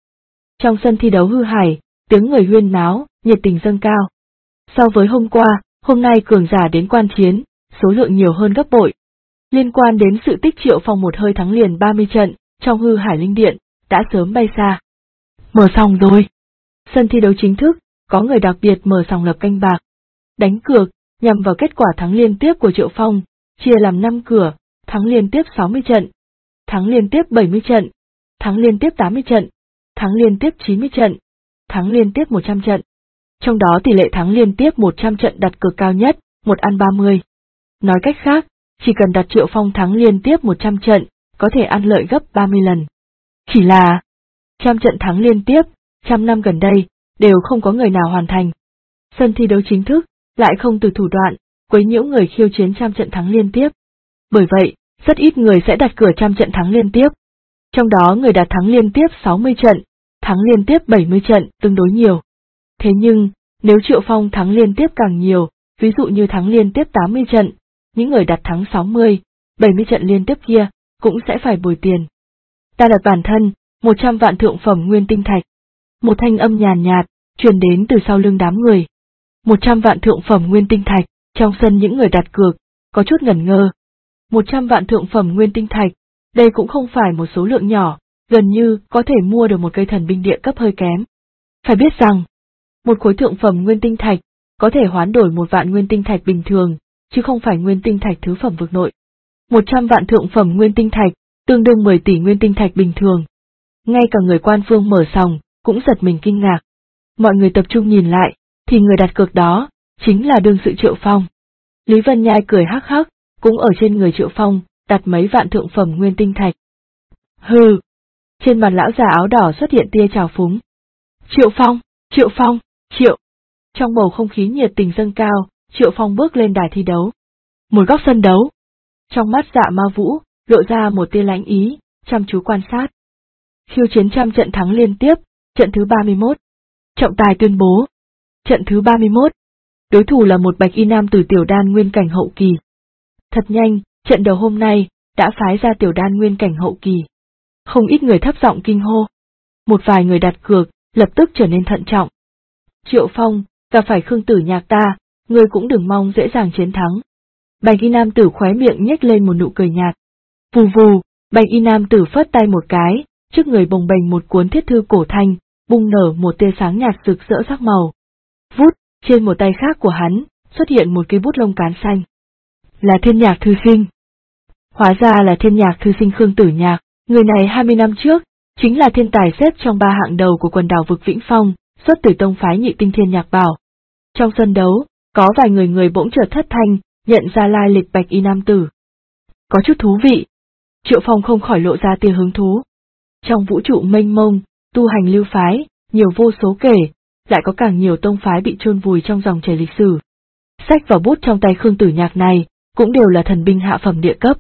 trong sân thi đấu Hư Hải, tiếng người huyên náo, nhiệt tình dâng cao. So với hôm qua, hôm nay cường giả đến quan chiến, số lượng nhiều hơn gấp bội. Liên quan đến sự tích Triệu Phong một hơi thắng liền 30 trận, trong Hư Hải Linh Điện, đã sớm bay xa. Mở sòng rồi. Sân thi đấu chính thức, có người đặc biệt mở sòng lập canh bạc. Đánh cược, nhằm vào kết quả thắng liên tiếp của Triệu Phong, chia làm 5 cửa, thắng liên tiếp 60 trận, thắng liên tiếp 70 trận, thắng liên tiếp 80 trận, thắng liên tiếp 90 trận, thắng liên tiếp 100 trận. Trong đó tỷ lệ thắng liên tiếp 100 trận đặt cược cao nhất, 1/30. Nói cách khác, chỉ cần đặt Triệu Phong thắng liên tiếp 100 trận, có thể ăn lợi gấp 30 lần. Chỉ là, 100 trận thắng liên tiếp, 100 năm gần đây, đều không có người nào hoàn thành. Sân thi đấu chính thức, lại không từ thủ đoạn, quấy nhiễu người khiêu chiến 100 trận thắng liên tiếp. Bởi vậy, rất ít người sẽ đặt cửa 100 trận thắng liên tiếp. Trong đó người đặt thắng liên tiếp 60 trận, thắng liên tiếp 70 trận tương đối nhiều. Thế nhưng, nếu Triệu Phong thắng liên tiếp càng nhiều, ví dụ như thắng liên tiếp 80 trận, những người đặt thắng 60, 70 trận liên tiếp kia, cũng sẽ phải bồi tiền. Ta đặt bản thân, 100 vạn thượng phẩm nguyên tinh thạch. Một thanh âm nhàn nhạt, truyền đến từ sau lưng đám người. 100 vạn thượng phẩm nguyên tinh thạch, trong sân những người đặt cược, có chút ngẩn ngơ. 100 vạn thượng phẩm nguyên tinh thạch, đây cũng không phải một số lượng nhỏ, gần như có thể mua được một cây thần binh địa cấp hơi kém. Phải biết rằng, một khối thượng phẩm nguyên tinh thạch, có thể hoán đổi 1 vạn nguyên tinh thạch bình thường, chứ không phải nguyên tinh thạch thứ phẩm vực nội. 100 vạn thượng phẩm nguyên tinh thạch, tương đương 10 tỷ nguyên tinh thạch bình thường. Ngay cả người quan phương mở sòng, cũng giật mình kinh ngạc. Mọi người tập trung nhìn lại, thì người đặt cược đó, chính là đương sự Triệu Phong. Lý Vân Nhai cười hắc hắc, cũng ở trên người Triệu Phong, đặt mấy vạn thượng phẩm nguyên tinh thạch. Hừ! Trên mặt lão già áo đỏ xuất hiện tia trào phúng. Triệu Phong! Triệu Phong! Triệu! Trong bầu không khí nhiệt tình dâng cao, Triệu Phong bước lên đài thi đấu. Một góc sân đấu. Trong mắt Dạ Ma Vũ, lộ ra một tia lãnh ý, chăm chú quan sát. Khiêu chiến 100 trận thắng liên tiếp, trận thứ 31. Trọng tài tuyên bố. Trận thứ 31. Đối thủ là một bạch y nam tử tiểu đan nguyên cảnh hậu kỳ. Thật nhanh, trận đầu hôm nay, đã phái ra tiểu đan nguyên cảnh hậu kỳ. Không ít người thấp giọng kinh hô. Một vài người đặt cược, lập tức trở nên thận trọng. Triệu Phong, gặp phải Khương Tử Nhạc ta, ngươi cũng đừng mong dễ dàng chiến thắng. Bạch y nam tử khóe miệng nhếch lên một nụ cười nhạt. Vù vù, bạch y nam tử phất tay một cái, trước người bồng bềnh một cuốn thiết thư cổ thanh, bung nở một tia sáng nhạt rực rỡ sắc màu. Vút, trên một tay khác của hắn, xuất hiện một cây bút lông cán xanh. Là Thiên Nhạc thư sinh. Hóa ra là Thiên Nhạc thư sinh Khương Tử Nhạc, người này 20 năm trước, chính là thiên tài xếp trong 3 hạng đầu của quần đảo vực Vĩnh Phong, xuất từ tông phái Nhị Tinh Thiên Nhạc Bảo. Trong sân đấu, có vài người bỗng chợt thất thanh, nhận ra lai lịch bạch y nam tử. Có chút thú vị. Triệu Phong không khỏi lộ ra tia hứng thú. Trong vũ trụ mênh mông, tu hành lưu phái, nhiều vô số kể, lại có càng nhiều tông phái bị chôn vùi trong dòng chảy lịch sử. Sách và bút trong tay Khương Tử Nhạc này, cũng đều là thần binh hạ phẩm địa cấp.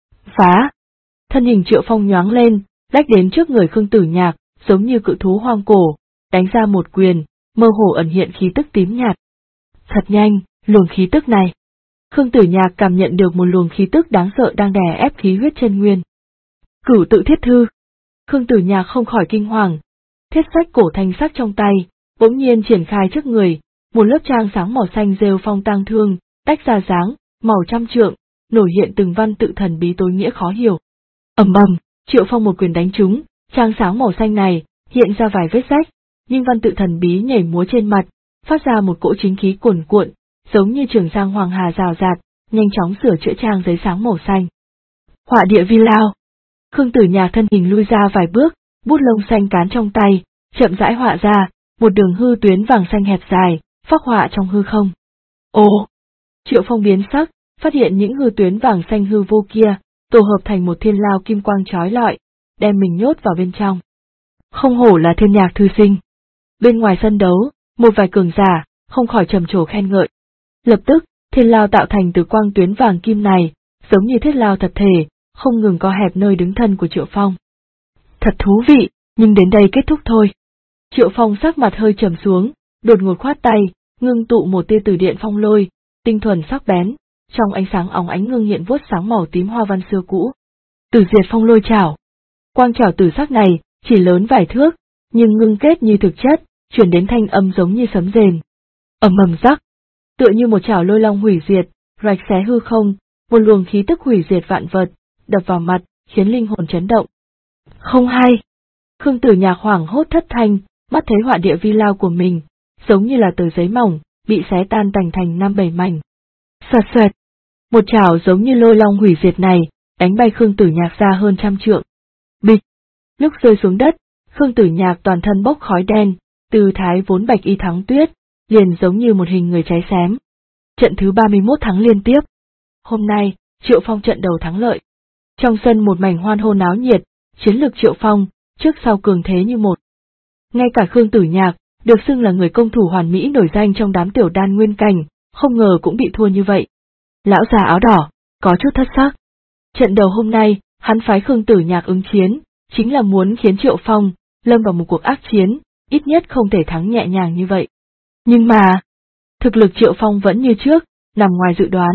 Phá! Thân hình Triệu Phong nhoáng lên, lách đến trước người Khương Tử Nhạc, giống như cự thú hoang cổ, đánh ra một quyền, mơ hồ ẩn hiện khí tức tím nhạt. Thật nhanh, luồng khí tức này. Khương Tử Nhạc cảm nhận được một luồng khí tức đáng sợ đang đè ép khí huyết chân nguyên. Cửu tự thiết thư. Khương Tử Nhạc không khỏi kinh hoàng. Thiết sách cổ thanh sắc trong tay, bỗng nhiên triển khai trước người, một lớp trang sáng màu xanh rêu phong tang thương, tách ra dáng, màu trăm trượng, nổi hiện từng văn tự thần bí tối nghĩa khó hiểu. Ầm ầm, Triệu Phong một quyền đánh trúng, trang sáng màu xanh này, hiện ra vài vết rách, nhưng văn tự thần bí nhảy múa trên mặt, phát ra một cỗ chính khí cuồn cuộn, giống như trường giang hoàng hà rào rạt, nhanh chóng sửa chữa trang giấy sáng màu xanh. Họa địa vi lao. Khương Tử Nhạc thân hình lui ra vài bước, bút lông xanh cán trong tay, chậm rãi họa ra, một đường hư tuyến vàng xanh hẹp dài, phác họa trong hư không. Ồ! Triệu Phong biến sắc, phát hiện những hư tuyến vàng xanh hư vô kia, tổ hợp thành một thiên lao kim quang chói lọi, đem mình nhốt vào bên trong. Không hổ là Thiên Nhạc thư sinh. Bên ngoài sân đấu, một vài cường giả, không khỏi trầm trồ khen ngợi. Lập tức, thiên lao tạo thành từ quang tuyến vàng kim này, giống như thiết lao thật thể, không ngừng co hẹp nơi đứng thân của Triệu Phong. Thật thú vị, nhưng đến đây kết thúc thôi. Triệu Phong sắc mặt hơi trầm xuống, đột ngột khoát tay, ngưng tụ một tia từ điện phong lôi, tinh thuần sắc bén, trong ánh sáng óng ánh ngưng hiện vuốt sáng màu tím hoa văn xưa cũ. Tử Diệt Phong lôi chảo. Quang chảo tử sắc này chỉ lớn vài thước, nhưng ngưng kết như thực chất, truyền đến thanh âm giống như sấm rền. Ầm ầm rắc, tựa như một chảo lôi long hủy diệt, rạch xé hư không, một luồng khí tức hủy diệt vạn vật, đập vào mặt, khiến linh hồn chấn động. Không hay. Khương Tử Nhạc hoảng hốt thất thanh, mắt thấy họa địa vi lao của mình, giống như là tờ giấy mỏng, bị xé tan tành thành 5-7 mảnh. Xoẹt xoẹt, một chảo giống như lôi long hủy diệt này, đánh bay Khương Tử Nhạc ra hơn 100 trượng. Bịch, lúc rơi xuống đất, Khương Tử Nhạc toàn thân bốc khói đen, tư thái vốn bạch y thắng tuyết, liền giống như một hình người cháy xém. Trận thứ 31 thắng liên tiếp. Hôm nay, Triệu Phong trận đầu thắng lợi. Trong sân một mảnh hoan hô náo nhiệt, chiến lược Triệu Phong, trước sau cường thế như một. Ngay cả Khương Tử Nhạc, được xưng là người công thủ hoàn mỹ nổi danh trong đám tiểu đan nguyên cảnh, không ngờ cũng bị thua như vậy. Lão già áo đỏ, có chút thất sắc. Trận đầu hôm nay, hắn phái Khương Tử Nhạc ứng chiến, chính là muốn khiến Triệu Phong lâm vào một cuộc ác chiến, ít nhất không thể thắng nhẹ nhàng như vậy. Nhưng mà, thực lực Triệu Phong vẫn như trước, nằm ngoài dự đoán.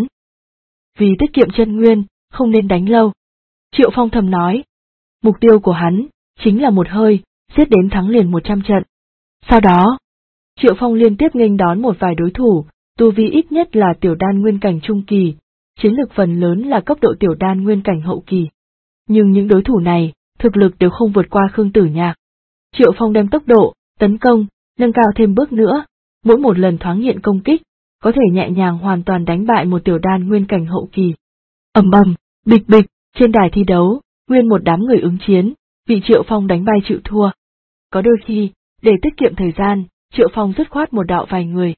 Vì tiết kiệm chân nguyên, không nên đánh lâu. Triệu Phong thầm nói. Mục tiêu của hắn, chính là một hơi, giết đến thắng liền 100 trận. Sau đó, Triệu Phong liên tiếp nghênh đón một vài đối thủ, tu vi ít nhất là tiểu đan nguyên cảnh trung kỳ, chiến lực phần lớn là cấp độ tiểu đan nguyên cảnh hậu kỳ. Nhưng những đối thủ này, thực lực đều không vượt qua Khương Tử Nhạc. Triệu Phong đem tốc độ, tấn công, nâng cao thêm bước nữa, mỗi một lần thoáng hiện công kích, có thể nhẹ nhàng hoàn toàn đánh bại một tiểu đan nguyên cảnh hậu kỳ. Ầm ầm, bịch bịch, trên đài thi đấu, nguyên một đám người ứng chiến, bị Triệu Phong đánh bay chịu thua. Có đôi khi, để tiết kiệm thời gian, Triệu Phong dứt khoát một đạo vài người.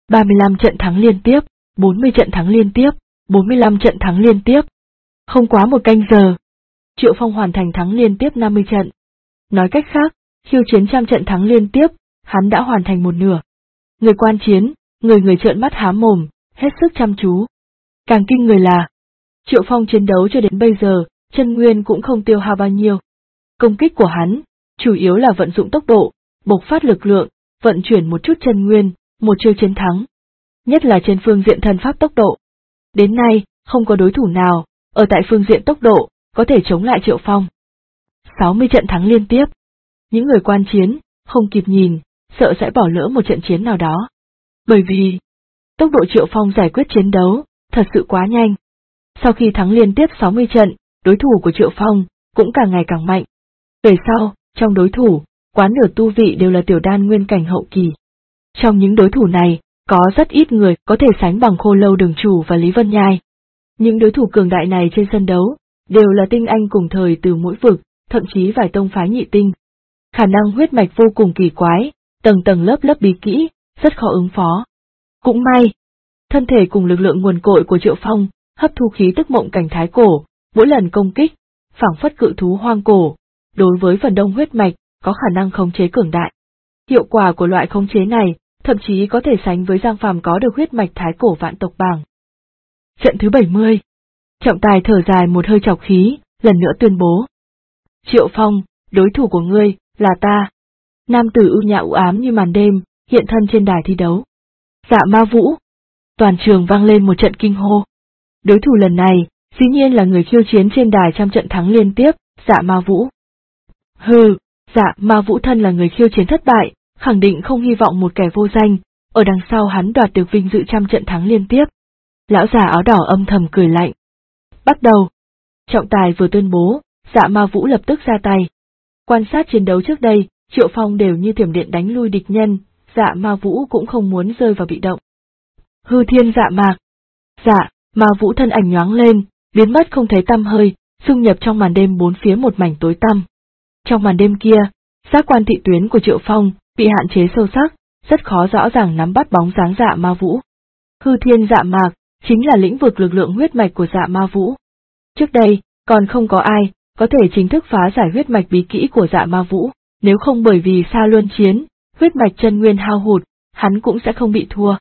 35 trận thắng liên tiếp, 40 trận thắng liên tiếp, 45 trận thắng liên tiếp. Không quá một canh giờ, Triệu Phong hoàn thành thắng liên tiếp 50 trận. Nói cách khác, khiêu chiến 100 trận thắng liên tiếp, hắn đã hoàn thành một nửa. Người quan chiến, người trợn mắt há mồm, hết sức chăm chú. Càng kinh người là, Triệu Phong chiến đấu cho đến bây giờ, chân nguyên cũng không tiêu hao bao nhiêu. Công kích của hắn, chủ yếu là vận dụng tốc độ, bộc phát lực lượng, vận chuyển một chút chân nguyên, một chiêu chiến thắng. Nhất là trên phương diện thần pháp tốc độ. Đến nay, không có đối thủ nào, ở tại phương diện tốc độ, có thể chống lại Triệu Phong. 60 trận thắng liên tiếp. Những người quan chiến, không kịp nhìn, sợ sẽ bỏ lỡ một trận chiến nào đó. Bởi vì, tốc độ Triệu Phong giải quyết chiến đấu, thật sự quá nhanh. Sau khi thắng liên tiếp 60 trận, đối thủ của Triệu Phong, cũng càng ngày càng mạnh. Về sau, trong đối thủ, quá nửa tu vị đều là tiểu đan nguyên cảnh hậu kỳ. Trong những đối thủ này, có rất ít người có thể sánh bằng Khô Lâu Đường Chủ và Lý Vân Nhai. Những đối thủ cường đại này trên sân đấu, đều là tinh anh cùng thời từ mỗi vực, thậm chí vài tông phái nhị tinh. Khả năng huyết mạch vô cùng kỳ quái, tầng tầng lớp lớp bí kỹ, rất khó ứng phó. Cũng may, thân thể cùng lực lượng nguồn cội của Triệu Phong, hấp thu khí tức mộng cảnh thái cổ, mỗi lần công kích, phảng phất cự thú hoang cổ, đối với phần đông huyết mạch, có khả năng khống chế cường đại. Hiệu quả của loại khống chế này, thậm chí có thể sánh với Giang Phàm có được huyết mạch thái cổ vạn tộc bảng. Trận thứ 70. Trọng tài thở dài một hơi trọc khí, lần nữa tuyên bố. Triệu Phong, đối thủ của ngươi, là ta. Nam tử ưu nhã u ám như màn đêm, hiện thân trên đài thi đấu. Dạ Ma Vũ. Toàn trường vang lên một trận kinh hô. Đối thủ lần này, dĩ nhiên là người khiêu chiến trên đài 100 trận thắng liên tiếp, Dạ Ma Vũ. Hừ, Dạ Ma Vũ thân là người khiêu chiến thất bại, khẳng định không hy vọng một kẻ vô danh, ở đằng sau hắn đoạt được vinh dự 100 trận thắng liên tiếp. Lão già áo đỏ âm thầm cười lạnh. Bắt đầu. Trọng tài vừa tuyên bố, Dạ Ma Vũ lập tức ra tay. Quan sát chiến đấu trước đây, Triệu Phong đều như thiểm điện đánh lui địch nhân, Dạ Ma Vũ cũng không muốn rơi vào bị động. Hư thiên dạ mạc. Dạ Ma Vũ thân ảnh nhoáng lên, biến mất không thấy tăm hơi, xung nhập trong màn đêm bốn phía một mảnh tối tăm. Trong màn đêm kia, giác quan thị tuyến của Triệu Phong bị hạn chế sâu sắc, rất khó rõ ràng nắm bắt bóng dáng Dạ Ma Vũ. Hư thiên dạ mạc chính là lĩnh vực lực lượng huyết mạch của Dạ Ma Vũ. Trước đây, còn không có ai có thể chính thức phá giải huyết mạch bí kỹ của Dạ Ma Vũ, nếu không bởi vì xa luân chiến, huyết mạch chân nguyên hao hụt, hắn cũng sẽ không bị thua.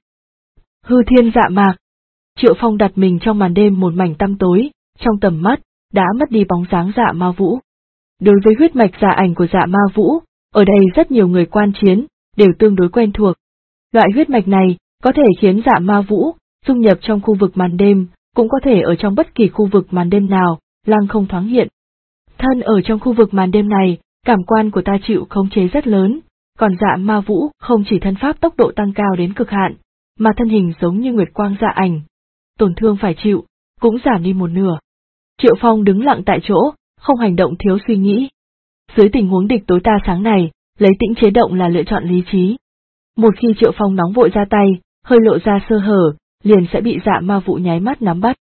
Hư thiên dạ mạc. Triệu Phong đặt mình trong màn đêm một mảnh tăm tối, trong tầm mắt, đã mất đi bóng dáng Dạ Ma Vũ. Đối với huyết mạch dạ ảnh của Dạ Ma Vũ, ở đây rất nhiều người quan chiến, đều tương đối quen thuộc. Loại huyết mạch này, có thể khiến Dạ Ma Vũ dung nhập trong khu vực màn đêm, cũng có thể ở trong bất kỳ khu vực màn đêm nào, lăng không thoáng hiện. Thân ở trong khu vực màn đêm này, cảm quan của ta chịu khống chế rất lớn, còn Dạ Ma Vũ không chỉ thân pháp tốc độ tăng cao đến cực hạn, mà thân hình giống như nguyệt quang dạ ảnh. Tổn thương phải chịu, cũng giảm đi một nửa. Triệu Phong đứng lặng tại chỗ, không hành động thiếu suy nghĩ. Dưới tình huống địch tối ta sáng này, lấy tĩnh chế động là lựa chọn lý trí. Một khi Triệu Phong nóng vội ra tay, hơi lộ ra sơ hở, liền sẽ bị Dạ Ma Vũ nháy mắt nắm bắt.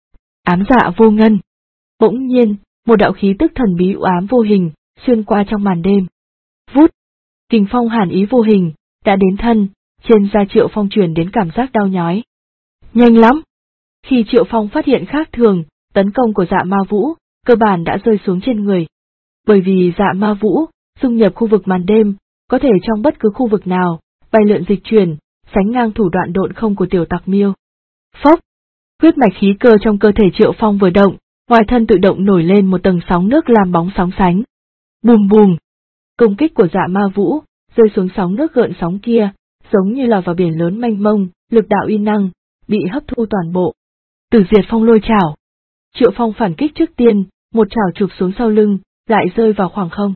Ám dạ vô ngân. Bỗng nhiên, một đạo khí tức thần bí u ám vô hình, xuyên qua trong màn đêm. Vút! Kình phong hàn ý vô hình, đã đến thân, trên da Triệu Phong truyền đến cảm giác đau nhói. Nhanh lắm! Khi Triệu Phong phát hiện khác thường, tấn công của Dạ Ma Vũ, cơ bản đã rơi xuống trên người. Bởi vì Dạ Ma Vũ, dung nhập khu vực màn đêm, có thể trong bất cứ khu vực nào, bay lượn dịch chuyển, sánh ngang thủ đoạn độn không của tiểu tặc miêu. Phốc! Huyết mạch khí cơ trong cơ thể Triệu Phong vừa động, ngoài thân tự động nổi lên một tầng sóng nước làm bóng sóng sánh. Bùm bùm! Công kích của Dạ Ma Vũ, rơi xuống sóng nước gợn sóng kia, giống như là vào biển lớn mênh mông, lực đạo uy năng, bị hấp thu toàn bộ. Tử diệt phong lôi chảo. Triệu Phong phản kích trước tiên, một chảo chụp xuống sau lưng, lại rơi vào khoảng không.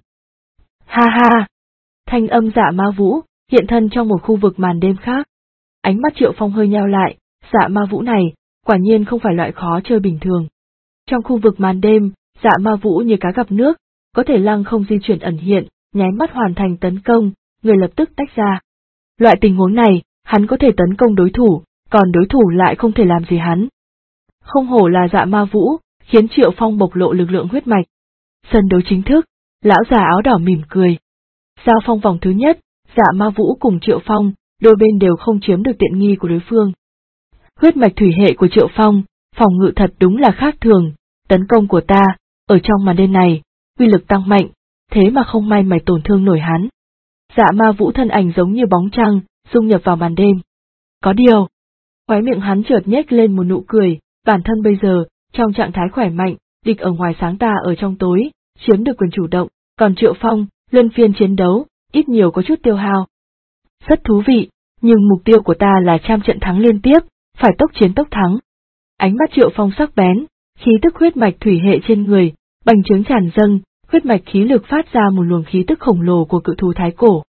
Ha ha! Thanh âm Dạ Ma Vũ, hiện thân trong một khu vực màn đêm khác. Ánh mắt Triệu Phong hơi nheo lại, Dạ Ma Vũ này, quả nhiên không phải loại khó chơi bình thường. Trong khu vực màn đêm, Dạ Ma Vũ như cá gặp nước, có thể lăng không di chuyển ẩn hiện, nháy mắt hoàn thành tấn công, người lập tức tách ra. Loại tình huống này, hắn có thể tấn công đối thủ, còn đối thủ lại không thể làm gì hắn. Không hổ là Dạ Ma Vũ, khiến Triệu Phong bộc lộ lực lượng huyết mạch. Sân đấu chính thức, lão già áo đỏ mỉm cười. Giao phong vòng thứ nhất, Dạ Ma Vũ cùng Triệu Phong, đôi bên đều không chiếm được tiện nghi của đối phương. Huyết mạch thủy hệ của Triệu Phong, phòng ngự thật đúng là khác thường, tấn công của ta, ở trong màn đêm này, uy lực tăng mạnh, thế mà không may mày tổn thương nổi hắn. Dạ Ma Vũ thân ảnh giống như bóng trăng, dung nhập vào màn đêm. Có điều, khóe miệng hắn chợt nhếch lên một nụ cười, bản thân bây giờ, trong trạng thái khỏe mạnh, địch ở ngoài sáng ta ở trong tối, chiếm được quyền chủ động, còn Triệu Phong, luân phiên chiến đấu, ít nhiều có chút tiêu hao. Rất thú vị, nhưng mục tiêu của ta là trăm trận thắng liên tiếp, phải tốc chiến tốc thắng. Ánh mắt Triệu Phong sắc bén, khí tức huyết mạch thủy hệ trên người, bành trướng tràn dâng, huyết mạch khí lực phát ra một luồng khí tức khổng lồ của cự thú thái cổ.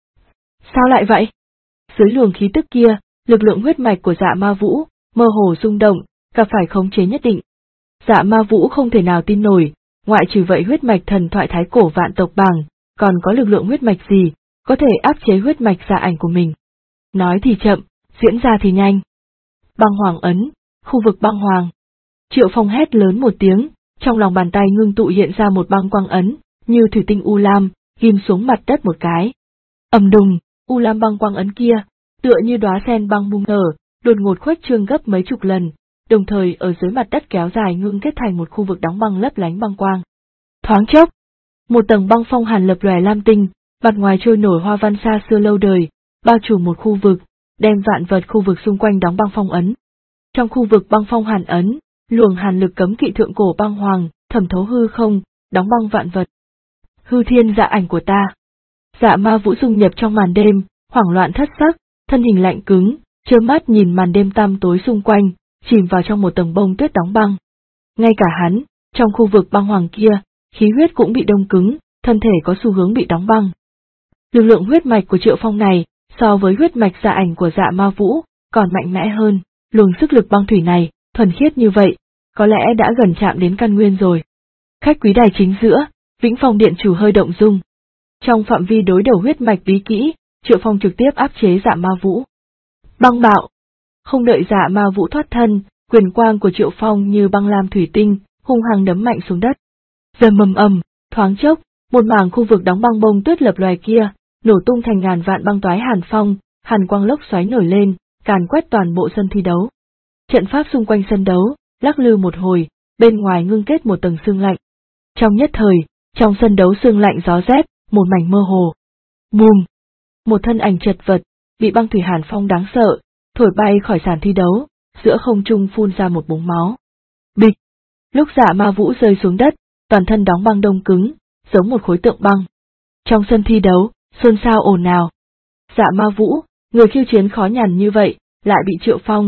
Sao lại vậy? Dưới luồng khí tức kia, lực lượng huyết mạch của Dạ Ma Vũ, mơ hồ rung động, gặp phải khống chế nhất định. Dạ Ma Vũ không thể nào tin nổi, ngoại trừ vậy huyết mạch thần thoại thái cổ vạn tộc bảng, còn có lực lượng huyết mạch gì, có thể áp chế huyết mạch dạ ảnh của mình. Nói thì chậm, diễn ra thì nhanh. Băng hoàng ấn, khu vực băng hoàng. Triệu Phong hét lớn một tiếng, trong lòng bàn tay ngưng tụ hiện ra một băng quang ấn, như thủy tinh u lam, ghim xuống mặt đất một cái. Ầm đùng, u lam băng quang ấn kia, tựa như đóa sen băng bung nở, đột ngột khuếch trương gấp mấy chục lần, đồng thời ở dưới mặt đất kéo dài ngưng kết thành một khu vực đóng băng lấp lánh băng quang. Thoáng chốc, một tầng băng phong hàn lập lòe lam tinh, mặt ngoài trôi nổi hoa văn xa xưa lâu đời, bao trùm một khu vực, đem vạn vật khu vực xung quanh đóng băng phong ấn. Trong khu vực băng phong hàn ấn, luồng hàn lực cấm kỵ thượng cổ băng hoàng, thẩm thấu hư không, đóng băng vạn vật. Hư thiên dạ ảnh của ta. Dạ Ma Vũ dung nhập trong màn đêm, hoảng loạn thất sắc, thân hình lạnh cứng, trơ mắt nhìn màn đêm tăm tối xung quanh, chìm vào trong một tầng bông tuyết đóng băng. Ngay cả hắn, trong khu vực băng hoàng kia, khí huyết cũng bị đông cứng, thân thể có xu hướng bị đóng băng. Lực lượng huyết mạch của Triệu Phong này, so với huyết mạch dạ ảnh của Dạ Ma Vũ, còn mạnh mẽ hơn, luồng sức lực băng thủy này, thuần khiết như vậy, có lẽ đã gần chạm đến căn nguyên rồi. Khách quý đài chính giữa, Vĩnh Phong điện chủ hơi động dung. Trong phạm vi đối đầu huyết mạch bí kỹ, Triệu Phong trực tiếp áp chế Dạ Ma Vũ. Băng bạo. Không đợi Dạ Ma Vũ thoát thân, quyền quang của Triệu Phong như băng lam thủy tinh, hung hăng đấm mạnh xuống đất. Rầm ầm ầm, thoáng chốc, một mảng khu vực đóng băng bông tuyết lập loài kia, nổ tung thành ngàn vạn băng toái hàn phong, hàn quang lốc xoáy nổi lên, càn quét toàn bộ sân thi đấu. Trận pháp xung quanh sân đấu, lắc lư một hồi, bên ngoài ngưng kết một tầng sương lạnh. Trong nhất thời, trong sân đấu sương lạnh gió rét, một mảnh mơ hồ. Bùm! Một thân ảnh chật vật, bị băng thủy hàn phong đáng sợ, thổi bay khỏi sàn thi đấu, giữa không trung phun ra một búng máu. Bịch! Lúc Dạ Ma Vũ rơi xuống đất, toàn thân đóng băng đông cứng, giống một khối tượng băng. Trong sân thi đấu, xôn xao ồn ào. Dạ Ma Vũ, người khiêu chiến khó nhằn như vậy, lại bị Triệu Phong,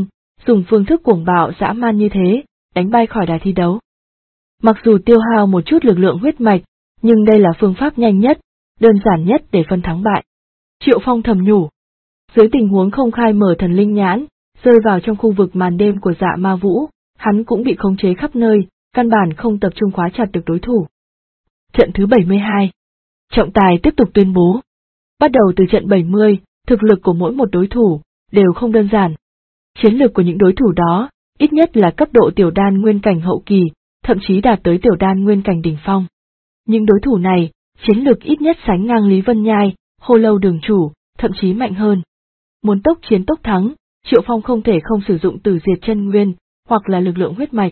dùng phương thức cuồng bạo dã man như thế, đánh bay khỏi đài thi đấu. Mặc dù tiêu hao một chút lực lượng huyết mạch, nhưng đây là phương pháp nhanh nhất, đơn giản nhất để phân thắng bại. Triệu Phong thầm nhủ. Dưới tình huống không khai mở thần linh nhãn, rơi vào trong khu vực màn đêm của Dạ Ma Vũ, hắn cũng bị khống chế khắp nơi, căn bản không tập trung khóa chặt được đối thủ. Trận thứ 72. Trọng tài tiếp tục tuyên bố. Bắt đầu từ trận 70, thực lực của mỗi một đối thủ đều không đơn giản. Chiến lược của những đối thủ đó, ít nhất là cấp độ tiểu đan nguyên cảnh hậu kỳ, thậm chí đạt tới tiểu đan nguyên cảnh đỉnh phong. Những đối thủ này, chiến lược ít nhất sánh ngang Lý Vân Nhai, Hô Lâu Đường Chủ, thậm chí mạnh hơn. Muốn tốc chiến tốc thắng, Triệu Phong không thể không sử dụng Tử Diệt Chân Nguyên, hoặc là lực lượng huyết mạch.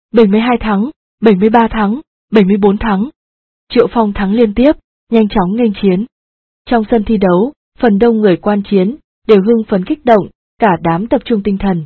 72 thắng, 73 thắng, 74 thắng. Triệu Phong thắng liên tiếp, nhanh chóng nghênh chiến. Trong sân thi đấu, phần đông người quan chiến, đều hưng phấn kích động, cả đám tập trung tinh thần.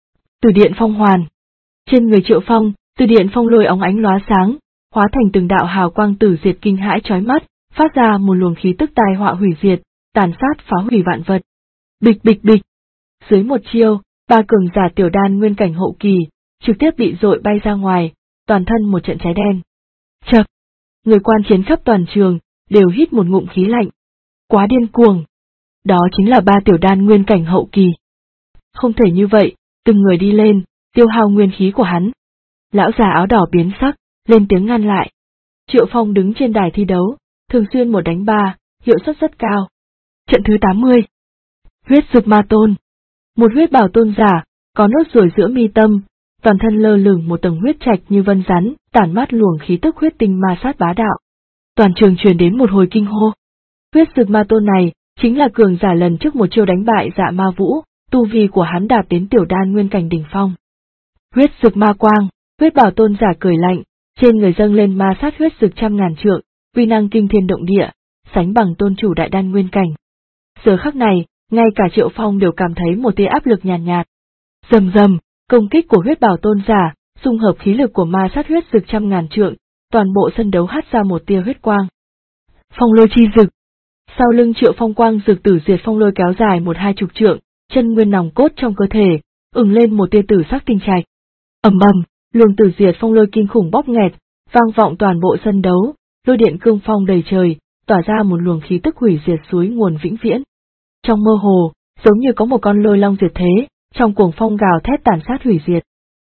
Từ điện phong hoàn. Trên người Triệu Phong, từ điện phong lôi óng ánh lóa sáng, hóa thành từng đạo hào quang tử diệt kinh hãi chói mắt, phát ra một luồng khí tức tai họa hủy diệt, tàn sát phá hủy vạn vật. Bịch bịch bịch. Dưới một chiêu, ba cường giả tiểu đan nguyên cảnh hậu kỳ, trực tiếp bị dội bay ra ngoài, toàn thân một trận cháy đen. Chậc. Người quan chiến khắp toàn trường, đều hít một ngụm khí lạnh. Quá điên cuồng. Đó chính là ba tiểu đan nguyên cảnh hậu kỳ. Không thể như vậy, từng người đi lên, tiêu hao nguyên khí của hắn. Lão già áo đỏ biến sắc, lên tiếng ngăn lại. Triệu Phong đứng trên đài thi đấu, thường xuyên một đánh ba, hiệu suất rất cao. Trận thứ 80. Huyết Dực Ma Tôn. Một huyết bảo tôn giả, có nốt ruồi giữa mi tâm, toàn thân lơ lửng một tầng huyết trạch như vân rắn, tản mát luồng khí tức huyết tinh ma sát bá đạo. Toàn trường truyền đến một hồi kinh hô. Huyết Dực Ma Tôn này, chính là cường giả lần trước một chiêu đánh bại Dạ Ma Vũ, tu vi của hắn đạt đến tiểu đan nguyên cảnh đỉnh phong. Huyết Dực Ma Quang, huyết bảo tôn giả cười lạnh, trên người dâng lên ma sát huyết dực trăm ngàn trượng, uy năng kinh thiên động địa, sánh bằng tôn chủ đại đan nguyên cảnh. Giờ khắc này, ngay cả Triệu Phong đều cảm thấy một tia áp lực nhàn nhạt. Rầm rầm, công kích của huyết bảo tôn giả, xung hợp khí lực của ma sát huyết dực trăm ngàn trượng, toàn bộ sân đấu hắt ra một tia huyết quang. Phong lôi chi dực. Sau lưng Triệu Phong quang dực tử diệt phong lôi kéo dài 12 trượng, chân nguyên nòng cốt trong cơ thể, ửng lên một tia tử sắc tinh trạch. Ầm ầm, luồng tử diệt phong lôi kinh khủng bóp nghẹt, vang vọng toàn bộ sân đấu, lôi điện cương phong đầy trời, tỏa ra một luồng khí tức hủy diệt suối nguồn vĩnh viễn. Trong mơ hồ, giống như có một con lôi long diệt thế, trong cuồng phong gào thét tàn sát hủy diệt.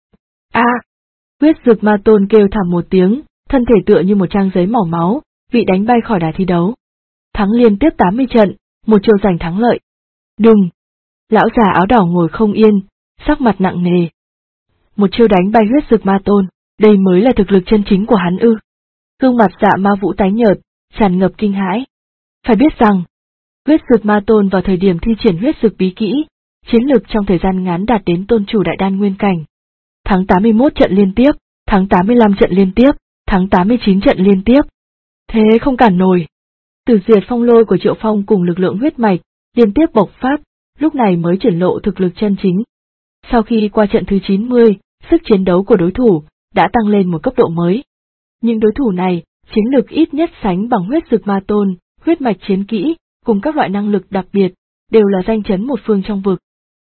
A! Huyết Dực Ma Tôn kêu thảm một tiếng, thân thể tựa như một trang giấy màu máu, bị đánh bay khỏi đài thi đấu. Thắng liên tiếp 80 trận, một chiêu giành thắng lợi. Đùng! Lão già áo đỏ ngồi không yên, sắc mặt nặng nề. Một chiêu đánh bay Huyết Dực Ma Tôn, đây mới là thực lực chân chính của hắn ư? Gương mặt Dạ Ma Vũ tái nhợt, tràn ngập kinh hãi. Phải biết rằng, Huyết Dực Ma Tôn vào thời điểm thi triển huyết dực bí kỹ, chiến lực trong thời gian ngắn đạt đến tôn chủ đại đan nguyên cảnh. Thắng 81 trận liên tiếp, thắng 85 trận liên tiếp, thắng 89 trận liên tiếp. Thế không cản nổi. Tử diệt phong lôi của Triệu Phong cùng lực lượng huyết mạch, liên tiếp bộc phát, lúc này mới triển lộ thực lực chân chính. Sau khi qua trận thứ 90, sức chiến đấu của đối thủ đã tăng lên một cấp độ mới. Nhưng đối thủ này, chiến lực ít nhất sánh bằng Huyết Dực Ma Tôn, huyết mạch chiến kỹ, cùng các loại năng lực đặc biệt, đều là danh chấn một phương trong vực.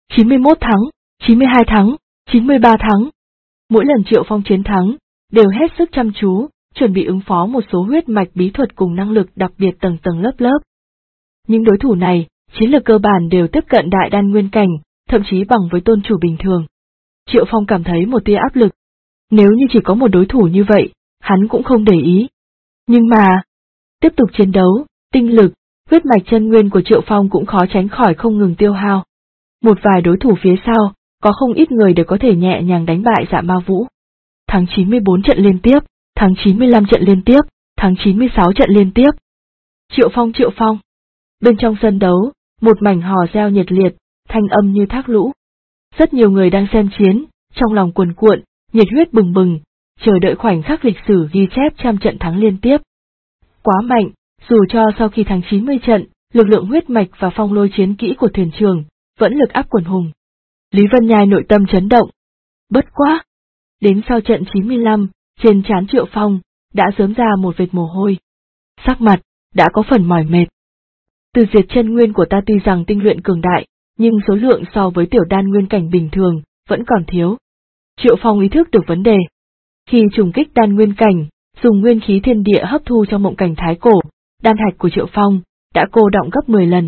91 thắng, 92 thắng, 93 thắng. Mỗi lần Triệu Phong chiến thắng, đều hết sức chăm chú, chuẩn bị ứng phó một số huyết mạch bí thuật cùng năng lực đặc biệt tầng tầng lớp lớp. Những đối thủ này, chiến lược cơ bản đều tiếp cận đại đan nguyên cảnh, thậm chí bằng với tôn chủ bình thường. Triệu Phong cảm thấy một tia áp lực. Nếu như chỉ có một đối thủ như vậy, hắn cũng không để ý. Nhưng mà, tiếp tục chiến đấu, tinh lực, huyết mạch chân nguyên của Triệu Phong cũng khó tránh khỏi không ngừng tiêu hao. Một vài đối thủ phía sau, có không ít người đều có thể nhẹ nhàng đánh bại Dạ Ma Vũ. Thắng 94 trận liên tiếp, thắng 95 trận liên tiếp, thắng 96 trận liên tiếp. Triệu Phong. Bên trong sân đấu, một mảnh hò reo nhiệt liệt, thanh âm như thác lũ. Rất nhiều người đang xem chiến, trong lòng cuồn cuộn, nhiệt huyết bừng bừng, chờ đợi khoảnh khắc lịch sử ghi chép trăm trận thắng liên tiếp. Quá mạnh, dù cho sau khi thắng 90 trận, lực lượng huyết mạch và phong lôi chiến kỹ của thuyền trưởng vẫn lực áp quần hùng. Lý Vân Nhai nội tâm chấn động. Bất quá! Đến sau trận 95, trên trán Triệu Phong, đã sớm ra một vệt mồ hôi. Sắc mặt, đã có phần mỏi mệt. Từ diệt chân nguyên của ta tuy rằng tinh luyện cường đại, nhưng số lượng so với tiểu đan nguyên cảnh bình thường, vẫn còn thiếu. Triệu Phong ý thức được vấn đề. Khi trùng kích đan nguyên cảnh, dùng nguyên khí thiên địa hấp thu trong mộng cảnh thái cổ, đan hạch của Triệu Phong đã cô đọng gấp 10 lần.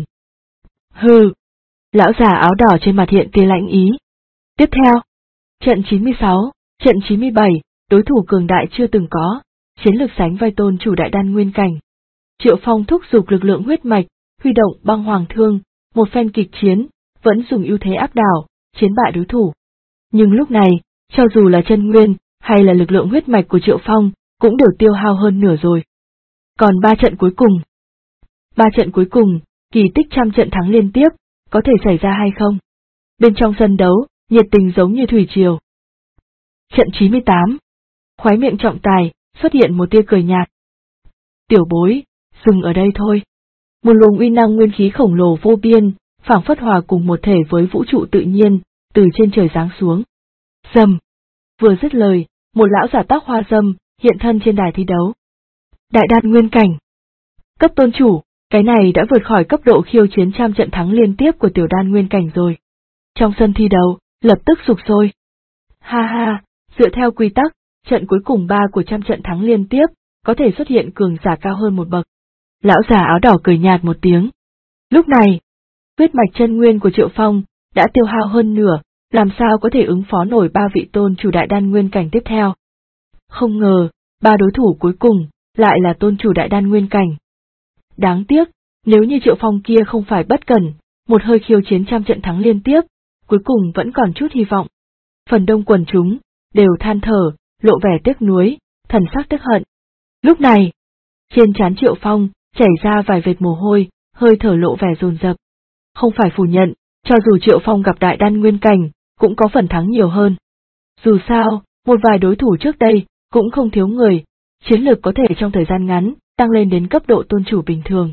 Hừ! Lão già áo đỏ trên mặt hiện tia lãnh ý. Tiếp theo, trận 96, trận 97, đối thủ cường đại chưa từng có, chiến lược sánh vai tôn chủ đại đan nguyên cảnh. Triệu Phong thúc giục lực lượng huyết mạch, huy động băng hoàng thương, một phen kịch chiến, vẫn dùng ưu thế áp đảo, chiến bại đối thủ. Nhưng lúc này, cho dù là chân nguyên, hay là lực lượng huyết mạch của Triệu Phong, cũng đều tiêu hao hơn nửa rồi. Còn 3 trận cuối cùng. 3 trận cuối cùng, kỳ tích trăm trận thắng liên tiếp, có thể xảy ra hay không? Bên trong sân đấu, nhiệt tình giống như thủy triều. Trận 98. Khóe miệng Trọng Tài, xuất hiện một tia cười nhạt. Tiểu bối, dừng ở đây thôi. Một luồng uy năng nguyên khí khổng lồ vô biên, phảng phất hòa cùng một thể với vũ trụ tự nhiên, từ trên trời giáng xuống. Rầm. Vừa dứt lời, một lão giả tóc hoa râm hiện thân trên đài thi đấu. Đại đan nguyên cảnh. Cấp tôn chủ, cái này đã vượt khỏi cấp độ khiêu chiến trăm trận thắng liên tiếp của tiểu đan nguyên cảnh rồi. Trong sân thi đấu, lập tức sục sôi. Ha ha, dựa theo quy tắc, trận cuối cùng 3 của trăm trận thắng liên tiếp, có thể xuất hiện cường giả cao hơn một bậc. Lão già áo đỏ cười nhạt một tiếng. Lúc này, huyết mạch chân nguyên của Triệu Phong đã tiêu hao hơn nửa, làm sao có thể ứng phó nổi 3 vị tôn chủ đại đan nguyên cảnh tiếp theo. Không ngờ, 3 đối thủ cuối cùng lại là tôn chủ đại đan nguyên cảnh. Đáng tiếc, nếu như Triệu Phong kia không phải bất cẩn, một hơi khiêu chiến trăm trận thắng liên tiếp, cuối cùng vẫn còn chút hy vọng. Phần đông quần chúng đều than thở, lộ vẻ tiếc nuối, thần sắc tức hận. Lúc này, trên trán Triệu Phong chảy ra vài vệt mồ hôi, hơi thở lộ vẻ dồn dập. Không phải phủ nhận, cho dù Triệu Phong gặp đại đan nguyên cảnh, cũng có phần thắng nhiều hơn. Dù sao, một vài đối thủ trước đây cũng không thiếu người, chiến lược có thể trong thời gian ngắn tăng lên đến cấp độ tôn chủ bình thường.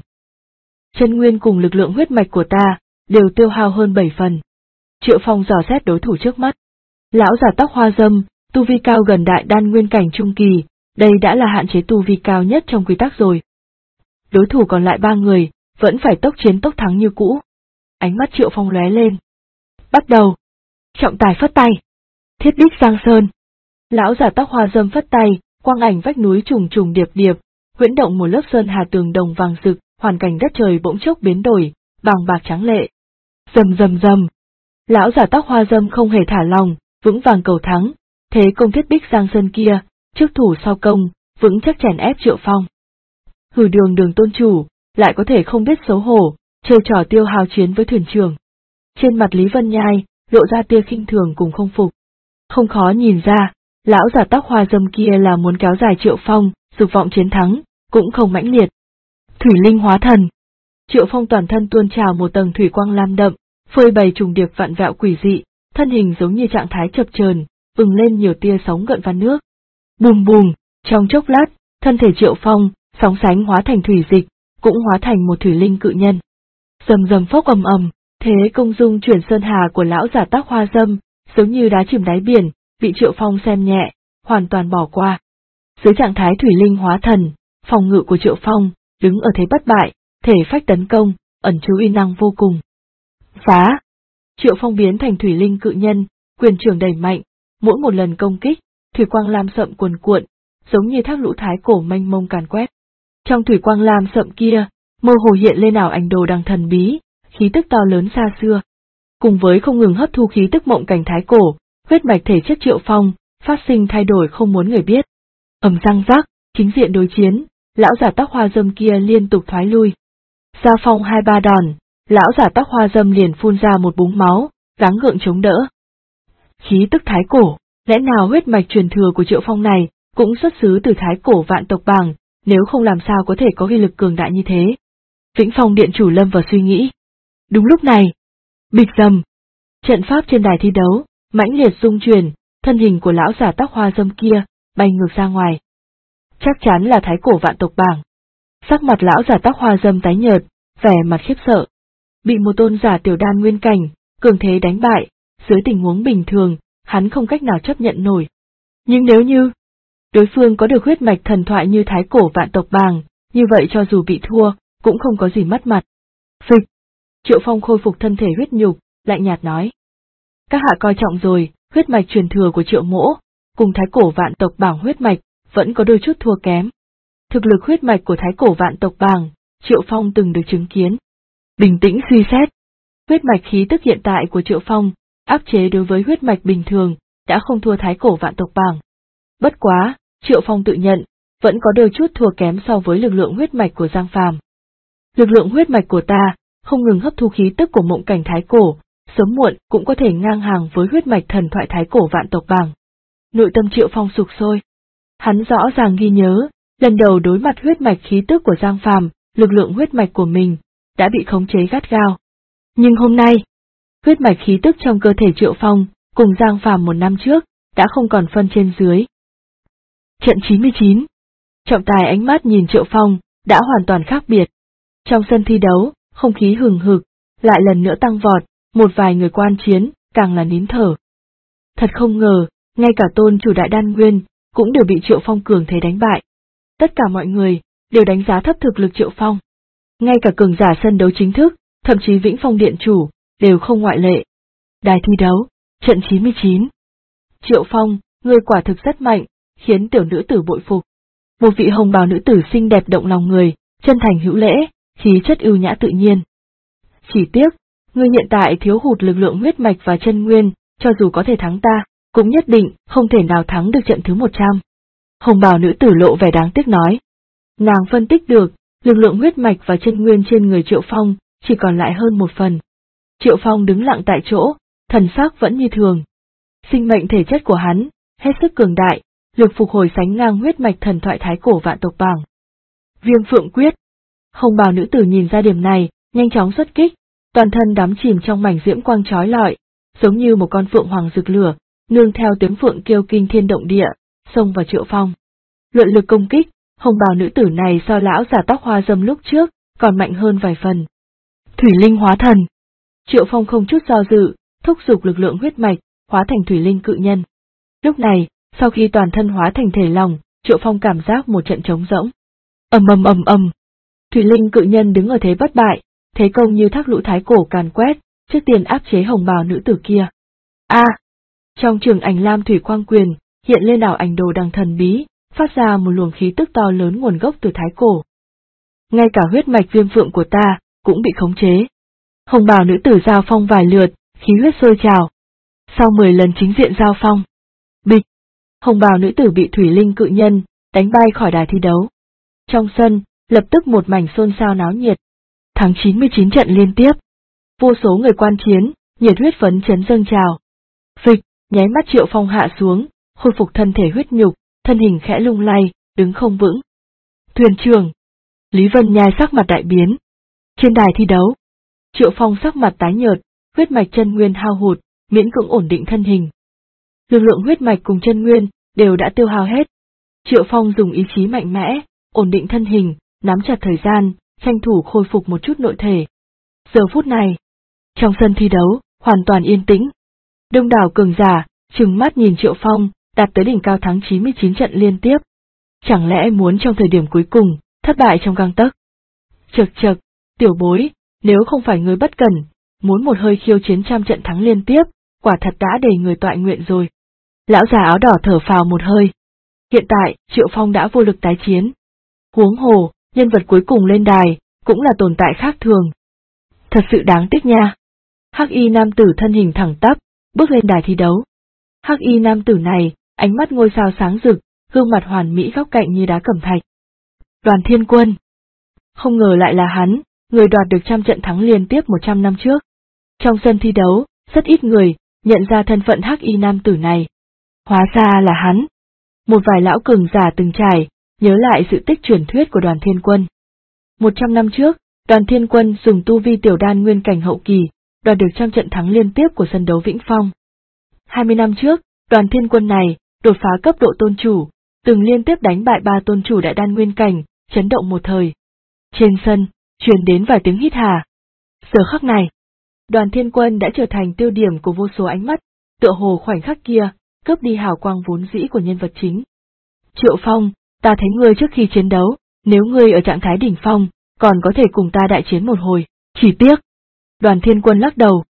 Chân nguyên cùng lực lượng huyết mạch của ta đều tiêu hao hơn 7 phần. Triệu Phong dò xét đối thủ trước mắt. Lão già tóc hoa râm, tu vi cao gần đại đan nguyên cảnh trung kỳ, đây đã là hạn chế tu vi cao nhất trong quy tắc rồi. Đối thủ còn lại 3 người, vẫn phải tốc chiến tốc thắng như cũ. Ánh mắt Triệu Phong lóe lên. Bắt đầu. Trọng Tài phất tay. Thiết Bích Giang Sơn. Lão già tóc hoa râm phất tay, quang ảnh vách núi trùng trùng điệp điệp, huyễn động một lớp sơn hà tường đồng vàng rực, hoàn cảnh đất trời bỗng chốc biến đổi, bàng bạc trắng lệ. Rầm rầm rầm. Lão già tóc hoa râm không hề thả lòng, vững vàng cầu thắng, thế công Thiết Bích Giang Sơn kia, trước thủ sau công, vững chắc chèn ép Triệu Phong. Hử, đường tôn chủ, lại có thể không biết xấu hổ, chơi trò tiêu hao chiến với thuyền trưởng. Trên mặt Lý Vân Nhai, lộ ra tia khinh thường cùng không phục. Không khó nhìn ra, lão già tóc hoa râm kia là muốn kéo dài Triệu Phong, dục vọng chiến thắng, cũng không mãnh liệt. Thủy linh hóa thần. Triệu Phong toàn thân tuôn trào một tầng thủy quang lam đậm, phơi bày trùng điệp vạn vẹo quỷ dị, thân hình giống như trạng thái chập chờn, bừng lên nhiều tia sóng gợn van nước. Bùm bùm, trong chốc lát, thân thể Triệu Phong, sóng sánh hóa thành thủy dịch, cũng hóa thành một thủy linh cự nhân. Rầm rầm phốc ầm ầm, thế công dung chuyển sơn hà của lão giả tóc hoa râm, giống như đá chìm đáy biển, bị Triệu Phong xem nhẹ, hoàn toàn bỏ qua. Dưới trạng thái thủy linh hóa thần, phòng ngự của Triệu Phong, đứng ở thế bất bại, thể phách tấn công, ẩn chứa uy năng vô cùng. Phá! Triệu Phong biến thành thủy linh cự nhân, quyền trưởng đẩy mạnh, mỗi một lần công kích, thủy quang lam sậm cuồn cuộn, giống như thác lũ thái cổ mênh mông càn quét. Trong thủy quang lam sậm kia, mơ hồ hiện lên ảo ảnh đồ đằng thần bí, khí tức to lớn xa xưa. Cùng với không ngừng hấp thu khí tức mộng cảnh thái cổ, huyết mạch thể chất Triệu Phong phát sinh thay đổi không muốn người biết. Ầm răng rắc, chính diện đối chiến, lão giả tóc hoa râm kia liên tục thoái lui. Giao phong 2-3 đòn, lão giả tóc hoa râm liền phun ra một búng máu, gắng gượng chống đỡ. Khí tức thái cổ, lẽ nào huyết mạch truyền thừa của Triệu Phong này cũng xuất xứ từ thái cổ vạn tộc bảng, nếu không làm sao có thể có uy lực cường đại như thế. Vĩnh Phong điện chủ lâm vào suy nghĩ. Đúng lúc này, bịch rầm, trận pháp trên đài thi đấu mãnh liệt rung chuyển, thân hình của lão giả tóc hoa râm kia bay ngược ra ngoài. Chắc chắn là thái cổ vạn tộc bảng. Sắc mặt lão giả tóc hoa râm tái nhợt, vẻ mặt khiếp sợ. Bị một tôn giả tiểu đan nguyên cảnh, cường thế đánh bại, dưới tình huống bình thường, hắn không cách nào chấp nhận nổi. Nhưng nếu như đối phương có được huyết mạch thần thoại như thái cổ vạn tộc bảng, như vậy cho dù bị thua, cũng không có gì mất mặt. Phịch! Triệu Phong khôi phục thân thể huyết nhục, lạnh nhạt nói. Các hạ coi trọng rồi, huyết mạch truyền thừa của Triệu Mỗ, cùng thái cổ vạn tộc bảng huyết mạch, vẫn có đôi chút thua kém. Thực lực huyết mạch của thái cổ vạn tộc bảng, Triệu Phong từng được chứng kiến. Bình tĩnh suy xét, huyết mạch khí tức hiện tại của Triệu Phong, áp chế đối với huyết mạch bình thường, đã không thua thái cổ vạn tộc bảng. Bất quá, Triệu Phong tự nhận, vẫn có đôi chút thua kém so với lực lượng huyết mạch của Giang Phàm. Lực lượng huyết mạch của ta, không ngừng hấp thu khí tức của mộng cảnh thái cổ, sớm muộn cũng có thể ngang hàng với huyết mạch thần thoại thái cổ vạn tộc bảng. Nội tâm Triệu Phong sục sôi. Hắn rõ ràng ghi nhớ, lần đầu đối mặt huyết mạch khí tức của Giang Phàm, lực lượng huyết mạch của mình đã bị khống chế gắt gao. Nhưng hôm nay, huyết mạch khí tức trong cơ thể Triệu Phong, cùng Giang Phàm một năm trước, đã không còn phân trên dưới. Trận 99. Trọng tài ánh mắt nhìn Triệu Phong, đã hoàn toàn khác biệt. Trong sân thi đấu, không khí hừng hực, lại lần nữa tăng vọt, một vài người quan chiến, càng là nín thở. Thật không ngờ, ngay cả tôn chủ đại đan nguyên, cũng đều bị Triệu Phong cường thế đánh bại. Tất cả mọi người, đều đánh giá thấp thực lực Triệu Phong. Ngay cả cường giả sân đấu chính thức, thậm chí Vĩnh Phong Điện chủ, đều không ngoại lệ. Đài thi đấu, trận 99. Triệu Phong, ngươi quả thực rất mạnh, khiến tiểu nữ tử bội phục. Một vị hồng bào nữ tử xinh đẹp động lòng người, chân thành hữu lễ, khí chất ưu nhã tự nhiên. Chỉ tiếc, ngươi hiện tại thiếu hụt lực lượng huyết mạch và chân nguyên, cho dù có thể thắng ta, cũng nhất định không thể nào thắng được trận thứ 100. Hồng bào nữ tử lộ vẻ đáng tiếc nói. Nàng phân tích được, lực lượng huyết mạch và chân nguyên trên người Triệu Phong, chỉ còn lại hơn 1 phần. Triệu Phong đứng lặng tại chỗ, thần sắc vẫn như thường. Sinh mệnh thể chất của hắn, hết sức cường đại, lực phục hồi sánh ngang huyết mạch thần thoại thái cổ vạn tộc bảng. Viêm Phượng Quyết. Hồng bào nữ tử nhìn ra điểm này, nhanh chóng xuất kích, toàn thân đắm chìm trong mảnh diễm quang chói lọi, giống như một con phượng hoàng rực lửa, nương theo tiếng phượng kêu kinh thiên động địa, xông vào Triệu Phong. Luận lực công kích, hồng bào nữ tử này so lão giả tóc hoa dâm lúc trước, còn mạnh hơn vài phần. Thủy linh hóa thần. Triệu Phong không chút do dự, thúc giục lực lượng huyết mạch, hóa thành thủy linh cự nhân. Lúc này, sau khi toàn thân hóa thành thể lòng, Triệu Phong cảm giác một trận trống rỗng. Ầm ầm ầm ầm. Thủy linh cự nhân đứng ở thế bất bại, thế công như thác lũ thái cổ càn quét, trước tiên áp chế hồng bào nữ tử kia. Trong trường ảnh lam thủy quang quyền, hiện lên ảo ảnh đồ đằng thần bí, phát ra một luồng khí tức to lớn nguồn gốc từ thái cổ. Ngay cả huyết mạch viêm phượng của ta, cũng bị khống chế. Hồng bào nữ tử giao phong vài lượt, khí huyết sôi trào. Sau 10 lần chính diện giao phong, bịch, hồng bào nữ tử bị thủy linh cự nhân đánh bay khỏi đài thi đấu. Trong sân, lập tức một mảnh xôn xao náo nhiệt. Thắng 99 trận liên tiếp. Vô số người quan chiến, nhiệt huyết phấn chấn dâng trào. Phịch, nháy mắt Triệu Phong hạ xuống, khôi phục thân thể huyết nhục, thân hình khẽ lung lay, đứng không vững. Thuyền trưởng. Lý Vân Nhai sắc mặt đại biến. Trên đài thi đấu, Triệu Phong sắc mặt tái nhợt, huyết mạch chân nguyên hao hụt, miễn cưỡng ổn định thân hình. Lực lượng huyết mạch cùng chân nguyên đều đã tiêu hao hết. Triệu Phong dùng ý chí mạnh mẽ, ổn định thân hình, nắm chặt thời gian, tranh thủ khôi phục một chút nội thể. Giờ phút này, trong sân thi đấu, hoàn toàn yên tĩnh. Đông đảo cường giả, trừng mắt nhìn Triệu Phong, đạt tới đỉnh cao thắng 99 trận liên tiếp. Chẳng lẽ muốn trong thời điểm cuối cùng, thất bại trong gang tấc? Chậc, tiểu bối, nếu không phải ngươi bất cẩn, muốn một hơi khiêu chiến 100 trận thắng liên tiếp, quả thật đã để người tọa nguyện rồi. Lão già áo đỏ thở phào một hơi. Hiện tại, Triệu Phong đã vô lực tái chiến. Huống hồ, nhân vật cuối cùng lên đài, cũng là tồn tại khác thường. Thật sự đáng tiếc nha. Hắc y nam tử thân hình thẳng tắp, bước lên đài thi đấu. Hắc y nam tử này, ánh mắt ngôi sao sáng rực, gương mặt hoàn mỹ góc cạnh như đá cẩm thạch. Đoàn Thiên Quân. Không ngờ lại là hắn, người đoạt được 100 trận thắng liên tiếp 100 năm trước. Trong sân thi đấu, rất ít người nhận ra thân phận hắc y nam tử này. Hóa ra là hắn. Một vài lão cường giả từng trải, nhớ lại sự tích truyền thuyết của Đoàn Thiên Quân. 100 năm trước, Đoàn Thiên Quân dùng tu vi tiểu đan nguyên cảnh hậu kỳ, đoạt được 100 trận thắng liên tiếp của sân đấu Vĩnh Phong. 20 năm trước, Đoàn Thiên Quân này đột phá cấp độ tôn chủ, từng liên tiếp đánh bại 3 tôn chủ đại đan nguyên cảnh, chấn động một thời. Trên sân, truyền đến vài tiếng hít hà. Giờ khắc này, Đoàn Thiên Quân đã trở thành tiêu điểm của vô số ánh mắt, tựa hồ khoảnh khắc kia, cướp đi hào quang vốn dĩ của nhân vật chính. Triệu Phong, ta thấy ngươi trước khi chiến đấu, nếu ngươi ở trạng thái đỉnh phong, còn có thể cùng ta đại chiến một hồi, chỉ tiếc. Đoàn Thiên Quân lắc đầu.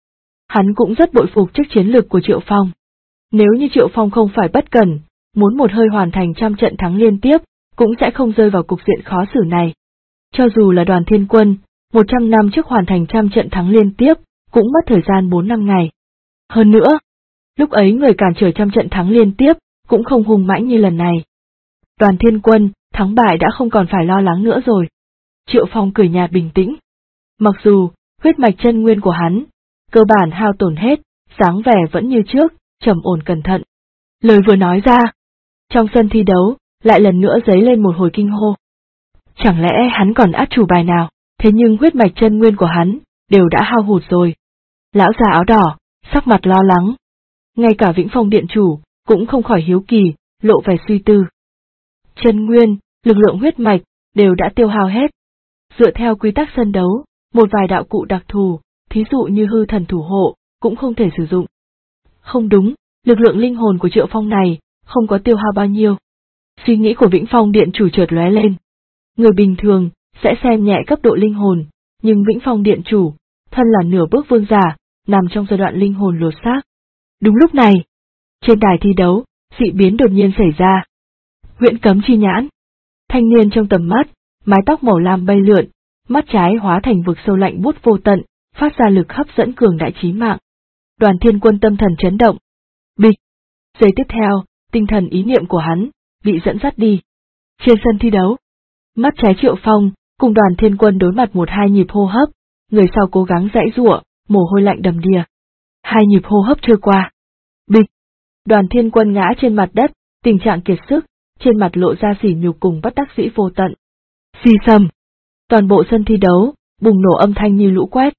Hắn cũng rất bội phục trước chiến lược của Triệu Phong. Nếu như Triệu Phong không phải bất cẩn, muốn một hơi hoàn thành trăm trận thắng liên tiếp, cũng sẽ không rơi vào cục diện khó xử này. Cho dù là Đoàn Thiên Quân, 100 năm trước hoàn thành trăm trận thắng liên tiếp, cũng mất thời gian 4 năm ngày. Hơn nữa, lúc ấy người cản trở trăm trận thắng liên tiếp, cũng không hùng mãnh như lần này. Đoàn Thiên Quân, thắng bại đã không còn phải lo lắng nữa rồi. Triệu Phong cười nhạt bình tĩnh. Mặc dù, huyết mạch chân nguyên của hắn, cơ bản hao tổn hết, dáng vẻ vẫn như trước, trầm ổn cẩn thận. Lời vừa nói ra, trong sân thi đấu, lại lần nữa dấy lên một hồi kinh hô. Chẳng lẽ hắn còn át chủ bài nào, thế nhưng huyết mạch chân nguyên của hắn, đều đã hao hụt rồi. Lão già áo đỏ, sắc mặt lo lắng. Ngay cả Vĩnh Phong điện chủ, cũng không khỏi hiếu kỳ, lộ vẻ suy tư. Chân nguyên, lực lượng huyết mạch, đều đã tiêu hao hết. Dựa theo quy tắc sân đấu, một vài đạo cụ đặc thù, thí dụ như hư thần thủ hộ, cũng không thể sử dụng. Không đúng, lực lượng linh hồn của Triệu Phong này, không có tiêu hao bao nhiêu. Suy nghĩ của Vĩnh Phong điện chủ chợt lóe lên. Người bình thường, sẽ xem nhẹ cấp độ linh hồn, nhưng Vĩnh Phong điện chủ, thân là nửa bước vương giả, nằm trong giai đoạn linh hồn lột xác. Đúng lúc này, trên đài thi đấu, dị biến đột nhiên xảy ra. Huyễn cấm chi nhãn. Thanh niên trong tầm mắt, mái tóc màu lam bay lượn, mắt trái hóa thành vực sâu lạnh buốt vô tận, phát ra lực hấp dẫn cường đại chí mạng. Đoàn Thiên Quân tâm thần chấn động. Bịch. Giây tiếp theo, tinh thần ý niệm của hắn bị dẫn dắt đi. Trên sân thi đấu, mắt trái Triệu Phong cùng Đoàn Thiên Quân đối mặt 1-2 nhịp hô hấp, người sau cố gắng giãy giụa, mồ hôi lạnh đầm đìa. 2 nhịp hô hấp trôi qua. Bịch. Đoàn Thiên Quân ngã trên mặt đất, tình trạng kiệt sức, trên mặt lộ ra sỉ nhục cùng bất đắc dĩ vô tận. Xì xầm. Toàn bộ sân thi đấu bùng nổ âm thanh như lũ quét.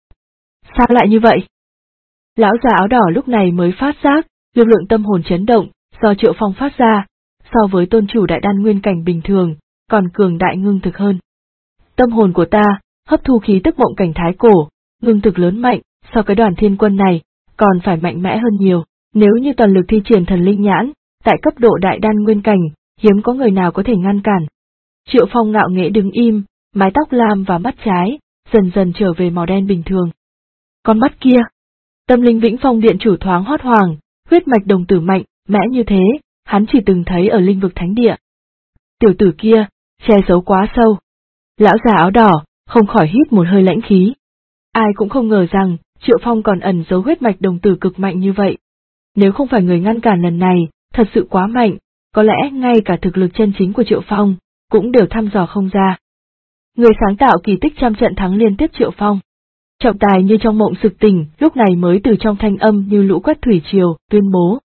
Sao lại như vậy? Lão già áo đỏ lúc này mới phát giác, lực lượng tâm hồn chấn động do Triệu Phong phát ra, so với tôn chủ đại đan nguyên cảnh bình thường, còn cường đại ngưng thực hơn. Tâm hồn của ta, hấp thu khí tức mộng cảnh thái cổ, ngưng thực lớn mạnh, so cái Đoàn Thiên Quân này, còn phải mạnh mẽ hơn nhiều. Nếu như toàn lực thi triển thần linh nhãn, tại cấp độ đại đan nguyên cảnh, hiếm có người nào có thể ngăn cản. Triệu Phong ngạo nghễ đứng im, mái tóc lam và mắt trái, dần dần trở về màu đen bình thường. Con mắt kia, tâm linh Vĩnh Phong điện chủ thoáng hót hoàng, huyết mạch đồng tử mạnh, mẽ như thế, hắn chỉ từng thấy ở linh vực thánh địa. Tiểu tử kia, che giấu quá sâu. Lão già áo đỏ, không khỏi hít một hơi lãnh khí. Ai cũng không ngờ rằng, Triệu Phong còn ẩn giấu huyết mạch đồng tử cực mạnh như vậy. Nếu không phải người ngăn cản lần này, thật sự quá mạnh, có lẽ ngay cả thực lực chân chính của Triệu Phong, cũng đều thăm dò không ra. Người sáng tạo kỳ tích trăm trận thắng liên tiếp Triệu Phong. Trọng tài như trong mộng sực tỉnh, lúc này mới từ trong thanh âm như lũ quét thủy triều, tuyên bố.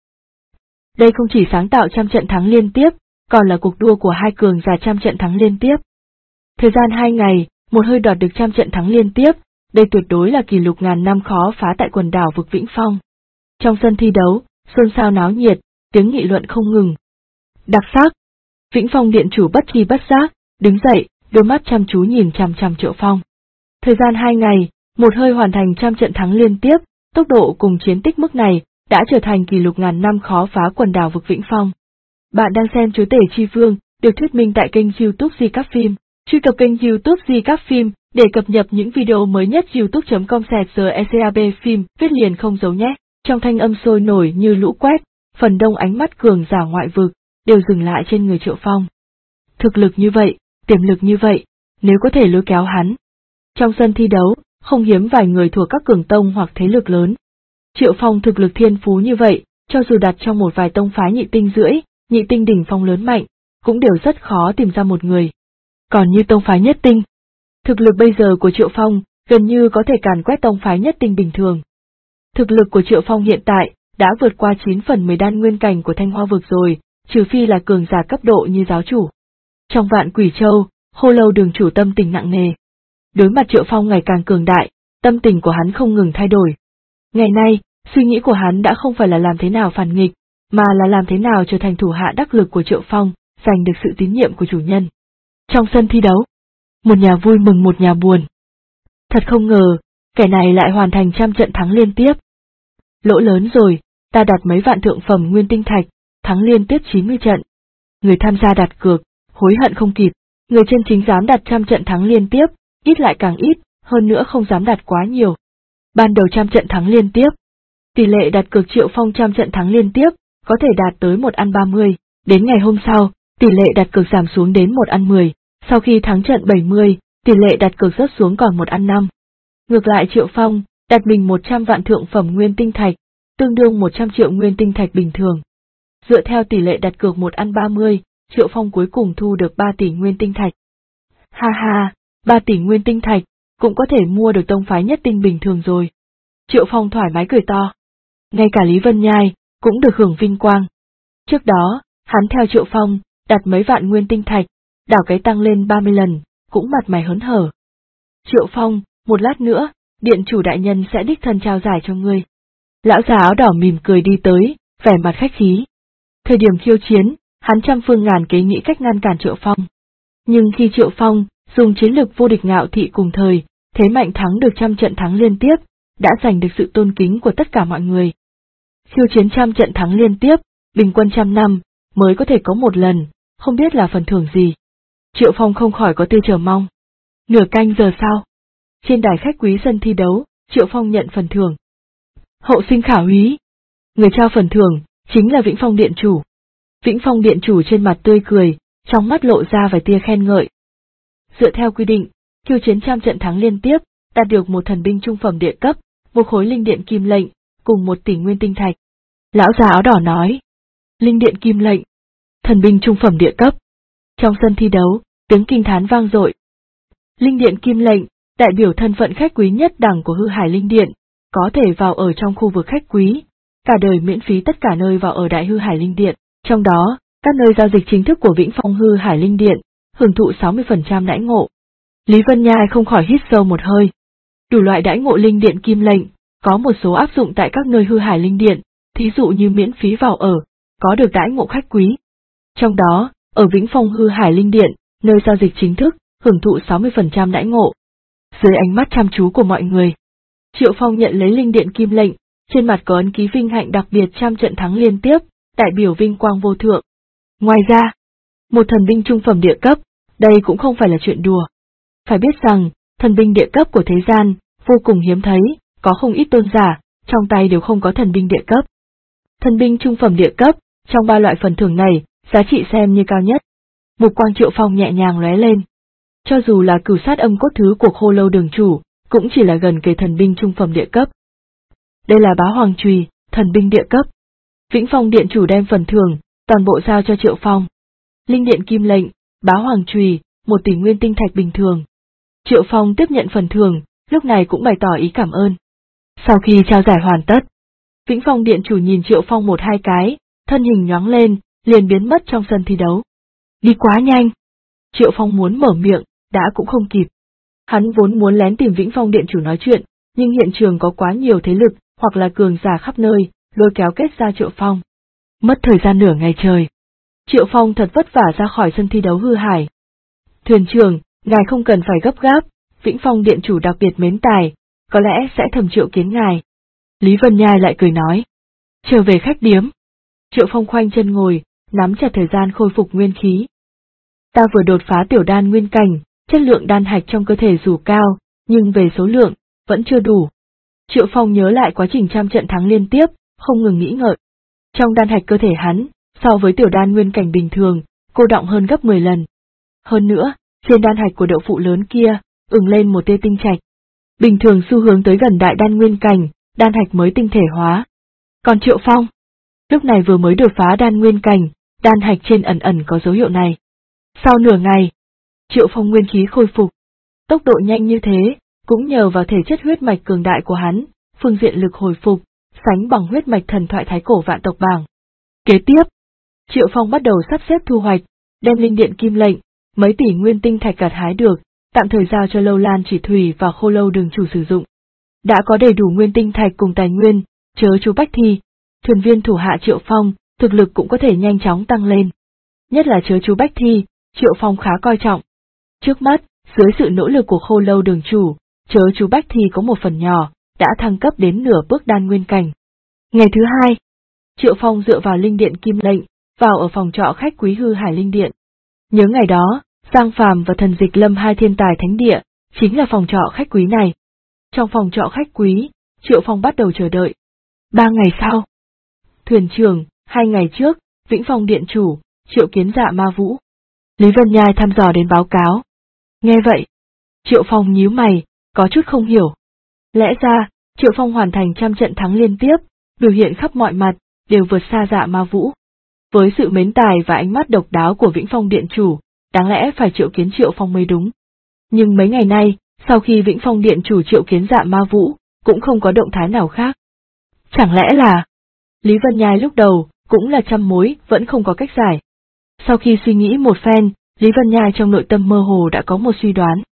Đây không chỉ sáng tạo trăm trận thắng liên tiếp, còn là cuộc đua của hai cường giả trăm trận thắng liên tiếp. Thời gian 2 ngày, một hơi đoạt được trăm trận thắng liên tiếp, đây tuyệt đối là kỷ lục ngàn năm khó phá tại quần đảo vực Vĩnh Phong. Trong sân thi đấu, xôn xao náo nhiệt, tiếng nghị luận không ngừng. Đặc sắc. Vĩnh Phong điện chủ bất tri bất giác, đứng dậy, đôi mắt chăm chú nhìn chằm chằm Triệu Phong. Thời gian 2 ngày, một hơi hoàn thành trăm trận thắng liên tiếp, tốc độ cùng chiến tích mức này, đã trở thành kỷ lục ngàn năm khó phá quần đảo vực Vĩnh Phong. Bạn đang xem Chúa Tể Chi Vương, được thuyết minh tại kênh YouTube Di Các Phim. Truy cập kênh YouTube Di Các Phim để cập nhật những video mới nhất. youtube.com/GECAB phim, viết liền không giấu nhé. Trong thanh âm sôi nổi như lũ quét, phần đông ánh mắt cường giả ngoại vực đều dừng lại trên người Triệu Phong. Thực lực như vậy, tiềm lực như vậy, nếu có thể lôi kéo hắn. Trong sân thi đấu, không hiếm vài người thuộc các cường tông hoặc thế lực lớn. Triệu Phong thực lực thiên phú như vậy, cho dù đặt trong một vài tông phái nhị tinh rưỡi, nhị tinh đỉnh phong lớn mạnh, cũng đều rất khó tìm ra một người. Còn như tông phái nhất tinh, thực lực bây giờ của Triệu Phong gần như có thể càn quét tông phái nhất tinh bình thường. Thực lực của Triệu Phong hiện tại đã vượt qua 9/10 đan nguyên cảnh của Thanh Hoa vực rồi, trừ phi là cường giả cấp độ như giáo chủ. Trong Vạn Quỷ Châu, Hô Lâu đường chủ tâm tình nặng nề. Đối mặt Triệu Phong ngày càng cường đại, tâm tình của hắn không ngừng thay đổi. Ngày nay, suy nghĩ của hắn đã không phải là làm thế nào phản nghịch, mà là làm thế nào trở thành thủ hạ đắc lực của Triệu Phong, giành được sự tín nhiệm của chủ nhân. Trong sân thi đấu, một nhà vui mừng một nhà buồn. Thật không ngờ, kẻ này lại hoàn thành trăm trận thắng liên tiếp. Lỗ lớn rồi, ta đặt mấy vạn thượng phẩm nguyên tinh thạch, thắng liên tiếp 90 trận. Người tham gia đặt cược, hối hận không kịp, người chân chính dám đặt trăm trận thắng liên tiếp, ít lại càng ít, hơn nữa không dám đặt quá nhiều. Ban đầu trăm trận thắng liên tiếp. Tỷ lệ đặt cược Triệu Phong trăm trận thắng liên tiếp, có thể đạt tới 1/30, đến ngày hôm sau, tỷ lệ đặt cược giảm xuống đến 1/10, sau khi thắng trận 70, tỷ lệ đặt cược rớt xuống còn 1/5. Ngược lại Triệu Phong, đặt mình 100 vạn thượng phẩm nguyên tinh thạch, tương đương 100 triệu nguyên tinh thạch bình thường. Dựa theo tỷ lệ đặt cược 1/30, Triệu Phong cuối cùng thu được 3 tỷ nguyên tinh thạch. Ha ha, 3 tỷ nguyên tinh thạch, cũng có thể mua được tông phái nhất tinh bình thường rồi. Triệu Phong thoải mái cười to. Ngay cả Lý Vân Nhai, cũng được hưởng vinh quang. Trước đó, hắn theo Triệu Phong, đặt mấy vạn nguyên tinh thạch, đảo cái tăng lên 30 lần, cũng mặt mày hớn hở. Triệu Phong, một lát nữa, điện chủ đại nhân sẽ đích thân trao giải cho ngươi. Lão già áo đỏ mỉm cười đi tới, vẻ mặt khách khí. Thời điểm khiêu chiến, hắn trăm phương ngàn kế nghĩ cách ngăn cản Triệu Phong. Nhưng khi Triệu Phong, dùng chiến lực vô địch ngạo thị cùng thời, thế mạnh thắng được trăm trận thắng liên tiếp, đã giành được sự tôn kính của tất cả mọi người. Khiêu chiến trăm trận thắng liên tiếp, bình quân 100 năm, mới có thể có một lần, không biết là phần thưởng gì. Triệu Phong không khỏi có tia chờ mong. Nửa canh giờ sau, trên đài khách quý sân thi đấu, Triệu Phong nhận phần thưởng. Hậu sinh khả úy. Người trao phần thưởng, chính là Vĩnh Phong Điện Chủ. Vĩnh Phong Điện Chủ trên mặt tươi cười, trong mắt lộ ra vài tia khen ngợi. Dựa theo quy định, khiêu chiến trăm trận thắng liên tiếp, đạt được một thần binh trung phẩm địa cấp, một khối linh điện kim lệnh, cùng 1 tỷ nguyên tinh thạch. Lão già áo đỏ nói. Linh điện kim lệnh, thần binh trung phẩm địa cấp. Trong sân thi đấu, tiếng kinh thán vang dội. Linh điện kim lệnh, đại biểu thân phận khách quý nhất đẳng của Hư Hải Linh Điện, có thể vào ở trong khu vực khách quý, cả đời miễn phí tất cả nơi vào ở Đại Hư Hải Linh Điện, trong đó, các nơi giao dịch chính thức của Vĩnh Phong Hư Hải Linh Điện, hưởng thụ 60% đãi ngộ. Lý Vân Nhai không khỏi hít sâu một hơi. Đủ loại đãi ngộ linh điện kim lệnh, có một số áp dụng tại các nơi Hư Hải Linh Điện, thí dụ như miễn phí vào ở, có được đãi ngộ khách quý. Trong đó, ở Vĩnh Phong Hư Hải Linh Điện, nơi giao dịch chính thức, hưởng thụ 60% đãi ngộ. Dưới ánh mắt chăm chú của mọi người, Triệu Phong nhận lấy linh điện kim lệnh, trên mặt có ấn ký vinh hạnh đặc biệt trăm trận thắng liên tiếp, đại biểu vinh quang vô thượng. Ngoài ra, một thần binh trung phẩm địa cấp, đây cũng không phải là chuyện đùa. Phải biết rằng, thần binh địa cấp của thế gian, vô cùng hiếm thấy, có không ít tôn giả, trong tay đều không có thần binh địa cấp. Thần binh trung phẩm địa cấp, trong 3 loại phần thưởng này, giá trị xem như cao nhất. Mục quang Triệu Phong nhẹ nhàng lóe lên. Cho dù là cửu sát âm cốt thứ của Khô Lâu Đường Chủ, cũng chỉ là gần kề thần binh trung phẩm địa cấp. Đây là Bá Hoàng Chùy, thần binh địa cấp. Vĩnh Phong Điện Chủ đem phần thưởng, toàn bộ giao cho Triệu Phong. Linh điện kim lệnh, Bá Hoàng Chùy, 1 tỷ nguyên tinh thạch bình thường. Triệu Phong tiếp nhận phần thưởng, lúc này cũng bày tỏ ý cảm ơn. Sau khi trao giải hoàn tất, Vĩnh Phong Điện Chủ nhìn Triệu Phong 1-2 cái, thân hình nhoáng lên, liền biến mất trong sân thi đấu. Đi quá nhanh. Triệu Phong muốn mở miệng, đã cũng không kịp. Hắn vốn muốn lén tìm Vĩnh Phong Điện Chủ nói chuyện, nhưng hiện trường có quá nhiều thế lực, hoặc là cường giả khắp nơi, lôi kéo kết ra Triệu Phong. Mất thời gian nửa ngày trời. Triệu Phong thật vất vả ra khỏi sân thi đấu Hư Hải. Thuyền trưởng, ngài không cần phải gấp gáp, Vĩnh Phong Điện Chủ đặc biệt mến tài, có lẽ sẽ thầm triệu kiến ngài. Lý Vân Nhai lại cười nói. Trở về khách điếm. Triệu Phong khoanh chân ngồi, nắm chặt thời gian khôi phục nguyên khí. Ta vừa đột phá tiểu đan nguyên cảnh, chất lượng đan hạch trong cơ thể dù cao, nhưng về số lượng, vẫn chưa đủ. Triệu Phong nhớ lại quá trình trăm trận thắng liên tiếp, không ngừng nghĩ ngợi. Trong đan hạch cơ thể hắn, so với tiểu đan nguyên cảnh bình thường, cô đọng hơn gấp 10 lần. Hơn nữa, trên đan hạch của đậu phụ lớn kia, ửng lên một tia tinh trạch. Bình thường xu hướng tới gần đại đan nguyên cảnh, đan hạch mới tinh thể hóa. Còn Triệu Phong, lúc này vừa mới đột phá đan nguyên cảnh, đan hạch trên ẩn ẩn có dấu hiệu này. Sau nửa ngày, Triệu Phong nguyên khí khôi phục. Tốc độ nhanh như thế, cũng nhờ vào thể chất huyết mạch cường đại của hắn, phương diện lực hồi phục, sánh bằng huyết mạch thần thoại thái cổ vạn tộc bảng. Kế tiếp, Triệu Phong bắt đầu sắp xếp thu hoạch, đem linh điện kim lệnh, mấy tỷ nguyên tinh thạch gặt hái được, tạm thời giao cho Lâu Lan Chỉ Thủy và Khô Lâu Đường Chủ sử dụng. Đã có đầy đủ nguyên tinh thạch cùng tài nguyên, chớ chú Bách Thi, thuyền viên thủ hạ Triệu Phong, thực lực cũng có thể nhanh chóng tăng lên. Nhất là chớ chú Bách Thi, Triệu Phong khá coi trọng. Trước mắt, dưới sự nỗ lực của Khô Lâu Đường Chủ, chớ chú Bách Thi có một phần nhỏ, đã thăng cấp đến nửa bước đan nguyên cảnh. Ngày thứ 2, Triệu Phong dựa vào linh điện kim lệnh, vào ở phòng trọ khách quý Hư Hải Linh Điện. Nhớ ngày đó, Giang Phàm và Thần Dịch Lâm hai thiên tài thánh địa, chính là phòng trọ khách quý này. Trong phòng trọ khách quý, Triệu Phong bắt đầu chờ đợi. 3 ngày sau. Thuyền trưởng, 2 ngày trước, Vĩnh Phong điện chủ, triệu kiến Dạ Ma Vũ. Lý Vân Nhai thăm dò đến báo cáo. Nghe vậy, Triệu Phong nhíu mày, có chút không hiểu. Lẽ ra, Triệu Phong hoàn thành trăm trận thắng liên tiếp, biểu hiện khắp mọi mặt, đều vượt xa Dạ Ma Vũ. Với sự mến tài và ánh mắt độc đáo của Vĩnh Phong điện chủ, đáng lẽ phải triệu kiến Triệu Phong mới đúng. Nhưng mấy ngày nay, sau khi Vĩnh Phong điện chủ triệu kiến Dạ Ma Vũ, cũng không có động thái nào khác. Chẳng lẽ là... Lý Vân Nhai lúc đầu, cũng là trăm mối, vẫn không có cách giải. Sau khi suy nghĩ một phen, Lý Vân Nhai trong nội tâm mơ hồ đã có một suy đoán.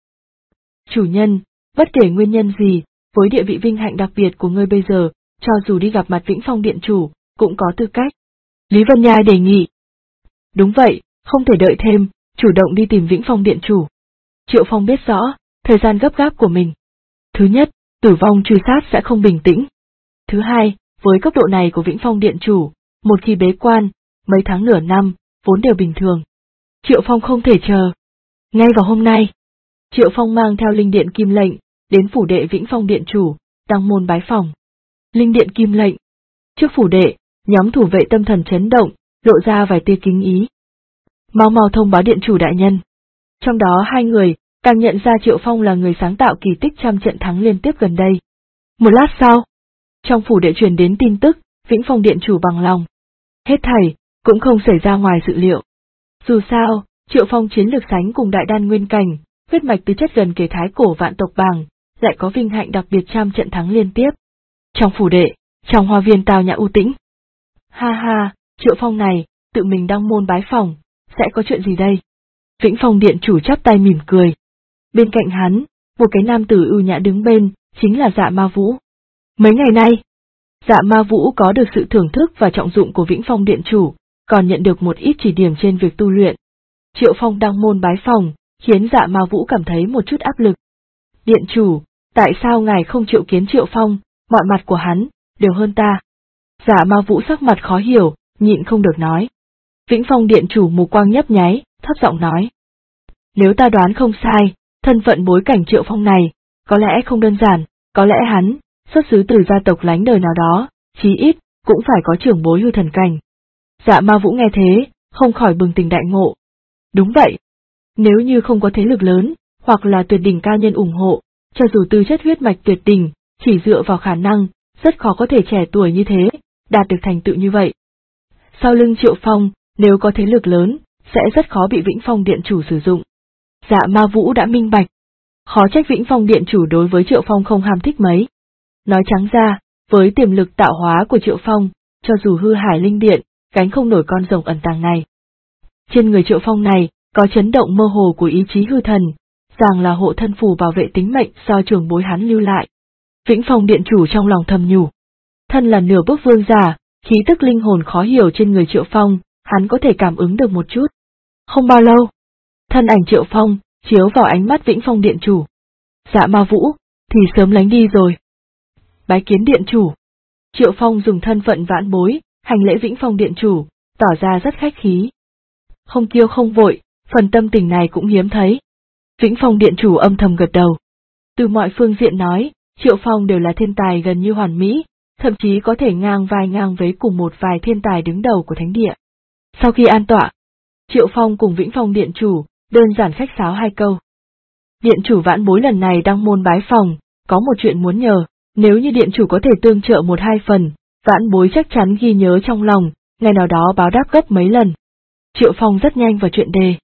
Chủ nhân, bất kể nguyên nhân gì, với địa vị vinh hạnh đặc biệt của ngươi bây giờ, cho dù đi gặp mặt Vĩnh Phong điện chủ, cũng có tư cách. Lý Vân Nhai đề nghị. Đúng vậy, không thể đợi thêm, chủ động đi tìm Vĩnh Phong điện chủ. Triệu Phong biết rõ, thời gian gấp gáp của mình. Thứ nhất, tử vong truy sát sẽ không bình tĩnh. Thứ hai, với cấp độ này của Vĩnh Phong điện chủ, một khi bế quan, mấy tháng nửa năm, vốn đều bình thường. Triệu Phong không thể chờ. Ngay vào hôm nay, Triệu Phong mang theo linh điện kim lệnh, đến phủ đệ Vĩnh Phong điện chủ, đăng môn bái phỏng. Linh điện kim lệnh. Trước phủ đệ, nhóm thủ vệ tâm thần chấn động, lộ ra vài tia kính ý. Mau mau thông báo điện chủ đại nhân. Trong đó 2 người, càng nhận ra Triệu Phong là người sáng tạo kỳ tích trăm trận thắng liên tiếp gần đây. Một lát sau, trong phủ đệ truyền đến tin tức, Vĩnh Phong điện chủ bằng lòng. Hết thảy, cũng không xảy ra ngoài dự liệu. Dù sao, Triệu Phong chiến lược sánh cùng đại đan nguyên cảnh, huyết mạch tứ chất gần kề thái cổ vạn tộc bảng, lại có vinh hạnh đặc biệt trăm trận thắng liên tiếp. Trong phủ đệ, trong hoa viên tao nhã u tĩnh. Ha ha, Triệu Phong này, tự mình đăng môn bái phỏng, sẽ có chuyện gì đây? Vĩnh Phong điện chủ chắp tay mỉm cười. Bên cạnh hắn, một cái nam tử ưu nhã đứng bên, chính là Dạ Ma Vũ. Mấy ngày nay, Dạ Ma Vũ có được sự thưởng thức và trọng dụng của Vĩnh Phong điện chủ, còn nhận được một ít chỉ điểm trên việc tu luyện. Triệu Phong đăng môn bái phỏng, khiến Dạ Ma Vũ cảm thấy một chút áp lực. Điện chủ, tại sao ngài không triệu kiến Triệu Phong, mọi mặt của hắn, đều hơn ta? Dạ Ma Vũ sắc mặt khó hiểu, nhịn không được nói. Vĩnh Phong điện chủ mù quang nhấp nháy, thấp giọng nói. Nếu ta đoán không sai, thân phận bối cảnh Triệu Phong này, có lẽ không đơn giản, có lẽ hắn, xuất xứ từ gia tộc lánh đời nào đó, chí ít, cũng phải có trưởng bối hư thần cảnh. Dạ Ma Vũ nghe thế, không khỏi bừng tỉnh đại ngộ. Đúng vậy. Nếu như không có thế lực lớn, hoặc là tuyệt đỉnh cao nhân ủng hộ, cho dù tư chất huyết mạch tuyệt đỉnh, chỉ dựa vào khả năng, rất khó có thể trẻ tuổi như thế, đạt được thành tựu như vậy. Sau lưng Triệu Phong, nếu có thế lực lớn, sẽ rất khó bị Vĩnh Phong điện chủ sử dụng. Dạ Ma Vũ đã minh bạch. Khó trách Vĩnh Phong điện chủ đối với Triệu Phong không ham thích mấy. Nói trắng ra, với tiềm lực tạo hóa của Triệu Phong, cho dù hư hải linh điện, gánh không nổi con rồng ẩn tàng này. Trên người Triệu Phong này, có chấn động mơ hồ của ý chí hư thần, rằng là hộ thân phù bảo vệ tính mệnh do trưởng bối hắn lưu lại. Vĩnh Phong điện chủ trong lòng thầm nhủ. Thân là nửa bước vương giả, khí tức linh hồn khó hiểu trên người Triệu Phong, hắn có thể cảm ứng được một chút. Không bao lâu, thân ảnh Triệu Phong, chiếu vào ánh mắt Vĩnh Phong điện chủ. Dạ Ma Vũ, thì sớm lánh đi rồi. Bái kiến điện chủ. Triệu Phong dùng thân phận vãn bối, hành lễ Vĩnh Phong điện chủ, tỏ ra rất khách khí. Không kiêu không vội, phần tâm tình này cũng hiếm thấy. Vĩnh Phong điện chủ âm thầm gật đầu. Từ mọi phương diện nói, Triệu Phong đều là thiên tài gần như hoàn mỹ, thậm chí có thể ngang vai ngang với cùng một vài thiên tài đứng đầu của thánh địa. Sau khi an tọa, Triệu Phong cùng Vĩnh Phong điện chủ, đơn giản khách sáo 2 câu. Điện chủ vãn bối lần này đăng môn bái phỏng, có một chuyện muốn nhờ, nếu như điện chủ có thể tương trợ 1-2 phần, vãn bối chắc chắn ghi nhớ trong lòng, ngày nào đó báo đáp gấp mấy lần. Triệu Phong rất nhanh vào chuyện đề.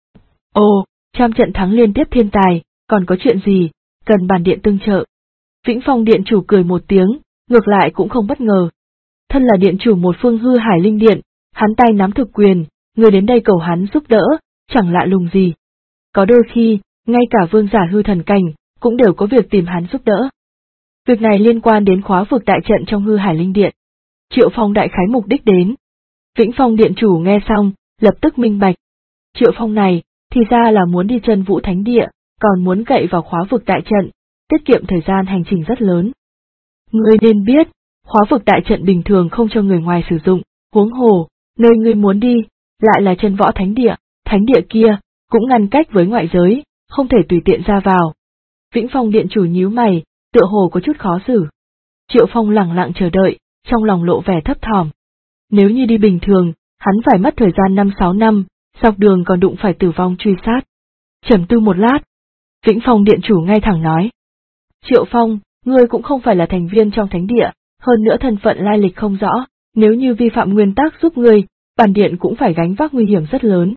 Ồ, trăm trận thắng liên tiếp thiên tài, còn có chuyện gì, cần bản điện tương trợ. Vĩnh Phong điện chủ cười một tiếng, ngược lại cũng không bất ngờ. Thân là điện chủ một phương hư hải linh điện, hắn tay nắm thực quyền, người đến đây cầu hắn giúp đỡ, chẳng lạ lùng gì. Có đôi khi, ngay cả vương giả hư thần cảnh, cũng đều có việc tìm hắn giúp đỡ. Việc này liên quan đến khóa vực đại trận trong hư hải linh điện. Triệu Phong đại khái mục đích đến. Vĩnh Phong điện chủ nghe xong, lập tức minh bạch. Triệu Phong này, thì ra là muốn đi chân vũ thánh địa, còn muốn cậy vào khóa vực đại trận, tiết kiệm thời gian hành trình rất lớn. Ngươi nên biết, khóa vực đại trận bình thường không cho người ngoài sử dụng, huống hồ, nơi ngươi muốn đi, lại là chân võ thánh địa kia, cũng ngăn cách với ngoại giới, không thể tùy tiện ra vào. Vĩnh Phong điện chủ nhíu mày, tựa hồ có chút khó xử. Triệu Phong lẳng lặng chờ đợi, trong lòng lộ vẻ thấp thỏm. Nếu như đi bình thường, hắn phải mất thời gian 5-6 năm, dọc đường còn đụng phải tử vong truy sát. Trầm tư một lát, Vĩnh Phong điện chủ ngay thẳng nói. Triệu Phong, ngươi cũng không phải là thành viên trong thánh địa, hơn nữa thân phận lai lịch không rõ, nếu như vi phạm nguyên tắc giúp ngươi, bản điện cũng phải gánh vác nguy hiểm rất lớn.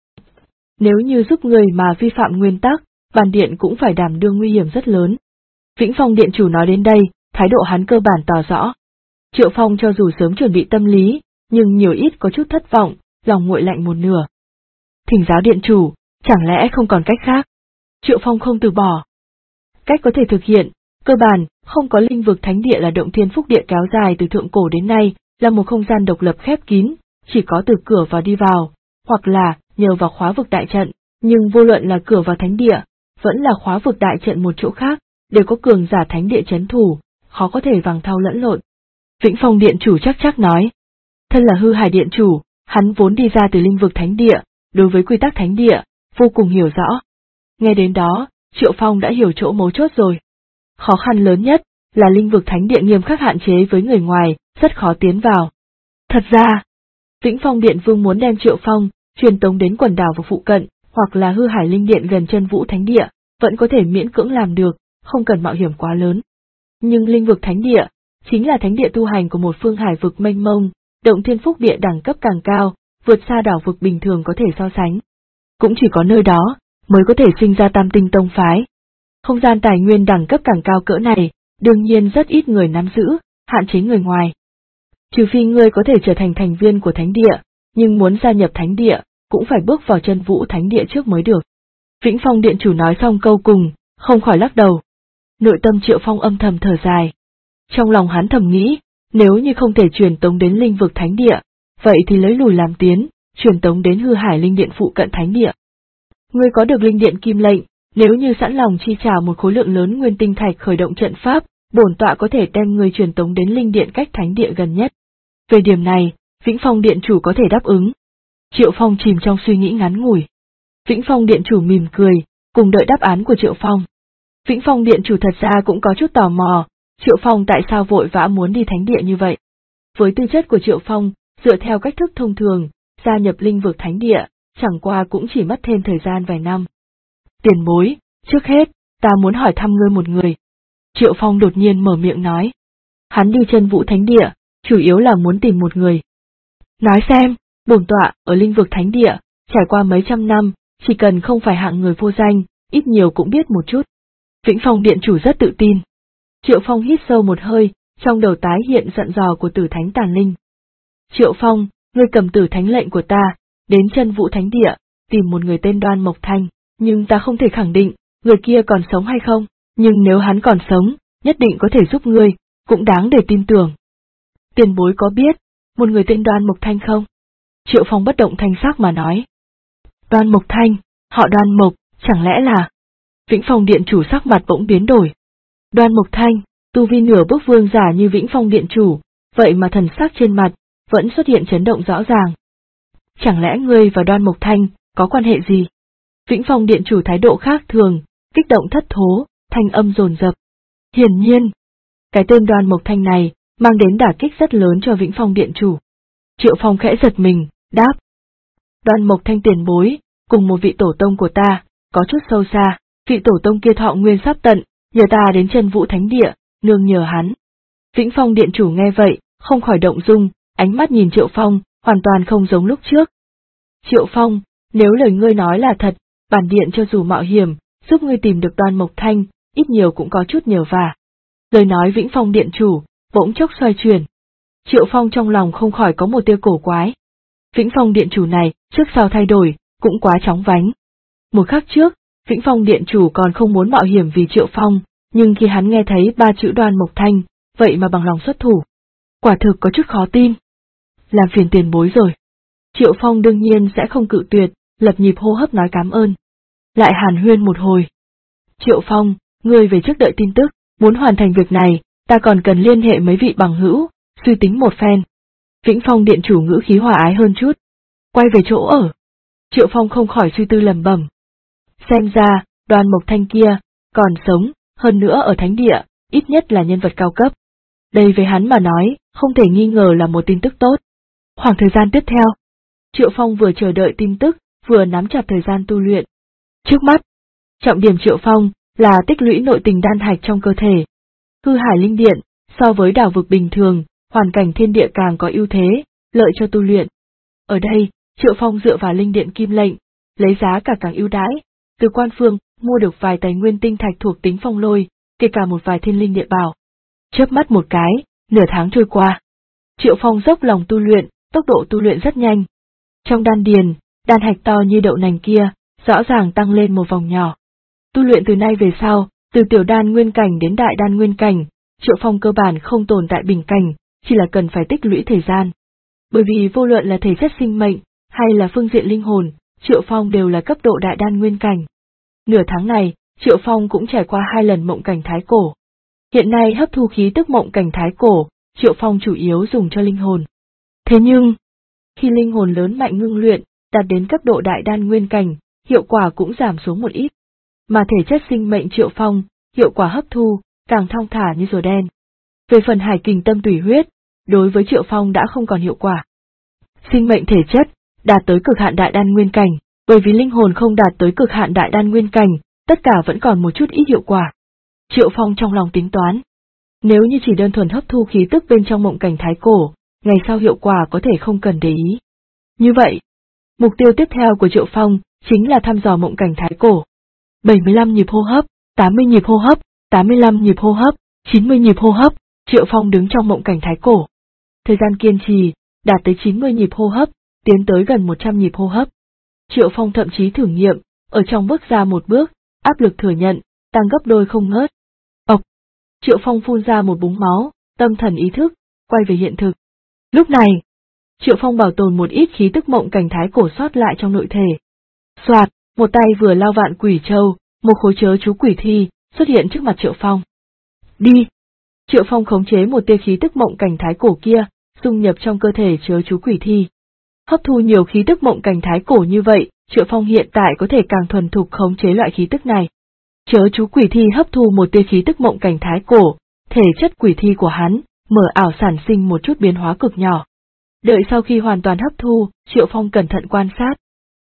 Nếu như giúp ngươi mà vi phạm nguyên tắc, bản điện cũng phải đảm đương nguy hiểm rất lớn. Vĩnh Phong điện chủ nói đến đây, thái độ hắn cơ bản tỏ rõ. Triệu Phong cho dù sớm chuẩn bị tâm lý, nhưng nhiều ít có chút thất vọng, lòng nguội lạnh một nửa. Thỉnh giáo điện chủ, chẳng lẽ không còn cách khác? Triệu Phong không từ bỏ. Cách có thể thực hiện, cơ bản, không có linh vực thánh địa là động thiên phúc địa kéo dài từ thượng cổ đến nay, là một không gian độc lập khép kín, chỉ có từ cửa vào đi vào, hoặc là nhờ vào khóa vực đại trận, nhưng vô luận là cửa vào thánh địa, vẫn là khóa vực đại trận một chỗ khác, đều có cường giả thánh địa trấn thủ, khó có thể vàng thau lẫn lộn. Vĩnh Phong điện chủ chắc nói. Thân là hư hải điện chủ, hắn vốn đi ra từ linh vực thánh địa, đối với quy tắc thánh địa, vô cùng hiểu rõ. Nghe đến đó, Triệu Phong đã hiểu chỗ mấu chốt rồi. Khó khăn lớn nhất là linh vực thánh địa nghiêm khắc hạn chế với người ngoài, rất khó tiến vào. Thật ra, Vĩnh Phong điện vương muốn đem Triệu Phong truyền tống đến quần đảo và phụ cận, hoặc là hư hải linh điện gần chân vũ thánh địa, vẫn có thể miễn cưỡng làm được, không cần mạo hiểm quá lớn. Nhưng linh vực thánh địa, chính là thánh địa tu hành của một phương hải vực mênh mông, động thiên phúc địa đẳng cấp càng cao, vượt xa đảo vực bình thường có thể so sánh. Cũng chỉ có nơi đó, mới có thể sinh ra tam tinh tông phái. Không gian tài nguyên đẳng cấp càng cao cỡ này, đương nhiên rất ít người nắm giữ, hạn chế người ngoài. Trừ phi ngươi có thể trở thành thành viên của thánh địa, nhưng muốn gia nhập thánh địa, cũng phải bước vào chân vũ thánh địa trước mới được. Vĩnh Phong điện chủ nói xong câu cùng, không khỏi lắc đầu. Nội tâm Triệu Phong âm thầm thở dài. Trong lòng hắn thầm nghĩ, nếu như không thể truyền tống đến linh vực thánh địa, vậy thì lấy lùi làm tiến, truyền tống đến hư hải linh điện phụ cận thánh địa. Ngươi có được linh điện kim lệnh, nếu như sẵn lòng chi trả một khối lượng lớn nguyên tinh thạch khởi động trận pháp, bổn tọa có thể đem ngươi truyền tống đến linh điện cách thánh địa gần nhất. Về điểm này, Vĩnh Phong điện chủ có thể đáp ứng. Triệu Phong chìm trong suy nghĩ ngắn ngủi. Vĩnh Phong điện chủ mỉm cười, cùng đợi đáp án của Triệu Phong. Vĩnh Phong điện chủ thật ra cũng có chút tò mò, Triệu Phong tại sao vội vã muốn đi thánh địa như vậy. Với tư chất của Triệu Phong, dựa theo cách thức thông thường, gia nhập linh vực thánh địa, chẳng qua cũng chỉ mất thêm thời gian vài năm. Tiền bối, trước hết, ta muốn hỏi thăm ngươi một người. Triệu Phong đột nhiên mở miệng nói. Hắn đi chân vũ thánh địa, chủ yếu là muốn tìm một người. Nói xem, bổn tọa ở linh vực thánh địa, trải qua mấy trăm năm, chỉ cần không phải hạng người vô danh, ít nhiều cũng biết một chút. Vĩnh Phong điện chủ rất tự tin. Triệu Phong hít sâu một hơi, trong đầu tái hiện dặn dò của tử thánh tàn linh. Triệu Phong, ngươi cầm tử thánh lệnh của ta, đến chân vũ thánh địa, tìm một người tên Đoan Mộc Thanh, nhưng ta không thể khẳng định, người kia còn sống hay không, nhưng nếu hắn còn sống, nhất định có thể giúp ngươi, cũng đáng để tin tưởng. Tiền bối có biết, một người tên Đoan Mộc Thanh không? Triệu Phong bất động thanh sắc mà nói. Đoan Mộc Thanh, họ Đoan Mộc, chẳng lẽ là... Vĩnh Phong điện chủ sắc mặt bỗng biến đổi. Đoan Mộc Thanh, tu vi nửa bước vương giả như Vĩnh Phong điện chủ, vậy mà thần sắc trên mặt, vẫn xuất hiện chấn động rõ ràng. Chẳng lẽ ngươi và Đoan Mộc Thanh, có quan hệ gì? Vĩnh Phong điện chủ thái độ khác thường, kích động thất thố, thanh âm dồn dập. Hiển nhiên, cái tên Đoan Mộc Thanh này, mang đến đả kích rất lớn cho Vĩnh Phong điện chủ. Triệu Phong khẽ giật mình, đáp. Đoan Mộc Thanh tiền bối, cùng một vị tổ tông của ta, có chút sâu xa, vị tổ tông kia thọ nguyên sắp tận, nhờ ta đến chân vũ thánh địa, nương nhờ hắn. Vĩnh Phong điện chủ nghe vậy, không khỏi động dung, ánh mắt nhìn Triệu Phong, hoàn toàn không giống lúc trước. Triệu Phong, nếu lời ngươi nói là thật, bản điện cho dù mạo hiểm, giúp ngươi tìm được Đoan Mộc Thanh, ít nhiều cũng có chút nhờ vả. Lời nói Vĩnh Phong điện chủ, bỗng chốc xoay chuyển. Triệu Phong trong lòng không khỏi có một tia cổ quái. Vĩnh Phong điện chủ này, trước sau thay đổi, cũng quá chóng vánh. Một khắc trước, Vĩnh Phong điện chủ còn không muốn mạo hiểm vì Triệu Phong, nhưng khi hắn nghe thấy 3 chữ Đoan Mộc Thanh, vậy mà bằng lòng xuất thủ. Quả thực có chút khó tin. Làm phiền tiền bối rồi. Triệu Phong đương nhiên sẽ không cự tuyệt, lập nhịp hô hấp nói cảm ơn. Lại hàn huyên một hồi. Triệu Phong, ngươi về trước đợi tin tức, muốn hoàn thành việc này, ta còn cần liên hệ mấy vị bằng hữu, suy tính một phen. Vĩnh Phong điện chủ ngữ khí hòa ái hơn chút. Quay về chỗ ở. Triệu Phong không khỏi suy tư lẩm bẩm. Xem ra, Đoan Mộc Thanh kia, còn sống, hơn nữa ở thánh địa, ít nhất là nhân vật cao cấp. Đây với hắn mà nói, không thể nghi ngờ là một tin tức tốt. Khoảng thời gian tiếp theo, Triệu Phong vừa chờ đợi tin tức, vừa nắm chặt thời gian tu luyện. Trước mắt, trọng điểm Triệu Phong là tích lũy nội tình đan hạch trong cơ thể. Hư Hải Linh Điện, so với đảo vực bình thường, hoàn cảnh thiên địa càng có ưu thế, lợi cho tu luyện. Ở đây, Triệu Phong dựa vào linh điện kim lệnh, lấy giá cả càng ưu đãi, từ quan phương mua được vài tài nguyên tinh thạch thuộc tính phong lôi, kể cả một vài thiên linh địa bảo. Chớp mắt một cái, nửa tháng trôi qua. Triệu Phong dốc lòng tu luyện, tốc độ tu luyện rất nhanh. Trong đan điền, đan hạch to như đậu nành kia, rõ ràng tăng lên một vòng nhỏ. Tu luyện từ nay về sau, từ tiểu đan nguyên cảnh đến đại đan nguyên cảnh, Triệu Phong cơ bản không tồn tại bình cảnh, chỉ là cần phải tích lũy thời gian. Bởi vì vô luận là thể chất sinh mệnh, hay là phương diện linh hồn, Triệu Phong đều là cấp độ đại đan nguyên cảnh. Nửa tháng này, Triệu Phong cũng trải qua 2 lần mộng cảnh thái cổ. Hiện nay hấp thu khí tức mộng cảnh thái cổ, Triệu Phong chủ yếu dùng cho linh hồn. Thế nhưng, khi linh hồn lớn mạnh ngưng luyện, đạt đến cấp độ đại đan nguyên cảnh, hiệu quả cũng giảm xuống một ít. Mà thể chất sinh mệnh Triệu Phong, hiệu quả hấp thu, càng thong thả như rùa đen. Về phần hải kình tâm tủy huyết, đối với Triệu Phong đã không còn hiệu quả. Sinh mệnh thể chất, đạt tới cực hạn đại đan nguyên cảnh, bởi vì linh hồn không đạt tới cực hạn đại đan nguyên cảnh, tất cả vẫn còn một chút ít hiệu quả. Triệu Phong trong lòng tính toán. Nếu như chỉ đơn thuần hấp thu khí tức bên trong mộng cảnh thái cổ, ngày sau hiệu quả có thể không cần để ý. Như vậy, mục tiêu tiếp theo của Triệu Phong chính là thăm dò mộng cảnh thái cổ. 75 nhịp hô hấp, 80 nhịp hô hấp, 85 nhịp hô hấp, 90 nhịp hô hấp, Triệu Phong đứng trong mộng cảnh thái cổ. Thời gian kiên trì, đạt tới 90 nhịp hô hấp, tiến tới gần 100 nhịp hô hấp. Triệu Phong thậm chí thử nghiệm, ở trong bước ra một bước, áp lực thừa nhận, tăng gấp đôi không ngớt. Ộc! Triệu Phong phun ra một búng máu, tâm thần ý thức, quay về hiện thực. Lúc này, Triệu Phong bảo tồn một ít khí tức mộng cảnh thái cổ sót lại trong nội thể. Soạt, một tay vừa lao vạn quỷ châu, một khối chớ chú quỷ thi, xuất hiện trước mặt Triệu Phong. Đi! Triệu Phong khống chế một tia khí tức mộng cảnh thái cổ kia, dung nhập trong cơ thể chớ chú quỷ thi. Hấp thu nhiều khí tức mộng cảnh thái cổ như vậy, Triệu Phong hiện tại có thể càng thuần thục khống chế loại khí tức này. Chớ chú quỷ thi hấp thu một tia khí tức mộng cảnh thái cổ, thể chất quỷ thi của hắn, mở ảo sản sinh một chút biến hóa cực nhỏ. Đợi sau khi hoàn toàn hấp thu, Triệu Phong cẩn thận quan sát.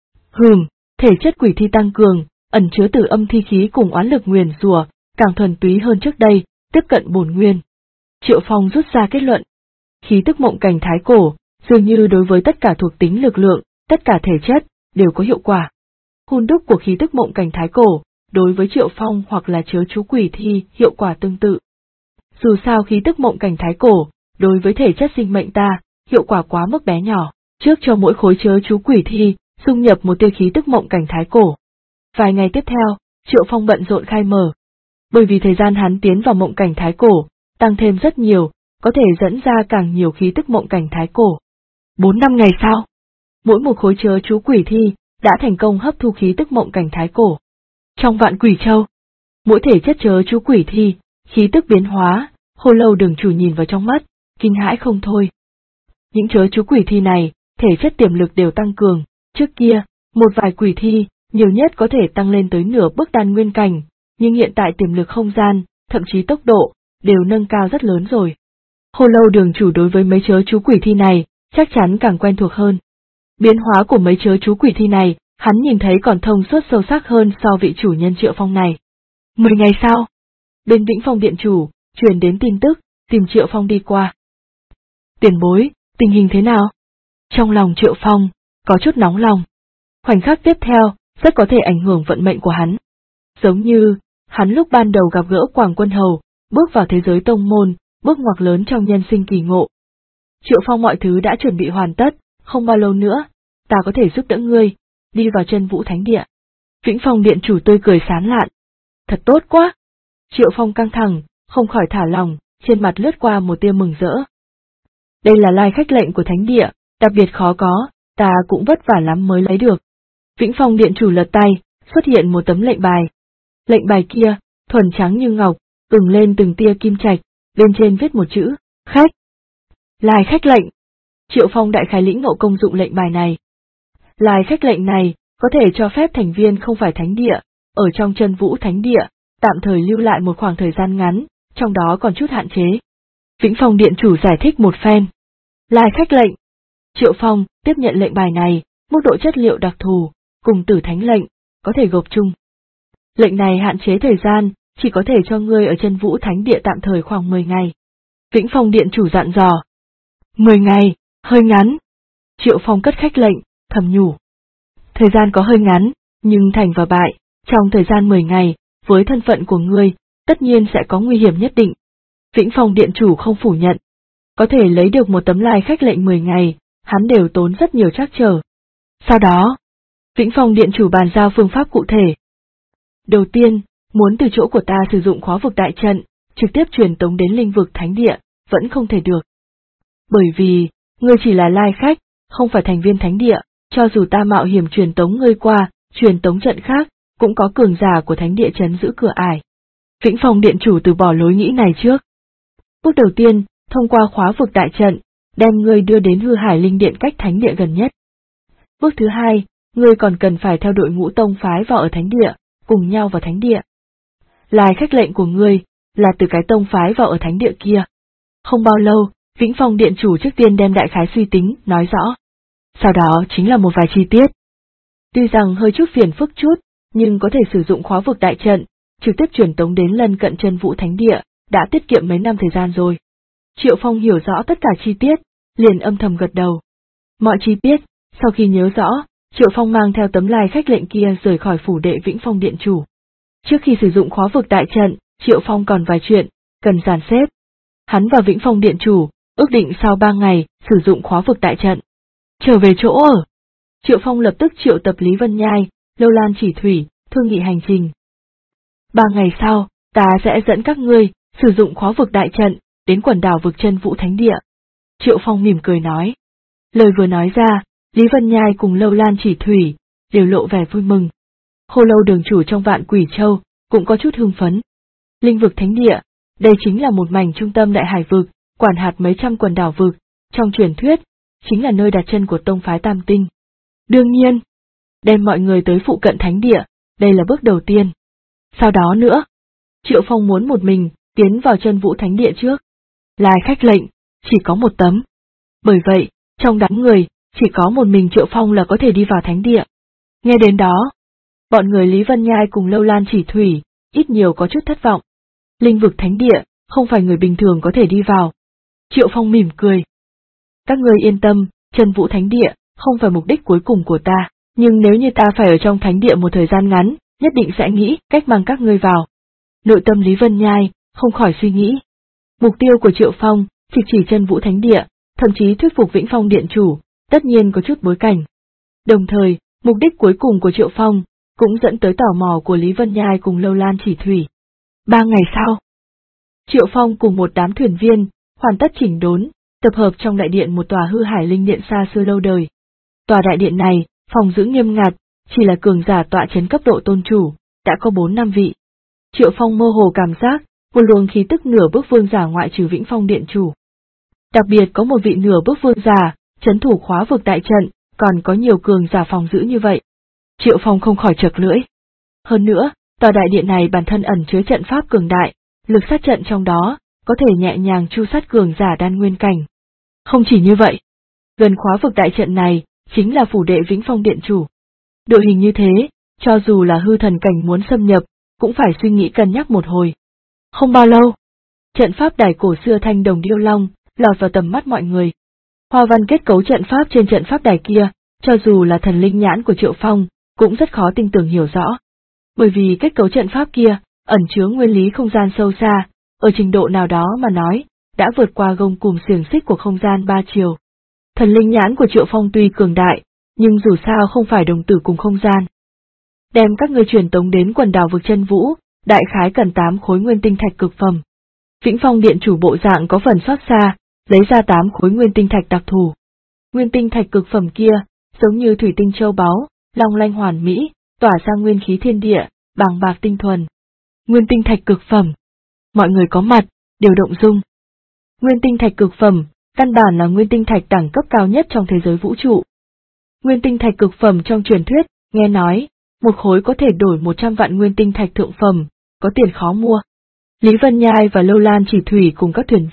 Thể chất quỷ thi tăng cường, ẩn chứa từ âm thi khí cùng oán lực nguyền rủa, càng thuần túy hơn trước đây, tiếp cận bổn nguyên. Triệu Phong rút ra kết luận. Khí tức mộng cảnh thái cổ, dường như đối với tất cả thuộc tính lực lượng, tất cả thể chất, đều có hiệu quả. Hun đúc của khí tức mộng cảnh thái cổ, đối với Triệu Phong hoặc là chớ chú quỷ thi, hiệu quả tương tự. Dù sao khí tức mộng cảnh thái cổ, đối với thể chất sinh mệnh ta, hiệu quả quá mức bé nhỏ, trước cho mỗi khối chớ chú quỷ thi, dung nhập một tia khí tức mộng cảnh thái cổ. Vài ngày tiếp theo, Triệu Phong bận rộn khai mở. Bởi vì thời gian hắn tiến vào mộng cảnh thái cổ, tăng thêm rất nhiều, có thể dẫn ra càng nhiều khí tức mộng cảnh thái cổ. 4-5 ngày sau, mỗi một khối chớ chú quỷ thi, đã thành công hấp thu khí tức mộng cảnh thái cổ. Trong vạn quỷ châu, mỗi thể chất chớ chú quỷ thi, khí tức biến hóa, Hồ Lâu Đường chủ nhìn vào trong mắt, kinh hãi không thôi. Những chớ chú quỷ thi này, thể chất tiềm lực đều tăng cường, trước kia, một vài quỷ thi, nhiều nhất có thể tăng lên tới nửa bước đan nguyên cảnh, nhưng hiện tại tiềm lực không gian, thậm chí tốc độ, đều nâng cao rất lớn rồi. Hồ Lâu Đường chủ đối với mấy chớ chú quỷ thi này, chắc chắn càng quen thuộc hơn. Biến hóa của mấy chớ chú quỷ thi này, hắn nhìn thấy còn thông suốt sâu sắc hơn so vị chủ nhân Triệu Phong này. 10 ngày sau, bên Vĩnh Phong điện chủ, truyền đến tin tức, tìm Triệu Phong đi qua. Tiền bối, tình hình thế nào? Trong lòng Triệu Phong, có chút nóng lòng. Khoảnh khắc tiếp theo, rất có thể ảnh hưởng vận mệnh của hắn. Giống như, hắn lúc ban đầu gặp gỡ Quảng Quân Hầu, bước vào thế giới tông môn, bước ngoặt lớn trong nhân sinh kỳ ngộ. Triệu Phong mọi thứ đã chuẩn bị hoàn tất, không bao lâu nữa, ta có thể giúp đỡ ngươi, đi vào Chân Vũ Thánh Địa. Vĩnh Phong điện chủ tươi cười sán lạn. Thật tốt quá! Triệu Phong căng thẳng, không khỏi thả lòng, trên mặt lướt qua một tia mừng rỡ. Đây là lai khách lệnh của Thánh Địa, đặc biệt khó có, ta cũng vất vả lắm mới lấy được. Vĩnh Phong điện chủ lật tay, xuất hiện một tấm lệnh bài. Lệnh bài kia, thuần trắng như ngọc, ửng lên từng tia kim trạch, bên trên viết một chữ, khách. Lai khách lệnh. Triệu Phong đại khái lĩnh ngộ công dụng lệnh bài này. Lai khách lệnh này, có thể cho phép thành viên không phải Thánh Địa, ở trong Chân Vũ Thánh Địa, tạm thời lưu lại một khoảng thời gian ngắn, trong đó còn chút hạn chế. Vĩnh Phong điện chủ giải thích một phen. Lai khách lệnh. Triệu Phong tiếp nhận lệnh bài này, mức độ chất liệu đặc thù, cùng Tử Thánh lệnh, có thể gộp chung. Lệnh này hạn chế thời gian, chỉ có thể cho ngươi ở Chân Vũ Thánh Địa tạm thời khoảng 10 ngày. Vĩnh Phong điện chủ dặn dò. 10 ngày, hơi ngắn. Triệu Phong cất khách lệnh, thầm nhủ. Thời gian có hơi ngắn, nhưng thành và bại, trong thời gian 10 ngày, với thân phận của ngươi, tất nhiên sẽ có nguy hiểm nhất định. Vĩnh Phong điện chủ không phủ nhận. Có thể lấy được một tấm lai khách lệnh 10 ngày, hắn đều tốn rất nhiều trắc trở. Sau đó, Vĩnh Phong điện chủ bàn giao phương pháp cụ thể. Đầu tiên, muốn từ chỗ của ta sử dụng khóa vực đại trận, trực tiếp truyền tống đến linh vực thánh địa, vẫn không thể được. Bởi vì, ngươi chỉ là lai khách, không phải thành viên thánh địa, cho dù ta mạo hiểm truyền tống ngươi qua, truyền tống trận khác, cũng có cường giả của thánh địa trấn giữ cửa ải. Vĩnh Phong điện chủ từ bỏ lối nghĩ này trước. Bước đầu tiên, thông qua khóa vực đại trận, đem ngươi đưa đến Hư Hải Linh Điện cách thánh địa gần nhất. Bước thứ hai, ngươi còn cần phải theo đội ngũ tông phái vào ở thánh địa, cùng nhau vào thánh địa. Lai khách lệnh của ngươi, là từ cái tông phái vào ở thánh địa kia. Không bao lâu, Vĩnh Phong điện chủ trước tiên đem đại khái suy tính, nói rõ. Sau đó chính là một vài chi tiết. Tuy rằng hơi chút phiền phức chút, nhưng có thể sử dụng khóa vực đại trận, trực tiếp truyền tống đến lân cận Chân Vũ Thánh Địa, đã tiết kiệm mấy năm thời gian rồi. Triệu Phong hiểu rõ tất cả chi tiết, liền âm thầm gật đầu. Mọi chi tiết, sau khi nhớ rõ, Triệu Phong mang theo tấm lai khách lệnh kia rời khỏi phủ đệ Vĩnh Phong điện chủ. Trước khi sử dụng khóa vực đại trận, Triệu Phong còn vài chuyện, cần dàn xếp. Hắn và Vĩnh Phong điện chủ, ước định sau 3 ngày, sử dụng khóa vực đại trận. Trở về chỗ ở. Triệu Phong lập tức triệu tập Lý Vân Nhai, Lâu Lan Chỉ Thủy, thương nghị hành trình. 3 ngày sau, ta sẽ dẫn các ngươi, sử dụng khóa vực đại trận, đến quần đảo vực Chân Vũ Thánh Địa. Triệu Phong mỉm cười nói. Lời vừa nói ra, Lý Vân Nhai cùng Lâu Lan Chỉ Thủy, đều lộ vẻ vui mừng. Khô Lâu đường chủ trong Vạn Quỷ Châu, cũng có chút hưng phấn. Linh vực Thánh Địa, đây chính là một mảnh trung tâm đại hải vực, quản hạt mấy trăm quần đảo vực, trong truyền thuyết, chính là nơi đặt chân của tông phái Tam Tinh. Đương nhiên, đem mọi người tới phụ cận Thánh Địa, đây là bước đầu tiên. Sau đó nữa, Triệu Phong muốn một mình, tiến vào Chân Vũ Thánh Địa trước. Lai khách lệnh, chỉ có một tấm. Bởi vậy, trong đám người, chỉ có một mình Triệu Phong là có thể đi vào Thánh Địa. Nghe đến đó, bọn người Lý Vân Nhai cùng Lâu Lan Chỉ Thủy, ít nhiều có chút thất vọng. Linh vực Thánh Địa, không phải người bình thường có thể đi vào. Triệu Phong mỉm cười. Các ngươi yên tâm, Chân Vũ Thánh Địa, không phải mục đích cuối cùng của ta, nhưng nếu như ta phải ở trong Thánh Địa một thời gian ngắn, nhất định sẽ nghĩ cách mang các ngươi vào. Nội tâm Lý Vân Nhai, không khỏi suy nghĩ. Mục tiêu của Triệu Phong, chỉ Chân Vũ Thánh Địa, thậm chí thuyết phục Vĩnh Phong điện chủ, tất nhiên có chút bối cảnh. Đồng thời, mục đích cuối cùng của Triệu Phong, cũng dẫn tới tò mò của Lý Vân Nhai cùng Lâu Lan Chỉ Thủy. 3 ngày sau, Triệu Phong cùng một đám thuyền viên, hoàn tất chỉnh đốn, tập hợp trong đại điện một tòa Hư Hải Linh Điện xa xưa lâu đời. Tòa đại điện này, phòng giữ nghiêm ngặt, chỉ là cường giả tọa chấn cấp độ tôn chủ, đã có 4-5 vị. Triệu Phong mơ hồ cảm giác, một luồng khí tức nửa bước vương giả ngoại trừ Vĩnh Phong điện chủ. Đặc biệt có một vị nửa bước vương giả, trấn thủ khóa vực đại trận, còn có nhiều cường giả phòng giữ như vậy. Triệu Phong không khỏi chật lưỡi. Hơn nữa, tòa đại điện này bản thân ẩn chứa trận pháp cường đại, lực sát trận trong đó, có thể nhẹ nhàng chu sát cường giả đan nguyên cảnh. Không chỉ như vậy, gần khóa vực đại trận này, chính là phủ đệ Vĩnh Phong điện chủ. Đội hình như thế, cho dù là hư thần cảnh muốn xâm nhập, cũng phải suy nghĩ cân nhắc một hồi. Không bao lâu, trận pháp đài cổ xưa thanh đồng điêu long, lọt vào tầm mắt mọi người. Hoa văn kết cấu trận pháp trên trận pháp đài kia, cho dù là thần linh nhãn của Triệu Phong, cũng rất khó tin tưởng hiểu rõ. Bởi vì kết cấu trận pháp kia, ẩn chứa nguyên lý không gian sâu xa, ở trình độ nào đó mà nói, đã vượt qua gông cùm xiềng xích của không gian 3 chiều. Thần linh nhãn của Triệu Phong tuy cường đại, nhưng dù sao không phải đồng tử cùng không gian. Đem các ngươi truyền tống đến quần đảo vực Chân Vũ, đại khái cần 8 khối nguyên tinh thạch cực phẩm. Vĩnh Phong điện chủ bộ dạng có phần xót xa, lấy ra 8 khối nguyên tinh thạch đặc thù. Nguyên tinh thạch cực phẩm kia, giống như thủy tinh châu báu, long lanh hoàn mỹ, tỏa ra nguyên khí thiên địa, bàng bạc tinh thuần. Nguyên tinh thạch cực phẩm. Mọi người có mặt, đều động dung. Nguyên tinh thạch cực phẩm, căn bản là nguyên tinh thạch đẳng cấp cao nhất trong thế giới vũ trụ. Nguyên tinh thạch cực phẩm trong truyền thuyết, nghe nói, một khối có thể đổi 100 vạn nguyên tinh thạch thượng phẩm, có tiền khó mua. Lý Vân Nhai và Lâu Lan Chỉ Thủy cùng các thuyền viên,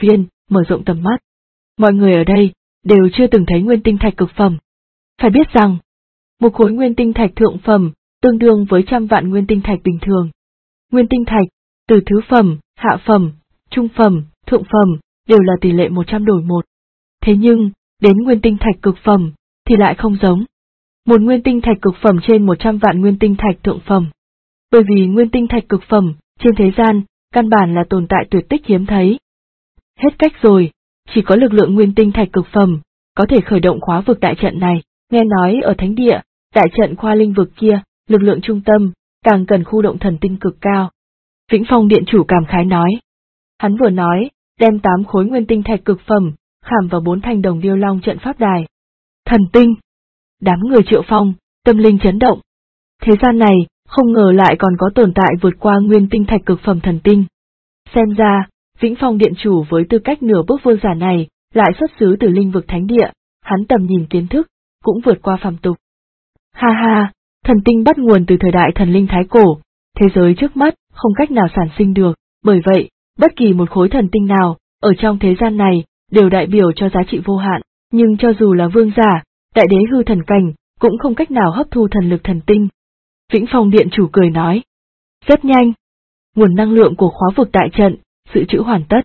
mở rộng tầm mắt. Mọi người ở đây đều chưa từng thấy nguyên tinh thạch cực phẩm. Phải biết rằng, một khối nguyên tinh thạch thượng phẩm tương đương với 100 vạn nguyên tinh thạch bình thường. Nguyên tinh thạch, từ thứ phẩm, hạ phẩm, trung phẩm, thượng phẩm, đều là tỷ lệ 100:1. Thế nhưng, đến nguyên tinh thạch cực phẩm, thì lại không giống. Một nguyên tinh thạch cực phẩm trên 100 vạn nguyên tinh thạch thượng phẩm. Bởi vì nguyên tinh thạch cực phẩm, trên thế gian, căn bản là tồn tại tuyệt tích hiếm thấy. Hết cách rồi, chỉ có lực lượng nguyên tinh thạch cực phẩm, có thể khởi động khóa vực đại trận này. Nghe nói ở thánh địa, đại trận khoa linh vực kia, lực lượng trung tâm, càng cần khu động thần tinh cực cao. Vĩnh Phong điện chủ cảm khái nói. Hắn vừa nói, đem 8 khối nguyên tinh thạch cực phẩm, khảm vào 4 thanh đồng điêu long trận pháp đài. Thần tinh! Đám người Triệu Phong, tâm linh chấn động. Thế gian này, không ngờ lại còn có tồn tại vượt qua nguyên tinh thạch cực phẩm thần tinh. Xem ra, Vĩnh Phong điện chủ với tư cách nửa bước vương giả này, lại xuất xứ từ linh vực thánh địa, hắn tầm nhìn kiến thức, cũng vượt qua phàm tục. Ha ha, thần tinh bắt nguồn từ thời đại thần linh thái cổ, thế giới trước mắt, không cách nào sản sinh được, bởi vậy, bất kỳ một khối thần tinh nào, ở trong thế gian này, đều đại biểu cho giá trị vô hạn, nhưng cho dù là vương giả, đại đế hư thần cảnh, cũng không cách nào hấp thu thần lực thần tinh. Vĩnh Phong điện chủ cười nói. Rất nhanh. Nguồn năng lượng của khóa vực đại trận, dự trữ hoàn tất.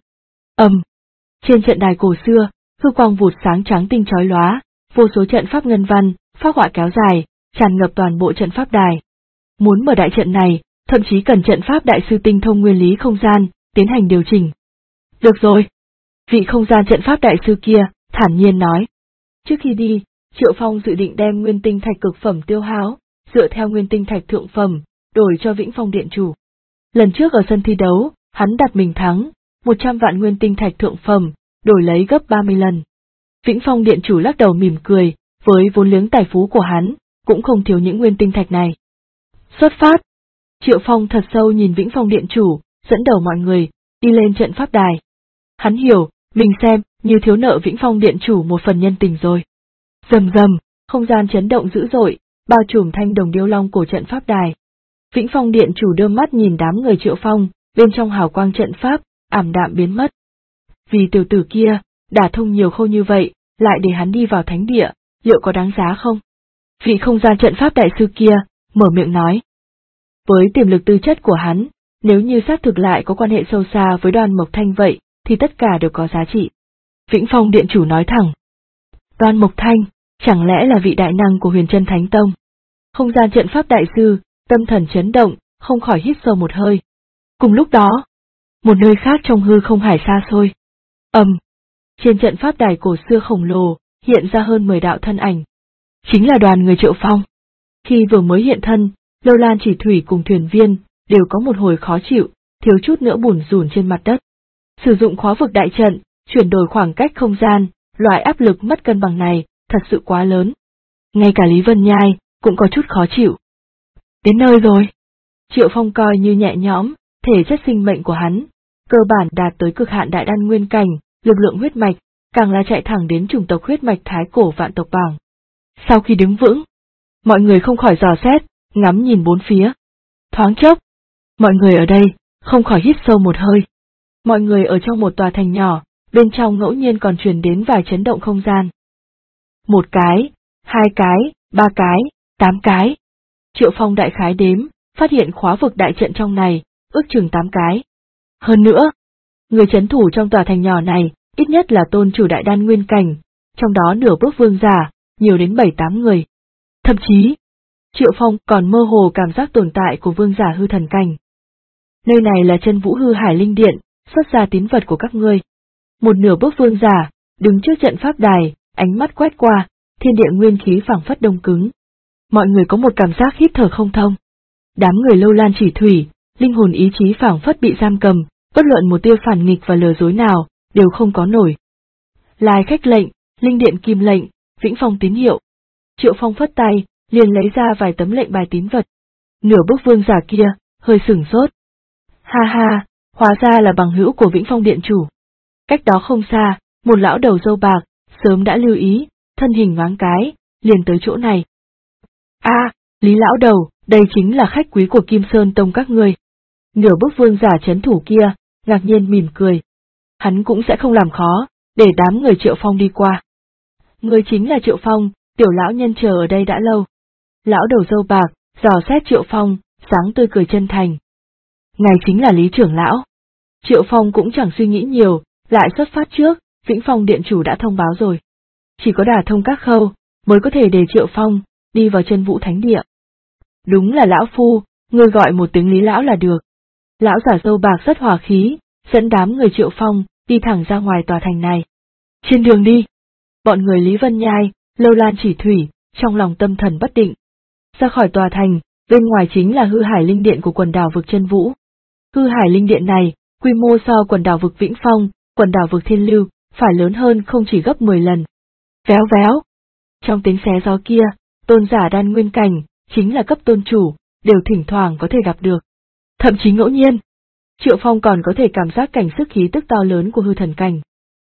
Trên trận đài cổ xưa, hư quang vụt sáng trắng tinh chói lóa, vô số trận pháp ngân văn, phác họa kéo dài, tràn ngập toàn bộ trận pháp đài. Muốn mở đại trận này, thậm chí cần trận pháp đại sư tinh thông nguyên lý không gian, tiến hành điều chỉnh. Được rồi. Vị không gian trận pháp đại sư kia, thản nhiên nói. Trước khi đi, Triệu Phong dự định đem nguyên tinh thạch cực phẩm tiêu hao, dựa theo nguyên tinh thạch thượng phẩm, đổi cho Vĩnh Phong điện chủ. Lần trước ở sân thi đấu, hắn đặt mình thắng, 100 vạn nguyên tinh thạch thượng phẩm, đổi lấy gấp 30 lần. Vĩnh Phong điện chủ lắc đầu mỉm cười, với vốn liếng tài phú của hắn, cũng không thiếu những nguyên tinh thạch này. Xuất phát! Triệu Phong thật sâu nhìn Vĩnh Phong điện chủ, dẫn đầu mọi người, đi lên trận pháp đài. Hắn hiểu, mình xem, như thiếu nợ Vĩnh Phong điện chủ một phần nhân tình rồi. Rầm rầm, không gian chấn động dữ dội, bao trùm thanh đồng điêu long cổ trận pháp đài. Vĩnh Phong điện chủ đưa mắt nhìn đám người Triệu Phong, bên trong hào quang trận pháp, ảm đạm biến mất. Vì tiểu tử kia, đả thông nhiều khâu như vậy, lại để hắn đi vào thánh địa, liệu có đáng giá không? Vị không gian trận pháp đại sư kia, mở miệng nói. Với tiềm lực tư chất của hắn, nếu như xác thực lại có quan hệ sâu xa với Đoan Mộc Thanh vậy, thì tất cả đều có giá trị. Vĩnh Phong điện chủ nói thẳng. Đoan Mộc Thanh, chẳng lẽ là vị đại năng của Huyền Chân Thánh Tông? Không gian trận pháp đại sư, tâm thần chấn động, không khỏi hít sâu một hơi. Cùng lúc đó, một nơi khác trong hư không hải xa xôi. Trên trận pháp đài cổ xưa khổng lồ, hiện ra hơn 10 đạo thân ảnh. Chính là đoàn người Triệu Phong. Khi vừa mới hiện thân, Lâu Lan Chỉ Thủy cùng thuyền viên, đều có một hồi khó chịu, thiếu chút nữa bùn rủn trên mặt đất. Sử dụng khóa vực đại trận, chuyển đổi khoảng cách không gian, loại áp lực mất cân bằng này, thật sự quá lớn. Ngay cả Lý Vân Nhai, cũng có chút khó chịu. Đến nơi rồi. Triệu Phong coi như nhẹ nhõm, thể chất sinh mệnh của hắn, cơ bản đạt tới cực hạn đại đan nguyên cảnh, lực lượng huyết mạch, càng là chạy thẳng đến chủng tộc huyết mạch thái cổ vạn tộc bảng. Sau khi đứng vững, mọi người không khỏi dò xét, ngắm nhìn bốn phía. Thoáng chốc, mọi người ở đây, không khỏi hít sâu một hơi. Mọi người ở trong một tòa thành nhỏ, bên trong ngẫu nhiên còn truyền đến vài chấn động không gian. 1 cái, 2 cái, 3 cái, 8 cái. Triệu Phong đại khái đếm, phát hiện khóa vực đại trận trong này, ước chừng 8 cái. Hơn nữa, người trấn thủ trong tòa thành nhỏ này, ít nhất là tôn chủ đại đan nguyên cảnh, trong đó nửa bước vương giả, nhiều đến 7-8 người. Thậm chí, Triệu Phong còn mơ hồ cảm giác tồn tại của vương giả hư thần cảnh. Nơi này là Chân Vũ Hư Hải Linh Điện, xuất ra tín vật của các ngươi. Một nửa bước vương giả, đứng trước trận pháp đài, ánh mắt quét qua, thiên địa nguyên khí phảng phất đông cứng. Mọi người có một cảm giác hít thở không thông. Đám người Lâu Lan Chỉ Thủy, linh hồn ý chí phảng phất bị giam cầm, bất luận một tia phản nghịch và lừa dối nào, đều không có nổi. Lai khách lệnh, linh điện kim lệnh, Vĩnh Phong tín hiệu. Triệu Phong phất tay, liền lấy ra vài tấm lệnh bài tín vật. Nửa bước vương giả kia, hơi sửng sốt. Ha ha, hóa ra là bằng hữu của Vĩnh Phong điện chủ. Cách đó không xa, một lão đầu râu bạc, sớm đã lưu ý, thân hình nhoáng cái, liền tới chỗ này. Lý lão đầu, đây chính là khách quý của Kim Sơn Tông các ngươi. Nửa bước vương giả trấn thủ kia, ngạc nhiên mỉm cười. hắn cũng sẽ không làm khó, để đám người Triệu Phong đi qua. Người chính là Triệu Phong, tiểu lão nhân chờ ở đây đã lâu. Lão đầu râu bạc, dò xét Triệu Phong, dáng tươi cười chân thành. Ngài chính là Lý trưởng lão. Triệu Phong cũng chẳng suy nghĩ nhiều, lại xuất phát trước, Vĩnh Phong điện chủ đã thông báo rồi. Chỉ có đả thông các khâu, mới có thể để Triệu Phong đi vào Chân Vũ Thánh Địa. Đúng là lão phu, ngươi gọi một tiếng Lý lão là được. Lão giả râu bạc rất hòa khí, dẫn đám người Triệu Phong đi thẳng ra ngoài tòa thành này. Trên đường đi, bọn người Lý Vân Nhai, Lâu Lan Chỉ Thủy, trong lòng tâm thần bất định. Ra khỏi tòa thành, bên ngoài chính là Hư Hải Linh Điện của quần đảo vực Chân Vũ. Hư Hải Linh Điện này, quy mô so quần đảo vực Vĩnh Phong, quần đảo vực Thiên Lưu, phải lớn hơn không chỉ gấp 10 lần. Véo véo. Trong tiếng xé gió kia, tôn giả đan nguyên cảnh, chính là cấp tôn chủ, đều thỉnh thoảng có thể gặp được. Thậm chí ngẫu nhiên, Triệu Phong còn có thể cảm giác cảnh sức khí tức to lớn của hư thần cảnh.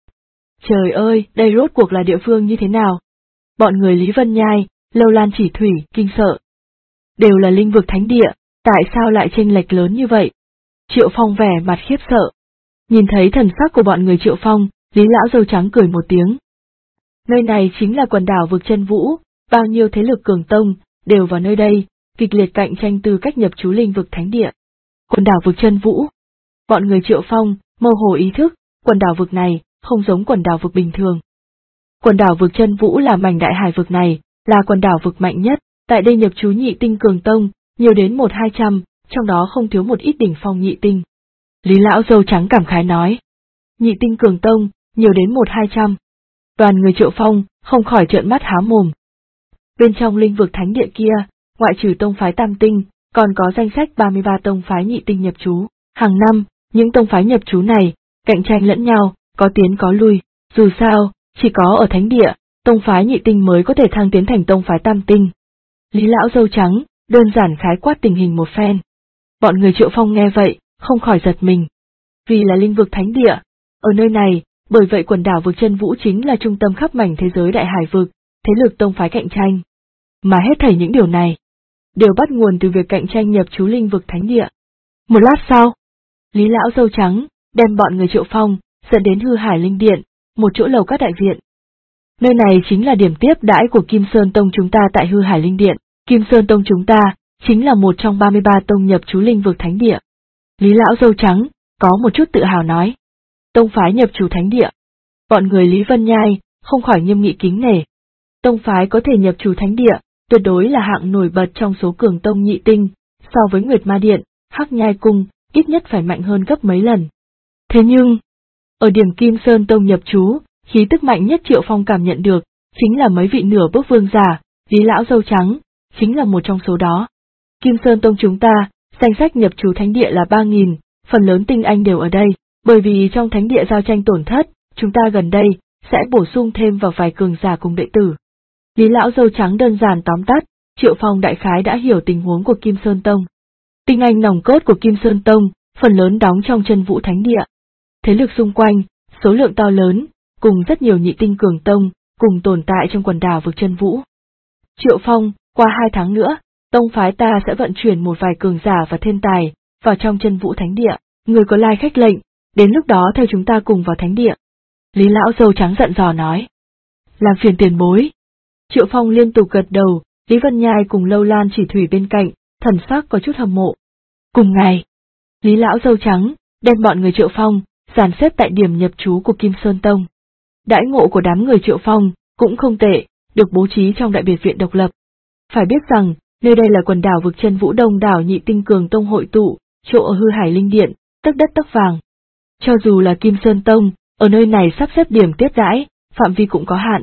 Trời ơi, đây rốt cuộc là địa phương như thế nào? Bọn người Lý Vân Nhai, Lâu Lan Chỉ Thủy, kinh sợ. Đều là linh vực thánh địa, tại sao lại chênh lệch lớn như vậy? Triệu Phong vẻ mặt khiếp sợ. Nhìn thấy thần sắc của bọn người Triệu Phong, Lý lão râu trắng cười một tiếng. Nơi này chính là quần đảo vực Chân Vũ, bao nhiêu thế lực cường tông, đều vào nơi đây, kịch liệt cạnh tranh tư cách nhập trú linh vực thánh địa. Quần đảo vực Chân Vũ. Bọn người Triệu Phong, mơ hồ ý thức, quần đảo vực này, không giống quần đảo vực bình thường. Quần đảo vực Chân Vũ là mảnh đại hải vực này, là quần đảo vực mạnh nhất, tại đây nhập trú nhị tinh cường tông, nhiều đến 1-200, trong đó không thiếu một ít đỉnh phong nhị tinh. Lý lão râu trắng cảm khái nói. Nhị tinh cường tông, nhiều đến 1-200. Đoàn người Triệu Phong, không khỏi trợn mắt há mồm. Bên trong linh vực thánh địa kia, ngoại trừ tông phái tam tinh, còn có danh sách 33 tông phái nhị tinh nhập trú. Hàng năm, những tông phái nhập trú này, cạnh tranh lẫn nhau, có tiến có lui, dù sao, chỉ có ở thánh địa, tông phái nhị tinh mới có thể thăng tiến thành tông phái tam tinh. Lý lão râu trắng, đơn giản khái quát tình hình một phen. Bọn người Triệu Phong nghe vậy, không khỏi giật mình. Vì là linh vực thánh địa, ở nơi này, bởi vậy quần đảo vực Chân Vũ chính là trung tâm khắp mảnh thế giới đại hải vực, thế lực tông phái cạnh tranh. Mà hết thảy những điều này, đều bắt nguồn từ việc cạnh tranh nhập trú linh vực thánh địa. Một lát sau, Lý lão râu trắng, đem bọn người Triệu Phong, dẫn đến Hư Hải Linh Điện, một chỗ lầu các đại viện. Nơi này chính là điểm tiếp đãi của Kim Sơn Tông chúng ta tại Hư Hải Linh Điện, Kim Sơn Tông chúng ta, chính là một trong 33 tông nhập trú linh vực thánh địa. Lý lão râu trắng, có một chút tự hào nói. Tông phái nhập trú thánh địa. Bọn người Lý Vân Nhai, không khỏi nghiêm nghị kính nể. Tông phái có thể nhập trú thánh địa, tuyệt đối là hạng nổi bật trong số cường tông nhị tinh, so với Nguyệt Ma Điện, Hắc Nhai Cung, ít nhất phải mạnh hơn gấp mấy lần. Thế nhưng, ở điểm Kim Sơn Tông nhập trú, khí tức mạnh nhất Triệu Phong cảm nhận được, chính là mấy vị nửa bước vương giả, Lý lão râu trắng, chính là một trong số đó. Kim Sơn Tông chúng ta, danh sách nhập trú thánh địa là 3.000, phần lớn tinh anh đều ở đây, bởi vì trong thánh địa giao tranh tổn thất, chúng ta gần đây, sẽ bổ sung thêm vào vài cường giả cùng đệ tử. Lý lão râu trắng đơn giản tóm tắt, Triệu Phong đại khái đã hiểu tình huống của Kim Sơn Tông. Tinh anh nòng cốt của Kim Sơn Tông, phần lớn đóng trong Chân Vũ Thánh Địa. Thế lực xung quanh, số lượng to lớn, cùng rất nhiều nhị tinh cường tông, cùng tồn tại trong quần đảo vực Chân Vũ. Triệu Phong, qua 2 tháng nữa, tông phái ta sẽ vận chuyển một vài cường giả và thiên tài, vào trong Chân Vũ Thánh Địa, người có lai khách lệnh, đến lúc đó theo chúng ta cùng vào Thánh Địa. Lý lão râu trắng giận dò nói. Làm phiền tiền bối. Triệu Phong liên tục gật đầu, Lý Vân Nhai cùng Lâu Lan Chỉ Thủy bên cạnh, thần sắc có chút hâm mộ. Cùng ngày, Lý lão râu trắng, đem bọn người Triệu Phong, dàn xếp tại điểm nhập trú của Kim Sơn Tông. Đãi ngộ của đám người Triệu Phong, cũng không tệ, được bố trí trong đại biệt viện độc lập. Phải biết rằng, nơi đây là quần đảo vực Chân Vũ đông đảo nhị tinh cường tông hội tụ, chỗ ở Hư Hải Linh Điện, tấc đất tấc vàng. Cho dù là Kim Sơn Tông, ở nơi này sắp xếp điểm tiếp đãi, phạm vi cũng có hạn.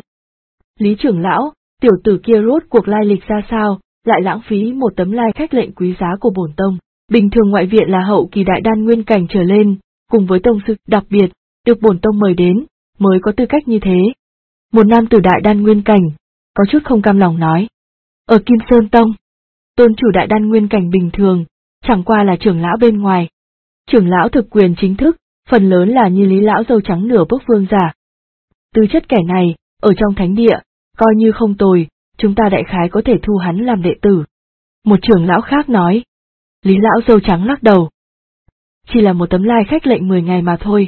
Lý trưởng lão, tiểu tử kia rốt cuộc lai lịch ra sao, lại lãng phí một tấm lai khách lệnh quý giá của bổn tông. Bình thường ngoại viện là hậu kỳ đại đan nguyên cảnh trở lên, cùng với tông sư đặc biệt, được bổn tông mời đến, mới có tư cách như thế. Một nam tử đại đan nguyên cảnh, có chút không cam lòng nói. Ở Kim Sơn Tông, tôn chủ đại đan nguyên cảnh bình thường, chẳng qua là trưởng lão bên ngoài. Trưởng lão thực quyền chính thức, phần lớn là như Lý lão râu trắng nửa bước vương giả. Tư chất kẻ này, ở trong thánh địa, coi như không tồi, chúng ta đại khái có thể thu hắn làm đệ tử. Một trưởng lão khác nói. Lý lão râu trắng lắc đầu. Chỉ là một tấm lai khách lệnh 10 ngày mà thôi,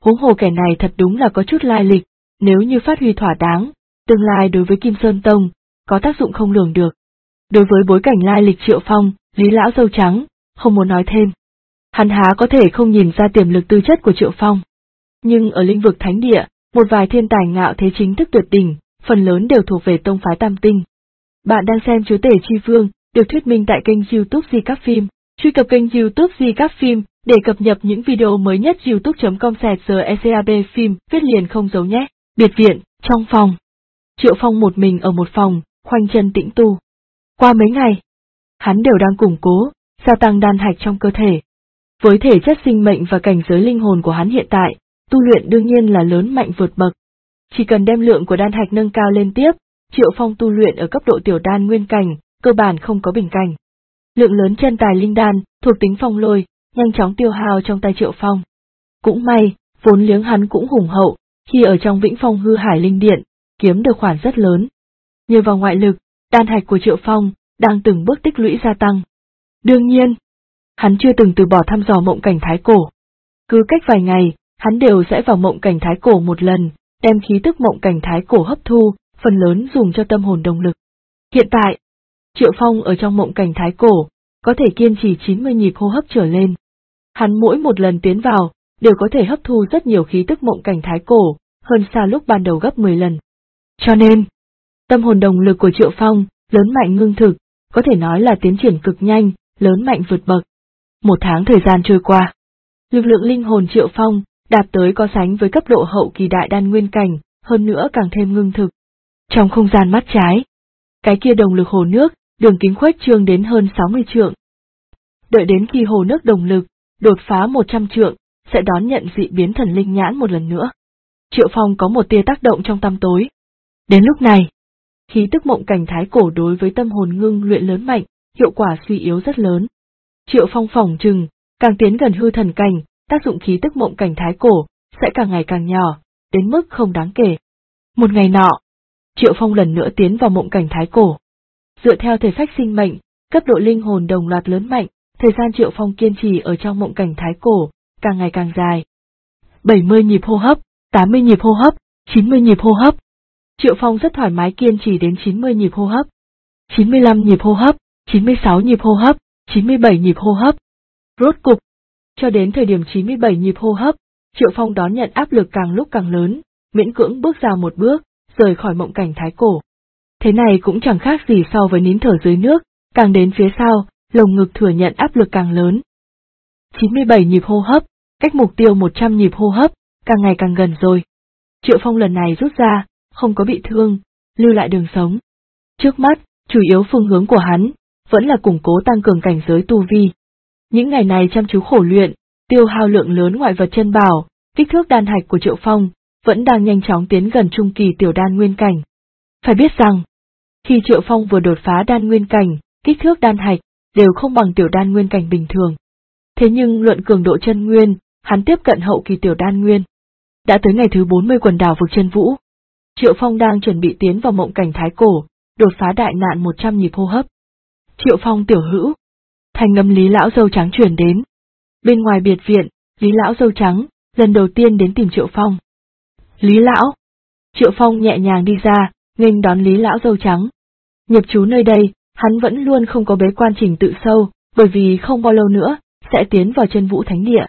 Huống hồ kẻ này thật đúng là có chút lai lịch, nếu như phát huy thỏa đáng, tương lai đối với Kim Sơn Tông, có tác dụng không lường được. Đối với bối cảnh lai lịch Triệu Phong, Lý lão râu trắng, không muốn nói thêm. Hắn há có thể không nhìn ra tiềm lực tư chất của Triệu Phong. Nhưng ở lĩnh vực thánh địa, một vài thiên tài ngạo thế chính thức tuyệt đỉnh, phần lớn đều thuộc về tông phái Tam Tinh. Bạn đang xem Chúa Tể Chi Vương, được thuyết minh tại kênh YouTube Di Các Phim. Truy cập kênh YouTube Di Các Phim để cập nhật những video mới nhất. youtube.com/GECAB phim, viết liền không giấu nhé. Biệt viện, trong phòng. Triệu Phong một mình ở một phòng, khoanh chân tĩnh tu. Qua mấy ngày, hắn đều đang củng cố, gia tăng đan hạch trong cơ thể. Với thể chất sinh mệnh và cảnh giới linh hồn của hắn hiện tại, tu luyện đương nhiên là lớn mạnh vượt bậc. Chỉ cần đem lượng của đan hạch nâng cao lên tiếp, Triệu Phong tu luyện ở cấp độ tiểu đan nguyên cảnh, cơ bản không có bình cảnh. Lượng lớn chân tài linh đan, thuộc tính phong lôi, nhanh chóng tiêu hao trong tay Triệu Phong. Cũng may, vốn liếng hắn cũng hùng hậu, khi ở trong Vĩnh Phong Hư Hải Linh Điện, kiếm được khoản rất lớn. Nhờ vào ngoại lực, đan hạch của Triệu Phong đang từng bước tích lũy gia tăng. Đương nhiên, hắn chưa từng từ bỏ thăm dò mộng cảnh thái cổ. Cứ cách vài ngày, hắn đều sẽ vào mộng cảnh thái cổ một lần, đem khí tức mộng cảnh thái cổ hấp thu, phần lớn dùng cho tâm hồn động lực. Hiện tại, Triệu Phong ở trong mộng cảnh thái cổ, có thể kiên trì 90 nhịp hô hấp trở lên. Hắn mỗi một lần tiến vào, đều có thể hấp thu rất nhiều khí tức mộng cảnh thái cổ, hơn xa lúc ban đầu gấp 10 lần. Cho nên, tâm hồn động lực của Triệu Phong, lớn mạnh ngưng thực, có thể nói là tiến triển cực nhanh, lớn mạnh vượt bậc. Một tháng thời gian trôi qua, lực lượng linh hồn Triệu Phong đạt tới có sánh với cấp độ hậu kỳ đại đan nguyên cảnh, hơn nữa càng thêm ngưng thực. Trong không gian mắt trái, cái kia đồng lực hồ nước, đường kính khuếch trương đến hơn 60 trượng. Đợi đến khi hồ nước đồng lực đột phá 100 trượng, sẽ đón nhận dị biến thần linh nhãn một lần nữa. Triệu Phong có một tia tác động trong tăm tối. Đến lúc này, khí tức mộng cảnh thái cổ đối với tâm hồn ngưng luyện lớn mạnh, hiệu quả suy yếu rất lớn. Triệu Phong phỏng chừng, càng tiến gần hư thần cảnh, tác dụng khí tức mộng cảnh thái cổ sẽ càng ngày càng nhỏ, đến mức không đáng kể. Một ngày nọ, Triệu Phong lần nữa tiến vào mộng cảnh thái cổ. Dựa theo thể phách sinh mệnh, cấp độ linh hồn đồng loạt lớn mạnh, thời gian Triệu Phong kiên trì ở trong mộng cảnh thái cổ càng ngày càng dài. 70 nhịp hô hấp, 80 nhịp hô hấp, 90 nhịp hô hấp. Triệu Phong rất thoải mái kiên trì đến 90 nhịp hô hấp, 95 nhịp hô hấp, 96 nhịp hô hấp, 97 nhịp hô hấp. Rốt cục, cho đến thời điểm 97 nhịp hô hấp, Triệu Phong đón nhận áp lực càng lúc càng lớn, miễn cưỡng bước ra một bước, rời khỏi mộng cảnh thái cổ. Thế này cũng chẳng khác gì so với nín thở dưới nước, càng đến phía sau, lồng ngực thừa nhận áp lực càng lớn. 97 nhịp hô hấp, cách mục tiêu 100 nhịp hô hấp, càng ngày càng gần rồi. Triệu Phong lần này rút ra, không có bị thương, lưu lại đường sống. Trước mắt, chủ yếu phương hướng của hắn, vẫn là củng cố tăng cường cảnh giới tu vi. Những ngày này chăm chú khổ luyện, tiêu hao lượng lớn ngoại vật chân bảo, kích thước đan hạch của Triệu Phong, vẫn đang nhanh chóng tiến gần trung kỳ tiểu đan nguyên cảnh. Phải biết rằng, khi Triệu Phong vừa đột phá đan nguyên cảnh, kích thước đan hạch, đều không bằng tiểu đan nguyên cảnh bình thường. Thế nhưng luận cường độ chân nguyên, hắn tiếp cận hậu kỳ tiểu đan nguyên. Đã tới ngày thứ 40 quần đảo vực chân vũ. Triệu Phong đang chuẩn bị tiến vào mộng cảnh thái cổ, đột phá đại nạn 100 nhịp hô hấp. Triệu Phong tiểu hữu. Thanh âm Lý lão râu trắng truyền đến. Bên ngoài biệt viện, Lý lão râu trắng, lần đầu tiên đến tìm Triệu Phong. Lý lão. Triệu Phong nhẹ nhàng đi ra, nghênh đón Lý lão râu trắng. Nhập trú nơi đây, hắn vẫn luôn không có bế quan trình tự sâu, bởi vì không bao lâu nữa, sẽ tiến vào chân vũ thánh địa.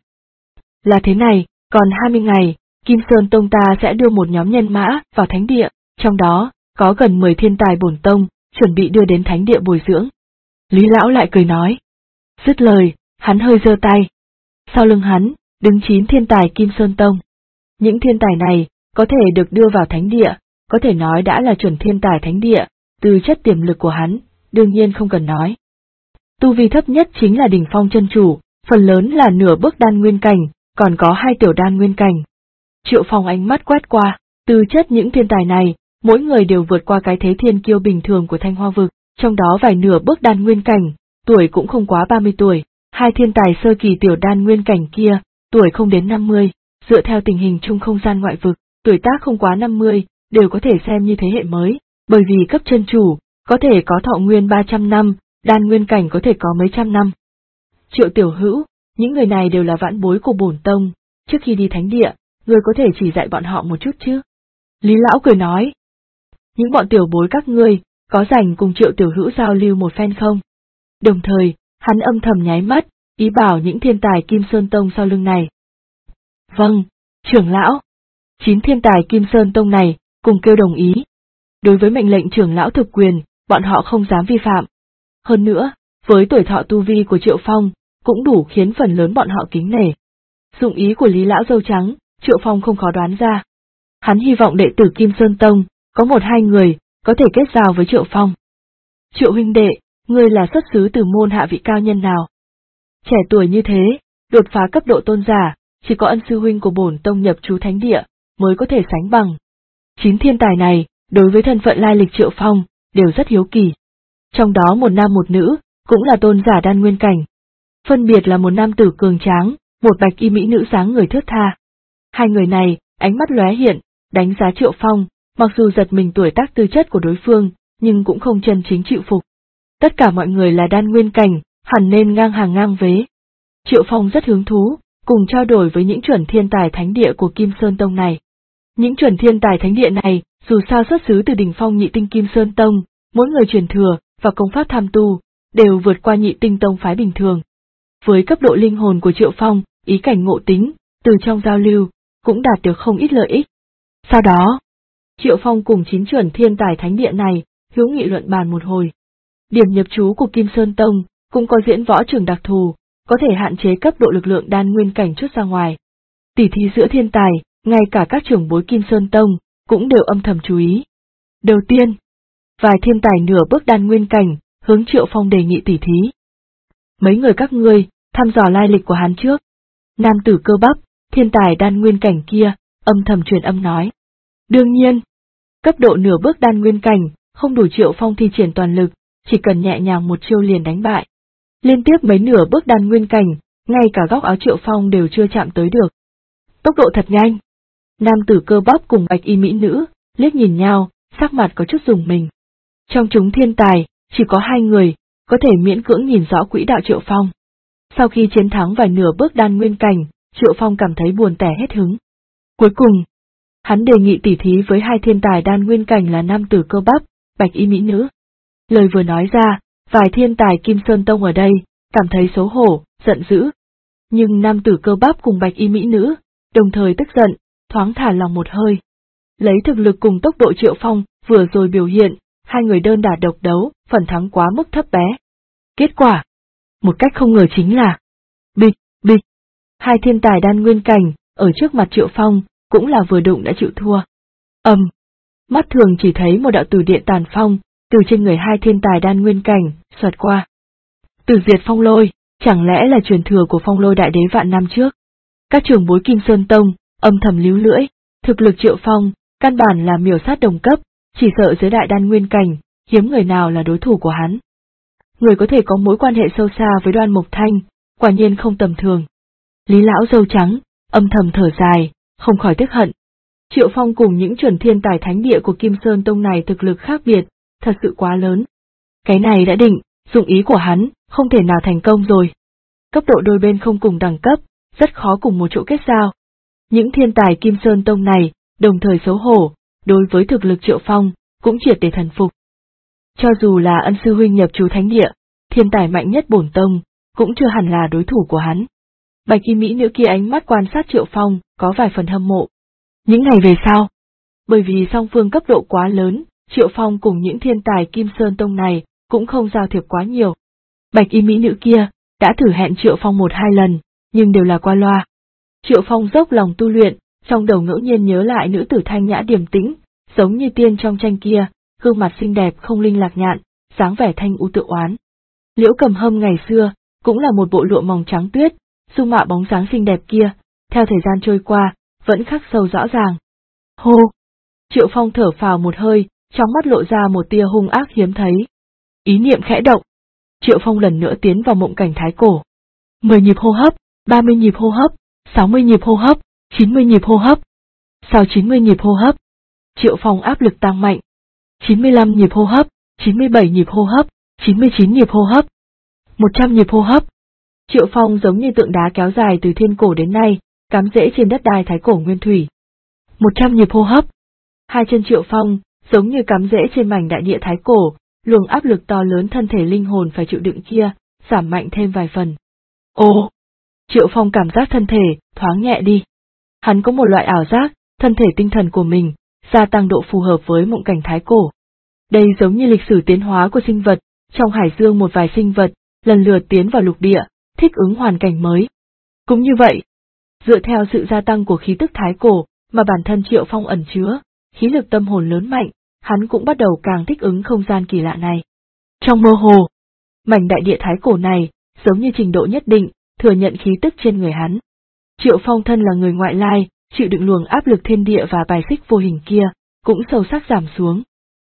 Là thế này, còn 20 ngày, Kim Sơn Tông ta sẽ đưa một nhóm nhân mã vào thánh địa, trong đó, có gần 10 thiên tài bổn tông, chuẩn bị đưa đến thánh địa bồi dưỡng. Lý lão lại cười nói. Dứt lời, hắn hơi giơ tay. Sau lưng hắn, đứng 9 thiên tài Kim Sơn Tông. Những thiên tài này, có thể được đưa vào thánh địa, có thể nói đã là chuẩn thiên tài thánh địa, từ chất tiềm lực của hắn, đương nhiên không cần nói. Tu vi thấp nhất chính là đỉnh phong chân chủ, phần lớn là nửa bước đan nguyên cảnh, còn có 2 tiểu đan nguyên cảnh. Triệu Phong ánh mắt quét qua, từ chất những thiên tài này, mỗi người đều vượt qua cái thế thiên kiêu bình thường của Thanh Hoa vực, trong đó vài nửa bước đan nguyên cảnh, tuổi cũng không quá 30 tuổi, 2 thiên tài sơ kỳ tiểu đan nguyên cảnh kia, tuổi không đến 50, dựa theo tình hình chung không gian ngoại vực, tuổi tác không quá 50, đều có thể xem như thế hệ mới, bởi vì cấp chân chủ, có thể có thọ nguyên 300 năm, đan nguyên cảnh có thể có mấy trăm năm. Triệu tiểu hữu, những người này đều là vãn bối của bổn tông, trước khi đi thánh địa, ngươi có thể chỉ dạy bọn họ một chút chứ? Lý Lão cười nói. Những bọn tiểu bối các ngươi, có rảnh cùng Triệu tiểu hữu giao lưu một phen không? Đồng thời, hắn âm thầm nháy mắt, ý bảo những thiên tài Kim Sơn Tông sau lưng này. Vâng, trưởng lão. 9 thiên tài Kim Sơn Tông này, cùng kêu đồng ý. Đối với mệnh lệnh trưởng lão thực quyền, bọn họ không dám vi phạm. Hơn nữa, với tuổi thọ tu vi của Triệu Phong, cũng đủ khiến phần lớn bọn họ kính nể. Dụng ý của Lý Lão dâu trắng, Triệu Phong không khó đoán ra. Hắn hy vọng đệ tử Kim Sơn Tông, có 1-2 người, có thể kết giao với Triệu Phong. Triệu huynh đệ, ngươi là xuất xứ từ môn hạ vị cao nhân nào? Trẻ tuổi như thế, đột phá cấp độ tôn giả, chỉ có ân sư huynh của bổn tông nhập trú thánh địa, mới có thể sánh bằng. 9 thiên tài này, đối với thân phận lai lịch Triệu Phong, đều rất hiếu kỳ. Trong đó một nam một nữ, cũng là tôn giả đan nguyên cảnh. Phân biệt là một nam tử cường tráng, một bạch y mỹ nữ dáng người thướt tha. Hai người này, ánh mắt lóe hiện, đánh giá Triệu Phong, mặc dù giật mình tuổi tác tư chất của đối phương, nhưng cũng không chân chính chịu phục. Tất cả mọi người là đan nguyên cảnh, hẳn nên ngang hàng ngang vế. Triệu Phong rất hứng thú, cùng trao đổi với những chuẩn thiên tài thánh địa của Kim Sơn Tông này. Những chuẩn thiên tài thánh địa này, dù sao xuất xứ từ đỉnh phong nhị tinh Kim Sơn Tông, mỗi người truyền thừa và công pháp tham tu, đều vượt qua nhị tinh tông phái bình thường. Với cấp độ linh hồn của Triệu Phong, ý cảnh ngộ tính, từ trong giao lưu, cũng đạt được không ít lợi ích. Sau đó, Triệu Phong cùng 9 chuẩn thiên tài thánh địa này, hữu nghị luận bàn một hồi. Điểm nhập trú của Kim Sơn Tông, cũng có diễn võ trường đặc thù, có thể hạn chế cấp độ lực lượng đan nguyên cảnh chút ra ngoài. Tỉ thí giữa thiên tài, ngay cả các trưởng bối Kim Sơn Tông, cũng đều âm thầm chú ý. Đầu tiên, vài thiên tài nửa bước đan nguyên cảnh, hướng Triệu Phong đề nghị tỉ thí. Mấy người các ngươi, thăm dò lai lịch của hắn trước. Nam tử cơ bắp, thiên tài đan nguyên cảnh kia, âm thầm truyền âm nói. Đương nhiên, cấp độ nửa bước đan nguyên cảnh, không đủ Triệu Phong thi triển toàn lực, chỉ cần nhẹ nhàng một chiêu liền đánh bại. Liên tiếp mấy nửa bước đan nguyên cảnh, ngay cả góc áo Triệu Phong đều chưa chạm tới được. Tốc độ thật nhanh. Nam tử cơ bắp cùng bạch y mỹ nữ, liếc nhìn nhau, sắc mặt có chút rùng mình. Trong chúng thiên tài, chỉ có 2 người, có thể miễn cưỡng nhìn rõ quỹ đạo Triệu Phong. Sau khi chiến thắng vài nửa bước đan nguyên cảnh, Triệu Phong cảm thấy buồn tẻ hết hứng. Cuối cùng, hắn đề nghị tỉ thí với 2 thiên tài đan nguyên cảnh là nam tử cơ bắp, bạch y mỹ nữ. Lời vừa nói ra, vài thiên tài Kim Sơn Tông ở đây, cảm thấy xấu hổ, giận dữ. Nhưng nam tử cơ bắp cùng bạch y mỹ nữ, đồng thời tức giận, thoáng thả lòng một hơi. Lấy thực lực cùng tốc độ Triệu Phong vừa rồi biểu hiện, 2 người đơn đả độc đấu, phần thắng quá mức thấp bé. Kết quả, một cách không ngờ chính là bịch, bịch. 2 thiên tài đan nguyên cảnh, ở trước mặt Triệu Phong, cũng là vừa đụng đã chịu thua. Mắt thường chỉ thấy một đạo tử điện tàn phong, từ trên người 2 thiên tài đan nguyên cảnh, xoẹt qua. Tử diệt phong lôi, chẳng lẽ là truyền thừa của phong lôi đại đế vạn năm trước? Các trưởng bối Kim Sơn Tông, âm thầm líu lưỡi, thực lực Triệu Phong, căn bản là miểu sát đồng cấp, chỉ sợ dưới đại đan nguyên cảnh, hiếm người nào là đối thủ của hắn. Người có thể có mối quan hệ sâu xa với Đoan Mộc Thanh, quả nhiên không tầm thường. Lý Lão dâu trắng, âm thầm thở dài, không khỏi tiếc hận. Triệu Phong cùng những chuẩn thiên tài thánh địa của Kim Sơn Tông này thực lực khác biệt, thật sự quá lớn. Cái này đã định, dụng ý của hắn, không thể nào thành công rồi. Cấp độ đôi bên không cùng đẳng cấp, rất khó cùng một chỗ kết giao. Những thiên tài Kim Sơn Tông này, đồng thời xấu hổ, đối với thực lực Triệu Phong, cũng triệt để thần phục. Cho dù là ân sư huynh nhập trú thánh địa, thiên tài mạnh nhất bổn tông, cũng chưa hẳn là đối thủ của hắn. Bạch y mỹ nữ kia ánh mắt quan sát Triệu Phong, có vài phần hâm mộ. Những ngày về sau, bởi vì song phương cấp độ quá lớn, Triệu Phong cùng những thiên tài Kim Sơn Tông này, cũng không giao thiệp quá nhiều. Bạch y mỹ nữ kia, đã thử hẹn Triệu Phong 1-2 lần, nhưng đều là qua loa. Triệu Phong dốc lòng tu luyện, trong đầu ngẫu nhiên nhớ lại nữ tử thanh nhã điềm tĩnh, giống như tiên trong tranh kia, gương mặt xinh đẹp không linh lạc nhạn, dáng vẻ thanh u tự oán. Liễu Cầm Hâm ngày xưa, cũng là một bộ lụa mỏng trắng tuyết, dung mạo bóng dáng xinh đẹp kia, theo thời gian trôi qua, vẫn khắc sâu rõ ràng. Hô! Triệu Phong thở phào một hơi, trong mắt lộ ra một tia hung ác hiếm thấy. Ý niệm khẽ động. Triệu Phong lần nữa tiến vào mộng cảnh thái cổ. 10 nhịp hô hấp, 30 nhịp hô hấp, 60 nhịp hô hấp, 90 nhịp hô hấp. Sau 90 nhịp hô hấp, Triệu Phong áp lực tăng mạnh. 95 nhịp hô hấp, 97 nhịp hô hấp, 99 nhịp hô hấp, 100 nhịp hô hấp. Triệu Phong giống như tượng đá kéo dài từ thiên cổ đến nay, cắm rễ trên đất đai thái cổ nguyên thủy. 100 nhịp hô hấp. Hai chân Triệu Phong giống như cắm rễ trên mảnh đại địa thái cổ, luồng áp lực to lớn thân thể linh hồn phải chịu đựng kia, giảm mạnh thêm vài phần. Ồ! Triệu Phong cảm giác thân thể thoáng nhẹ đi. Hắn có một loại ảo giác, thân thể tinh thần của mình gia tăng độ phù hợp với mộng cảnh thái cổ. Đây giống như lịch sử tiến hóa của sinh vật, trong hải dương một vài sinh vật lần lượt tiến vào lục địa, thích ứng hoàn cảnh mới. Cũng như vậy, dựa theo sự gia tăng của khí tức thái cổ mà bản thân Triệu Phong ẩn chứa, khí lực tâm hồn lớn mạnh, hắn cũng bắt đầu càng thích ứng không gian kỳ lạ này. Trong mơ hồ, mảnh đại địa thái cổ này, giống như trình độ nhất định, thừa nhận khí tức trên người hắn. Triệu Phong thân là người ngoại lai, chịu đựng luồng áp lực thiên địa và bài xích vô hình kia, cũng sâu sắc giảm xuống.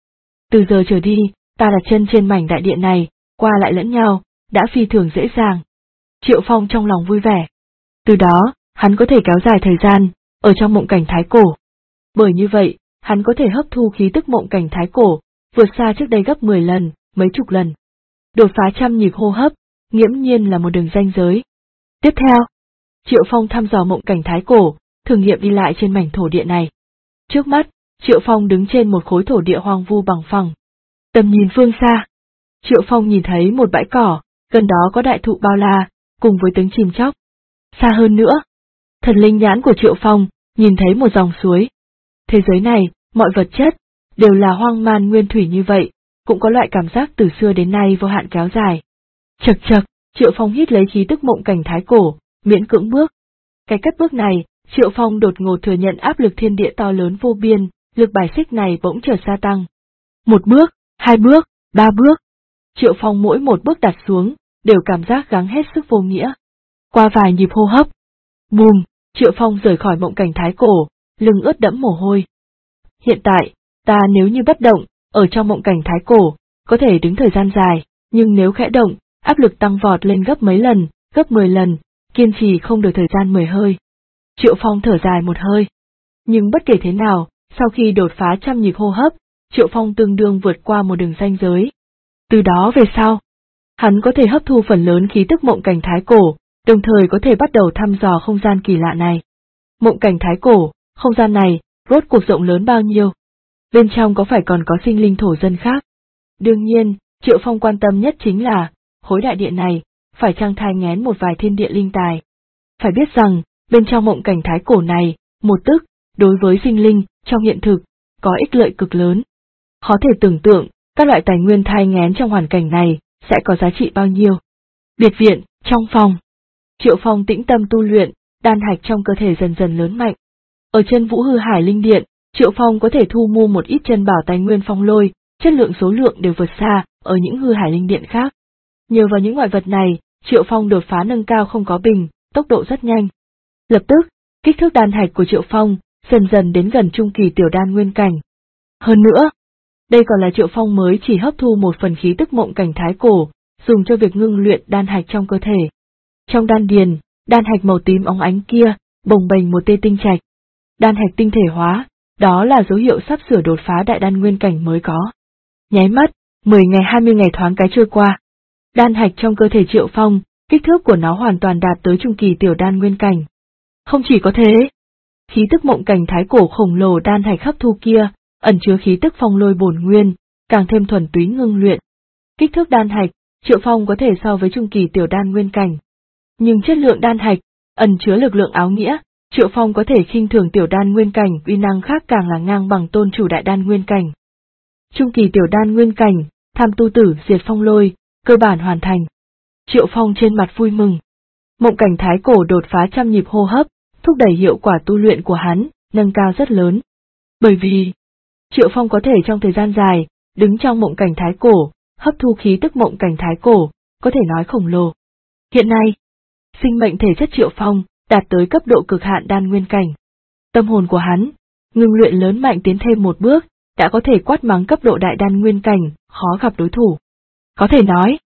Từ giờ trở đi, ta đặt chân trên mảnh đại địa này, qua lại lẫn nhau, đã phi thường dễ dàng. Triệu Phong trong lòng vui vẻ. Từ đó, hắn có thể kéo dài thời gian, ở trong mộng cảnh thái cổ. Bởi như vậy, hắn có thể hấp thu khí tức mộng cảnh thái cổ, vượt xa trước đây gấp 10 lần, mấy chục lần. Đột phá 100 nhịp hô hấp, nghiễm nhiên là một đường ranh giới. Tiếp theo, Triệu Phong thăm dò mộng cảnh thái cổ, thử nghiệm đi lại trên mảnh thổ địa này. Trước mắt, Triệu Phong đứng trên một khối thổ địa hoang vu bằng phẳng. Tầm nhìn phương xa, Triệu Phong nhìn thấy một bãi cỏ, gần đó có đại thụ bao la, cùng với tiếng chim chóc. Xa hơn nữa, thần linh nhãn của Triệu Phong nhìn thấy một dòng suối. Thế giới này, mọi vật chất đều là hoang man nguyên thủy như vậy, cũng có loại cảm giác từ xưa đến nay vô hạn kéo dài. Chậc chậc, Triệu Phong hít lấy khí tức mộng cảnh thái cổ, miễn cưỡng bước. Cái cất bước này, Triệu Phong đột ngột thừa nhận áp lực thiên địa to lớn vô biên, lực bài xích này bỗng chợt gia tăng. Một bước, hai bước, ba bước. Triệu Phong mỗi một bước đặt xuống, đều cảm giác gắng hết sức vô nghĩa. Qua vài nhịp hô hấp, bùm, Triệu Phong rời khỏi mộng cảnh thái cổ, lưng ướt đẫm mồ hôi. Hiện tại, ta nếu như bất động, ở trong mộng cảnh thái cổ, có thể đứng thời gian dài, nhưng nếu khẽ động, áp lực tăng vọt lên gấp mấy lần, gấp 10 lần, kiên trì không được thời gian 10 hơi. Triệu Phong thở dài một hơi. Nhưng bất kể thế nào, sau khi đột phá 100 nhịp hô hấp, Triệu Phong tương đương vượt qua một đường ranh giới. Từ đó về sau, hắn có thể hấp thu phần lớn khí tức mộng cảnh thái cổ, đồng thời có thể bắt đầu thăm dò không gian kỳ lạ này. Mộng cảnh thái cổ, không gian này, rốt cuộc rộng lớn bao nhiêu? Bên trong có phải còn có sinh linh thổ dân khác? Đương nhiên, Triệu Phong quan tâm nhất chính là, khối đại địa này, phải chăng thai nghén một vài thiên địa linh tài. Phải biết rằng, bên trong mộng cảnh thái cổ này, một tức, đối với sinh linh, trong hiện thực, có ích lợi cực lớn. Khó thể tưởng tượng, các loại tài nguyên thai nghén trong hoàn cảnh này, sẽ có giá trị bao nhiêu. Biệt viện, trong phòng. Triệu Phong tĩnh tâm tu luyện, đan hạch trong cơ thể dần dần lớn mạnh. Ở chân Vũ Hư Hải Linh Điện, Triệu Phong có thể thu mua một ít chân bảo tài nguyên phong lôi, chất lượng số lượng đều vượt xa ở những Hư Hải Linh Điện khác. Nhờ vào những ngoại vật này, Triệu Phong đột phá nâng cao không có bình, tốc độ rất nhanh. Lập tức, kích thước đan hạch của Triệu Phong dần dần đến gần trung kỳ tiểu đan nguyên cảnh. Hơn nữa, đây còn là Triệu Phong mới chỉ hấp thu một phần khí tức mộng cảnh thái cổ, dùng cho việc ngưng luyện đan hạch trong cơ thể. Trong đan điền, đan hạch màu tím óng ánh kia, bồng bềnh một tia tinh trạch. Đan hạch tinh thể hóa, đó là dấu hiệu sắp sửa đột phá đại đan nguyên cảnh mới có. Nháy mắt, 10 ngày 20 ngày thoáng cái trôi qua. Đan hạch trong cơ thể Triệu Phong, kích thước của nó hoàn toàn đạt tới trung kỳ tiểu đan nguyên cảnh. Không chỉ có thế, khí tức mộng cảnh thái cổ khổng lồ đan hạch hấp thu kia, ẩn chứa khí tức phong lôi bổn nguyên, càng thêm thuần túy ngưng luyện. Kích thước đan hạch, Triệu Phong có thể so với trung kỳ tiểu đan nguyên cảnh. Nhưng chất lượng đan hạch, ẩn chứa lực lượng áo nghĩa, Triệu Phong có thể khinh thường tiểu đan nguyên cảnh, uy năng khác càng là ngang bằng tôn chủ đại đan nguyên cảnh. Trung kỳ tiểu đan nguyên cảnh, tham tu tử diệt phong lôi, cơ bản hoàn thành. Triệu Phong trên mặt vui mừng. Mộng cảnh thái cổ đột phá 100 nhịp hô hấp, thúc đẩy hiệu quả tu luyện của hắn, nâng cao rất lớn. Bởi vì, Triệu Phong có thể trong thời gian dài, đứng trong mộng cảnh thái cổ, hấp thu khí tức mộng cảnh thái cổ, có thể nói khổng lồ. Hiện nay, sinh mệnh thể chất Triệu Phong đạt tới cấp độ cực hạn đan nguyên cảnh. Tâm hồn của hắn, ngưng luyện lớn mạnh tiến thêm một bước, đã có thể quát mắng cấp độ đại đan nguyên cảnh, khó gặp đối thủ. Có thể nói,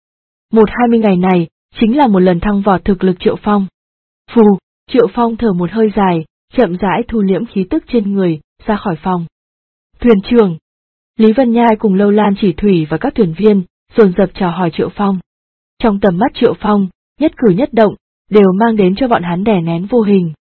20 ngày này, chính là một lần thăng vọt thực lực Triệu Phong. Phù, Triệu Phong thở một hơi dài, chậm rãi thu liễm khí tức trên người, ra khỏi phòng. Thuyền trưởng, Lý Vân Nhai cùng Lâu Lan Chỉ Thủy và các thuyền viên, dồn dập chào hỏi Triệu Phong. Trong tầm mắt Triệu Phong, nhất cử nhất động, đều mang đến cho bọn hắn đè nén vô hình.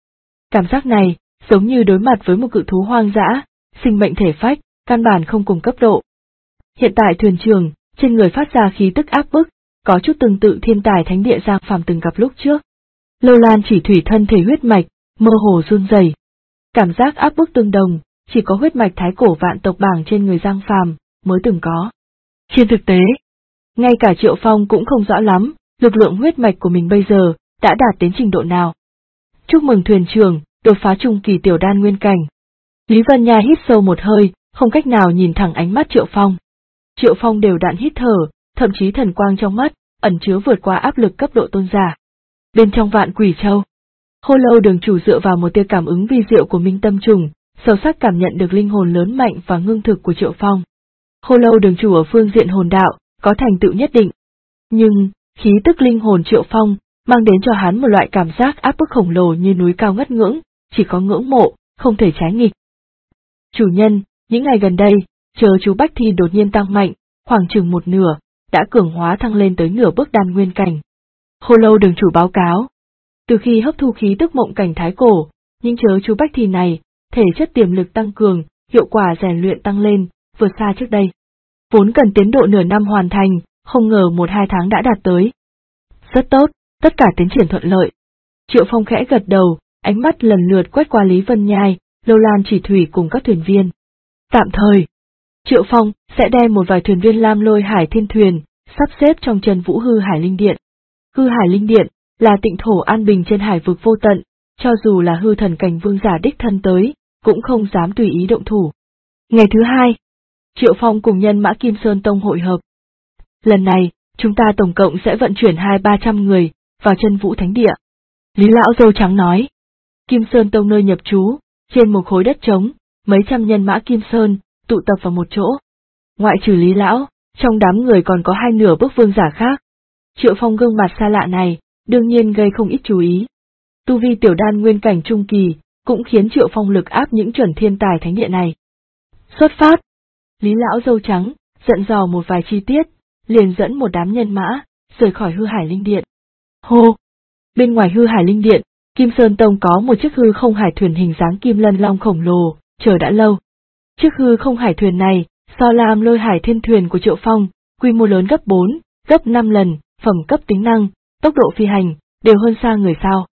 Cảm giác này, giống như đối mặt với một cự thú hoang dã, sinh mệnh thể phách, căn bản không cùng cấp độ. Hiện tại thuyền trưởng, trên người phát ra khí tức áp bức, có chút tương tự thiên tài thánh địa Giang Phàm từng gặp lúc trước. Lâu Lan chỉ thủy thân thể huyết mạch, mơ hồ run rẩy. Cảm giác áp bức tương đồng, chỉ có huyết mạch thái cổ vạn tộc bảng trên người Giang Phàm mới từng có. Trên thực tế, ngay cả Triệu Phong cũng không rõ lắm, lực lượng huyết mạch của mình bây giờ đã đạt đến trình độ nào. Chúc mừng thuyền trưởng, đột phá trung kỳ tiểu đan nguyên cảnh. Lý Vân Nha hít sâu một hơi, không cách nào nhìn thẳng ánh mắt Triệu Phong. Triệu Phong đều đặn hít thở, thậm chí thần quang trong mắt, ẩn chứa vượt qua áp lực cấp độ tôn giả. Bên trong Vạn Quỷ Châu, Khô Lâu đường chủ dựa vào một tia cảm ứng vi diệu của Minh Tâm Trùng, sâu sắc cảm nhận được linh hồn lớn mạnh và ngưng thực của Triệu Phong. Khô Lâu đường chủ ở phương diện hồn đạo, có thành tựu nhất định. Nhưng, khí tức linh hồn Triệu Phong, mang đến cho hắn một loại cảm giác áp bức khổng lồ như núi cao ngất ngưỡng, chỉ có ngưỡng mộ, không thể trái nghịch. Chủ nhân, những ngày gần đây, chờ chú Bách Thi đột nhiên tăng mạnh, khoảng chừng một nửa, đã cường hóa thăng lên tới nửa bước đan nguyên cảnh. Khô Lâu đường chủ báo cáo. Từ khi hấp thu khí tức mộng cảnh thái cổ, những chớ chú Bách Thi này, thể chất tiềm lực tăng cường, hiệu quả rèn luyện tăng lên, vượt xa trước đây. Vốn cần tiến độ nửa năm hoàn thành, không ngờ 1-2 tháng đã đạt tới. Rất tốt, tất cả tiến triển thuận lợi. Triệu Phong khẽ gật đầu, ánh mắt lần lượt quét qua Lý Vân Nhai, Lâu Lan Chỉ Thủy cùng các thuyền viên. Tạm thời, Triệu Phong sẽ đem một vài thuyền viên Lam Lôi Hải Thiên Thuyền, sắp xếp trong Trần Vũ Hư Hải Linh Điện. Hư Hải Linh Điện là tịnh thổ an bình trên hải vực vô tận, cho dù là hư thần cảnh vương giả đích thân tới, cũng không dám tùy ý động thủ. Ngày thứ hai, Triệu Phong cùng nhân mã Kim Sơn Tông hội hợp. Lần này, chúng ta tổng cộng sẽ vận chuyển 200-300 người vào Chân Vũ Thánh Địa. Lý Lão Dâu Trắng nói. Kim Sơn Tông nơi nhập trú, trên một khối đất trống, mấy trăm nhân mã Kim Sơn tụ tập vào một chỗ. Ngoại trừ Lý Lão, trong đám người còn có 2 nửa bước vương giả khác. Triệu Phong gương mặt xa lạ này, đương nhiên gây không ít chú ý. Tu vi tiểu đan nguyên cảnh trung kỳ, cũng khiến Triệu Phong lực áp những chuẩn thiên tài thánh địa này. Xuất phát! Lý Lão Dâu Trắng, dặn dò một vài chi tiết, liền dẫn một đám nhân mã, rời khỏi Hư Hải Linh Điện. Hô! Bên ngoài Hư Hải Linh Điện, Kim Sơn Tông có một chiếc hư không hải thuyền hình dáng kim lân long khổng lồ, chờ đã lâu. Chiếc hư không hải thuyền này, so Lam Lôi Hải Thiên Thuyền của Triệu Phong, quy mô lớn gấp 4, gấp 5 lần, phẩm cấp tính năng, tốc độ phi hành, đều hơn xa người sao.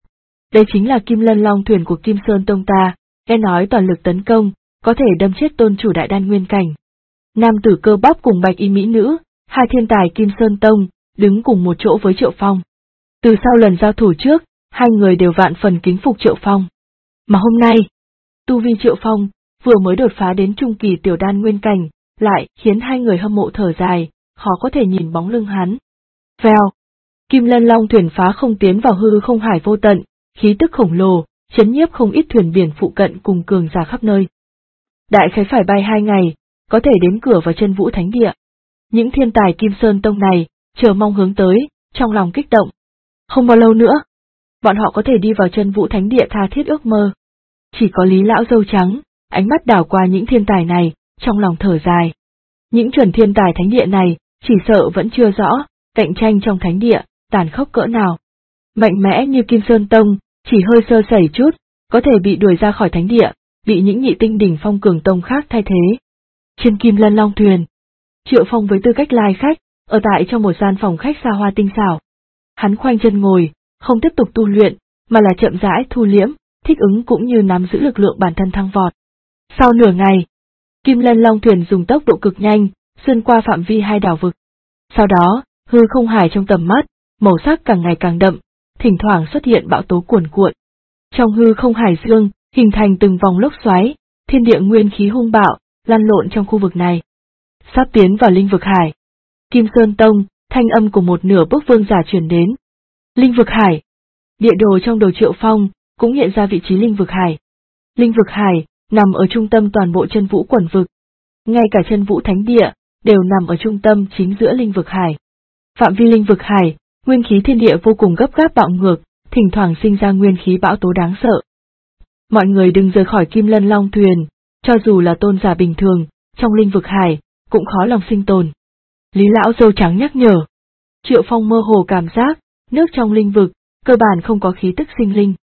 Đây chính là Kim Lân Long thuyền của Kim Sơn Tông ta, nghe nói toàn lực tấn công, có thể đâm chết tôn chủ đại đan nguyên cảnh. Nam tử cơ bắp cùng bạch y mỹ nữ, 2 thiên tài Kim Sơn Tông, đứng cùng một chỗ với Triệu Phong. Từ sau lần giao thủ trước, 2 người đều vạn phần kính phục Triệu Phong. Mà hôm nay, tu vi Triệu Phong, vừa mới đột phá đến trung kỳ tiểu đan nguyên cảnh, lại khiến 2 người hâm mộ thở dài, khó có thể nhìn bóng lưng hắn. Vèo! Kim Lân Long thuyền phá không tiến vào hư không hải vô tận, khí tức khổng lồ, chấn nhiếp không ít thuyền biển phụ cận cùng cường giả khắp nơi. Đại khái phải bay 2 ngày, có thể đến cửa vào Chân Vũ Thánh Địa. Những thiên tài Kim Sơn Tông này, chờ mong hướng tới, trong lòng kích động. Không bao lâu nữa, bọn họ có thể đi vào Chân Vũ Thánh Địa tha thiết ước mơ. Chỉ có Lý Lão Dâu Trắng, ánh mắt đảo qua những thiên tài này, trong lòng thở dài. Những chuẩn thiên tài thánh địa này, chỉ sợ vẫn chưa rõ, cạnh tranh trong thánh địa, tàn khốc cỡ nào. Mạnh mẽ như Kim Sơn Tông, chỉ hơi sơ sẩy chút, có thể bị đuổi ra khỏi thánh địa, bị những nhị tinh đỉnh phong cường tông khác thay thế. Trên Kim Lân Long thuyền, Triệu Phong với tư cách lai khách, ở tại trong một gian phòng khách xa hoa tinh xảo. Hắn khoanh chân ngồi, không tiếp tục tu luyện, mà là chậm rãi thu liễm, thích ứng cũng như nắm giữ lực lượng bản thân thăng vọt. Sau nửa ngày, Kim Lân Long thuyền dùng tốc độ cực nhanh, xuyên qua phạm vi 2 đảo vực. Sau đó, hư không hải trong tầm mắt, màu sắc càng ngày càng đậm, thỉnh thoảng xuất hiện bão tố cuồn cuộn. Trong hư không hải dương, hình thành từng vòng lốc xoáy, thiên địa nguyên khí hung bạo, lăn lộn trong khu vực này. Sắp tiến vào linh vực hải. Kim Sơn Tông, thanh âm của một nửa bước vương giả truyền đến. Linh vực hải. Địa đồ trong đầu Triệu Phong, cũng hiện ra vị trí linh vực hải. Linh vực hải, nằm ở trung tâm toàn bộ Chân Vũ quần vực. Ngay cả Chân Vũ Thánh Địa, đều nằm ở trung tâm chính giữa linh vực hải. Phạm vi linh vực hải, nguyên khí thiên địa vô cùng gấp gáp bạo ngược, thỉnh thoảng sinh ra nguyên khí bão tố đáng sợ. Mọi người đừng rời khỏi Kim Lân Long thuyền, cho dù là tôn giả bình thường, trong linh vực hải, cũng khó lòng sinh tồn. Lý Lão Dâu Trắng nhắc nhở. Triệu Phong mơ hồ cảm giác, nước trong linh vực, cơ bản không có khí tức sinh linh.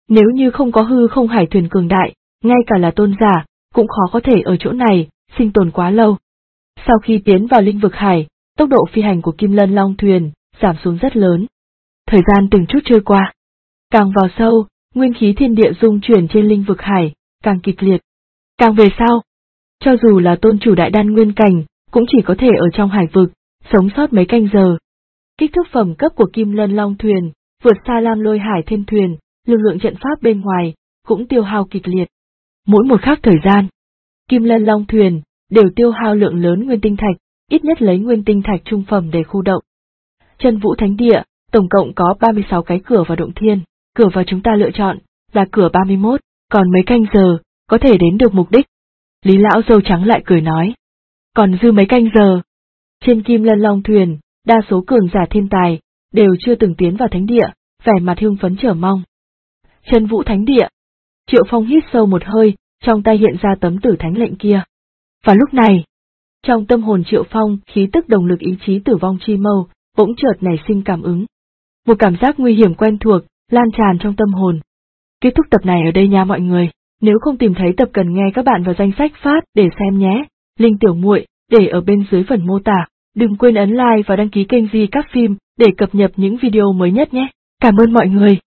Nếu như không có hư không hải thuyền cường đại, ngay cả là tôn giả, cũng khó có thể ở chỗ này, sinh tồn quá lâu. Sau khi tiến vào linh vực hải, tốc độ phi hành của Kim Lân Long thuyền giảm xuống rất lớn. Thời gian từng chút trôi qua. Càng vào sâu, nguyên khí thiên địa dung chuyển trên linh vực hải, càng kịch liệt. Càng về sau, cho dù là tôn chủ đại đan nguyên cảnh, cũng chỉ có thể ở trong hải vực, sống sót mấy canh giờ. Kích thước phẩm cấp của Kim Lân Long thuyền, vượt xa Lam Lôi Hải Thiên thuyền, lực lượng trận pháp bên ngoài, cũng tiêu hao kịch liệt. Mỗi một khắc thời gian, Kim Lân Long thuyền, đều tiêu hao lượng lớn nguyên tinh thạch, ít nhất lấy nguyên tinh thạch trung phẩm để khu động. Chân Vũ Thánh Địa, tổng cộng có 36 cái cửa vào động thiên, cửa vào chúng ta lựa chọn, là cửa 31, còn mấy canh giờ, có thể đến được mục đích. Lý lão râu trắng lại cười nói. Còn dư mấy canh giờ. Trên Kim Lân Long thuyền, đa số cường giả thiên tài, đều chưa từng tiến vào thánh địa, vẻ mặt hưng phấn chờ mong. Chân Vũ Thánh Địa. Triệu Phong hít sâu một hơi, trong tay hiện ra tấm tử thánh lệnh kia. Và lúc này, trong tâm hồn Triệu Phong, khí tức đồng lực ý chí tử vong chi mâu, bỗng chợt nảy sinh cảm ứng. Một cảm giác nguy hiểm quen thuộc, lan tràn trong tâm hồn. Kết thúc tập này ở đây nha mọi người, nếu không tìm thấy tập cần nghe các bạn vào danh sách phát để xem nhé, link tiểu muội để ở bên dưới phần mô tả, đừng quên ấn like và đăng ký kênh Di Các Phim để cập nhật những video mới nhất nhé. Cảm ơn mọi người.